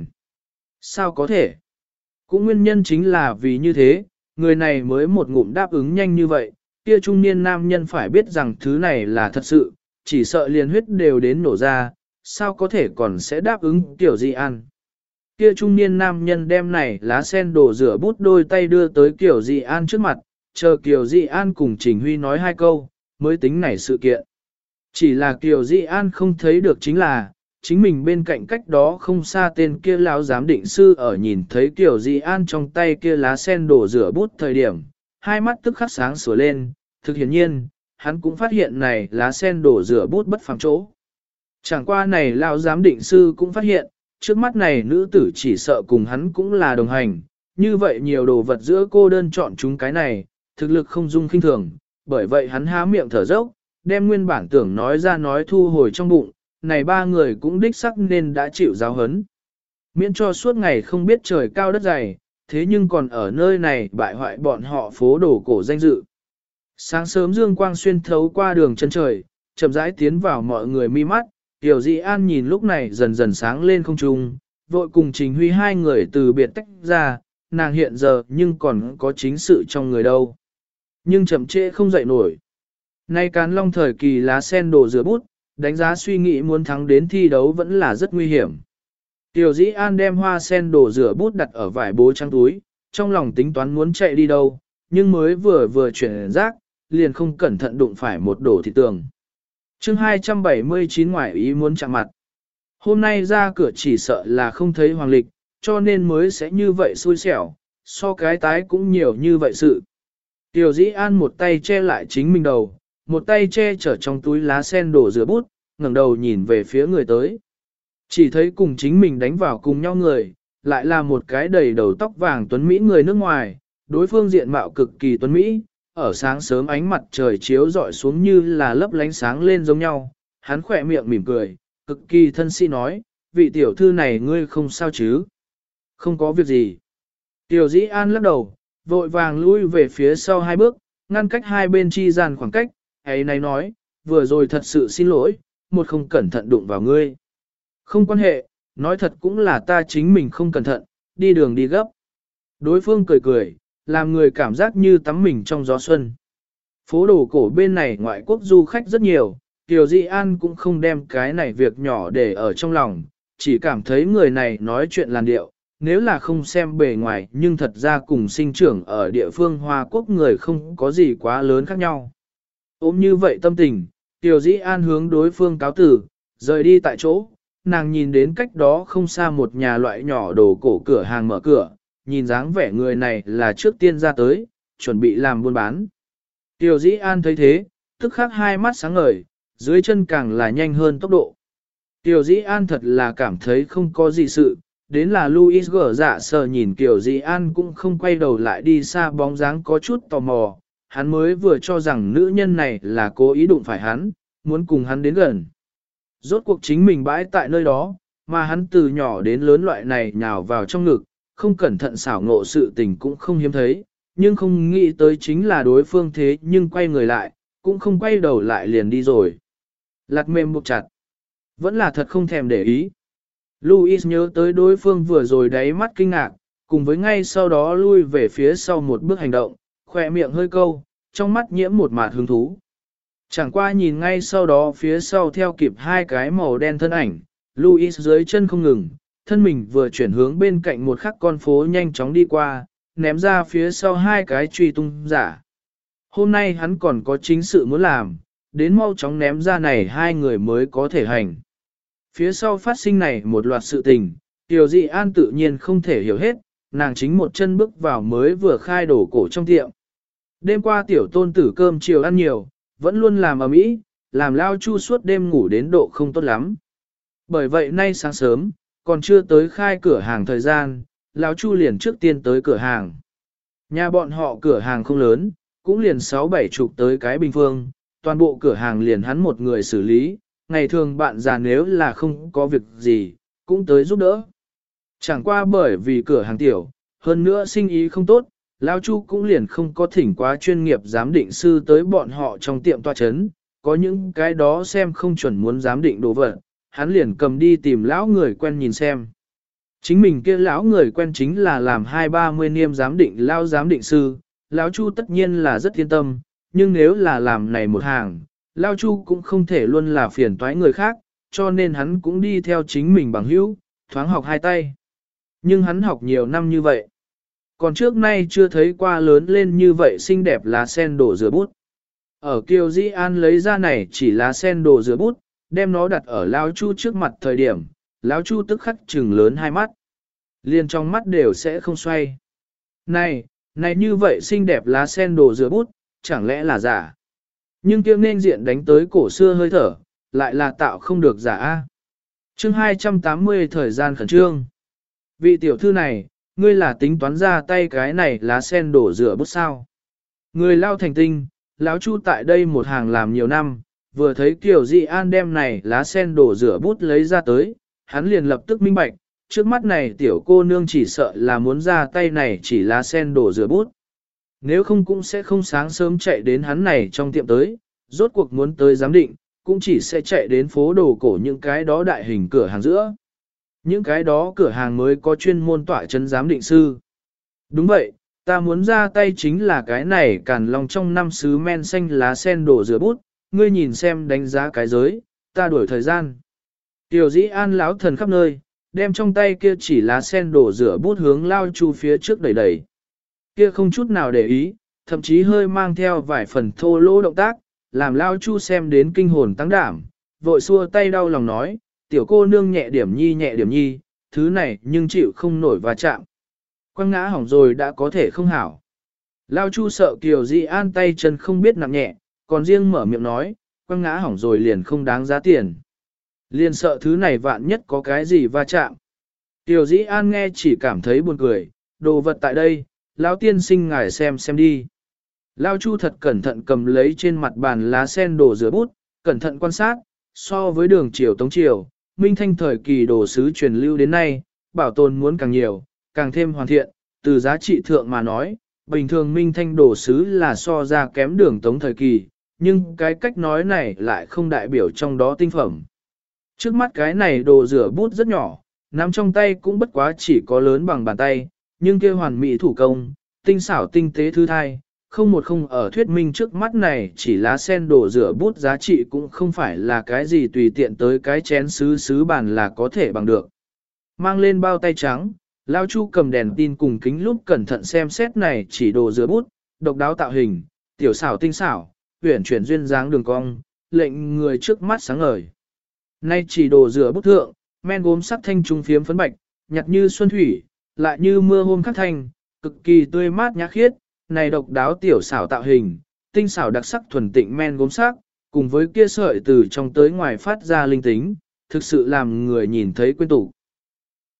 Sao có thể? Cũng nguyên nhân chính là vì như thế, người này mới một ngụm đáp ứng nhanh như vậy, kia trung niên nam nhân phải biết rằng thứ này là thật sự, chỉ sợ liền huyết đều đến nổ ra, sao có thể còn sẽ đáp ứng Tiểu Di An. Kia trung niên nam nhân đem này lá sen đổ rửa bút đôi tay đưa tới Tiểu Di An trước mặt, chờ Tiểu Di An cùng Trình Huy nói 2 câu, mới tính này sự kiện. Chỉ là Tiểu Di An không thấy được chính là, chính mình bên cạnh cách đó không xa tên kia lão giám định sư ở nhìn thấy Tiểu Di An trong tay kia lá sen đổ rửa bút thời điểm, hai mắt tức khắc sáng sủa lên, thực hiển nhiên, hắn cũng phát hiện này lá sen đổ rửa bút bất phàm chỗ. Chẳng qua này lão giám định sư cũng phát hiện, trước mắt này nữ tử chỉ sợ cùng hắn cũng là đồng hành, như vậy nhiều đồ vật giữa cô đơn chọn chúng cái này, thực lực không dung khinh thường, bởi vậy hắn há miệng thở dốc, đem nguyên bản tưởng nói ra nói thu hồi trong bụng, này 3 người cũng đích sắc nên đã chịu giáo hấn. Miễn cho suốt ngày không biết trời cao đất dày, thế nhưng còn ở nơi này bại hoại bọn họ phố đồ cổ danh dự. Sáng sớm dương quang xuyên thấu qua đường chân trời, chậm rãi tiến vào mọi người mi mắt, Tiểu Dĩ An nhìn lúc này dần dần sáng lên không trung, vội cùng Trình Huy hai người từ biệt tách ra, nàng hiện giờ nhưng còn có chính sự trong người đâu. Nhưng chậm trễ không dậy nổi. Nay Càn Long thời kỳ lá sen đổ rửa bút, đánh giá suy nghĩ muốn thắng đến thi đấu vẫn là rất nguy hiểm. Tiểu Dĩ An đem hoa sen đổ rửa bút đặt ở vải bố trang túi, trong lòng tính toán muốn chạy đi đâu, nhưng mới vừa chuyển rác, liền không cẩn thận đụng phải một đổ thị tường. chương 279 ngoại ý muốn chạm mặt. Hôm nay ra cửa chỉ sợ là không thấy hoàng lịch, cho nên mới sẽ như vậy xui xẻo, so cái tái cũng nhiều như vậy sự. Tiểu Dĩ An một tay che lại chính mình đầu, một tay che chở trong túi lá sen đổ rửa bút, ngẩng đầu nhìn về phía người tới. Chỉ thấy cùng chính mình đánh vào cùng nhau người, lại là một cái đầy đầu tóc vàng tuấn Mỹ người nước ngoài, đối phương diện mạo cực kỳ tuấn Mỹ, ở sáng sớm ánh mặt trời chiếu rọi xuống như là lấp lánh sáng lên giống nhau, hắn khỏe miệng mỉm cười, cực kỳ thân sĩ nói, vị tiểu thư này ngươi không sao chứ? Không có việc gì. Tiểu Dĩ An lắc đầu, vội vàng lui về phía sau hai bước, ngăn cách hai bên chi gian khoảng cách, ấy này nói, vừa rồi thật sự xin lỗi, một không cẩn thận đụng vào ngươi. Không quan hệ, nói thật cũng là ta chính mình không cẩn thận, đi đường đi gấp. Đối phương cười cười, làm người cảm giác như tắm mình trong gió xuân. Phố đồ cổ bên này ngoại quốc du khách rất nhiều, Tiểu Dĩ An cũng không đem cái này việc nhỏ để ở trong lòng, chỉ cảm thấy người này nói chuyện làn điệu, nếu là không xem bề ngoài nhưng thật ra cùng sinh trưởng ở địa phương Hoa Quốc người không có gì quá lớn khác nhau. Ôm như vậy tâm tình, Tiểu Dĩ An hướng đối phương cáo tử, rời đi tại chỗ, nàng nhìn đến cách đó không xa một nhà loại nhỏ đồ cổ cửa hàng mở cửa, nhìn dáng vẻ người này là trước tiên ra tới, chuẩn bị làm buôn bán. Tiểu Dĩ An thấy thế, tức khắc hai mắt sáng ngời, dưới chân càng là nhanh hơn tốc độ. Tiểu Dĩ An thật là cảm thấy không có gì sự, đến là Louis gở dạ sờ nhìn Tiểu Dĩ An cũng không quay đầu lại đi xa bóng dáng có chút tò mò, hắn mới vừa cho rằng nữ nhân này là cố ý đụng phải hắn, muốn cùng hắn đến gần. Rốt cuộc chính mình bãi tại nơi đó, mà hắn từ nhỏ đến lớn loại này nhào vào trong ngực, không cẩn thận xảo ngộ sự tình cũng không hiếm thấy, nhưng không nghĩ tới chính là đối phương thế nhưng quay người lại, cũng không quay đầu lại liền đi rồi. Lạt mềm buộc chặt, vẫn là thật không thèm để ý. Louis nhớ tới đối phương vừa rồi đáy mắt kinh ngạc, cùng với ngay sau đó lui về phía sau một bước hành động, khỏe miệng hơi câu, trong mắt nhiễm một mạt hứng thú. Chẳng qua nhìn ngay sau đó phía sau theo kịp hai cái màu đen thân ảnh, Louis dưới chân không ngừng, thân mình vừa chuyển hướng bên cạnh một khắc con phố nhanh chóng đi qua, ném ra phía sau hai cái truy tung giả. Hôm nay hắn còn có chính sự muốn làm, đến mau chóng ném ra này hai người mới có thể hành. Phía sau phát sinh này một loạt sự tình, Tiểu Dĩ An tự nhiên không thể hiểu hết, nàng chính một chân bước vào mới vừa khai đổ cổ trong tiệm. Đêm qua tiểu tôn tử cơm chiều ăn nhiều, vẫn luôn làm ầm ĩ, làm Lao Chu suốt đêm ngủ đến độ không tốt lắm. Bởi vậy nay sáng sớm, còn chưa tới khai cửa hàng thời gian, Lão Chu liền trước tiên tới cửa hàng. Nhà bọn họ cửa hàng không lớn, cũng liền 6-7 chục tới cái bình phương, toàn bộ cửa hàng liền hắn một người xử lý, ngày thường bạn già nếu là không có việc gì, cũng tới giúp đỡ. Chẳng qua bởi vì cửa hàng tiểu, hơn nữa sinh ý không tốt, Lão Chu cũng liền không có thỉnh quá chuyên nghiệp giám định sư tới bọn họ trong tiệm tọa chấn, có những cái đó xem không chuẩn muốn giám định đồ vật, hắn liền cầm đi tìm lão người quen nhìn xem. Chính mình kia lão người quen chính là làm 20-30 niêm giám định lão giám định sư, Lão Chu tất nhiên là rất yên tâm, nhưng nếu là làm này một hàng, Lão Chu cũng không thể luôn là phiền toái người khác, cho nên hắn cũng đi theo chính mình bằng hữu, thoáng học hai tay. Nhưng hắn học nhiều năm như vậy, còn trước nay chưa thấy qua lớn lên như vậy xinh đẹp lá sen đổ rửa bút. Ở Kiều Dĩ An lấy ra này chỉ lá sen đổ rửa bút, đem nó đặt ở Lão Chu trước mặt thời điểm, Lão Chu tức khắc trừng lớn hai mắt. Liền trong mắt đều sẽ không xoay. Này như vậy xinh đẹp lá sen đồ rửa bút, chẳng lẽ là giả? Nhưng kiêng nên diện đánh tới cổ xưa hơi thở, lại là tạo không được giả A. Chương 280 thời gian khẩn trương. Vị tiểu thư này, ngươi là tính toán ra tay cái này lá sen đổ rửa bút sao? Người lao thành tinh, Lão Chu tại đây một hàng làm nhiều năm, vừa thấy Kiều Dĩ An đem này lá sen đổ rửa bút lấy ra tới, hắn liền lập tức minh bạch, trước mắt này tiểu cô nương chỉ sợ là muốn ra tay này chỉ lá sen đổ rửa bút. Nếu không cũng sẽ không sáng sớm chạy đến hắn này trong tiệm tới, rốt cuộc muốn tới giám định, cũng chỉ sẽ chạy đến phố đồ cổ những cái đó đại hình cửa hàng giữa. Những cái đó cửa hàng mới có chuyên môn tỏa chân giám định sư. Đúng vậy, ta muốn ra tay chính là cái này Càn Long trong năm sứ men xanh lá sen đổ rửa bút, ngươi nhìn xem đánh giá cái giới, ta đuổi thời gian. Tiểu dĩ an lão thần khắp nơi, đem trong tay kia chỉ lá sen đổ rửa bút hướng Lao Chu phía trước đẩy đẩy. Kia không chút nào để ý, thậm chí hơi mang theo vài phần thô lỗ động tác, làm Lao Chu xem đến kinh hồn tăng đảm, vội xua tay đau lòng nói, tiểu cô nương nhẹ điểm nhi, thứ này nhưng chịu không nổi va chạm. Quăng ngã hỏng rồi đã có thể không hảo. Lao Chu sợ Kiều Di An tay chân không biết nặng nhẹ, còn riêng mở miệng nói, quăng ngã hỏng rồi liền không đáng giá tiền. Liền sợ thứ này vạn nhất có cái gì va chạm. Kiều Di An nghe chỉ cảm thấy buồn cười, đồ vật tại đây, lão tiên sinh ngài xem đi. Lao Chu thật cẩn thận cầm lấy trên mặt bàn lá sen đồ rửa bút, cẩn thận quan sát, so với đường triều tống triều, minh thanh thời kỳ đồ sứ truyền lưu đến nay, bảo tồn muốn càng nhiều, càng thêm hoàn thiện, từ giá trị thượng mà nói, bình thường minh thanh đồ sứ là so ra kém đường tống thời kỳ, nhưng cái cách nói này lại không đại biểu trong đó tinh phẩm. Trước mắt cái này đồ rửa bút rất nhỏ, nắm trong tay cũng bất quá chỉ có lớn bằng bàn tay, nhưng kia hoàn mỹ thủ công, tinh xảo tinh tế thư thai, không một không ở thuyết minh trước mắt này chỉ lá sen đồ rửa bút giá trị cũng không phải là cái gì tùy tiện tới cái chén sứ bàn là có thể bằng được. Mang lên bao tay trắng, Lao Chu cầm đèn tin cùng kính lúp cẩn thận xem xét này chỉ đồ rửa bút, độc đáo tạo hình, tiểu xảo tinh xảo, uyển chuyển duyên dáng đường cong, lệnh người trước mắt sáng ngời. Nay chỉ đồ rửa bút thượng, men gốm sắc thanh trung phiếm phấn bạch, nhạt như xuân thủy, lại như mưa hôm khắc thanh, cực kỳ tươi mát nhã khiết, này độc đáo tiểu xảo tạo hình, tinh xảo đặc sắc thuần tịnh men gốm sắc, cùng với kia sợi từ trong tới ngoài phát ra linh tính, thực sự làm người nhìn thấy quên tủ.